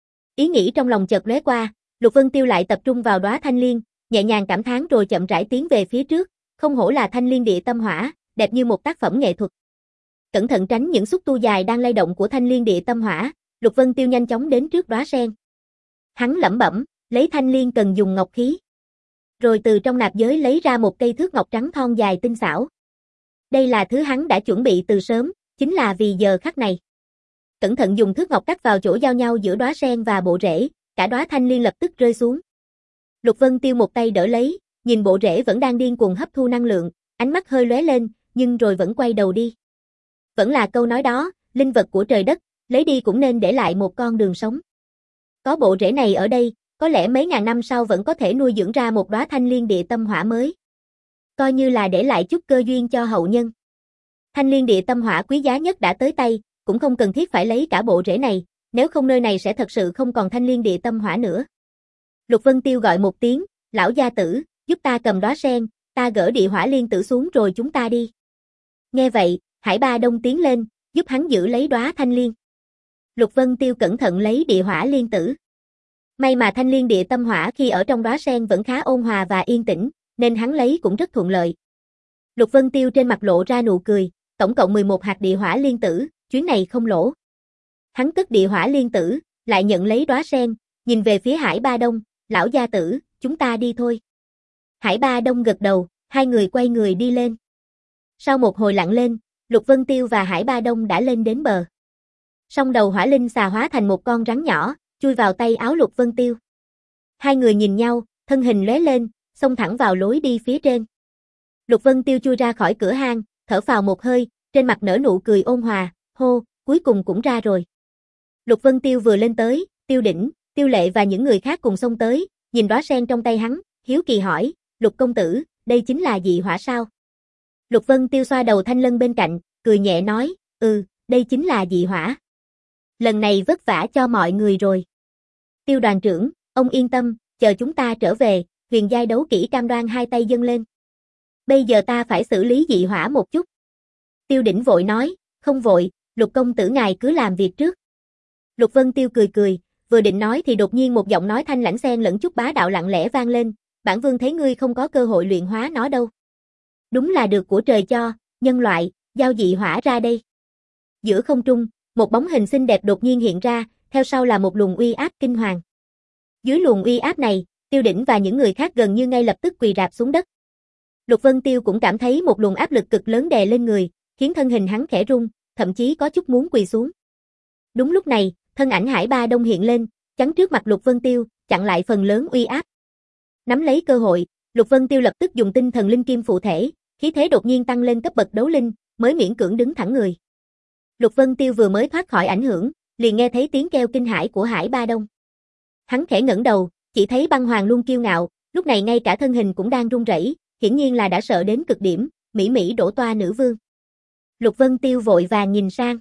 S1: Ý nghĩ trong lòng chợt lóe qua, Lục Vân Tiêu lại tập trung vào đóa thanh liên, nhẹ nhàng cảm thán rồi chậm rãi tiến về phía trước, không hổ là thanh liên địa tâm hỏa, đẹp như một tác phẩm nghệ thuật. Cẩn thận tránh những xúc tu dài đang lay động của thanh liên địa tâm hỏa, Lục Vân Tiêu nhanh chóng đến trước đóa sen. Hắn lẩm bẩm, lấy thanh liên cần dùng ngọc khí. Rồi từ trong nạp giới lấy ra một cây thước ngọc trắng thon dài tinh xảo. Đây là thứ hắn đã chuẩn bị từ sớm, chính là vì giờ khắc này. Cẩn thận dùng thước ngọc cắt vào chỗ giao nhau giữa đóa sen và bộ rễ, cả đóa thanh liên lập tức rơi xuống. Lục Vân Tiêu một tay đỡ lấy, nhìn bộ rễ vẫn đang điên cuồng hấp thu năng lượng, ánh mắt hơi lóe lên, nhưng rồi vẫn quay đầu đi. Vẫn là câu nói đó, linh vật của trời đất, lấy đi cũng nên để lại một con đường sống. Có bộ rễ này ở đây, có lẽ mấy ngàn năm sau vẫn có thể nuôi dưỡng ra một đóa thanh liên địa tâm hỏa mới. Coi như là để lại chút cơ duyên cho hậu nhân. Thanh liên địa tâm hỏa quý giá nhất đã tới tay, cũng không cần thiết phải lấy cả bộ rễ này, nếu không nơi này sẽ thật sự không còn thanh liên địa tâm hỏa nữa. Lục Vân Tiêu gọi một tiếng, lão gia tử, giúp ta cầm đóa sen, ta gỡ địa hỏa liên tử xuống rồi chúng ta đi. Nghe vậy, Hải Ba Đông tiến lên, giúp hắn giữ lấy đóa thanh liên. Lục Vân Tiêu cẩn thận lấy địa hỏa liên tử. May mà thanh liên địa tâm hỏa khi ở trong đóa sen vẫn khá ôn hòa và yên tĩnh, nên hắn lấy cũng rất thuận lợi. Lục Vân Tiêu trên mặt lộ ra nụ cười, tổng cộng mười một hạt địa hỏa liên tử, chuyến này không lỗ. Hắn cất địa hỏa liên tử, lại nhận lấy đóa sen, nhìn về phía Hải Ba Đông, lão gia tử, chúng ta đi thôi. Hải Ba Đông gật đầu, hai người quay người đi lên. Sau một hồi lặn lên, Lục Vân Tiêu và Hải Ba Đông đã lên đến bờ. Song đầu hỏa linh xà hóa thành một con rắn nhỏ, chui vào tay áo Lục Vân Tiêu. Hai người nhìn nhau, thân hình lóe lên, xông thẳng vào lối đi phía trên. Lục Vân Tiêu chui ra khỏi cửa hang, thở phào một hơi, trên mặt nở nụ cười ôn hòa, hô, cuối cùng cũng ra rồi. Lục Vân Tiêu vừa lên tới, Tiêu Đỉnh, Tiêu Lệ và những người khác cùng xông tới, nhìn đóa sen trong tay hắn, hiếu kỳ hỏi, Lục công tử, đây chính là dị hỏa sao? Lục Vân Tiêu xoa đầu Thanh Lân bên cạnh, cười nhẹ nói, ừ, đây chính là dị hỏa. Lần này vất vả cho mọi người rồi. Tiêu đoàn trưởng, ông yên tâm, chờ chúng ta trở về, huyền giai đấu kỹ cam đoan hai tay dâng lên. Bây giờ ta phải xử lý dị hỏa một chút. Tiêu Đỉnh vội nói, không vội, Lục công tử ngài cứ làm việc trước. Lục Vân Tiêu cười cười, vừa định nói thì đột nhiên một giọng nói thanh lãnh xen lẫn chút bá đạo lặng lẽ vang lên, bản vương thấy ngươi không có cơ hội luyện hóa nó đâu. Đúng là được của trời cho, nhân loại, giao dị hỏa ra đây. Giữa không trung, một bóng hình xinh đẹp đột nhiên hiện ra, theo sau là một luồng uy áp kinh hoàng. Dưới luồng uy áp này, Tiêu Đỉnh và những người khác gần như ngay lập tức quỳ rạp xuống đất. Lục Vân Tiêu cũng cảm thấy một luồng áp lực cực lớn đè lên người, khiến thân hình hắn khẽ rung, thậm chí có chút muốn quỳ xuống. Đúng lúc này, thân ảnh Hải Ba Đông hiện lên, chắn trước mặt Lục Vân Tiêu, chặn lại phần lớn uy áp. Nắm lấy cơ hội, Lục Vân Tiêu lập tức dùng tinh thần linh kim phụ thể, khí thế đột nhiên tăng lên cấp bậc đấu linh, mới miễn cưỡng đứng thẳng người. Lục Vân Tiêu vừa mới thoát khỏi ảnh hưởng, liền nghe thấy tiếng kêu kinh hãi của Hải Ba Đông. Hắn khẽ ngẩng đầu, chỉ thấy Băng Hoàng luôn kiêu ngạo, lúc này ngay cả thân hình cũng đang run rẩy, hiển nhiên là đã sợ đến cực điểm, mỹ mỹ đổ toa nữ vương. Lục Vân Tiêu vội vàng nhìn sang.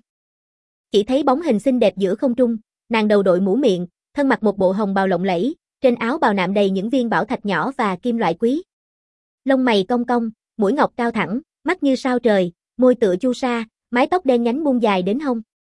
S1: Chỉ thấy bóng hình xinh đẹp giữa không trung, nàng đầu đội mũ miệng, thân mặc một bộ hồng bào lộng lẫy, trên áo bào nạm đầy những viên bảo thạch nhỏ và kim loại quý. Lông mày cong cong, mũi ngọc cao thẳng, mắt như sao trời, môi tựa chu sa, mái tóc đen nhánh buông dài đến hông.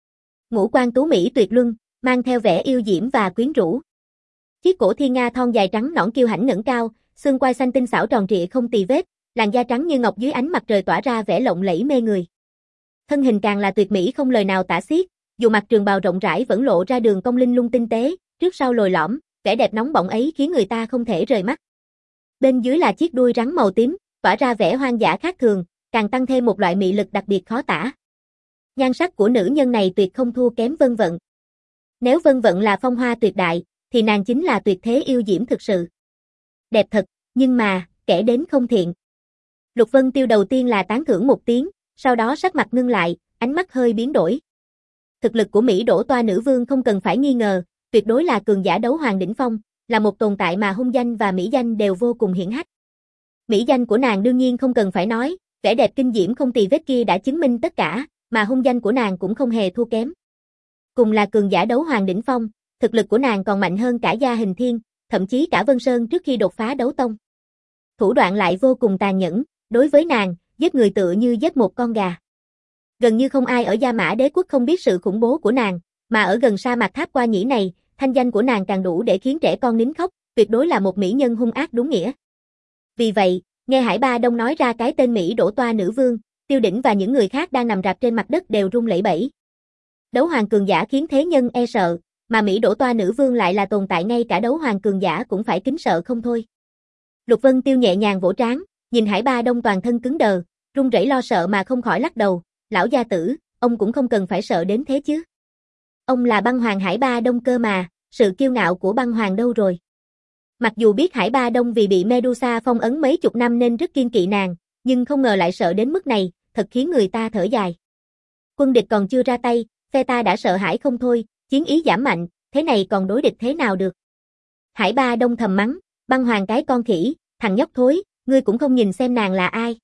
S1: Ngũ quan tú mỹ tuyệt luân, mang theo vẻ yêu diễm và quyến rũ. Chiếc cổ thiên nga thon dài trắng nõn kiêu hãnh ngẩng cao, xương quai xanh tinh xảo tròn trịa không tì vết, làn da trắng như ngọc dưới ánh mặt trời tỏa ra vẻ lộng lẫy mê người. Thân hình càng là tuyệt mỹ không lời nào tả xiết, dù mặc trường bào rộng rãi vẫn lộ ra đường cong linh lung tinh tế, trước sau lồi lõm, vẻ đẹp nóng bỏng ấy khiến người ta không thể rời mắt. Bên dưới là chiếc đuôi rắn màu tím, tỏa ra vẻ hoang dã khác thường, càng tăng thêm một loại mị lực đặc biệt khó tả. Nhan sắc của nữ nhân này tuyệt không thua kém Vân Vận. Nếu Vân Vận là phong hoa tuyệt đại, thì nàng chính là tuyệt thế yêu diễm thực sự. Đẹp thật, nhưng mà, kẻ đến không thiện. Lục Vân Tiêu đầu tiên là tán thưởng một tiếng, sau đó sắc mặt ngưng lại, ánh mắt hơi biến đổi. Thực lực của Mỹ Đỗ Toa nữ vương không cần phải nghi ngờ, tuyệt đối là cường giả đấu hoàng đỉnh phong, là một tồn tại mà hung danh và mỹ danh đều vô cùng hiển hách. Mỹ danh của nàng đương nhiên không cần phải nói, vẻ đẹp kinh diễm không tì vết kia đã chứng minh tất cả, mà hung danh của nàng cũng không hề thua kém. Cùng là cường giả đấu hoàng đỉnh phong, thực lực của nàng còn mạnh hơn cả Gia Hình Thiên, thậm chí cả Vân Sơn trước khi đột phá đấu tông. Thủ đoạn lại vô cùng tàn nhẫn, đối với nàng, giết người tựa như giết một con gà. Gần như không ai ở Gia Mã Đế quốc không biết sự khủng bố của nàng, mà ở gần sa mạc Tháp Qua Nhĩ này, thanh danh của nàng càng đủ để khiến trẻ con nín khóc, tuyệt đối là một mỹ nhân hung ác đúng nghĩa. Vì vậy, nghe Hải Ba Đông nói ra cái tên Mỹ Đỗ Toa nữ vương, Tiêu Đỉnh và những người khác đang nằm rạp trên mặt đất đều run lẩy bẩy. Đấu hoàng cường giả khiến thế nhân e sợ, mà Mỹ Đỗ Toa nữ vương lại là tồn tại ngay cả đấu hoàng cường giả cũng phải kính sợ không thôi. Lục Vân Tiêu nhẹ nhàng vỗ trán, nhìn Hải Ba Đông toàn thân cứng đờ, run rẩy lo sợ mà không khỏi lắc đầu, lão gia tử, ông cũng không cần phải sợ đến thế chứ. Ông là băng hoàng Hải Ba Đông cơ mà, sự kiêu ngạo của băng hoàng đâu rồi? Mặc dù biết Hải Ba Đông vì bị Medusa phong ấn mấy chục năm nên rất kiên kỵ nàng, nhưng không ngờ lại sợ đến mức này, thật khiến người ta thở dài. Quân địch còn chưa ra tay, phe ta đã sợ hãi không thôi, chiến ý giảm mạnh, thế này còn đối địch thế nào được? Hải Ba Đông thầm mắng, băng hoàng cái con khỉ, thằng nhóc thối, ngươi cũng không nhìn xem nàng là ai.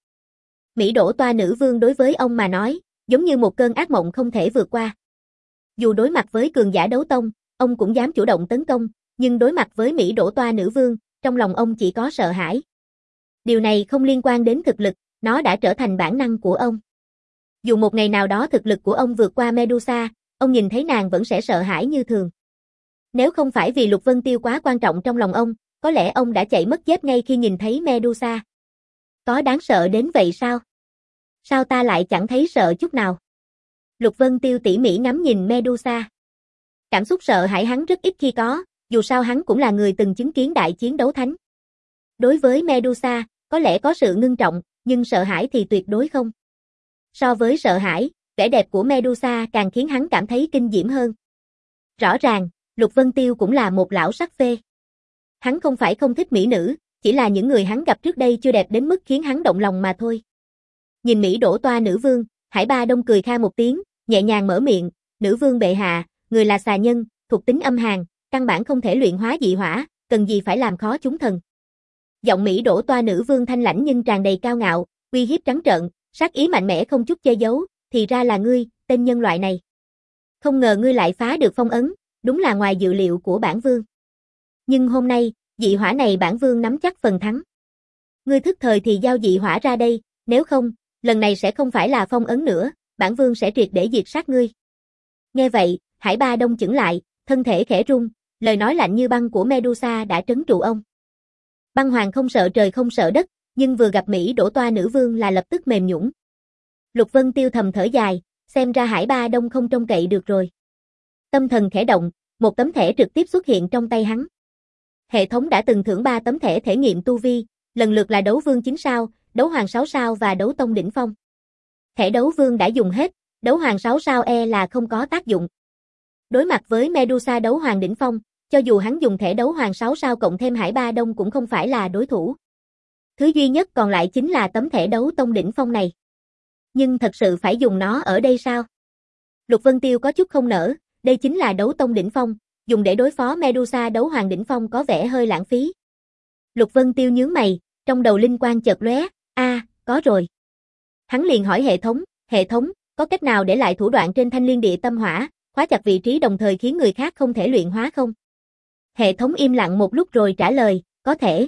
S1: Mỹ Đỗ Toa nữ vương đối với ông mà nói, giống như một cơn ác mộng không thể vượt qua. Dù đối mặt với cường giả đấu tông, ông cũng dám chủ động tấn công, nhưng đối mặt với Mỹ Đỗ Toa nữ vương, trong lòng ông chỉ có sợ hãi. Điều này không liên quan đến thực lực, nó đã trở thành bản năng của ông. Dù một ngày nào đó thực lực của ông vượt qua Medusa, ông nhìn thấy nàng vẫn sẽ sợ hãi như thường. Nếu không phải vì Lục Vân Tiêu quá quan trọng trong lòng ông, có lẽ ông đã chạy mất dép ngay khi nhìn thấy Medusa. Có đáng sợ đến vậy sao? Sao ta lại chẳng thấy sợ chút nào? Lục Vân Tiêu tỉ mỉ ngắm nhìn Medusa. Cảm xúc sợ hãi hắn rất ít khi có, dù sao hắn cũng là người từng chứng kiến đại chiến đấu thánh. Đối với Medusa, có lẽ có sự ngưng trọng, nhưng sợ hãi thì tuyệt đối không. So với sợ hãi, vẻ đẹp của Medusa càng khiến hắn cảm thấy kinh diễm hơn. Rõ ràng, Lục Vân Tiêu cũng là một lão sắc phê. Hắn không phải không thích mỹ nữ, chỉ là những người hắn gặp trước đây chưa đẹp đến mức khiến hắn động lòng mà thôi. Nhìn Mỹ Đỗ Toa nữ vương, Hải Ba Đông cười kha một tiếng, nhẹ nhàng mở miệng, nữ vương bệ hạ, người là xà nhân, thuộc tính âm hàn, căn bản không thể luyện hóa dị hỏa, cần gì phải làm khó chúng thần. Giọng Mỹ Đỗ Toa nữ vương thanh lãnh nhưng tràn đầy cao ngạo, uy hiếp trắng trợn, sát ý mạnh mẽ không chút che giấu, thì ra là ngươi, tên nhân loại này. Không ngờ ngươi lại phá được phong ấn, đúng là ngoài dự liệu của bản vương. Nhưng hôm nay, dị hỏa này bản vương nắm chắc phần thắng. Ngươi thức thời thì giao dị hỏa ra đây, nếu không, lần này sẽ không phải là phong ấn nữa, bản vương sẽ triệt để diệt sát ngươi. Nghe vậy, Hải Ba Đông chững lại, thân thể khẽ rung, lời nói lạnh như băng của Medusa đã trấn trụ ông. Băng hoàng không sợ trời không sợ đất, nhưng vừa gặp Mỹ Đỗ Toa nữ vương là lập tức mềm nhũn. Lục Vân Tiêu thầm thở dài, xem ra Hải Ba Đông không trông cậy được rồi. Tâm thần khẽ động, một tấm thẻ trực tiếp xuất hiện trong tay hắn. Hệ thống đã từng thưởng ba tấm thẻ thể nghiệm tu vi, lần lượt là đấu vương chín sao, đấu hoàng sáu sao và đấu tông đỉnh phong. Thẻ đấu vương đã dùng hết, đấu hoàng sáu sao e là không có tác dụng. Đối mặt với Medusa đấu hoàng đỉnh phong, cho dù hắn dùng thẻ đấu hoàng sáu sao cộng thêm Hải Ba Đông cũng không phải là đối thủ. Thứ duy nhất còn lại chính là tấm thẻ đấu tông đỉnh phong này. Nhưng thật sự phải dùng nó ở đây sao? Lục Vân Tiêu có chút không nỡ, đây chính là đấu tông đỉnh phong, dùng để đối phó Medusa đấu hoàng đỉnh phong có vẻ hơi lãng phí. Lục Vân Tiêu nhướng mày, trong đầu linh quang chợt lóe, a, à, có rồi. Hắn liền hỏi hệ thống, hệ thống, có cách nào để lại thủ đoạn trên thanh liên địa tâm hỏa, khóa chặt vị trí đồng thời khiến người khác không thể luyện hóa không? Hệ thống im lặng một lúc rồi trả lời, có thể.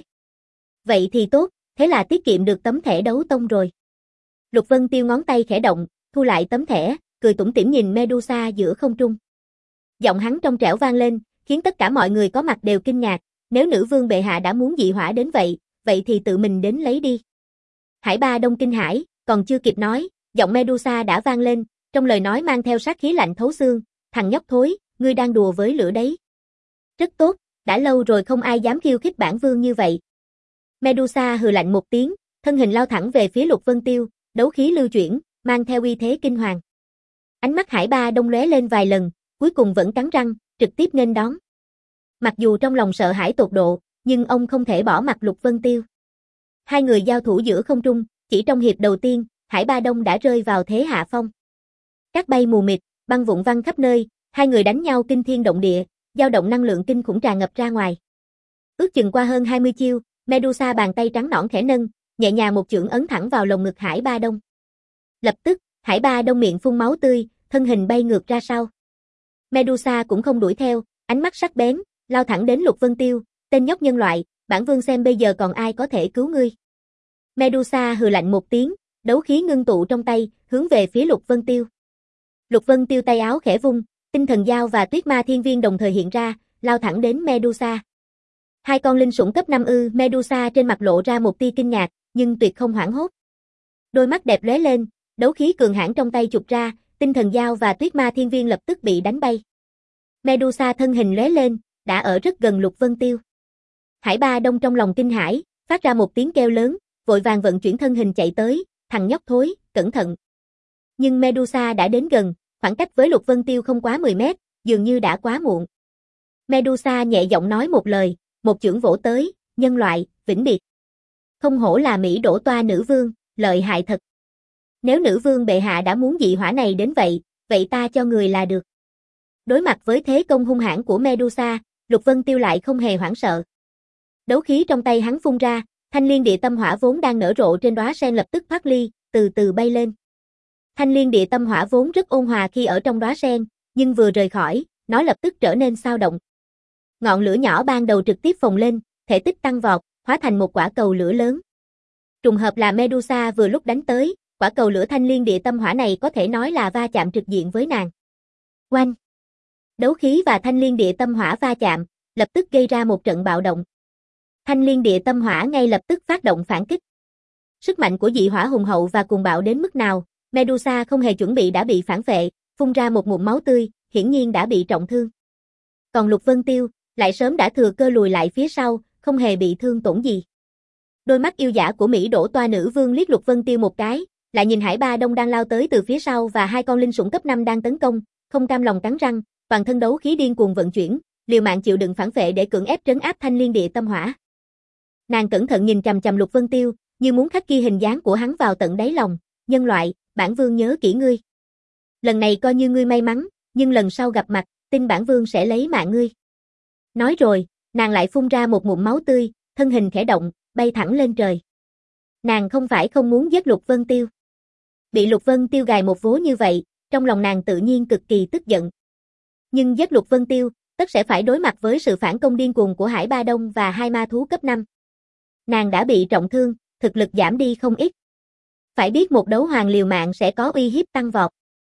S1: Vậy thì tốt, thế là tiết kiệm được tấm thẻ đấu tông rồi. Lục Vân Tiêu ngón tay khẽ động, thu lại tấm thẻ, cười tủm tỉm nhìn Medusa giữa không trung. Giọng hắn trong trẻo vang lên, khiến tất cả mọi người có mặt đều kinh ngạc, nếu nữ vương bệ hạ đã muốn dị hỏa đến vậy, vậy thì tự mình đến lấy đi. Hải Ba Đông kinh hãi, còn chưa kịp nói, giọng Medusa đã vang lên, trong lời nói mang theo sát khí lạnh thấu xương, thằng nhóc thối, ngươi đang đùa với lửa đấy. Rất tốt, đã lâu rồi không ai dám khiêu khích bản vương như vậy. Medusa hừ lạnh một tiếng, thân hình lao thẳng về phía Lục Vân Tiêu, đấu khí lưu chuyển, mang theo uy thế kinh hoàng. Ánh mắt Hải Ba Đông lóe lên vài lần, cuối cùng vẫn cắn răng, trực tiếp nghênh đón. Mặc dù trong lòng sợ hãi tột độ, nhưng ông không thể bỏ mặc Lục Vân Tiêu. Hai người giao thủ giữa không trung, chỉ trong hiệp đầu tiên, Hải Ba Đông đã rơi vào thế hạ phong. Cát bay mù mịt, băng vụn văng khắp nơi, hai người đánh nhau kinh thiên động địa, dao động năng lượng kinh khủng tràn ngập ra ngoài. Ước chừng qua hơn hai mươi chiêu, Medusa bàn tay trắng nõn khẽ nâng, nhẹ nhàng một chưởng ấn thẳng vào lồng ngực Hải Ba Đông. Lập tức, Hải Ba Đông miệng phun máu tươi, thân hình bay ngược ra sau. Medusa cũng không đuổi theo, ánh mắt sắc bén, lao thẳng đến Lục Vân Tiêu, tên nhóc nhân loại, bản vương xem bây giờ còn ai có thể cứu ngươi. Medusa hừ lạnh một tiếng, đấu khí ngưng tụ trong tay, hướng về phía Lục Vân Tiêu. Lục Vân Tiêu tay áo khẽ vung, tinh thần dao và tuyết ma thiên viên đồng thời hiện ra, lao thẳng đến Medusa. Hai con linh sủng cấp năm ư, Medusa trên mặt lộ ra một tia kinh ngạc, nhưng tuyệt không hoảng hốt. Đôi mắt đẹp lóe lên, đấu khí cường hãn trong tay chụp ra, tinh thần dao và tuyết ma thiên viên lập tức bị đánh bay. Medusa thân hình lóe lên, đã ở rất gần Lục Vân Tiêu. Hải Ba Đông trong lòng kinh hãi, phát ra một tiếng kêu lớn, vội vàng vận chuyển thân hình chạy tới, thằng nhóc thối, cẩn thận. Nhưng Medusa đã đến gần, khoảng cách với Lục Vân Tiêu không quá mười mét, dường như đã quá muộn. Medusa nhẹ giọng nói một lời, một chưởng vỗ tới, nhân loại, vĩnh biệt. Không hổ là Mỹ đổ toa nữ vương, lợi hại thật. Nếu nữ vương bệ hạ đã muốn dị hỏa này đến vậy, vậy ta cho người là được. Đối mặt với thế công hung hãn của Medusa, Lục Vân Tiêu lại không hề hoảng sợ. Đấu khí trong tay hắn phun ra, thanh liên địa tâm hỏa vốn đang nở rộ trên đóa sen lập tức thoát ly, từ từ bay lên. Thanh liên địa tâm hỏa vốn rất ôn hòa khi ở trong đóa sen, nhưng vừa rời khỏi, nó lập tức trở nên xao động. Ngọn lửa nhỏ ban đầu trực tiếp phồng lên, thể tích tăng vọt, hóa thành một quả cầu lửa lớn. Trùng hợp là Medusa vừa lúc đánh tới, quả cầu lửa thanh liên địa tâm hỏa này có thể nói là va chạm trực diện với nàng. Oanh! Đấu khí và thanh liên địa tâm hỏa va chạm, lập tức gây ra một trận bạo động. Thanh liên địa tâm hỏa ngay lập tức phát động phản kích. Sức mạnh của dị hỏa hùng hậu và cuồng bạo đến mức nào, Medusa không hề chuẩn bị đã bị phản phệ, phun ra một ngụm máu tươi, hiển nhiên đã bị trọng thương. Còn Lục Vân Tiêu, lại sớm đã thừa cơ lùi lại phía sau, không hề bị thương tổn gì. Đôi mắt yêu dã của Mỹ đổ toa nữ vương liếc Lục Vân Tiêu một cái, lại nhìn Hải Ba Đông đang lao tới từ phía sau và hai con linh sủng cấp năm đang tấn công, không cam lòng cắn răng, toàn thân đấu khí điên cuồng vận chuyển, liều mạng chịu đựng phản phệ để cưỡng ép trấn áp thanh liên địa tâm hỏa. Nàng cẩn thận nhìn chằm chằm Lục Vân Tiêu, như muốn khắc ghi hình dáng của hắn vào tận đáy lòng, nhân loại, bản vương nhớ kỹ ngươi. Lần này coi như ngươi may mắn, nhưng lần sau gặp mặt, tin bản vương sẽ lấy mạng ngươi. Nói rồi, nàng lại phun ra một ngụm máu tươi, thân hình khẽ động, bay thẳng lên trời. Nàng không phải không muốn giết Lục Vân Tiêu. Bị Lục Vân Tiêu gài một vố như vậy, trong lòng nàng tự nhiên cực kỳ tức giận. Nhưng giết Lục Vân Tiêu, tất sẽ phải đối mặt với sự phản công điên cuồng của Hải Ba Đông và hai ma thú cấp năm. Nàng đã bị trọng thương, thực lực giảm đi không ít. Phải biết một đấu hoàng liều mạng sẽ có uy hiếp tăng vọt.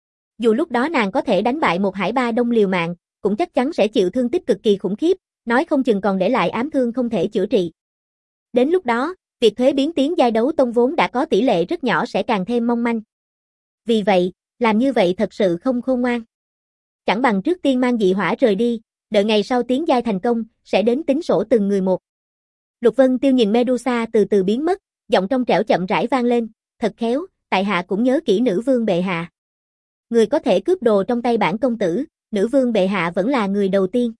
S1: Dù lúc đó nàng có thể đánh bại một Hải Ba Đông liều mạng, cũng chắc chắn sẽ chịu thương tích cực kỳ khủng khiếp, nói không chừng còn để lại ám thương không thể chữa trị. Đến lúc đó, việc thuế biến tiến giai đấu tông vốn đã có tỷ lệ rất nhỏ sẽ càng thêm mong manh. Vì vậy, làm như vậy thật sự không khôn ngoan. Chẳng bằng trước tiên mang dị hỏa rời đi, đợi ngày sau tiến giai thành công, sẽ đến tính sổ từng người một. Lục Vân Tiêu nhìn Medusa từ từ biến mất, giọng trong trẻo chậm rãi vang lên, thật khéo, tại hạ cũng nhớ kỹ nữ vương bệ hạ. Người có thể cướp đồ trong tay bản công tử, nữ vương bệ hạ vẫn là người đầu tiên.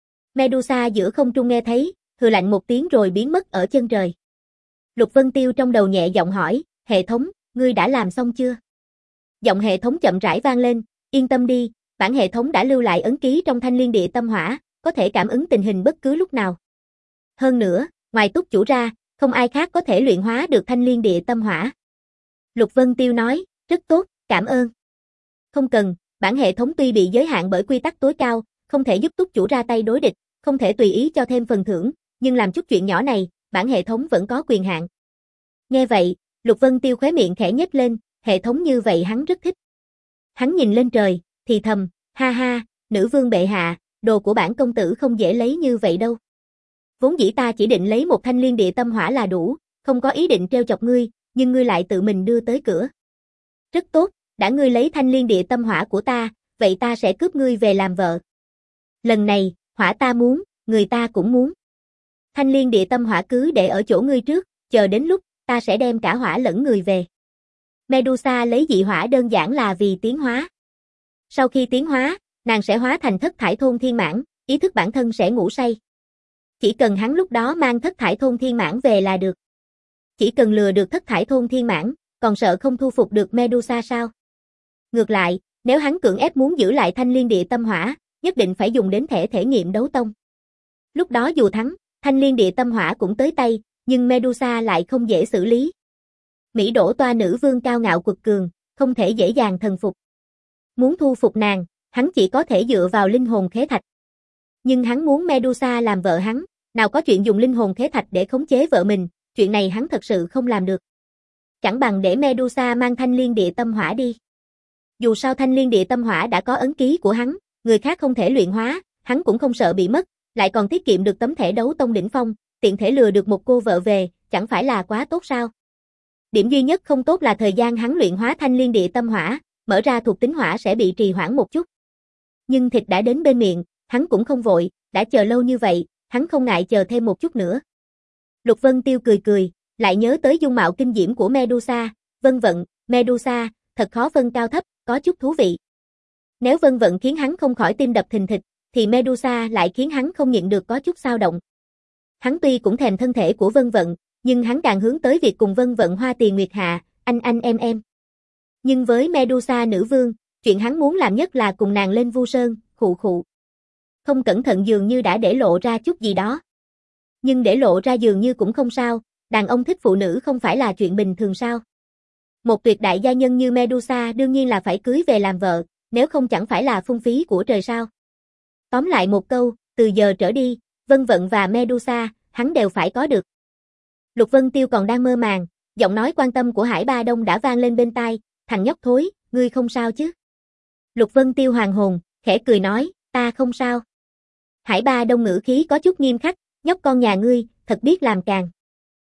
S1: Medusa giữa không trung nghe thấy, hừ lạnh một tiếng rồi biến mất ở chân trời. Lục Vân Tiêu trong đầu nhẹ giọng hỏi, hệ thống, ngươi đã làm xong chưa? Giọng hệ thống chậm rãi vang lên, yên tâm đi, bản hệ thống đã lưu lại ấn ký trong thanh liên địa tâm hỏa, có thể cảm ứng tình hình bất cứ lúc nào. Hơn nữa, ngoài túc chủ ra, không ai khác có thể luyện hóa được thanh liên địa tâm hỏa. Lục Vân Tiêu nói, rất tốt, cảm ơn. Không cần, bản hệ thống tuy bị giới hạn bởi quy tắc tối cao, không thể giúp túc chủ ra tay đối địch, không thể tùy ý cho thêm phần thưởng, nhưng làm chút chuyện nhỏ này, bản hệ thống vẫn có quyền hạn. Nghe vậy, Lục Vân Tiêu khóe miệng khẽ nhếch lên, hệ thống như vậy hắn rất thích. Hắn nhìn lên trời, thì thầm, ha ha, nữ vương bệ hạ, đồ của bản công tử không dễ lấy như vậy đâu. Vốn dĩ ta chỉ định lấy một thanh liên địa tâm hỏa là đủ, không có ý định trêu chọc ngươi, nhưng ngươi lại tự mình đưa tới cửa. Rất tốt, đã ngươi lấy thanh liên địa tâm hỏa của ta, vậy ta sẽ cướp ngươi về làm vợ. Lần này, hỏa ta muốn, người ta cũng muốn. Thanh liên địa tâm hỏa cứ để ở chỗ ngươi trước, chờ đến lúc, ta sẽ đem cả hỏa lẫn người về. Medusa lấy dị hỏa đơn giản là vì tiến hóa. Sau khi tiến hóa, nàng sẽ hóa thành thất thải thôn thiên mãn, ý thức bản thân sẽ ngủ say. Chỉ cần hắn lúc đó mang thất thải thôn thiên mãn về là được. Chỉ cần lừa được thất thải thôn thiên mãn, còn sợ không thu phục được Medusa sao? Ngược lại, nếu hắn cưỡng ép muốn giữ lại thanh liên địa tâm hỏa, nhất định phải dùng đến thẻ thể nghiệm đấu tông. Lúc đó dù thắng, thanh liên địa tâm hỏa cũng tới tay, nhưng Medusa lại không dễ xử lý. Mỹ đổ toa nữ vương cao ngạo quật cường, không thể dễ dàng thần phục. Muốn thu phục nàng, hắn chỉ có thể dựa vào linh hồn khế thạch. Nhưng hắn muốn Medusa làm vợ hắn, nào có chuyện dùng linh hồn khế thạch để khống chế vợ mình, chuyện này hắn thật sự không làm được. Chẳng bằng để Medusa mang thanh liên địa tâm hỏa đi. Dù sao thanh liên địa tâm hỏa đã có ấn ký của hắn, người khác không thể luyện hóa, hắn cũng không sợ bị mất, lại còn tiết kiệm được tấm thẻ đấu tông đỉnh phong, tiện thể lừa được một cô vợ về, chẳng phải là quá tốt sao? Điểm duy nhất không tốt là thời gian hắn luyện hóa thanh liên địa tâm hỏa, mở ra thuộc tính hỏa sẽ bị trì hoãn một chút. Nhưng thịt đã đến bên miệng, hắn cũng không vội, đã chờ lâu như vậy, hắn không ngại chờ thêm một chút nữa. Lục Vân Tiêu cười cười, lại nhớ tới dung mạo kinh diễm của Medusa, vân vận, Medusa, thật khó phân cao thấp, có chút thú vị. Nếu vân vận khiến hắn không khỏi tim đập thình thịch, thì Medusa lại khiến hắn không nhịn được có chút xao động. Hắn tuy cũng thèm thân thể của vân vận, nhưng hắn càng hướng tới việc cùng vân vận hoa tiền nguyệt hạ, anh anh em em. Nhưng với Medusa nữ vương, chuyện hắn muốn làm nhất là cùng nàng lên Vu Sơn, khụ khụ. Không cẩn thận dường như đã để lộ ra chút gì đó. Nhưng để lộ ra dường như cũng không sao, đàn ông thích phụ nữ không phải là chuyện bình thường sao. Một tuyệt đại gia nhân như Medusa đương nhiên là phải cưới về làm vợ, nếu không chẳng phải là phung phí của trời sao. Tóm lại một câu, từ giờ trở đi, Vân Vận và Medusa, hắn đều phải có được. Lục Vân Tiêu còn đang mơ màng, giọng nói quan tâm của Hải Ba Đông đã vang lên bên tai, thằng nhóc thối, ngươi không sao chứ? Lục Vân Tiêu hoàn hồn, khẽ cười nói, ta không sao. Hải Ba Đông ngữ khí có chút nghiêm khắc, nhóc con nhà ngươi, thật biết làm càng.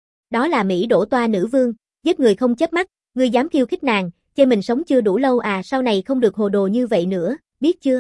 S1: Đó là Mỹ đổ toa nữ vương, giết người không chớp mắt, ngươi dám khiêu khích nàng, chê mình sống chưa đủ lâu à, sau này không được hồ đồ như vậy nữa, biết chưa?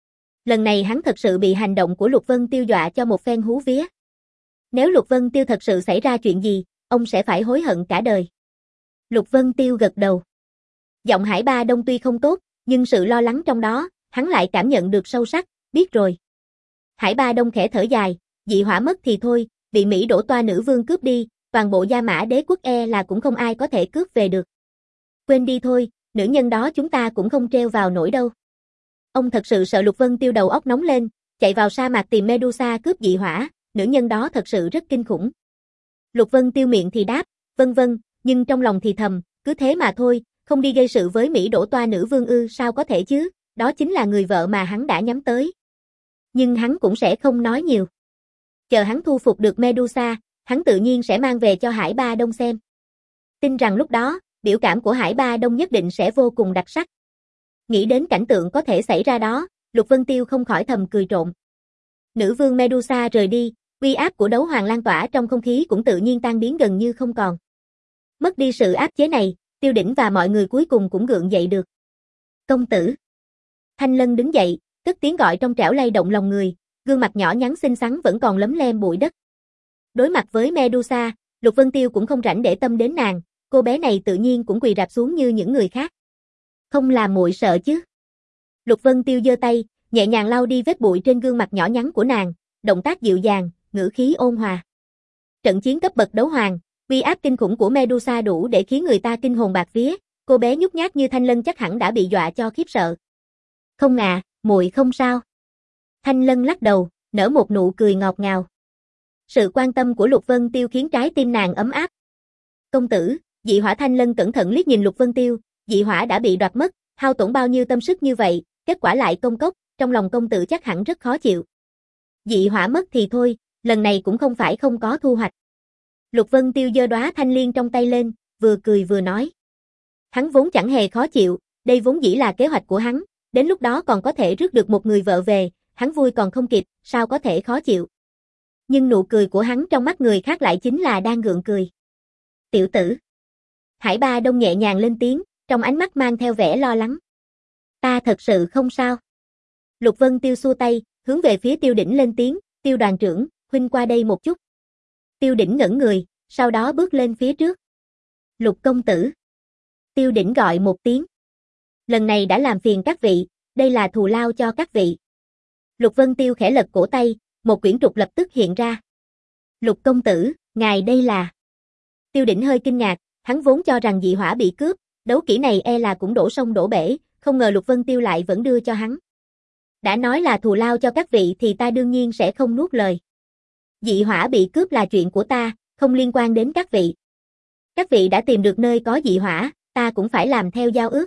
S1: Lần này hắn thật sự bị hành động của Lục Vân Tiêu dọa cho một phen hú vía. Nếu Lục Vân Tiêu thật sự xảy ra chuyện gì, ông sẽ phải hối hận cả đời. Lục Vân Tiêu gật đầu. Giọng Hải Ba Đông tuy không tốt, nhưng sự lo lắng trong đó, hắn lại cảm nhận được sâu sắc, biết rồi. Hải Ba Đông khẽ thở dài, dị hỏa mất thì thôi, bị Mỹ đổ toa nữ vương cướp đi, toàn bộ Gia Mã đế quốc e là cũng không ai có thể cướp về được. Quên đi thôi, nữ nhân đó chúng ta cũng không treo vào nổi đâu. Ông thật sự sợ Lục Vân Tiêu đầu óc nóng lên, chạy vào sa mạc tìm Medusa cướp dị hỏa, nữ nhân đó thật sự rất kinh khủng. Lục Vân Tiêu miệng thì đáp, vân vân, nhưng trong lòng thì thầm, cứ thế mà thôi, không đi gây sự với Mỹ đổ toa nữ vương ư, sao có thể chứ, đó chính là người vợ mà hắn đã nhắm tới. Nhưng hắn cũng sẽ không nói nhiều. Chờ hắn thu phục được Medusa, hắn tự nhiên sẽ mang về cho Hải Ba Đông xem. Tin rằng lúc đó, biểu cảm của Hải Ba Đông nhất định sẽ vô cùng đặc sắc. Nghĩ đến cảnh tượng có thể xảy ra đó, Lục Vân Tiêu không khỏi thầm cười trộm. Nữ vương Medusa rời đi, uy áp của đấu hoàng lan tỏa trong không khí cũng tự nhiên tan biến gần như không còn. Mất đi sự áp chế này, Tiêu Đỉnh và mọi người cuối cùng cũng gượng dậy được. Công tử. Thanh Lân đứng dậy, cất tiếng gọi trong trẻo lay động lòng người, gương mặt nhỏ nhắn xinh xắn vẫn còn lấm lem bụi đất. Đối mặt với Medusa, Lục Vân Tiêu cũng không rảnh để tâm đến nàng, cô bé này tự nhiên cũng quỳ rạp xuống như những người khác. Không làm muội sợ chứ? Lục Vân Tiêu giơ tay, nhẹ nhàng lau đi vết bụi trên gương mặt nhỏ nhắn của nàng, động tác dịu dàng, ngữ khí ôn hòa. Trận chiến cấp bậc đấu hoàng, uy áp kinh khủng của Medusa đủ để khiến người ta kinh hồn bạt vía, cô bé nhút nhát như Thanh Lân chắc hẳn đã bị dọa cho khiếp sợ. Không à, muội không sao. Thanh Lân lắc đầu, nở một nụ cười ngọt ngào. Sự quan tâm của Lục Vân Tiêu khiến trái tim nàng ấm áp. Công tử, dị hỏa. Thanh Lân cẩn thận liếc nhìn Lục Vân Tiêu, dị hỏa đã bị đoạt mất, hao tổn bao nhiêu tâm sức như vậy, kết quả lại công cốc, trong lòng công tử chắc hẳn rất khó chịu. Dị hỏa mất thì thôi, lần này cũng không phải không có thu hoạch. Lục Vân Tiêu giơ đóa thanh liên trong tay lên, vừa cười vừa nói. Hắn vốn chẳng hề khó chịu, đây vốn dĩ là kế hoạch của hắn, đến lúc đó còn có thể rước được một người vợ về, hắn vui còn không kịp, sao có thể khó chịu. Nhưng nụ cười của hắn trong mắt người khác lại chính là đang gượng cười. Tiểu tử. Hải Ba Đông nhẹ nhàng lên tiếng, trong ánh mắt mang theo vẻ lo lắng. Ta thật sự không sao. Lục Vân Tiêu xua tay, hướng về phía Tiêu Đỉnh lên tiếng, Tiêu đoàn trưởng, huynh qua đây một chút. Tiêu Đỉnh ngẩn người, sau đó bước lên phía trước. Lục công tử. Tiêu Đỉnh gọi một tiếng. Lần này đã làm phiền các vị, đây là thù lao cho các vị. Lục Vân Tiêu khẽ lật cổ tay, một quyển trục lập tức hiện ra. Lục công tử, ngài đây là... Tiêu Đỉnh hơi kinh ngạc, hắn vốn cho rằng dị hỏa bị cướp, đấu kỹ này e là cũng đổ sông đổ bể, không ngờ Lục Vân Tiêu lại vẫn đưa cho hắn. Đã nói là thù lao cho các vị thì ta đương nhiên sẽ không nuốt lời. Dị hỏa bị cướp là chuyện của ta, không liên quan đến các vị. Các vị đã tìm được nơi có dị hỏa, ta cũng phải làm theo giao ước.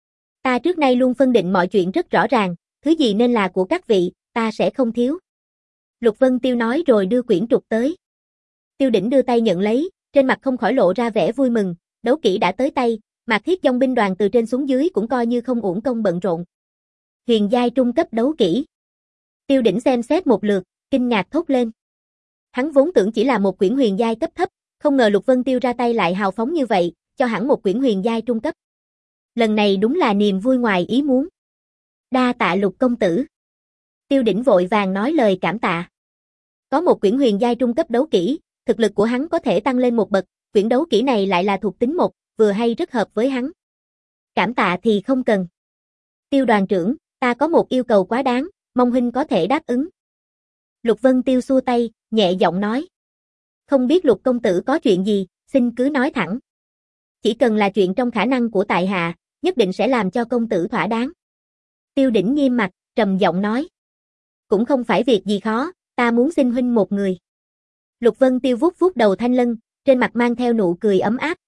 S1: Ta trước nay luôn phân định mọi chuyện rất rõ ràng, thứ gì nên là của các vị, ta sẽ không thiếu. Lục Vân Tiêu nói rồi đưa quyển trục tới. Tiêu Đỉnh đưa tay nhận lấy, trên mặt không khỏi lộ ra vẻ vui mừng, đấu kỹ đã tới tay, Mạc Thiết dòng binh đoàn từ trên xuống dưới cũng coi như không uổng công bận rộn. Huyền giai trung cấp đấu kỹ. Tiêu Đỉnh xem xét một lượt, kinh ngạc thốt lên. Hắn vốn tưởng chỉ là một quyển huyền giai cấp thấp, không ngờ Lục Vân Tiêu ra tay lại hào phóng như vậy, cho hẳn một quyển huyền giai trung cấp. Lần này đúng là niềm vui ngoài ý muốn. Đa tạ Lục công tử. Tiêu Đỉnh vội vàng nói lời cảm tạ. Có một quyển huyền giai trung cấp đấu kỹ, thực lực của hắn có thể tăng lên một bậc, quyển đấu kỹ này lại là thuộc tính một, vừa hay rất hợp với hắn. Cảm tạ thì không cần. Tiêu đoàn trưởng, ta có một yêu cầu quá đáng, mong huynh có thể đáp ứng. Lục Vân Tiêu xua tay, nhẹ giọng nói. Không biết Lục công tử có chuyện gì, xin cứ nói thẳng. Chỉ cần là chuyện trong khả năng của tại hạ, nhất định sẽ làm cho công tử thỏa đáng. Tiêu Đỉnh nghiêm mặt, trầm giọng nói. Cũng không phải việc gì khó, ta muốn xin huynh một người. Lục Vân Tiêu vuốt vuốt đầu Thanh Lân, trên mặt mang theo nụ cười ấm áp.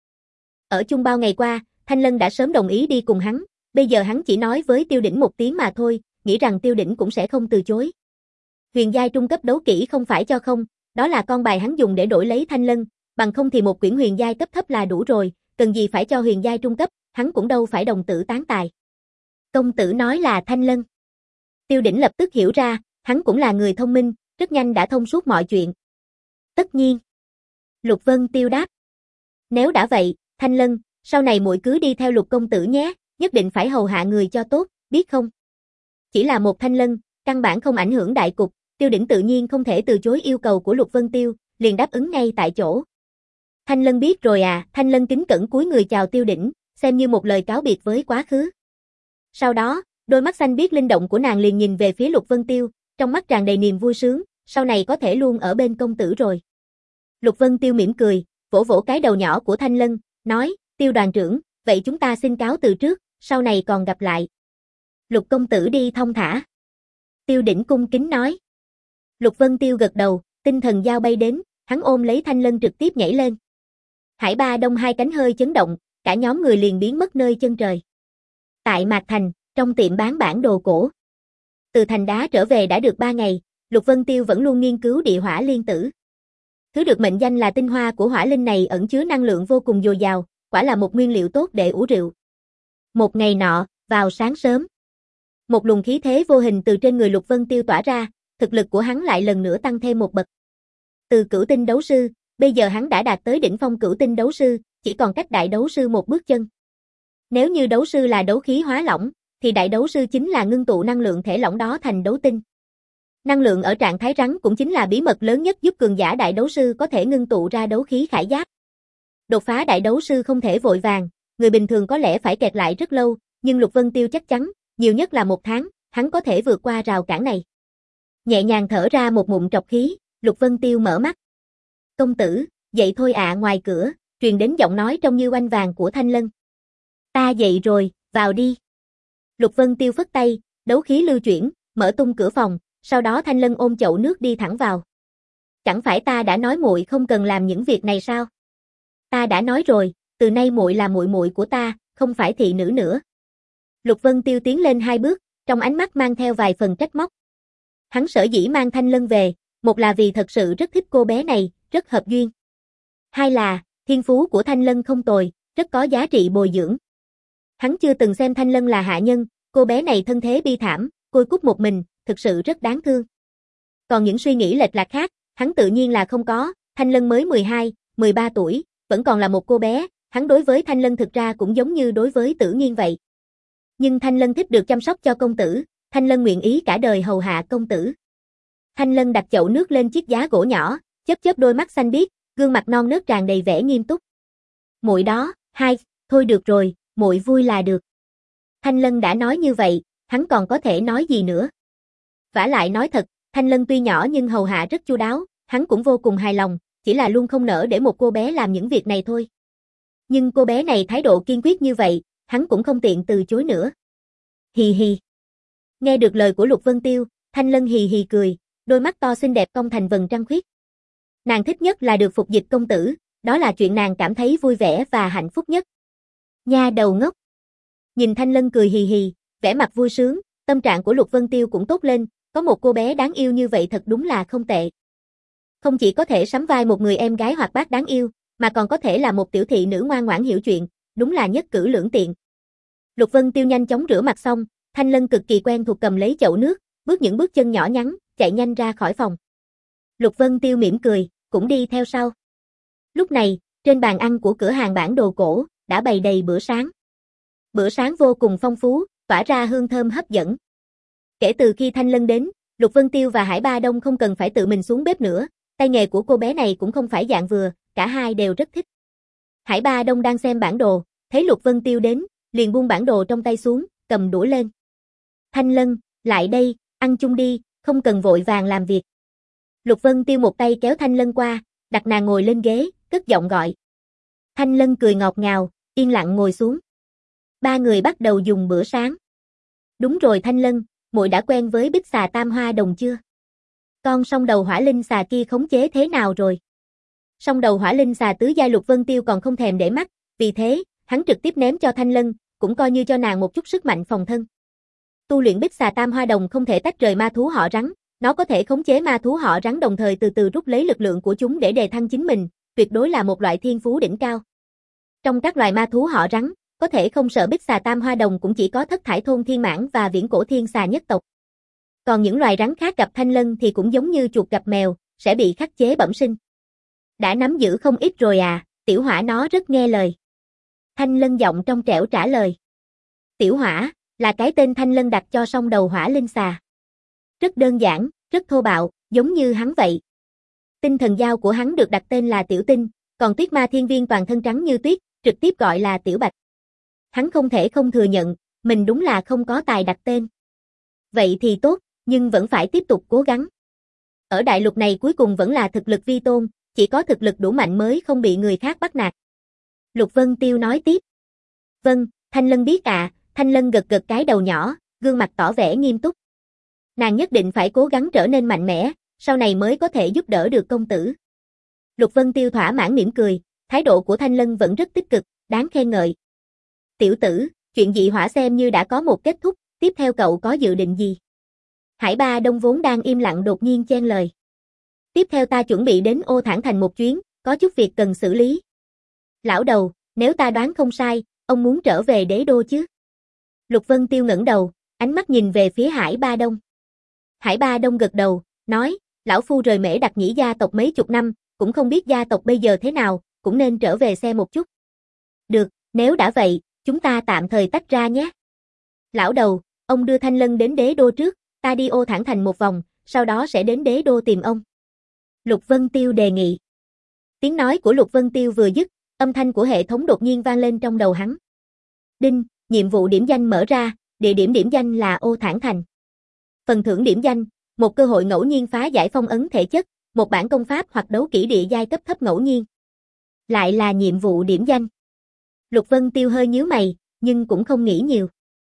S1: Ở chung bao ngày qua, Thanh Lân đã sớm đồng ý đi cùng hắn, bây giờ hắn chỉ nói với Tiêu Đỉnh một tiếng mà thôi, nghĩ rằng Tiêu Đỉnh cũng sẽ không từ chối. Huyền giai trung cấp đấu kỹ không phải cho không, đó là con bài hắn dùng để đổi lấy Thanh Lân, bằng không thì một quyển huyền giai cấp thấp là đủ rồi, cần gì phải cho huyền giai trung cấp, hắn cũng đâu phải đồng tử tán tài. Công tử nói là Thanh Lân. Tiêu Đỉnh lập tức hiểu ra, hắn cũng là người thông minh, rất nhanh đã thông suốt mọi chuyện. Tất nhiên. Lục Vân Tiêu đáp. Nếu đã vậy, Thanh Lân, sau này muội cứ đi theo Lục công tử nhé, nhất định phải hầu hạ người cho tốt, biết không? Chỉ là một Thanh Lân, căn bản không ảnh hưởng đại cục, Tiêu Đỉnh tự nhiên không thể từ chối yêu cầu của Lục Vân Tiêu, liền đáp ứng ngay tại chỗ. Thanh Lân biết rồi à, Thanh Lân kính cẩn cúi người chào Tiêu Đỉnh, xem như một lời cáo biệt với quá khứ. Sau đó, đôi mắt xanh biếc linh động của nàng liền nhìn về phía Lục Vân Tiêu, trong mắt tràn đầy niềm vui sướng, sau này có thể luôn ở bên công tử rồi. Lục Vân Tiêu mỉm cười, vỗ vỗ cái đầu nhỏ của Thanh Lân, nói, Tiêu đoàn trưởng, vậy chúng ta xin cáo từ trước, sau này còn gặp lại. Lục công tử đi thong thả. Tiêu Đỉnh cung kính nói. Lục Vân Tiêu gật đầu, tinh thần dao bay đến, hắn ôm lấy Thanh Lân trực tiếp nhảy lên. Hải Ba Đông hai cánh hơi chấn động, cả nhóm người liền biến mất nơi chân trời. Tại Mạc Thành, trong tiệm bán bản đồ cổ. Từ thành đá trở về đã được ba ngày, Lục Vân Tiêu vẫn luôn nghiên cứu địa hỏa liên tử. Thứ được mệnh danh là tinh hoa của hỏa linh này ẩn chứa năng lượng vô cùng dồi dào, quả là một nguyên liệu tốt để ủ rượu. Một ngày nọ, vào sáng sớm, một luồng khí thế vô hình từ trên người Lục Vân Tiêu tỏa ra, thực lực của hắn lại lần nữa tăng thêm một bậc. Từ cửu tinh đấu sư, bây giờ hắn đã đạt tới đỉnh phong cửu tinh đấu sư, chỉ còn cách đại đấu sư một bước chân. Nếu như đấu sư là đấu khí hóa lỏng, thì đại đấu sư chính là ngưng tụ năng lượng thể lỏng đó thành đấu tinh. Năng lượng ở trạng thái rắn cũng chính là bí mật lớn nhất giúp cường giả đại đấu sư có thể ngưng tụ ra đấu khí khải giáp. Đột phá đại đấu sư không thể vội vàng, người bình thường có lẽ phải kẹt lại rất lâu, nhưng Lục Vân Tiêu chắc chắn, nhiều nhất là một tháng, hắn có thể vượt qua rào cản này. Nhẹ nhàng thở ra một ngụm trọc khí, Lục Vân Tiêu mở mắt. Công tử, dậy thôi ạ. Ngoài cửa, truyền đến giọng nói trông như oanh vàng của Thanh Lân. Ta dậy rồi, vào đi. Lục Vân Tiêu phất tay, đấu khí lưu chuyển, mở tung cửa phòng, sau đó Thanh Lân ôm chậu nước đi thẳng vào. Chẳng phải ta đã nói muội không cần làm những việc này sao? Ta đã nói rồi, từ nay muội là muội muội của ta, không phải thị nữ nữa. Lục Vân Tiêu tiến lên hai bước, trong ánh mắt mang theo vài phần trách móc. Hắn sở dĩ mang Thanh Lân về, một là vì thật sự rất thích cô bé này, rất hợp duyên. Hai là, thiên phú của Thanh Lân không tồi, rất có giá trị bồi dưỡng. Hắn chưa từng xem Thanh Lân là hạ nhân, cô bé này thân thế bi thảm, côi cút một mình, thực sự rất đáng thương. Còn những suy nghĩ lệch lạc khác, hắn tự nhiên là không có, Thanh Lân mới mười hai, mười ba tuổi, vẫn còn là một cô bé, hắn đối với Thanh Lân thực ra cũng giống như đối với Tử Nghiên vậy. Nhưng Thanh Lân thích được chăm sóc cho công tử, Thanh Lân nguyện ý cả đời hầu hạ công tử. Thanh Lân đặt chậu nước lên chiếc giá gỗ nhỏ, chớp chớp đôi mắt xanh biếc, gương mặt non nớt tràn đầy vẻ nghiêm túc. Muội đó, hai, thôi được rồi, muội vui là được. Thanh Lân đã nói như vậy, hắn còn có thể nói gì nữa. Vả lại nói thật, Thanh Lân tuy nhỏ nhưng hầu hạ rất chu đáo, hắn cũng vô cùng hài lòng, chỉ là luôn không nỡ để một cô bé làm những việc này thôi. Nhưng cô bé này thái độ kiên quyết như vậy, hắn cũng không tiện từ chối nữa. Hì hì. Nghe được lời của Lục Vân Tiêu, Thanh Lân hì hì cười, đôi mắt to xinh đẹp cong thành vầng trăng khuyết. Nàng thích nhất là được phục dịch công tử, đó là chuyện nàng cảm thấy vui vẻ và hạnh phúc nhất. Nha đầu ngốc. Nhìn Thanh Lân cười hì hì, vẻ mặt vui sướng, tâm trạng của Lục Vân Tiêu cũng tốt lên, có một cô bé đáng yêu như vậy thật đúng là không tệ. Không chỉ có thể sắm vai một người em gái hoạt bát đáng yêu, mà còn có thể là một tiểu thị nữ ngoan ngoãn hiểu chuyện, đúng là nhất cử lưỡng tiện. Lục Vân Tiêu nhanh chóng rửa mặt xong, Thanh Lân cực kỳ quen thuộc cầm lấy chậu nước, bước những bước chân nhỏ nhắn, chạy nhanh ra khỏi phòng. Lục Vân Tiêu mỉm cười, cũng đi theo sau. Lúc này, trên bàn ăn của cửa hàng bản đồ cổ, đã bày đầy bữa sáng. Bữa sáng vô cùng phong phú, tỏa ra hương thơm hấp dẫn. Kể từ khi Thanh Lân đến, Lục Vân Tiêu và Hải Ba Đông không cần phải tự mình xuống bếp nữa, tay nghề của cô bé này cũng không phải dạng vừa, cả hai đều rất thích. Hải Ba Đông đang xem bản đồ, thấy Lục Vân Tiêu đến, liền buông bản đồ trong tay xuống, cầm đũa lên. Thanh Lân, lại đây, ăn chung đi, không cần vội vàng làm việc. Lục Vân Tiêu một tay kéo Thanh Lân qua, đặt nàng ngồi lên ghế, cất giọng gọi. Thanh Lân cười ngọt ngào, yên lặng ngồi xuống. Ba người bắt đầu dùng bữa sáng. Đúng rồi Thanh Lân, muội đã quen với bích xà tam hoa đồng chưa? Con song đầu hỏa linh xà kia khống chế thế nào rồi? Song đầu hỏa linh xà tứ giai Lục Vân Tiêu còn không thèm để mắt, vì thế, hắn trực tiếp ném cho Thanh Lân, cũng coi như cho nàng một chút sức mạnh phòng thân. Tu luyện bích xà tam hoa đồng không thể tách rời ma thú họ rắn, nó có thể khống chế ma thú họ rắn đồng thời từ từ rút lấy lực lượng của chúng để đề thăng chính mình, tuyệt đối là một loại thiên phú đỉnh cao. Trong các loài ma thú họ rắn, có thể không sợ bích xà tam hoa đồng cũng chỉ có thất thải thôn thiên mãn và viễn cổ thiên xà nhất tộc. Còn những loài rắn khác gặp Thanh Lân thì cũng giống như chuột gặp mèo, sẽ bị khắc chế bẩm sinh. Đã nắm giữ không ít rồi à, tiểu hỏa nó rất nghe lời. Thanh Lân giọng trong trẻo trả lời. Tiểu hỏa, là cái tên Thanh Lân đặt cho song đầu hỏa linh xà. Rất đơn giản, rất thô bạo, giống như hắn vậy. Tinh thần dao của hắn được đặt tên là Tiểu Tinh, còn tuyết ma thiên viên toàn thân trắng như tuyết, trực tiếp gọi là Tiểu Bạch. Hắn không thể không thừa nhận, mình đúng là không có tài đặt tên. Vậy thì tốt, nhưng vẫn phải tiếp tục cố gắng. Ở đại lục này cuối cùng vẫn là thực lực vi tôn, chỉ có thực lực đủ mạnh mới không bị người khác bắt nạt. Lục Vân Tiêu nói tiếp. Vâng, Thanh Lân biết à, Thanh Lân gật gật cái đầu nhỏ, gương mặt tỏ vẻ nghiêm túc. Nàng nhất định phải cố gắng trở nên mạnh mẽ, sau này mới có thể giúp đỡ được công tử. Lục Vân Tiêu thỏa mãn mỉm cười, thái độ của Thanh Lân vẫn rất tích cực, đáng khen ngợi. Tiểu tử, chuyện dị hỏa xem như đã có một kết thúc, tiếp theo cậu có dự định gì? Hải Ba Đông vốn đang im lặng đột nhiên chen lời. Tiếp theo ta chuẩn bị đến Ô Thản Thành một chuyến, có chút việc cần xử lý. Lão đầu, nếu ta đoán không sai, ông muốn trở về đế đô chứ? Lục Vân Tiêu ngẩng đầu, ánh mắt nhìn về phía Hải Ba Đông. Hải Ba Đông gật đầu, nói, lão phu rời Mễ Đặc Nhĩ gia tộc mấy chục năm, cũng không biết gia tộc bây giờ thế nào, cũng nên trở về xem một chút. Được, nếu đã vậy, chúng ta tạm thời tách ra nhé. Lão đầu, ông đưa Thanh Lân đến đế đô trước, ta đi Ô Thản Thành một vòng, sau đó sẽ đến đế đô tìm ông. Lục Vân Tiêu đề nghị. Tiếng nói của Lục Vân Tiêu vừa dứt, âm thanh của hệ thống đột nhiên vang lên trong đầu hắn. Đinh, nhiệm vụ điểm danh mở ra, địa điểm điểm danh là Ô Thản Thành. Phần thưởng điểm danh, một cơ hội ngẫu nhiên phá giải phong ấn thể chất, một bản công pháp hoặc đấu kỹ địa giai cấp thấp ngẫu nhiên. Lại là nhiệm vụ điểm danh. Lục Vân Tiêu hơi nhíu mày, nhưng cũng không nghĩ nhiều.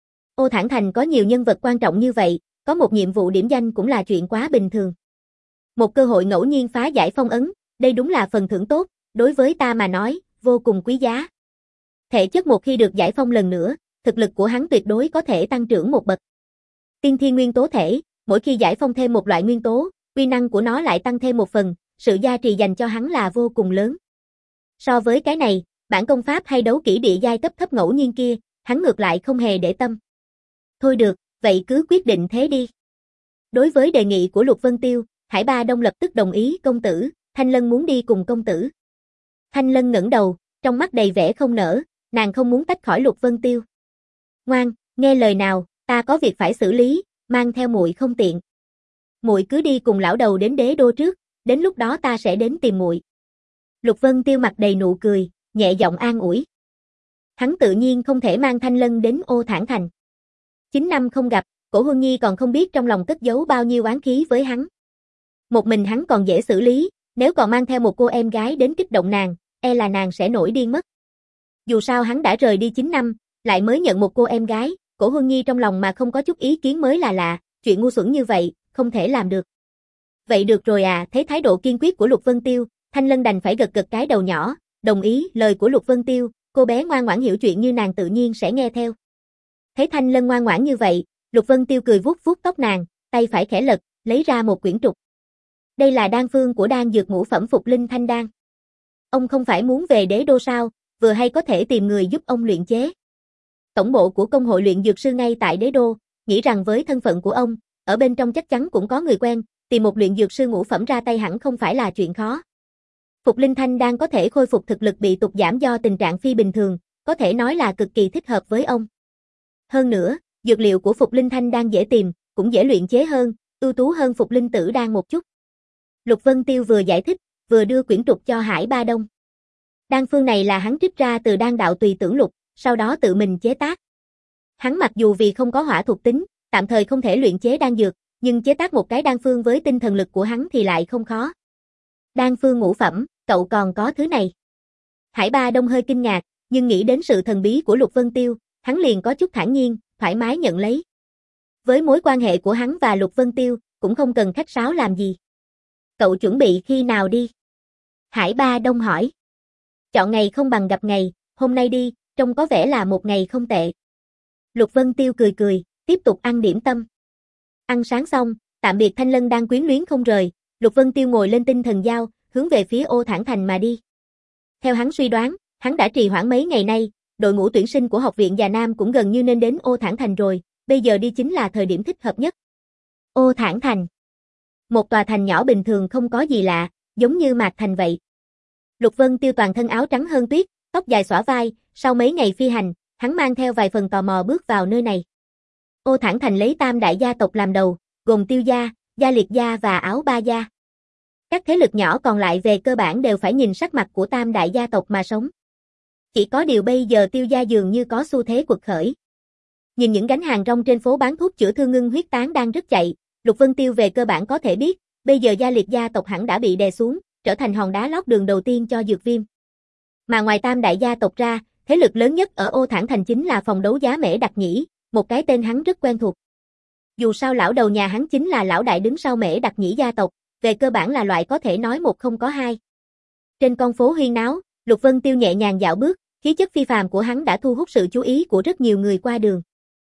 S1: Ô Thản Thành có nhiều nhân vật quan trọng như vậy, có một nhiệm vụ điểm danh cũng là chuyện quá bình thường. Một cơ hội ngẫu nhiên phá giải phong ấn, đây đúng là phần thưởng tốt, đối với ta mà nói, vô cùng quý giá. Thể chất một khi được giải phong lần nữa, thực lực của hắn tuyệt đối có thể tăng trưởng một bậc. Tiên thiên nguyên tố thể, mỗi khi giải phong thêm một loại nguyên tố, uy năng của nó lại tăng thêm một phần, sự gia trì dành cho hắn là vô cùng lớn. So với cái này, bản công pháp hay đấu kỹ địa giai cấp thấp ngẫu nhiên kia, hắn ngược lại không hề để tâm. Thôi được, vậy cứ quyết định thế đi. Đối với đề nghị của Lục Vân Tiêu, Hải Ba Đông lập tức đồng ý. Công tử, Thanh Lân muốn đi cùng công tử. Thanh Lân ngẩng đầu, trong mắt đầy vẻ không nỡ, nàng không muốn tách khỏi Lục Vân Tiêu. Ngoan, nghe lời nào, ta có việc phải xử lý, mang theo muội không tiện. Muội cứ đi cùng lão đầu đến đế đô trước, đến lúc đó ta sẽ đến tìm muội. Lục Vân Tiêu mặt đầy nụ cười, nhẹ giọng an ủi. Hắn tự nhiên không thể mang Thanh Lân đến Ô Thản Thành. Chín năm không gặp, Cổ Huân Nhi còn không biết trong lòng cất giấu bao nhiêu oán khí với hắn. Một mình hắn còn dễ xử lý, nếu còn mang theo một cô em gái đến kích động nàng, e là nàng sẽ nổi điên mất. Dù sao hắn đã rời đi chín năm, lại mới nhận một cô em gái, Cổ Huân Nhi trong lòng mà không có chút ý kiến mới là lạ, chuyện ngu xuẩn như vậy, không thể làm được. Vậy được rồi à, thấy thái độ kiên quyết của Lục Vân Tiêu, Thanh Lân đành phải gật gật cái đầu nhỏ, đồng ý lời của Lục Vân Tiêu, cô bé ngoan ngoãn hiểu chuyện như nàng tự nhiên sẽ nghe theo. Thấy Thanh Lân ngoan ngoãn như vậy, Lục Vân Tiêu cười vuốt vuốt tóc nàng, tay phải khẽ lật, lấy ra một quyển trục. Đây là đan phương của đan dược ngũ phẩm Phục Linh Thanh Đan. Ông không phải muốn về đế đô sao, vừa hay có thể tìm người giúp ông luyện chế. Tổng bộ của công hội luyện dược sư ngay tại đế đô, nghĩ rằng với thân phận của ông, ở bên trong chắc chắn cũng có người quen, tìm một luyện dược sư ngũ phẩm ra tay hẳn không phải là chuyện khó. Phục Linh Thanh Đan có thể khôi phục thực lực bị tụt giảm do tình trạng phi bình thường, có thể nói là cực kỳ thích hợp với ông. Hơn nữa, dược liệu của Phục Linh Thanh Đan dễ tìm, cũng dễ luyện chế hơn, ưu tú hơn Phục Linh Tử Đan một chút. Lục Vân Tiêu vừa giải thích, vừa đưa quyển trục cho Hải Ba Đông. Đan phương này là hắn trích ra từ đan đạo tùy tưởng lục, sau đó tự mình chế tác. Hắn mặc dù vì không có hỏa thuộc tính, tạm thời không thể luyện chế đan dược, nhưng chế tác một cái đan phương với tinh thần lực của hắn thì lại không khó. Đan phương ngũ phẩm, cậu còn có thứ này. Hải Ba Đông hơi kinh ngạc, nhưng nghĩ đến sự thần bí của Lục Vân Tiêu, hắn liền có chút thản nhiên, thoải mái nhận lấy. Với mối quan hệ của hắn và Lục Vân Tiêu, cũng không cần khách sáo làm gì. Cậu chuẩn bị khi nào đi? Hải Ba Đông hỏi. Chọn ngày không bằng gặp ngày, hôm nay đi, trông có vẻ là một ngày không tệ. Lục Vân Tiêu cười cười, tiếp tục ăn điểm tâm. Ăn sáng xong, tạm biệt Thanh Lân đang quyến luyến không rời, Lục Vân Tiêu ngồi lên tinh thần dao, hướng về phía Ô Thản Thành mà đi. Theo hắn suy đoán, hắn đã trì hoãn mấy ngày nay, đội ngũ tuyển sinh của học viện Già Nam cũng gần như nên đến Ô Thản Thành rồi, bây giờ đi chính là thời điểm thích hợp nhất. Ô Thản Thành. Một tòa thành nhỏ bình thường không có gì lạ, giống như Mạc Thành vậy. Lục Vân Tiêu toàn thân áo trắng hơn tuyết, tóc dài xõa vai, sau mấy ngày phi hành, hắn mang theo vài phần tò mò bước vào nơi này. Ô Thản Thành lấy tam đại gia tộc làm đầu, gồm Tiêu gia, Gia Liệt gia và Áo Ba gia. Các thế lực nhỏ còn lại về cơ bản đều phải nhìn sắc mặt của tam đại gia tộc mà sống. Chỉ có điều bây giờ Tiêu gia dường như có xu thế quật khởi. Nhìn những gánh hàng rong trên phố bán thuốc chữa thương ngưng huyết tán đang rất chạy, Lục Vân Tiêu về cơ bản có thể biết, bây giờ Gia Liệt gia tộc hẳn đã bị đè xuống, trở thành hòn đá lót đường đầu tiên cho dược viêm. Mà ngoài tam đại gia tộc ra, thế lực lớn nhất ở Ô Thản Thành chính là phòng đấu giá Mễ Đặc Nhĩ, một cái tên hắn rất quen thuộc. Dù sao lão đầu nhà hắn chính là lão đại đứng sau Mễ Đặc Nhĩ gia tộc, về cơ bản là loại có thể nói một không có hai. Trên con phố huyên náo, Lục Vân Tiêu nhẹ nhàng dạo bước, khí chất phi phàm của hắn đã thu hút sự chú ý của rất nhiều người qua đường.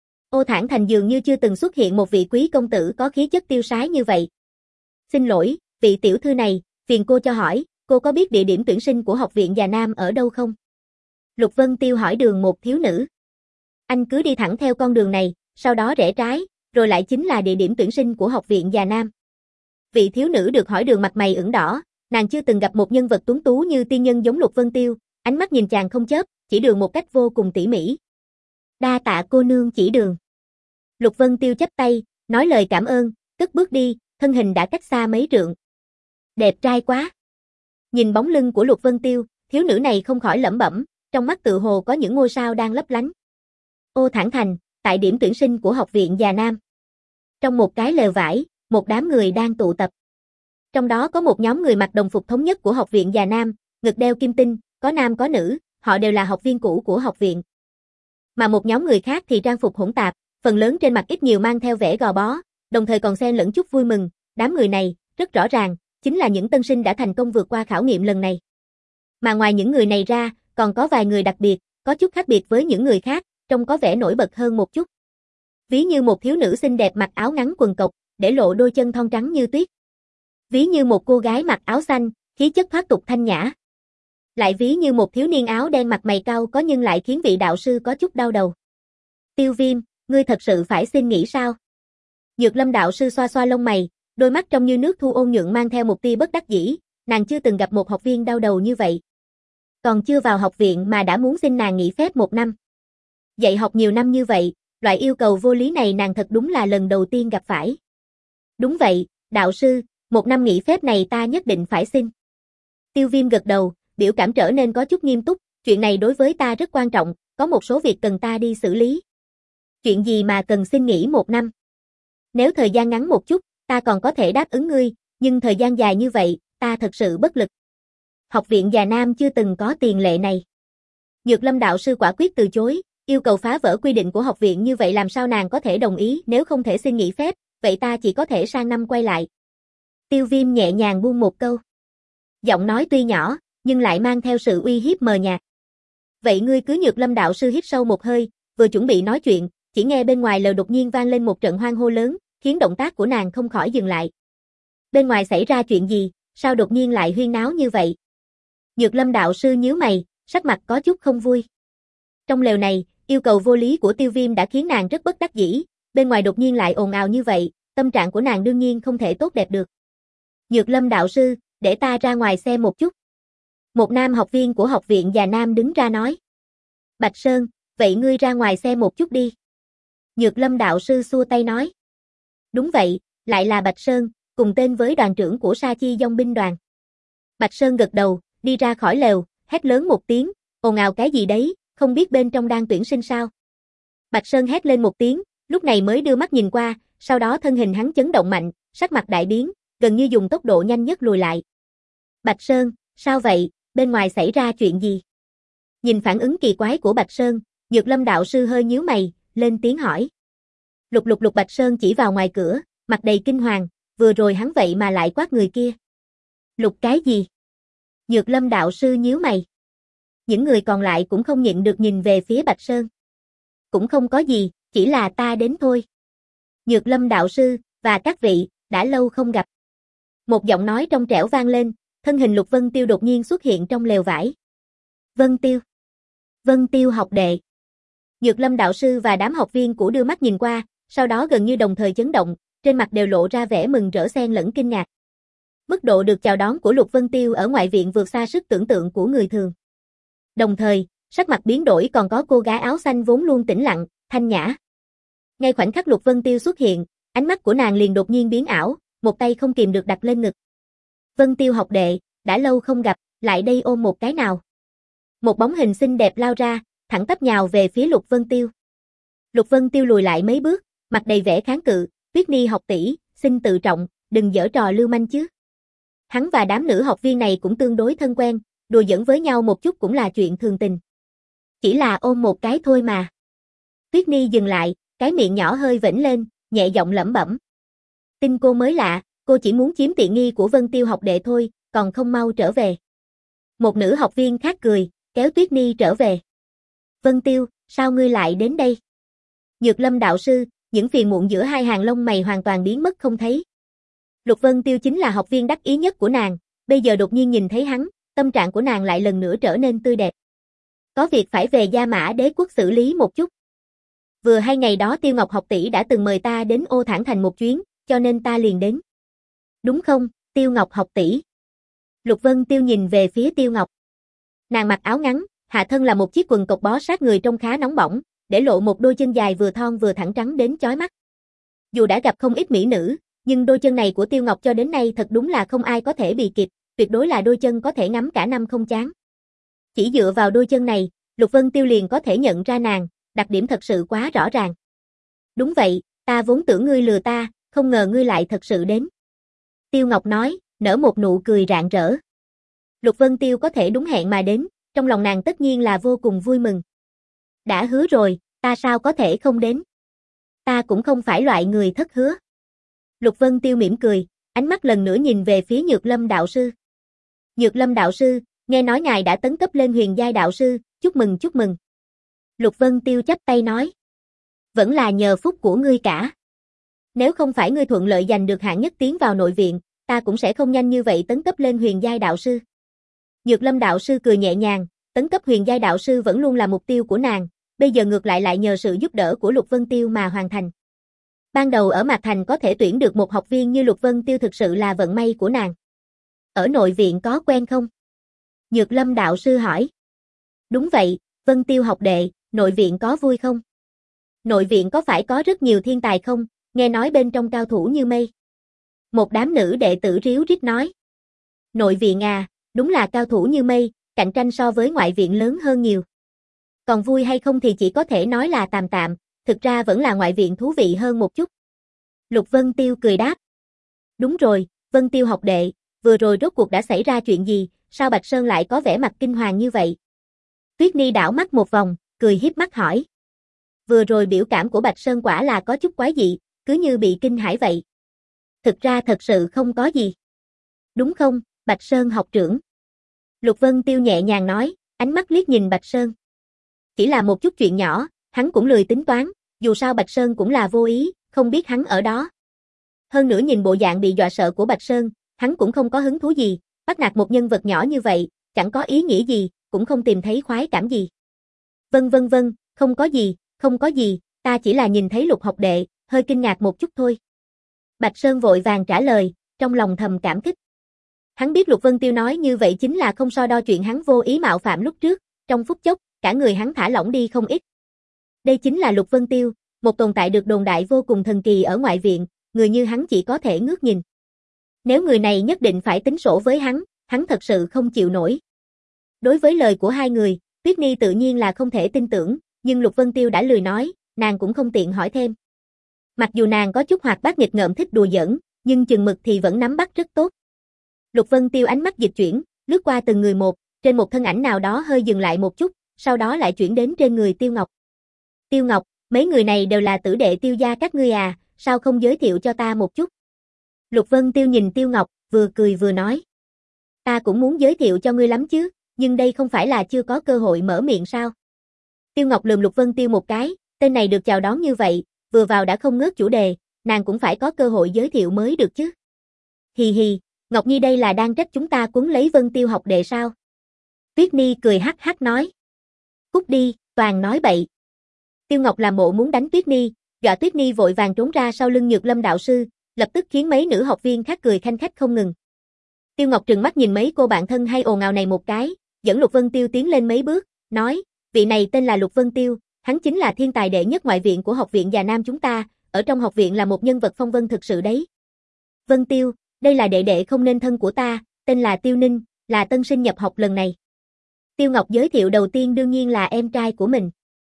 S1: Ô Thản Thành dường như chưa từng xuất hiện một vị quý công tử có khí chất tiêu sái như vậy. Xin lỗi, vị tiểu thư này, phiền cô cho hỏi, cô có biết địa điểm tuyển sinh của học viện Già Nam ở đâu không? Lục Vân Tiêu hỏi đường một thiếu nữ. Anh cứ đi thẳng theo con đường này, sau đó rẽ trái, rồi lại chính là địa điểm tuyển sinh của học viện Già Nam. Vị thiếu nữ được hỏi đường mặt mày ửng đỏ, nàng chưa từng gặp một nhân vật tuấn tú như tiên nhân giống Lục Vân Tiêu, ánh mắt nhìn chàng không chớp, chỉ đường một cách vô cùng tỉ mỉ. Đa tạ cô nương chỉ đường. Lục Vân Tiêu chắp tay, nói lời cảm ơn, cất bước đi, thân hình đã cách xa mấy trượng. Đẹp trai quá. Nhìn bóng lưng của Lục Vân Tiêu, thiếu nữ này không khỏi lẩm bẩm, trong mắt tự hồ có những ngôi sao đang lấp lánh. Ô Thản Thành, tại điểm tuyển sinh của học viện Già Nam. Trong một cái lều vải, một đám người đang tụ tập. Trong đó có một nhóm người mặc đồng phục thống nhất của học viện Già Nam, ngực đeo kim tinh, có nam có nữ, họ đều là học viên cũ của học viện. Mà một nhóm người khác thì trang phục hỗn tạp, phần lớn trên mặt ít nhiều mang theo vẻ gò bó, đồng thời còn xen lẫn chút vui mừng, đám người này, rất rõ ràng, chính là những tân sinh đã thành công vượt qua khảo nghiệm lần này. Mà ngoài những người này ra, còn có vài người đặc biệt, có chút khác biệt với những người khác, trông có vẻ nổi bật hơn một chút. Ví như một thiếu nữ xinh đẹp mặc áo ngắn quần cộc, để lộ đôi chân thon trắng như tuyết. Ví như một cô gái mặc áo xanh, khí chất thoát tục thanh nhã. Lại ví như một thiếu niên áo đen mặt mày cau có nhưng lại khiến vị đạo sư có chút đau đầu. Tiêu Viêm, ngươi thật sự phải xin nghỉ sao? Nhược Lâm đạo sư xoa xoa lông mày, đôi mắt trong như nước thu ôn nhuận mang theo một tia bất đắc dĩ, nàng chưa từng gặp một học viên đau đầu như vậy. Còn chưa vào học viện mà đã muốn xin nàng nghỉ phép một năm. Dạy học nhiều năm như vậy, loại yêu cầu vô lý này nàng thật đúng là lần đầu tiên gặp phải. Đúng vậy, đạo sư, một năm nghỉ phép này ta nhất định phải xin. Tiêu Viêm gật đầu, biểu cảm trở nên có chút nghiêm túc, chuyện này đối với ta rất quan trọng, có một số việc cần ta đi xử lý. Chuyện gì mà cần xin nghỉ một năm? Nếu thời gian ngắn một chút, ta còn có thể đáp ứng ngươi, nhưng thời gian dài như vậy, ta thật sự bất lực. Học viện Già Nam chưa từng có tiền lệ này. Nhược Lâm đạo sư quả quyết từ chối, yêu cầu phá vỡ quy định của học viện như vậy làm sao nàng có thể đồng ý, nếu không thể xin nghỉ phép, vậy ta chỉ có thể sang năm quay lại. Tiêu Viêm nhẹ nhàng buông một câu. Giọng nói tuy nhỏ, nhưng lại mang theo sự uy hiếp mờ nhạt. Vậy ngươi cứ Nhược Lâm đạo sư hít sâu một hơi, vừa chuẩn bị nói chuyện, chỉ nghe bên ngoài lều đột nhiên vang lên một trận hoan hô lớn, khiến động tác của nàng không khỏi dừng lại. Bên ngoài xảy ra chuyện gì, sao đột nhiên lại huyên náo như vậy? Nhược Lâm đạo sư nhíu mày, sắc mặt có chút không vui. Trong lều này, yêu cầu vô lý của Tiêu Viêm đã khiến nàng rất bất đắc dĩ, bên ngoài đột nhiên lại ồn ào như vậy, tâm trạng của nàng đương nhiên không thể tốt đẹp được. Nhược Lâm đạo sư, để ta ra ngoài xem một chút. Một nam học viên của học viện Già Nam đứng ra nói. Bạch Sơn, vậy ngươi ra ngoài xem một chút đi. Nhược Lâm đạo sư xua tay nói. Đúng vậy, lại là Bạch Sơn, cùng tên với đoàn trưởng của Sa Chi Dòng binh đoàn. Bạch Sơn gật đầu, đi ra khỏi lều, hét lớn một tiếng, ồn ào cái gì đấy, không biết bên trong đang tuyển sinh sao. Bạch Sơn hét lên một tiếng, lúc này mới đưa mắt nhìn qua, sau đó thân hình hắn chấn động mạnh, sắc mặt đại biến, gần như dùng tốc độ nhanh nhất lùi lại. Bạch Sơn, sao vậy, bên ngoài xảy ra chuyện gì? Nhìn phản ứng kỳ quái của Bạch Sơn, Nhược Lâm đạo sư hơi nhíu mày, lên tiếng hỏi. Lục lục lục Bạch Sơn chỉ vào ngoài cửa, mặt đầy kinh hoàng, vừa rồi hắn vậy mà lại quát người kia. Lục cái gì? Nhược Lâm đạo sư nhíu mày. Những người còn lại cũng không nhịn được nhìn về phía Bạch Sơn. Cũng không có gì, chỉ là ta đến thôi. Nhược Lâm đạo sư, và các vị, đã lâu không gặp. Một giọng nói trong trẻo vang lên, thân hình Lục Vân Tiêu đột nhiên xuất hiện trong lều vải. Vân Tiêu. Vân Tiêu học đệ. Nhược Lâm đạo sư và đám học viên của đưa mắt nhìn qua, sau đó gần như đồng thời chấn động, trên mặt đều lộ ra vẻ mừng rỡ xen lẫn kinh ngạc. Mức độ được chào đón của Lục Vân Tiêu ở ngoại viện vượt xa sức tưởng tượng của người thường. Đồng thời, sắc mặt biến đổi còn có cô gái áo xanh vốn luôn tĩnh lặng, thanh nhã. Ngay khoảnh khắc Lục Vân Tiêu xuất hiện, ánh mắt của nàng liền đột nhiên biến ảo, một tay không kìm được đặt lên ngực. Vân Tiêu học đệ, đã lâu không gặp, lại đây ôm một cái nào. Một bóng hình xinh đẹp lao ra, thẳng tắp nhào về phía Lục Vân Tiêu. Lục Vân Tiêu lùi lại mấy bước, mặt đầy vẻ kháng cự, Tuyết Ni học tỷ, xin tự trọng, đừng giở trò lưu manh chứ. Hắn và đám nữ học viên này cũng tương đối thân quen, đùa giỡn với nhau một chút cũng là chuyện thường tình. Chỉ là ôm một cái thôi mà. Tuyết Ni dừng lại, cái miệng nhỏ hơi vểnh lên, nhẹ giọng lẩm bẩm. Tin cô mới lạ, cô chỉ muốn chiếm tiện nghi của Vân Tiêu học đệ thôi, còn không mau trở về. Một nữ học viên khác cười, kéo Tuyết Ni trở về. Vân Tiêu, sao ngươi lại đến đây? Nhược Lâm đạo sư, những phiền muộn giữa hai hàng lông mày hoàn toàn biến mất không thấy. Lục Vân Tiêu chính là học viên đắc ý nhất của nàng, bây giờ đột nhiên nhìn thấy hắn, tâm trạng của nàng lại lần nữa trở nên tươi đẹp. Có việc phải về Gia Mã Đế quốc xử lý một chút. Vừa hay ngày đó Tiêu Ngọc học tỷ đã từng mời ta đến Ô Thản Thành một chuyến, cho nên ta liền đến. Đúng không, Tiêu Ngọc học tỷ? Lục Vân Tiêu nhìn về phía Tiêu Ngọc. Nàng mặc áo ngắn, hạ thân là một chiếc quần cộc bó sát người trông khá nóng bỏng, để lộ một đôi chân dài vừa thon vừa thẳng trắng đến chói mắt. Dù đã gặp không ít mỹ nữ, nhưng đôi chân này của Tiêu Ngọc cho đến nay thật đúng là không ai có thể bì kịp, tuyệt đối là đôi chân có thể ngắm cả năm không chán. Chỉ dựa vào đôi chân này, Lục Vân Tiêu liền có thể nhận ra nàng, đặc điểm thật sự quá rõ ràng. Đúng vậy, ta vốn tưởng ngươi lừa ta, không ngờ ngươi lại thật sự đến. Tiêu Ngọc nói, nở một nụ cười rạng rỡ. Lục Vân Tiêu có thể đúng hẹn mà đến, trong lòng nàng tất nhiên là vô cùng vui mừng. Đã hứa rồi, ta sao có thể không đến? Ta cũng không phải loại người thất hứa. Lục Vân Tiêu mỉm cười, ánh mắt lần nữa nhìn về phía Nhược Lâm đạo sư. Nhược Lâm đạo sư, nghe nói ngài đã tấn cấp lên huyền giai đạo sư, chúc mừng chúc mừng. Lục Vân Tiêu chắp tay nói. Vẫn là nhờ phúc của ngươi cả. Nếu không phải ngươi thuận lợi giành được hạng nhất tiến vào nội viện, ta cũng sẽ không nhanh như vậy tấn cấp lên huyền giai đạo sư. Nhược Lâm đạo sư cười nhẹ nhàng, tấn cấp huyền giai đạo sư vẫn luôn là mục tiêu của nàng, bây giờ ngược lại lại nhờ sự giúp đỡ của Lục Vân Tiêu mà hoàn thành. Ban đầu ở Mạc Thành có thể tuyển được một học viên như Lục Vân Tiêu thực sự là vận may của nàng. Ở nội viện có quen không? Nhược Lâm đạo sư hỏi. Đúng vậy, Vân Tiêu học đệ, nội viện có vui không? Nội viện có phải có rất nhiều thiên tài không? Nghe nói bên trong cao thủ như mây. Một đám nữ đệ tử ríu rít nói. Nội viện à, đúng là cao thủ như mây, cạnh tranh so với ngoại viện lớn hơn nhiều. Còn vui hay không thì chỉ có thể nói là tạm tạm, thực ra vẫn là ngoại viện thú vị hơn một chút. Lục Vân Tiêu cười đáp. Đúng rồi, Vân Tiêu học đệ, vừa rồi rốt cuộc đã xảy ra chuyện gì, sao Bạch Sơn lại có vẻ mặt kinh hoàng như vậy? Tuyết Ni đảo mắt một vòng, cười hiếp mắt hỏi. Vừa rồi biểu cảm của Bạch Sơn quả là có chút quái dị, cứ như bị kinh hãi vậy. Thực ra thật sự không có gì. Đúng không, Bạch Sơn học trưởng? Lục Vân Tiêu nhẹ nhàng nói, ánh mắt liếc nhìn Bạch Sơn. Chỉ là một chút chuyện nhỏ, hắn cũng lười tính toán, dù sao Bạch Sơn cũng là vô ý, không biết hắn ở đó. Hơn nữa nhìn bộ dạng bị dọa sợ của Bạch Sơn, hắn cũng không có hứng thú gì, bắt nạt một nhân vật nhỏ như vậy, chẳng có ý nghĩa gì, cũng không tìm thấy khoái cảm gì. Vân vân vân, không có gì, không có gì, ta chỉ là nhìn thấy Lục học đệ, hơi kinh ngạc một chút thôi. Bạch Sơn vội vàng trả lời, trong lòng thầm cảm kích. Hắn biết Lục Vân Tiêu nói như vậy chính là không so đo chuyện hắn vô ý mạo phạm lúc trước, trong phút chốc, cả người hắn thả lỏng đi không ít. Đây chính là Lục Vân Tiêu, một tồn tại được đồn đại vô cùng thần kỳ ở ngoại viện, người như hắn chỉ có thể ngước nhìn. Nếu người này nhất định phải tính sổ với hắn, hắn thật sự không chịu nổi. Đối với lời của hai người, Tuyết Ni tự nhiên là không thể tin tưởng, nhưng Lục Vân Tiêu đã lười nói, nàng cũng không tiện hỏi thêm. Mặc dù nàng có chút hoạt bát nghịch ngợm thích đùa giỡn, nhưng chừng mực thì vẫn nắm bắt rất tốt. Lục Vân Tiêu ánh mắt dịch chuyển, lướt qua từng người một, trên một thân ảnh nào đó hơi dừng lại một chút, sau đó lại chuyển đến trên người Tiêu Ngọc. Tiêu Ngọc, mấy người này đều là tử đệ Tiêu gia các ngươi à, sao không giới thiệu cho ta một chút? Lục Vân Tiêu nhìn Tiêu Ngọc, vừa cười vừa nói. Ta cũng muốn giới thiệu cho ngươi lắm chứ, nhưng đây không phải là chưa có cơ hội mở miệng sao? Tiêu Ngọc lườm Lục Vân Tiêu một cái, tên này được chào đón như vậy, vừa vào đã không ngớt chủ đề, nàng cũng phải có cơ hội giới thiệu mới được chứ. Hì hì, Ngọc Nhi đây là đang trách chúng ta quấn lấy Vân Tiêu học đệ sao? Tuyết Ni cười hắc hắc nói. Cút đi, toàn nói bậy. Tiêu Ngọc làm bộ muốn đánh Tuyết Ni, dọa Tuyết Ni vội vàng trốn ra sau lưng Nhược Lâm đạo sư, lập tức khiến mấy nữ học viên khác cười khanh khách không ngừng. Tiêu Ngọc trừng mắt nhìn mấy cô bạn thân hay ồn ào này một cái, dẫn Lục Vân Tiêu tiến lên mấy bước, nói, vị này tên là Lục Vân Tiêu, hắn chính là thiên tài đệ nhất ngoại viện của học viện Già Nam chúng ta, ở trong học viện là một nhân vật phong vân thực sự đấy. Vân Tiêu, đây là đệ đệ không nên thân của ta, tên là Tiêu Ninh, là tân sinh nhập học lần này. Tiêu Ngọc giới thiệu đầu tiên đương nhiên là em trai của mình.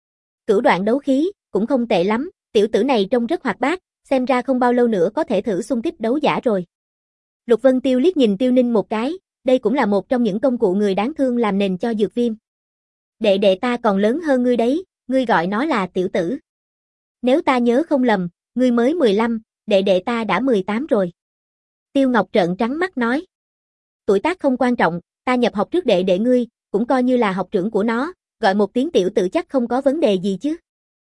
S1: Cửu đoạn đấu khí, cũng không tệ lắm, tiểu tử này trông rất hoạt bát, xem ra không bao lâu nữa có thể thử xung kích đấu giả rồi. Lục Vân Tiêu liếc nhìn Tiêu Ninh một cái, đây cũng là một trong những công cụ người đáng thương làm nền cho dược viêm. Đệ đệ ta còn lớn hơn ngươi đấy, ngươi gọi nó là tiểu tử. Nếu ta nhớ không lầm, ngươi mới mười lăm, đệ đệ ta đã mười tám rồi. Tiêu Ngọc trợn trắng mắt nói. Tuổi tác không quan trọng, ta nhập học trước đệ đệ ngươi, cũng coi như là học trưởng của nó, gọi một tiếng tiểu tử chắc không có vấn đề gì chứ.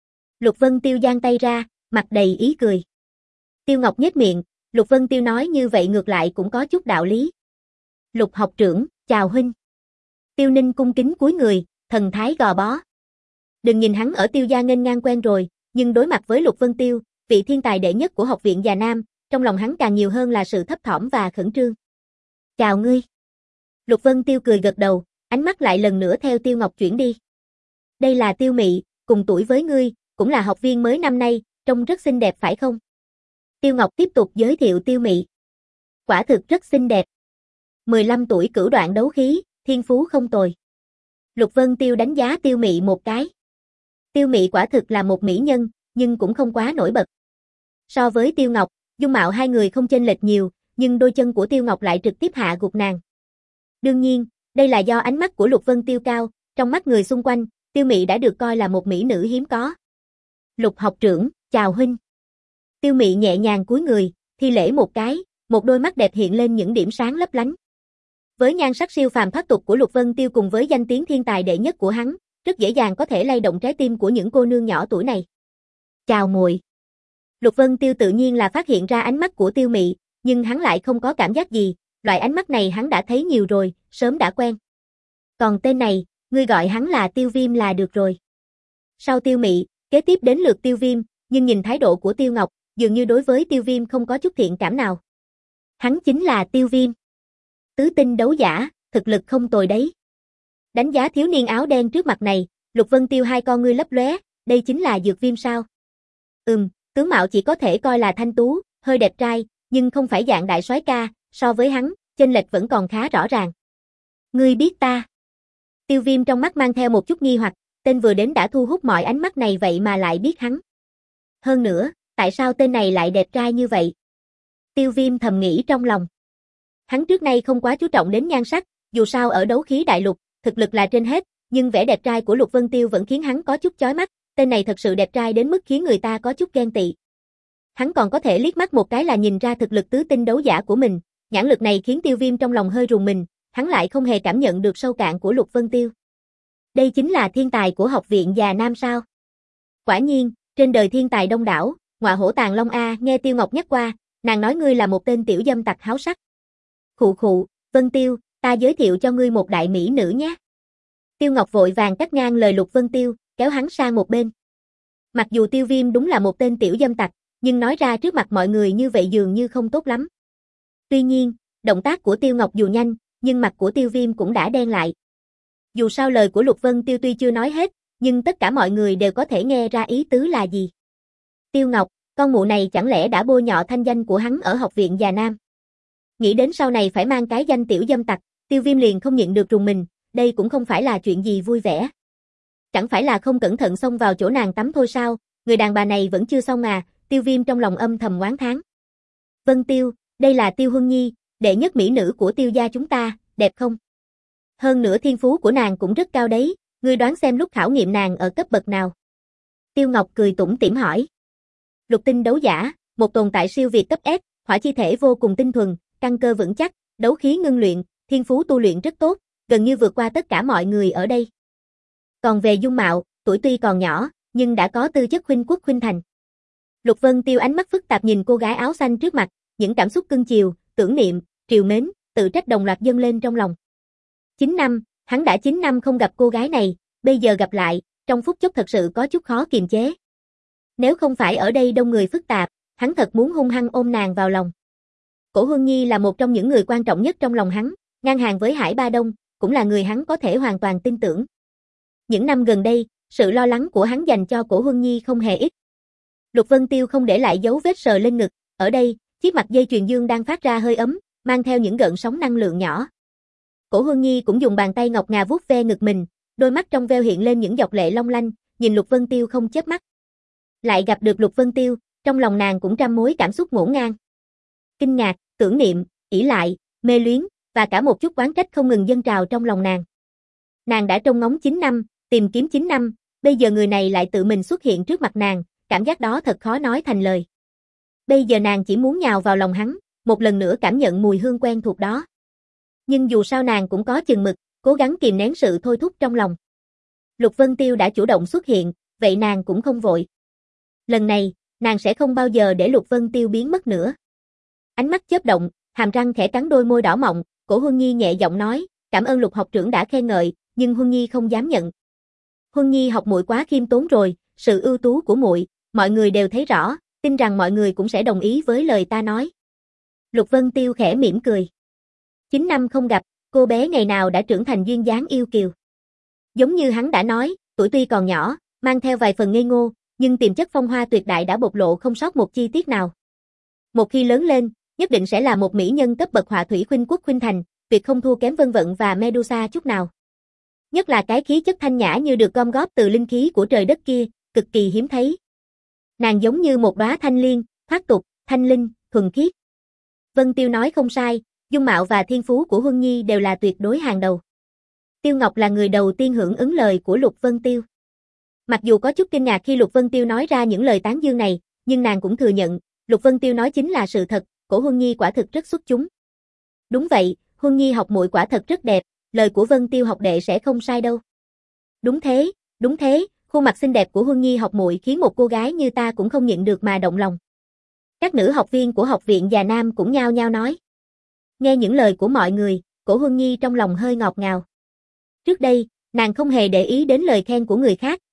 S1: Lục Vân Tiêu giang tay ra, mặt đầy ý cười. Tiêu Ngọc nhếch miệng, Lục Vân Tiêu nói như vậy ngược lại cũng có chút đạo lý. Lục học trưởng, chào huynh. Tiêu Ninh cung kính cúi người, thần thái gò bó. Đừng nhìn hắn ở Tiêu gia nghênh ngang quen rồi, nhưng đối mặt với Lục Vân Tiêu, vị thiên tài đệ nhất của học viện Già Nam, trong lòng hắn càng nhiều hơn là sự thấp thỏm và khẩn trương. Chào ngươi. Lục Vân Tiêu cười gật đầu, ánh mắt lại lần nữa theo Tiêu Ngọc chuyển đi. Đây là Tiêu Mị, cùng tuổi với ngươi, cũng là học viên mới năm nay, trông rất xinh đẹp phải không? Tiêu Ngọc tiếp tục giới thiệu Tiêu Mị. Quả thực rất xinh đẹp. mười lăm tuổi cửu đoạn đấu khí, thiên phú không tồi. Lục Vân Tiêu đánh giá Tiêu Mị một cái. Tiêu Mị quả thực là một mỹ nhân, nhưng cũng không quá nổi bật. So với Tiêu Ngọc, dung mạo hai người không chênh lệch nhiều, nhưng đôi chân của Tiêu Ngọc lại trực tiếp hạ gục nàng. Đương nhiên, đây là do ánh mắt của Lục Vân Tiêu cao, trong mắt người xung quanh, Tiêu Mị đã được coi là một mỹ nữ hiếm có. Lục học trưởng, chào huynh. Tiêu Mị nhẹ nhàng cúi người, thi lễ một cái, một đôi mắt đẹp hiện lên những điểm sáng lấp lánh. Với nhan sắc siêu phàm thoát tục của Lục Vân Tiêu cùng với danh tiếng thiên tài đệ nhất của hắn, rất dễ dàng có thể lay động trái tim của những cô nương nhỏ tuổi này. Chào muội. Lục Vân Tiêu tự nhiên là phát hiện ra ánh mắt của Tiêu Mị, nhưng hắn lại không có cảm giác gì, loại ánh mắt này hắn đã thấy nhiều rồi, sớm đã quen. Còn tên này, ngươi gọi hắn là Tiêu Viêm là được rồi. Sau Tiêu Mị, kế tiếp đến lượt Tiêu Viêm, nhưng nhìn thái độ của Tiêu Ngọc, dường như đối với Tiêu Viêm không có chút thiện cảm nào. Hắn chính là Tiêu Viêm. Tứ tinh đấu giả, thực lực không tồi đấy. Đánh giá thiếu niên áo đen trước mặt này, Lục Vân Tiêu hai con ngươi lấp lóe, đây chính là Dược Viêm sao? Ừm, tướng mạo chỉ có thể coi là thanh tú, hơi đẹp trai, nhưng không phải dạng đại soái ca, so với hắn, chênh lệch vẫn còn khá rõ ràng. Ngươi biết ta? Tiêu Viêm trong mắt mang theo một chút nghi hoặc, tên vừa đến đã thu hút mọi ánh mắt này vậy mà lại biết hắn. Hơn nữa, tại sao tên này lại đẹp trai như vậy? Tiêu Viêm thầm nghĩ trong lòng. Hắn trước nay không quá chú trọng đến nhan sắc, dù sao ở đấu khí đại lục, thực lực là trên hết, nhưng vẻ đẹp trai của Lục Vân Tiêu vẫn khiến hắn có chút chói mắt, tên này thật sự đẹp trai đến mức khiến người ta có chút ghen tị. Hắn còn có thể liếc mắt một cái là nhìn ra thực lực tứ tinh đấu giả của mình, nhãn lực này khiến Tiêu Viêm trong lòng hơi rùng mình, hắn lại không hề cảm nhận được sâu cạn của Lục Vân Tiêu. Đây chính là thiên tài của học viện Già Nam sao? Quả nhiên, trên đời thiên tài đông đảo, ngọa hổ tàng long a, nghe Tiêu Ngọc nhắc qua, nàng nói ngươi là một tên tiểu dâm tặc háo sắc. Khụ khụ, Vân Tiêu, ta giới thiệu cho ngươi một đại mỹ nữ nhé. Tiêu Ngọc vội vàng cắt ngang lời Lục Vân Tiêu, kéo hắn sang một bên. Mặc dù Tiêu Viêm đúng là một tên tiểu dâm tặc, nhưng nói ra trước mặt mọi người như vậy dường như không tốt lắm. Tuy nhiên, động tác của Tiêu Ngọc dù nhanh, nhưng mặt của Tiêu Viêm cũng đã đen lại. Dù sao lời của Lục Vân Tiêu tuy chưa nói hết, nhưng tất cả mọi người đều có thể nghe ra ý tứ là gì. Tiêu Ngọc, con mụ này chẳng lẽ đã bôi nhọ thanh danh của hắn ở học viện Già Nam. Nghĩ đến sau này phải mang cái danh tiểu dâm tặc, Tiêu Viêm liền không nhịn được rùng mình, đây cũng không phải là chuyện gì vui vẻ. Chẳng phải là không cẩn thận xông vào chỗ nàng tắm thôi sao, người đàn bà này vẫn chưa xong à, Tiêu Viêm trong lòng âm thầm oán thán. Vân Tiêu, đây là Tiêu Huân Nhi, đệ nhất mỹ nữ của Tiêu gia chúng ta, đẹp không? Hơn nữa thiên phú của nàng cũng rất cao đấy, ngươi đoán xem lúc khảo nghiệm nàng ở cấp bậc nào? Tiêu Ngọc cười tủm tỉm hỏi. Lục tinh đấu giả, một tồn tại siêu việt cấp S, hỏa chi thể vô cùng tinh thuần, căn cơ vững chắc, đấu khí ngưng luyện, thiên phú tu luyện rất tốt, gần như vượt qua tất cả mọi người ở đây. Còn về dung mạo, tuổi tuy còn nhỏ, nhưng đã có tư chất khuynh quốc khuynh thành. Lục Vân Tiêu ánh mắt phức tạp nhìn cô gái áo xanh trước mặt, những cảm xúc cưng chiều, tưởng niệm, trìu mến, tự trách đồng loạt dâng lên trong lòng. chín năm, hắn đã chín năm không gặp cô gái này, bây giờ gặp lại, trong phút chốc thật sự có chút khó kiềm chế. Nếu không phải ở đây đông người phức tạp, hắn thật muốn hung hăng ôm nàng vào lòng. Cổ Huân Nhi là một trong những người quan trọng nhất trong lòng hắn, ngang hàng với Hải Ba Đông, cũng là người hắn có thể hoàn toàn tin tưởng. Những năm gần đây, sự lo lắng của hắn dành cho Cổ Huân Nhi không hề ít. Lục Vân Tiêu không để lại dấu vết sờ lên ngực, ở đây, chiếc mặt dây chuyền dương đang phát ra hơi ấm, mang theo những gợn sóng năng lượng nhỏ. Cổ Huân Nhi cũng dùng bàn tay ngọc ngà vuốt ve ngực mình, đôi mắt trong veo hiện lên những giọt lệ long lanh, nhìn Lục Vân Tiêu không chớp mắt. Lại gặp được Lục Vân Tiêu, trong lòng nàng cũng trăm mối cảm xúc ngổn ngang. Kinh ngạc, tưởng niệm, ỷ lại, mê luyến, và cả một chút oán trách không ngừng dâng trào trong lòng nàng. Nàng đã trông ngóng chín năm, tìm kiếm chín năm, bây giờ người này lại tự mình xuất hiện trước mặt nàng, cảm giác đó thật khó nói thành lời. Bây giờ nàng chỉ muốn nhào vào lòng hắn, một lần nữa cảm nhận mùi hương quen thuộc đó. Nhưng dù sao nàng cũng có chừng mực, cố gắng kìm nén sự thôi thúc trong lòng. Lục Vân Tiêu đã chủ động xuất hiện, vậy nàng cũng không vội. Lần này, nàng sẽ không bao giờ để Lục Vân Tiêu biến mất nữa. Ánh mắt chớp động, hàm răng khẽ cắn đôi môi đỏ mọng, Cổ Huân Nhi nhẹ giọng nói, cảm ơn Lục học trưởng đã khen ngợi, nhưng Huân Nhi không dám nhận. Huân Nhi học muội quá khiêm tốn rồi, sự ưu tú của muội, mọi người đều thấy rõ, tin rằng mọi người cũng sẽ đồng ý với lời ta nói. Lục Vân Tiêu khẽ mỉm cười. Chín năm không gặp, cô bé ngày nào đã trưởng thành duyên dáng yêu kiều. Giống như hắn đã nói, tuổi tuy còn nhỏ, mang theo vài phần ngây ngô, nhưng tiềm chất phong hoa tuyệt đại đã bộc lộ không sót một chi tiết nào. Một khi lớn lên, nhất định sẽ là một mỹ nhân cấp bậc họa thủy khuynh quốc khuynh thành, tuyệt không thua kém Vân Vận và Medusa chút nào. Nhất là cái khí chất thanh nhã như được gom góp từ linh khí của trời đất kia, cực kỳ hiếm thấy. Nàng giống như một đóa thanh liên, thoát tục, thanh linh, thuần khiết. Vân Tiêu nói không sai, dung mạo và thiên phú của Huân Nhi đều là tuyệt đối hàng đầu. Tiêu Ngọc là người đầu tiên hưởng ứng lời của Lục Vân Tiêu. Mặc dù có chút kinh ngạc khi Lục Vân Tiêu nói ra những lời tán dương này, nhưng nàng cũng thừa nhận, Lục Vân Tiêu nói chính là sự thật, Cổ Huân Nhi quả thực rất xuất chúng. Đúng vậy, Huân Nhi học muội quả thật rất đẹp, lời của Vân Tiêu học đệ sẽ không sai đâu. Đúng thế, đúng thế, khuôn mặt xinh đẹp của Huân Nhi học muội khiến một cô gái như ta cũng không nhịn được mà động lòng. Các nữ học viên của học viện Già Nam cũng nhao nhao nói. Nghe những lời của mọi người, Cổ Huân Nhi trong lòng hơi ngọt ngào. Trước đây, nàng không hề để ý đến lời khen của người khác,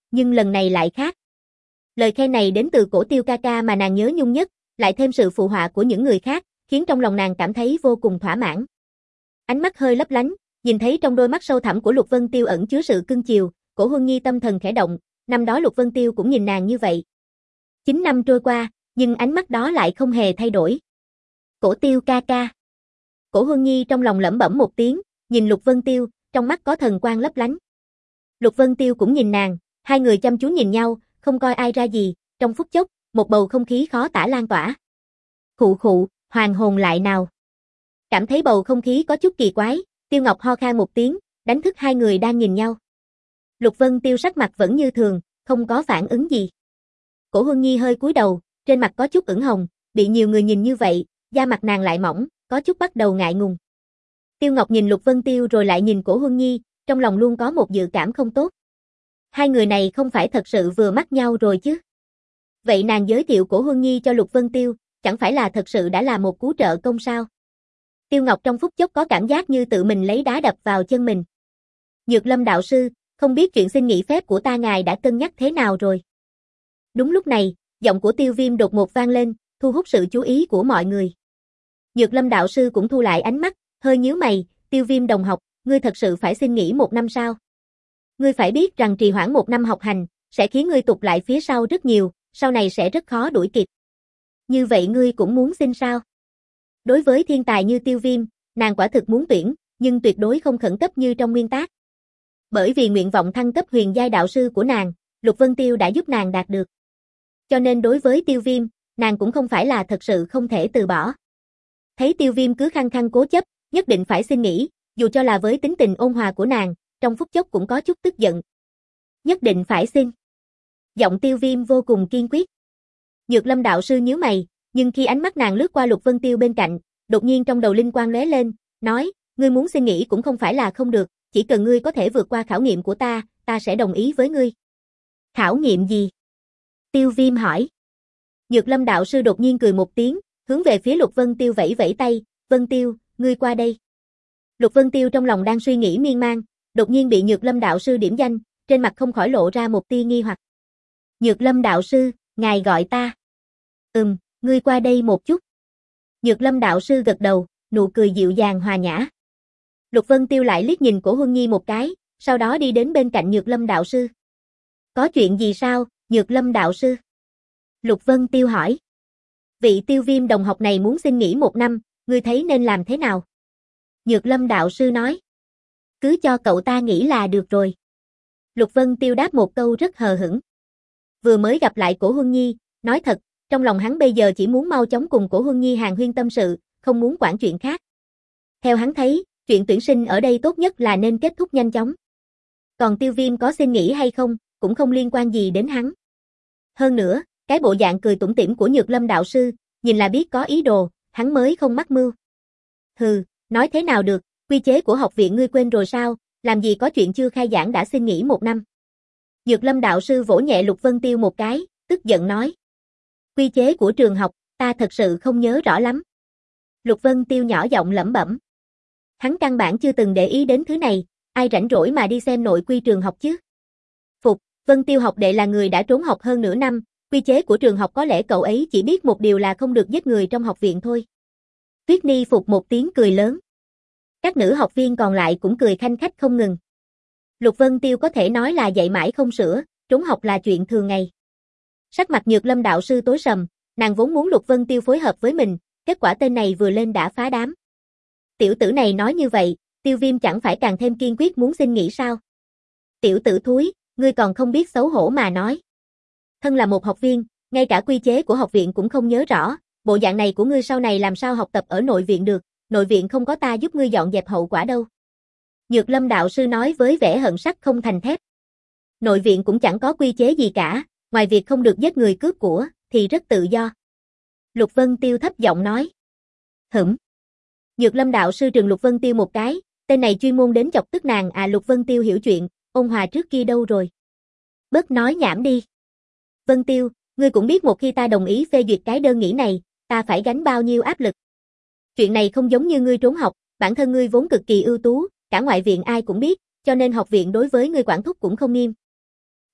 S1: nhưng lần này lại khác. Lời khen này đến từ Cổ Tiêu ca ca mà nàng nhớ nhung nhất, lại thêm sự phụ họa của những người khác, khiến trong lòng nàng cảm thấy vô cùng thỏa mãn. Ánh mắt hơi lấp lánh, nhìn thấy trong đôi mắt sâu thẳm của Lục Vân Tiêu ẩn chứa sự cưng chiều, Cổ Huân Nhi tâm thần khẽ động, năm đó Lục Vân Tiêu cũng nhìn nàng như vậy. Chín năm trôi qua, nhưng ánh mắt đó lại không hề thay đổi. Cổ Tiêu ca ca. Cổ Huân Nhi trong lòng lẩm bẩm một tiếng, nhìn Lục Vân Tiêu, trong mắt có thần quang lấp lánh. Lục Vân Tiêu cũng nhìn nàng, hai người chăm chú nhìn nhau, không coi ai ra gì, trong phút chốc, một bầu không khí khó tả lan tỏa. Khụ khụ, hoàn hồn lại nào. Cảm thấy bầu không khí có chút kỳ quái, Tiêu Ngọc ho khan một tiếng, đánh thức hai người đang nhìn nhau. Lục Vân Tiêu sắc mặt vẫn như thường, không có phản ứng gì. Cổ Huân Nhi hơi cúi đầu, trên mặt có chút ửng hồng, bị nhiều người nhìn như vậy, da mặt nàng lại mỏng, có chút bắt đầu ngại ngùng. Tiêu Ngọc nhìn Lục Vân Tiêu rồi lại nhìn Cổ Huân Nhi, trong lòng luôn có một dự cảm không tốt. Hai người này không phải thật sự vừa mắt nhau rồi chứ? Vậy nàng giới thiệu Cổ Huân Nhi cho Lục Vân Tiêu, chẳng phải là thật sự đã là một cú trợ công sao? Tiêu Ngọc trong phút chốc có cảm giác như tự mình lấy đá đập vào chân mình. Nhược Lâm đạo sư, không biết chuyện xin nghỉ phép của ta ngài đã cân nhắc thế nào rồi? Đúng lúc này, giọng của Tiêu Viêm đột ngột vang lên, thu hút sự chú ý của mọi người. Nhược Lâm đạo sư cũng thu lại ánh mắt, hơi nhíu mày, Tiêu Viêm đồng học, ngươi thật sự phải xin nghỉ một năm sao? Ngươi phải biết rằng trì hoãn một năm học hành, sẽ khiến ngươi tụt lại phía sau rất nhiều, sau này sẽ rất khó đuổi kịp. Như vậy ngươi cũng muốn xin sao? Đối với thiên tài như Tiêu Viêm, nàng quả thực muốn tuyển, nhưng tuyệt đối không khẩn cấp như trong nguyên tác. Bởi vì nguyện vọng thăng cấp huyền giai đạo sư của nàng, Lục Vân Tiêu đã giúp nàng đạt được. Cho nên đối với Tiêu Viêm, nàng cũng không phải là thật sự không thể từ bỏ. Thấy Tiêu Viêm cứ khăng khăng cố chấp, nhất định phải xin nghỉ, dù cho là với tính tình ôn hòa của nàng, trong phút chốc cũng có chút tức giận. Nhất định phải xin. Giọng Tiêu Viêm vô cùng kiên quyết. Nhược Lâm đạo sư nhíu mày, nhưng khi ánh mắt nàng lướt qua Lục Vân Tiêu bên cạnh, đột nhiên trong đầu linh quang lóe lên, nói, ngươi muốn xin nghỉ cũng không phải là không được, chỉ cần ngươi có thể vượt qua khảo nghiệm của ta, ta sẽ đồng ý với ngươi. Khảo nghiệm gì? Tiêu Viêm hỏi. Nhược Lâm đạo sư đột nhiên cười một tiếng, hướng về phía Lục Vân Tiêu vẫy vẫy tay, Vân Tiêu, ngươi qua đây. Lục Vân Tiêu trong lòng đang suy nghĩ miên man, đột nhiên bị Nhược Lâm đạo sư điểm danh, trên mặt không khỏi lộ ra một tia nghi hoặc. Nhược Lâm đạo sư, ngài gọi ta. Ừm, ngươi qua đây một chút. Nhược Lâm đạo sư gật đầu, nụ cười dịu dàng hòa nhã. Lục Vân Tiêu lại liếc nhìn Cổ Huân Nhi một cái, sau đó đi đến bên cạnh Nhược Lâm đạo sư. Có chuyện gì sao, Nhược Lâm đạo sư? Lục Vân Tiêu hỏi. Vị Tiêu Viêm đồng học này muốn xin nghỉ một năm, ngươi thấy nên làm thế nào? Nhược Lâm đạo sư nói. Cứ cho cậu ta nghỉ là được rồi. Lục Vân Tiêu đáp một câu rất hờ hững. Vừa mới gặp lại Cổ Huân Nhi, nói thật, trong lòng hắn bây giờ chỉ muốn mau chóng cùng Cổ Huân Nhi hàn huyên tâm sự, không muốn quản chuyện khác. Theo hắn thấy, chuyện tuyển sinh ở đây tốt nhất là nên kết thúc nhanh chóng. Còn Tiêu Viêm có xin nghỉ hay không, cũng không liên quan gì đến hắn. Hơn nữa, cái bộ dạng cười tủm tỉm của Nhược Lâm đạo sư, nhìn là biết có ý đồ, hắn mới không mắc mưu. Hừ, nói thế nào được, quy chế của học viện ngươi quên rồi sao, làm gì có chuyện chưa khai giảng đã xin nghỉ một năm. Nhược Lâm đạo sư vỗ nhẹ Lục Vân Tiêu một cái, tức giận nói. Quy chế của trường học, ta thật sự không nhớ rõ lắm. Lục Vân Tiêu nhỏ giọng lẩm bẩm. Hắn căn bản chưa từng để ý đến thứ này, ai rảnh rỗi mà đi xem nội quy trường học chứ. Phục, Vân Tiêu học đệ là người đã trốn học hơn nửa năm, quy chế của trường học có lẽ cậu ấy chỉ biết một điều là không được giết người trong học viện thôi. Tuyết Ni phục một tiếng cười lớn. Các nữ học viên còn lại cũng cười khanh khách không ngừng. Lục Vân Tiêu có thể nói là dạy mãi không sửa, trốn học là chuyện thường ngày. Sắc mặt Nhược Lâm đạo sư tối sầm, nàng vốn muốn Lục Vân Tiêu phối hợp với mình, kết quả tên này vừa lên đã phá đám. Tiểu tử này nói như vậy, Tiêu Viêm chẳng phải càng thêm kiên quyết muốn xin nghỉ sao? Tiểu tử thúi, ngươi còn không biết xấu hổ mà nói. Thân là một học viên, ngay cả quy chế của học viện cũng không nhớ rõ, bộ dạng này của ngươi sau này làm sao học tập ở nội viện được, nội viện không có ta giúp ngươi dọn dẹp hậu quả đâu. Nhược Lâm đạo sư nói với vẻ hận sắt không thành thép. Nội viện cũng chẳng có quy chế gì cả, ngoài việc không được giết người cướp của, thì rất tự do. Lục Vân Tiêu thấp giọng nói. Hửm. Nhược Lâm đạo sư trừng Lục Vân Tiêu một cái, tên này chuyên môn đến chọc tức nàng à. Lục Vân Tiêu hiểu chuyện, ôn hòa trước kia đâu rồi. Bớt nói nhảm đi. Vân Tiêu, ngươi cũng biết một khi ta đồng ý phê duyệt cái đơn nghỉ này, ta phải gánh bao nhiêu áp lực. Chuyện này không giống như ngươi trốn học, bản thân ngươi vốn cực kỳ ưu tú, cả ngoại viện ai cũng biết, cho nên học viện đối với ngươi quản thúc cũng không nghiêm.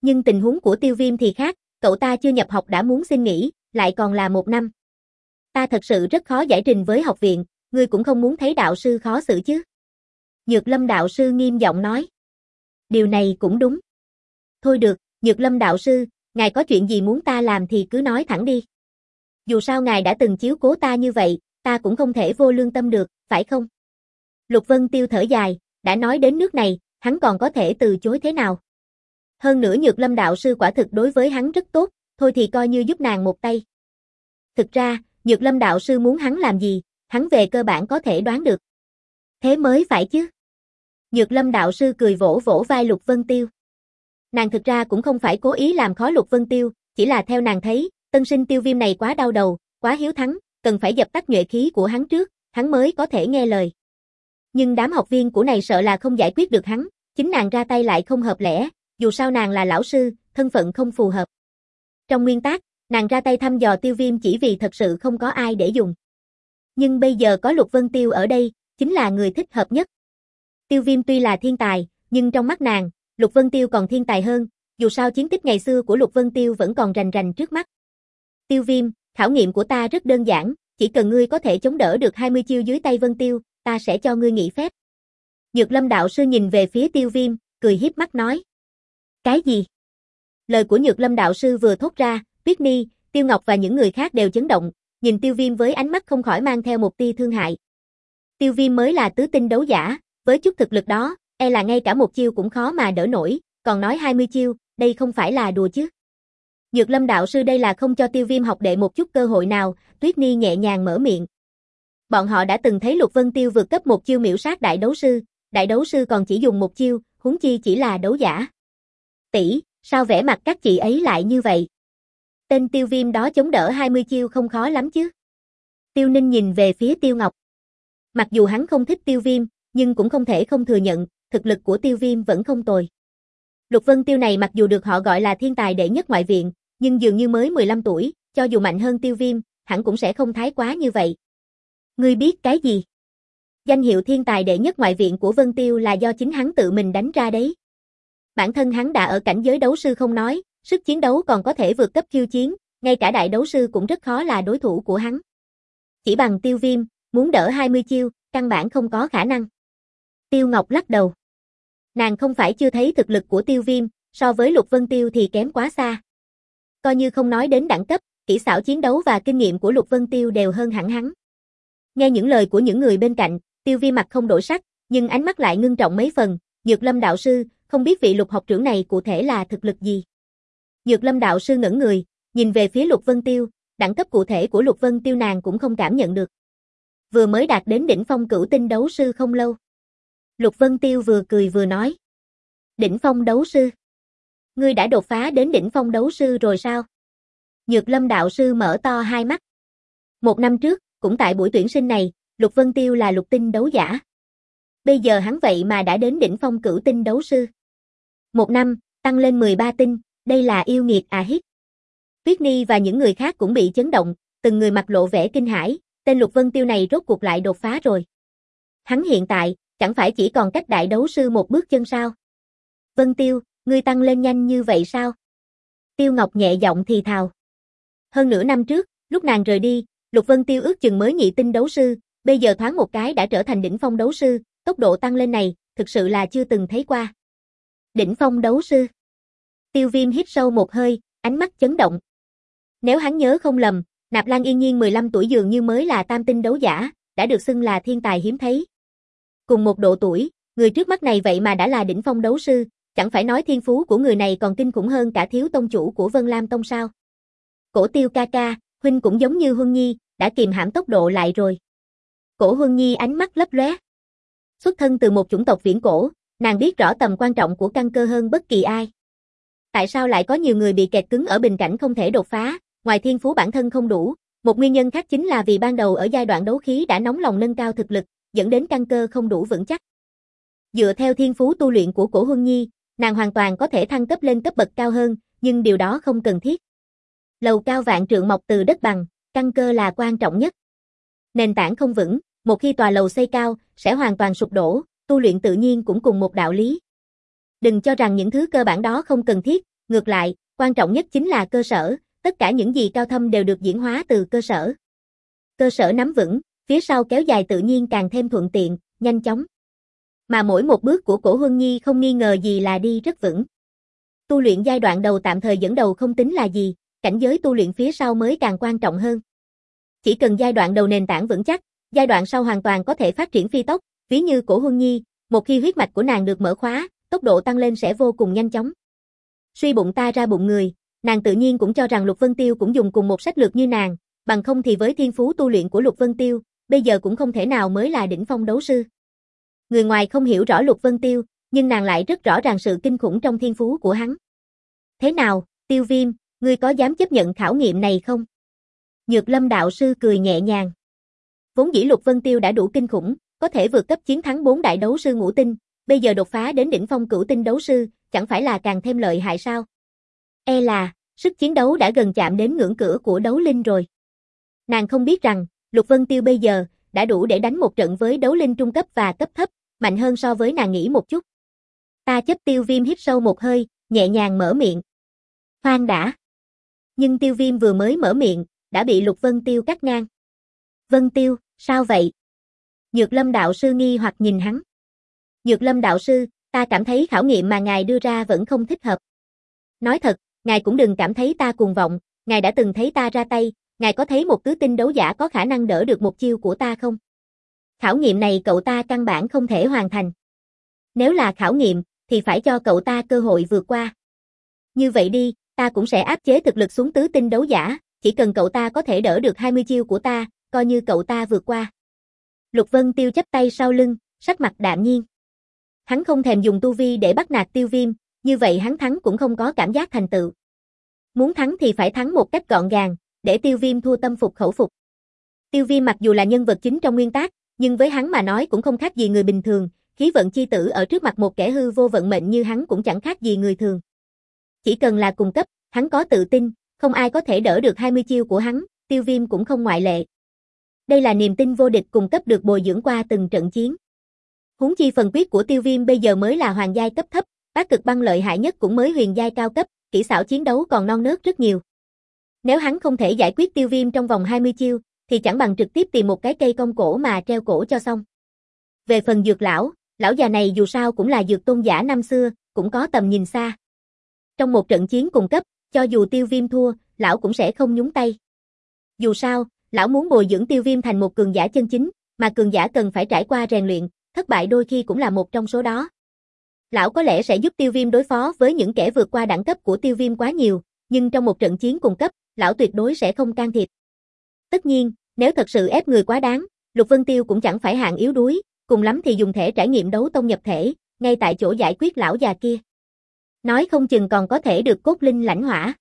S1: Nhưng tình huống của Tiêu Viêm thì khác, cậu ta chưa nhập học đã muốn xin nghỉ, lại còn là một năm. Ta thật sự rất khó giải trình với học viện, ngươi cũng không muốn thấy đạo sư khó xử chứ. Nhược Lâm đạo sư nghiêm giọng nói. Điều này cũng đúng. Thôi được, Nhược Lâm đạo sư, ngài có chuyện gì muốn ta làm thì cứ nói thẳng đi. Dù sao ngài đã từng chiếu cố ta như vậy, ta cũng không thể vô lương tâm được, phải không? Lục Vân Tiêu thở dài, đã nói đến nước này, hắn còn có thể từ chối thế nào? Hơn nữa Nhược Lâm đạo sư quả thực đối với hắn rất tốt, thôi thì coi như giúp nàng một tay. Thực ra, Nhược Lâm đạo sư muốn hắn làm gì, hắn về cơ bản có thể đoán được. Thế mới phải chứ. Nhược Lâm đạo sư cười vỗ vỗ vai Lục Vân Tiêu. Nàng thực ra cũng không phải cố ý làm khó Lục Vân Tiêu, chỉ là theo nàng thấy, tân sinh Tiêu Viêm này quá đau đầu, quá hiếu thắng, cần phải dập tắt nhuệ khí của hắn trước, hắn mới có thể nghe lời. Nhưng đám học viên của này sợ là không giải quyết được hắn, chính nàng ra tay lại không hợp lẽ, dù sao nàng là lão sư, thân phận không phù hợp. Trong nguyên tắc, nàng ra tay thăm dò Tiêu Viêm chỉ vì thật sự không có ai để dùng. Nhưng bây giờ có Lục Vân Tiêu ở đây, chính là người thích hợp nhất. Tiêu Viêm tuy là thiên tài, nhưng trong mắt nàng, Lục Vân Tiêu còn thiên tài hơn, dù sao chiến tích ngày xưa của Lục Vân Tiêu vẫn còn rành rành trước mắt. Tiêu Viêm, khảo nghiệm của ta rất đơn giản, chỉ cần ngươi có thể chống đỡ được hai mươi chiêu dưới tay Vân Tiêu, ta sẽ cho ngươi nghỉ phép. Nhược Lâm đạo sư nhìn về phía Tiêu Viêm, cười hiếp mắt nói. Cái gì? Lời của Nhược Lâm đạo sư vừa thốt ra, Tuyết Ni, Tiêu Ngọc và những người khác đều chấn động, nhìn Tiêu Viêm với ánh mắt không khỏi mang theo một tia thương hại. Tiêu Viêm mới là tứ tinh đấu giả, với chút thực lực đó, e là ngay cả một chiêu cũng khó mà đỡ nổi, còn nói hai mươi chiêu, đây không phải là đùa chứ. Nhược Lâm đạo sư đây là không cho Tiêu Viêm học đệ một chút cơ hội nào, Tuyết Ni nhẹ nhàng mở miệng. Bọn họ đã từng thấy Lục Vân Tiêu vượt cấp một chiêu miểu sát đại đấu sư, đại đấu sư còn chỉ dùng một chiêu, huống chi chỉ là đấu giả. Tỷ, sao vẻ mặt các chị ấy lại như vậy? Tên Tiêu Viêm đó chống đỡ hai mươi chiêu không khó lắm chứ. Tiêu Ninh nhìn về phía Tiêu Ngọc. Mặc dù hắn không thích Tiêu Viêm, nhưng cũng không thể không thừa nhận, thực lực của Tiêu Viêm vẫn không tồi. Lục Vân Tiêu này mặc dù được họ gọi là thiên tài đệ nhất ngoại viện, nhưng dường như mới mười lăm tuổi, cho dù mạnh hơn Tiêu Viêm, hẳn cũng sẽ không thái quá như vậy. Ngươi biết cái gì? Danh hiệu thiên tài đệ nhất ngoại viện của Vân Tiêu là do chính hắn tự mình đánh ra đấy. Bản thân hắn đã ở cảnh giới đấu sư không nói, sức chiến đấu còn có thể vượt cấp khiêu chiến, ngay cả đại đấu sư cũng rất khó là đối thủ của hắn. Chỉ bằng Tiêu Viêm, muốn đỡ hai mươi chiêu, căn bản không có khả năng. Tiêu Ngọc lắc đầu. Nàng không phải chưa thấy thực lực của Tiêu Viêm, so với Lục Vân Tiêu thì kém quá xa. Coi như không nói đến đẳng cấp, kỹ xảo chiến đấu và kinh nghiệm của Lục Vân Tiêu đều hơn hẳn hắn. Nghe những lời của những người bên cạnh, Tiêu Viêm mặt không đổi sắc, nhưng ánh mắt lại ngưng trọng mấy phần. Nhược Lâm đạo sư, không biết vị Lục học trưởng này cụ thể là thực lực gì. Nhược Lâm đạo sư ngẩn người, nhìn về phía Lục Vân Tiêu, đẳng cấp cụ thể của Lục Vân Tiêu nàng cũng không cảm nhận được. Vừa mới đạt đến đỉnh phong cửu tinh đấu sư không lâu. Lục Vân Tiêu vừa cười vừa nói. Đỉnh phong đấu sư? Ngươi đã đột phá đến đỉnh phong đấu sư rồi sao? Nhược Lâm đạo sư mở to hai mắt. Một năm trước, cũng tại buổi tuyển sinh này, Lục Vân Tiêu là lục tinh đấu giả. Bây giờ hắn vậy mà đã đến đỉnh phong cửu tinh đấu sư. Một năm, tăng lên mười ba tinh, đây là yêu nghiệt à hít. Tuyết Ni và những người khác cũng bị chấn động, từng người mặt lộ vẻ kinh hãi, tên Lục Vân Tiêu này rốt cuộc lại đột phá rồi. Hắn hiện tại, chẳng phải chỉ còn cách đại đấu sư một bước chân sao? Vân Tiêu, ngươi tăng lên nhanh như vậy sao? Tiêu Ngọc nhẹ giọng thì thào. Hơn nửa năm trước, lúc nàng rời đi, Lục Vân Tiêu ước chừng mới nhị tinh đấu sư, bây giờ thoáng một cái đã trở thành đỉnh phong đấu sư, tốc độ tăng lên này, thực sự là chưa từng thấy qua. Đỉnh phong đấu sư. Tiêu Viêm hít sâu một hơi, ánh mắt chấn động. Nếu hắn nhớ không lầm, Nạp Lan Yên Nhiên mười lăm tuổi dường như mới là tam tinh đấu giả, đã được xưng là thiên tài hiếm thấy. Cùng một độ tuổi, người trước mắt này vậy mà đã là đỉnh phong đấu sư, chẳng phải nói thiên phú của người này còn kinh khủng hơn cả thiếu tông chủ của Vân Lam Tông sao? Cổ Tiêu ca ca, huynh cũng giống như Huân Nhi, đã kìm hãm tốc độ lại rồi. Cổ Huân Nhi ánh mắt lấp lóe. Xuất thân từ một chủng tộc viễn cổ, nàng biết rõ tầm quan trọng của căn cơ hơn bất kỳ ai. Tại sao lại có nhiều người bị kẹt cứng ở bình cảnh không thể đột phá, ngoài thiên phú bản thân không đủ, một nguyên nhân khác chính là vì ban đầu ở giai đoạn đấu khí đã nóng lòng nâng cao thực lực, dẫn đến căn cơ không đủ vững chắc. Dựa theo thiên phú tu luyện của Cổ Huân Nhi, nàng hoàn toàn có thể thăng cấp lên cấp bậc cao hơn, nhưng điều đó không cần thiết. Lầu cao vạn trượng mọc từ đất bằng, căn cơ là quan trọng nhất. Nền tảng không vững, một khi tòa lầu xây cao, sẽ hoàn toàn sụp đổ, tu luyện tự nhiên cũng cùng một đạo lý. Đừng cho rằng những thứ cơ bản đó không cần thiết, ngược lại, quan trọng nhất chính là cơ sở, tất cả những gì cao thâm đều được diễn hóa từ cơ sở. Cơ sở nắm vững, phía sau kéo dài tự nhiên càng thêm thuận tiện, nhanh chóng. Mà mỗi một bước của Cổ Huân Nhi không nghi ngờ gì là đi rất vững. Tu luyện giai đoạn đầu tạm thời dẫn đầu không tính là gì, cảnh giới tu luyện phía sau mới càng quan trọng hơn. Chỉ cần giai đoạn đầu nền tảng vững chắc, giai đoạn sau hoàn toàn có thể phát triển phi tốc, ví như Cổ Huân Nhi, một khi huyết mạch của nàng được mở khóa, tốc độ tăng lên sẽ vô cùng nhanh chóng. Suy bụng ta ra bụng người, nàng tự nhiên cũng cho rằng Lục Vân Tiêu cũng dùng cùng một sách lược như nàng, bằng không thì với thiên phú tu luyện của Lục Vân Tiêu, bây giờ cũng không thể nào mới là đỉnh phong đấu sư. Người ngoài không hiểu rõ Lục Vân Tiêu, nhưng nàng lại rất rõ ràng sự kinh khủng trong thiên phú của hắn. Thế nào, Tiêu Viêm, ngươi có dám chấp nhận khảo nghiệm này không? Nhược Lâm đạo sư cười nhẹ nhàng. Vốn dĩ Lục Vân Tiêu đã đủ kinh khủng, có thể vượt cấp chiến thắng bốn đại đấu sư ngũ tinh, bây giờ đột phá đến đỉnh phong cửu tinh đấu sư, chẳng phải là càng thêm lợi hại sao? E là, sức chiến đấu đã gần chạm đến ngưỡng cửa của đấu linh rồi. Nàng không biết rằng, Lục Vân Tiêu bây giờ, đã đủ để đánh một trận với đấu linh trung cấp và cấp thấp, mạnh hơn so với nàng nghĩ một chút. Ta chấp Tiêu Viêm hít sâu một hơi, nhẹ nhàng mở miệng. Khoan đã. Nhưng Tiêu Viêm vừa mới mở miệng, đã bị Lục Vân Tiêu cắt ngang. Vân Tiêu, sao vậy? Nhược Lâm đạo sư nghi hoặc nhìn hắn. Nhược Lâm đạo sư, ta cảm thấy khảo nghiệm mà ngài đưa ra vẫn không thích hợp. Nói thật, ngài cũng đừng cảm thấy ta cuồng vọng, ngài đã từng thấy ta ra tay, ngài có thấy một tứ tinh đấu giả có khả năng đỡ được một chiêu của ta không? Khảo nghiệm này cậu ta căn bản không thể hoàn thành. Nếu là khảo nghiệm, thì phải cho cậu ta cơ hội vượt qua. Như vậy đi, ta cũng sẽ áp chế thực lực xuống tứ tinh đấu giả, chỉ cần cậu ta có thể đỡ được hai mươi chiêu của ta, coi như cậu ta vượt qua. Lục Vân Tiêu chắp tay sau lưng, sắc mặt đạm nhiên. Hắn không thèm dùng tu vi để bắt nạt Tiêu Viêm, như vậy hắn thắng cũng không có cảm giác thành tựu. Muốn thắng thì phải thắng một cách gọn gàng, để Tiêu Viêm thua tâm phục khẩu phục. Tiêu Viêm mặc dù là nhân vật chính trong nguyên tác, nhưng với hắn mà nói cũng không khác gì người bình thường, khí vận chi tử ở trước mặt một kẻ hư vô vận mệnh như hắn cũng chẳng khác gì người thường. Chỉ cần là cùng cấp, hắn có tự tin, không ai có thể đỡ được hai mươi chiêu của hắn, Tiêu Viêm cũng không ngoại lệ. Đây là niềm tin vô địch cùng cấp được bồi dưỡng qua từng trận chiến. Huống chi phần quyết của Tiêu Viêm bây giờ mới là hoàng giai cấp thấp, bát cực băng lợi hại nhất cũng mới huyền giai cao cấp, kỹ xảo chiến đấu còn non nớt rất nhiều. Nếu hắn không thể giải quyết Tiêu Viêm trong vòng hai mươi chiêu, thì chẳng bằng trực tiếp tìm một cái cây cong cổ mà treo cổ cho xong. Về phần Dược lão, lão già này dù sao cũng là dược tôn giả năm xưa, cũng có tầm nhìn xa. Trong một trận chiến cùng cấp, cho dù Tiêu Viêm thua, lão cũng sẽ không nhúng tay. Dù sao, lão muốn bồi dưỡng Tiêu Viêm thành một cường giả chân chính, mà cường giả cần phải trải qua rèn luyện, thất bại đôi khi cũng là một trong số đó. Lão có lẽ sẽ giúp Tiêu Viêm đối phó với những kẻ vượt qua đẳng cấp của Tiêu Viêm quá nhiều, nhưng trong một trận chiến cùng cấp, lão tuyệt đối sẽ không can thiệp. Tất nhiên, nếu thật sự ép người quá đáng, Lục Vân Tiêu cũng chẳng phải hạng yếu đuối, cùng lắm thì dùng thể trải nghiệm đấu tông nhập thể, ngay tại chỗ giải quyết lão già kia. Nói không chừng còn có thể được cốt linh lãnh hỏa.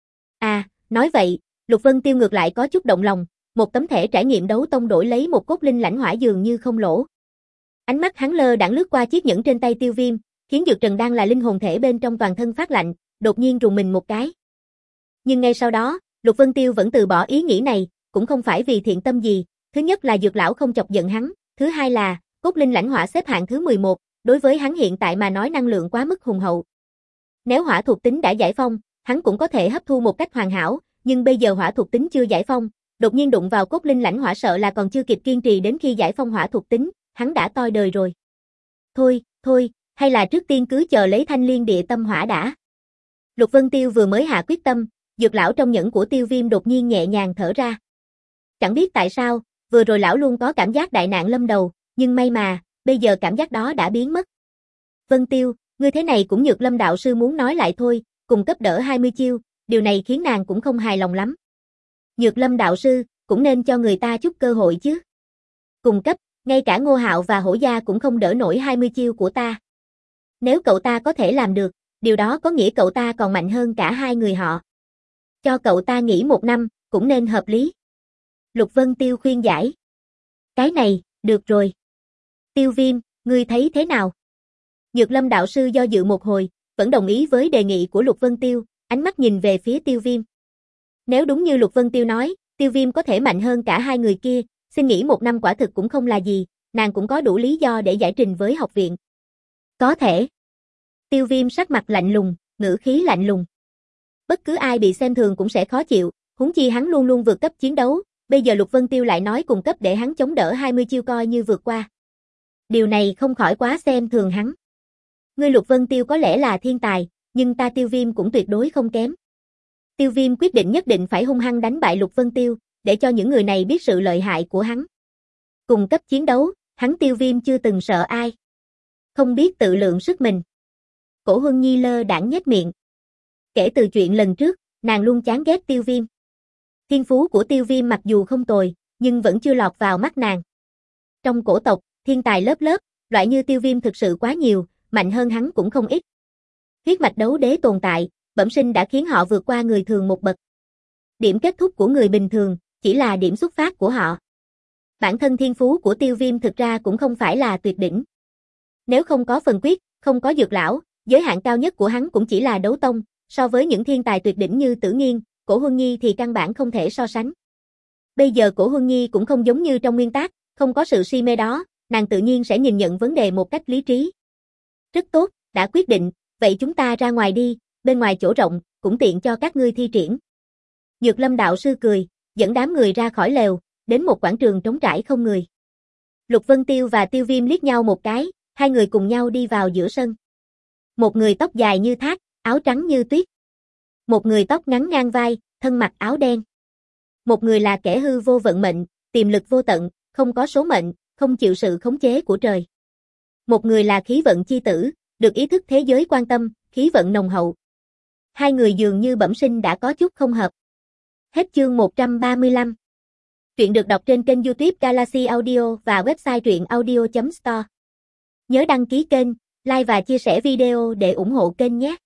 S1: À, nói vậy, Lục Vân Tiêu ngược lại có chút động lòng, một tấm thẻ trải nghiệm đấu tông đổi lấy một cốt linh lãnh hỏa dường như không lỗ. Ánh mắt hắn lơ đãng lướt qua chiếc nhẫn trên tay Tiêu Viêm, khiến Dược Trần đang là linh hồn thể bên trong toàn thân phát lạnh, đột nhiên rùng mình một cái. Nhưng ngay sau đó, Lục Vân Tiêu vẫn từ bỏ ý nghĩ này, cũng không phải vì thiện tâm gì, thứ nhất là Dược lão không chọc giận hắn, thứ hai là cốt linh lãnh hỏa xếp hạng thứ mười một, đối với hắn hiện tại mà nói năng lượng quá mức hùng hậu. Nếu hỏa thuộc tính đã giải phong, hắn cũng có thể hấp thu một cách hoàn hảo, nhưng bây giờ hỏa thuộc tính chưa giải phong, đột nhiên đụng vào cốt linh lãnh hỏa sợ là còn chưa kịp kiên trì đến khi giải phong hỏa thuộc tính, hắn đã toi đời rồi. Thôi, thôi, hay là trước tiên cứ chờ lấy thanh liên địa tâm hỏa đã. Lục Vân Tiêu vừa mới hạ quyết tâm, Dược lão trong nhẫn của Tiêu Viêm đột nhiên nhẹ nhàng thở ra. Chẳng biết tại sao, vừa rồi lão luôn có cảm giác đại nạn lâm đầu, nhưng may mà, bây giờ cảm giác đó đã biến mất. Vân Tiêu, ngươi thế này cũng Nhược Lâm đạo sư muốn nói lại thôi, cùng cấp đỡ hai mươi chiêu, điều này khiến nàng cũng không hài lòng lắm. Nhược Lâm đạo sư, cũng nên cho người ta chút cơ hội chứ. Cùng cấp, ngay cả Ngô Hạo và Hổ Gia cũng không đỡ nổi hai mươi chiêu của ta. Nếu cậu ta có thể làm được, điều đó có nghĩa cậu ta còn mạnh hơn cả hai người họ. Cho cậu ta nghỉ một năm, cũng nên hợp lý. Lục Vân Tiêu khuyên giải. Cái này, được rồi. Tiêu Viêm, ngươi thấy thế nào? Nhược Lâm đạo sư do dự một hồi, vẫn đồng ý với đề nghị của Lục Vân Tiêu, ánh mắt nhìn về phía Tiêu Viêm. Nếu đúng như Lục Vân Tiêu nói, Tiêu Viêm có thể mạnh hơn cả hai người kia, xin nghỉ một năm quả thực cũng không là gì, nàng cũng có đủ lý do để giải trình với học viện. Có thể. Tiêu Viêm sắc mặt lạnh lùng, ngữ khí lạnh lùng. Bất cứ ai bị xem thường cũng sẽ khó chịu, huống chi hắn luôn luôn vượt cấp chiến đấu, bây giờ Lục Vân Tiêu lại nói cùng cấp để hắn chống đỡ hai mươi chiêu coi như vượt qua. Điều này không khỏi quá xem thường hắn. Ngươi Lục Vân Tiêu có lẽ là thiên tài, nhưng ta Tiêu Viêm cũng tuyệt đối không kém. Tiêu Viêm quyết định nhất định phải hung hăng đánh bại Lục Vân Tiêu, để cho những người này biết sự lợi hại của hắn. Cùng cấp chiến đấu, hắn Tiêu Viêm chưa từng sợ ai. Không biết tự lượng sức mình. Cổ Huân Nhi lơ đãng nhếch miệng. Kể từ chuyện lần trước, nàng luôn chán ghét Tiêu Viêm. Thiên phú của Tiêu Viêm mặc dù không tồi, nhưng vẫn chưa lọt vào mắt nàng. Trong cổ tộc, thiên tài lớp lớp, loại như Tiêu Viêm thực sự quá nhiều, mạnh hơn hắn cũng không ít. Huyết mạch đấu đế tồn tại, bẩm sinh đã khiến họ vượt qua người thường một bậc. Điểm kết thúc của người bình thường, chỉ là điểm xuất phát của họ. Bản thân thiên phú của Tiêu Viêm thực ra cũng không phải là tuyệt đỉnh. Nếu không có phần quyết, không có dược lão, giới hạn cao nhất của hắn cũng chỉ là đấu tông, so với những thiên tài tuyệt đỉnh như Tử Nghiên, Cổ Huân Nhi thì căn bản không thể so sánh. Bây giờ Cổ Huân Nhi cũng không giống như trong nguyên tác, không có sự si mê đó, nàng tự nhiên sẽ nhìn nhận vấn đề một cách lý trí. Rất tốt, đã quyết định, vậy chúng ta ra ngoài đi, bên ngoài chỗ rộng, cũng tiện cho các ngươi thi triển. Nhược Lâm đạo sư cười, dẫn đám người ra khỏi lều, đến một quảng trường trống trải không người. Lục Vân Tiêu và Tiêu Viêm liếc nhau một cái, hai người cùng nhau đi vào giữa sân. Một người tóc dài như thác, áo trắng như tuyết. Một người tóc ngắn ngang vai, thân mặc áo đen. Một người là kẻ hư vô vận mệnh, tiềm lực vô tận, không có số mệnh, không chịu sự khống chế của trời. Một người là khí vận chi tử, được ý thức thế giới quan tâm, khí vận nồng hậu. Hai người dường như bẩm sinh đã có chút không hợp. Hết chương một trăm ba mươi lăm. Truyện được đọc trên kênh YouTube Galaxy Audio và website truyện audio chấm store. Nhớ đăng ký kênh, like và chia sẻ video để ủng hộ kênh nhé.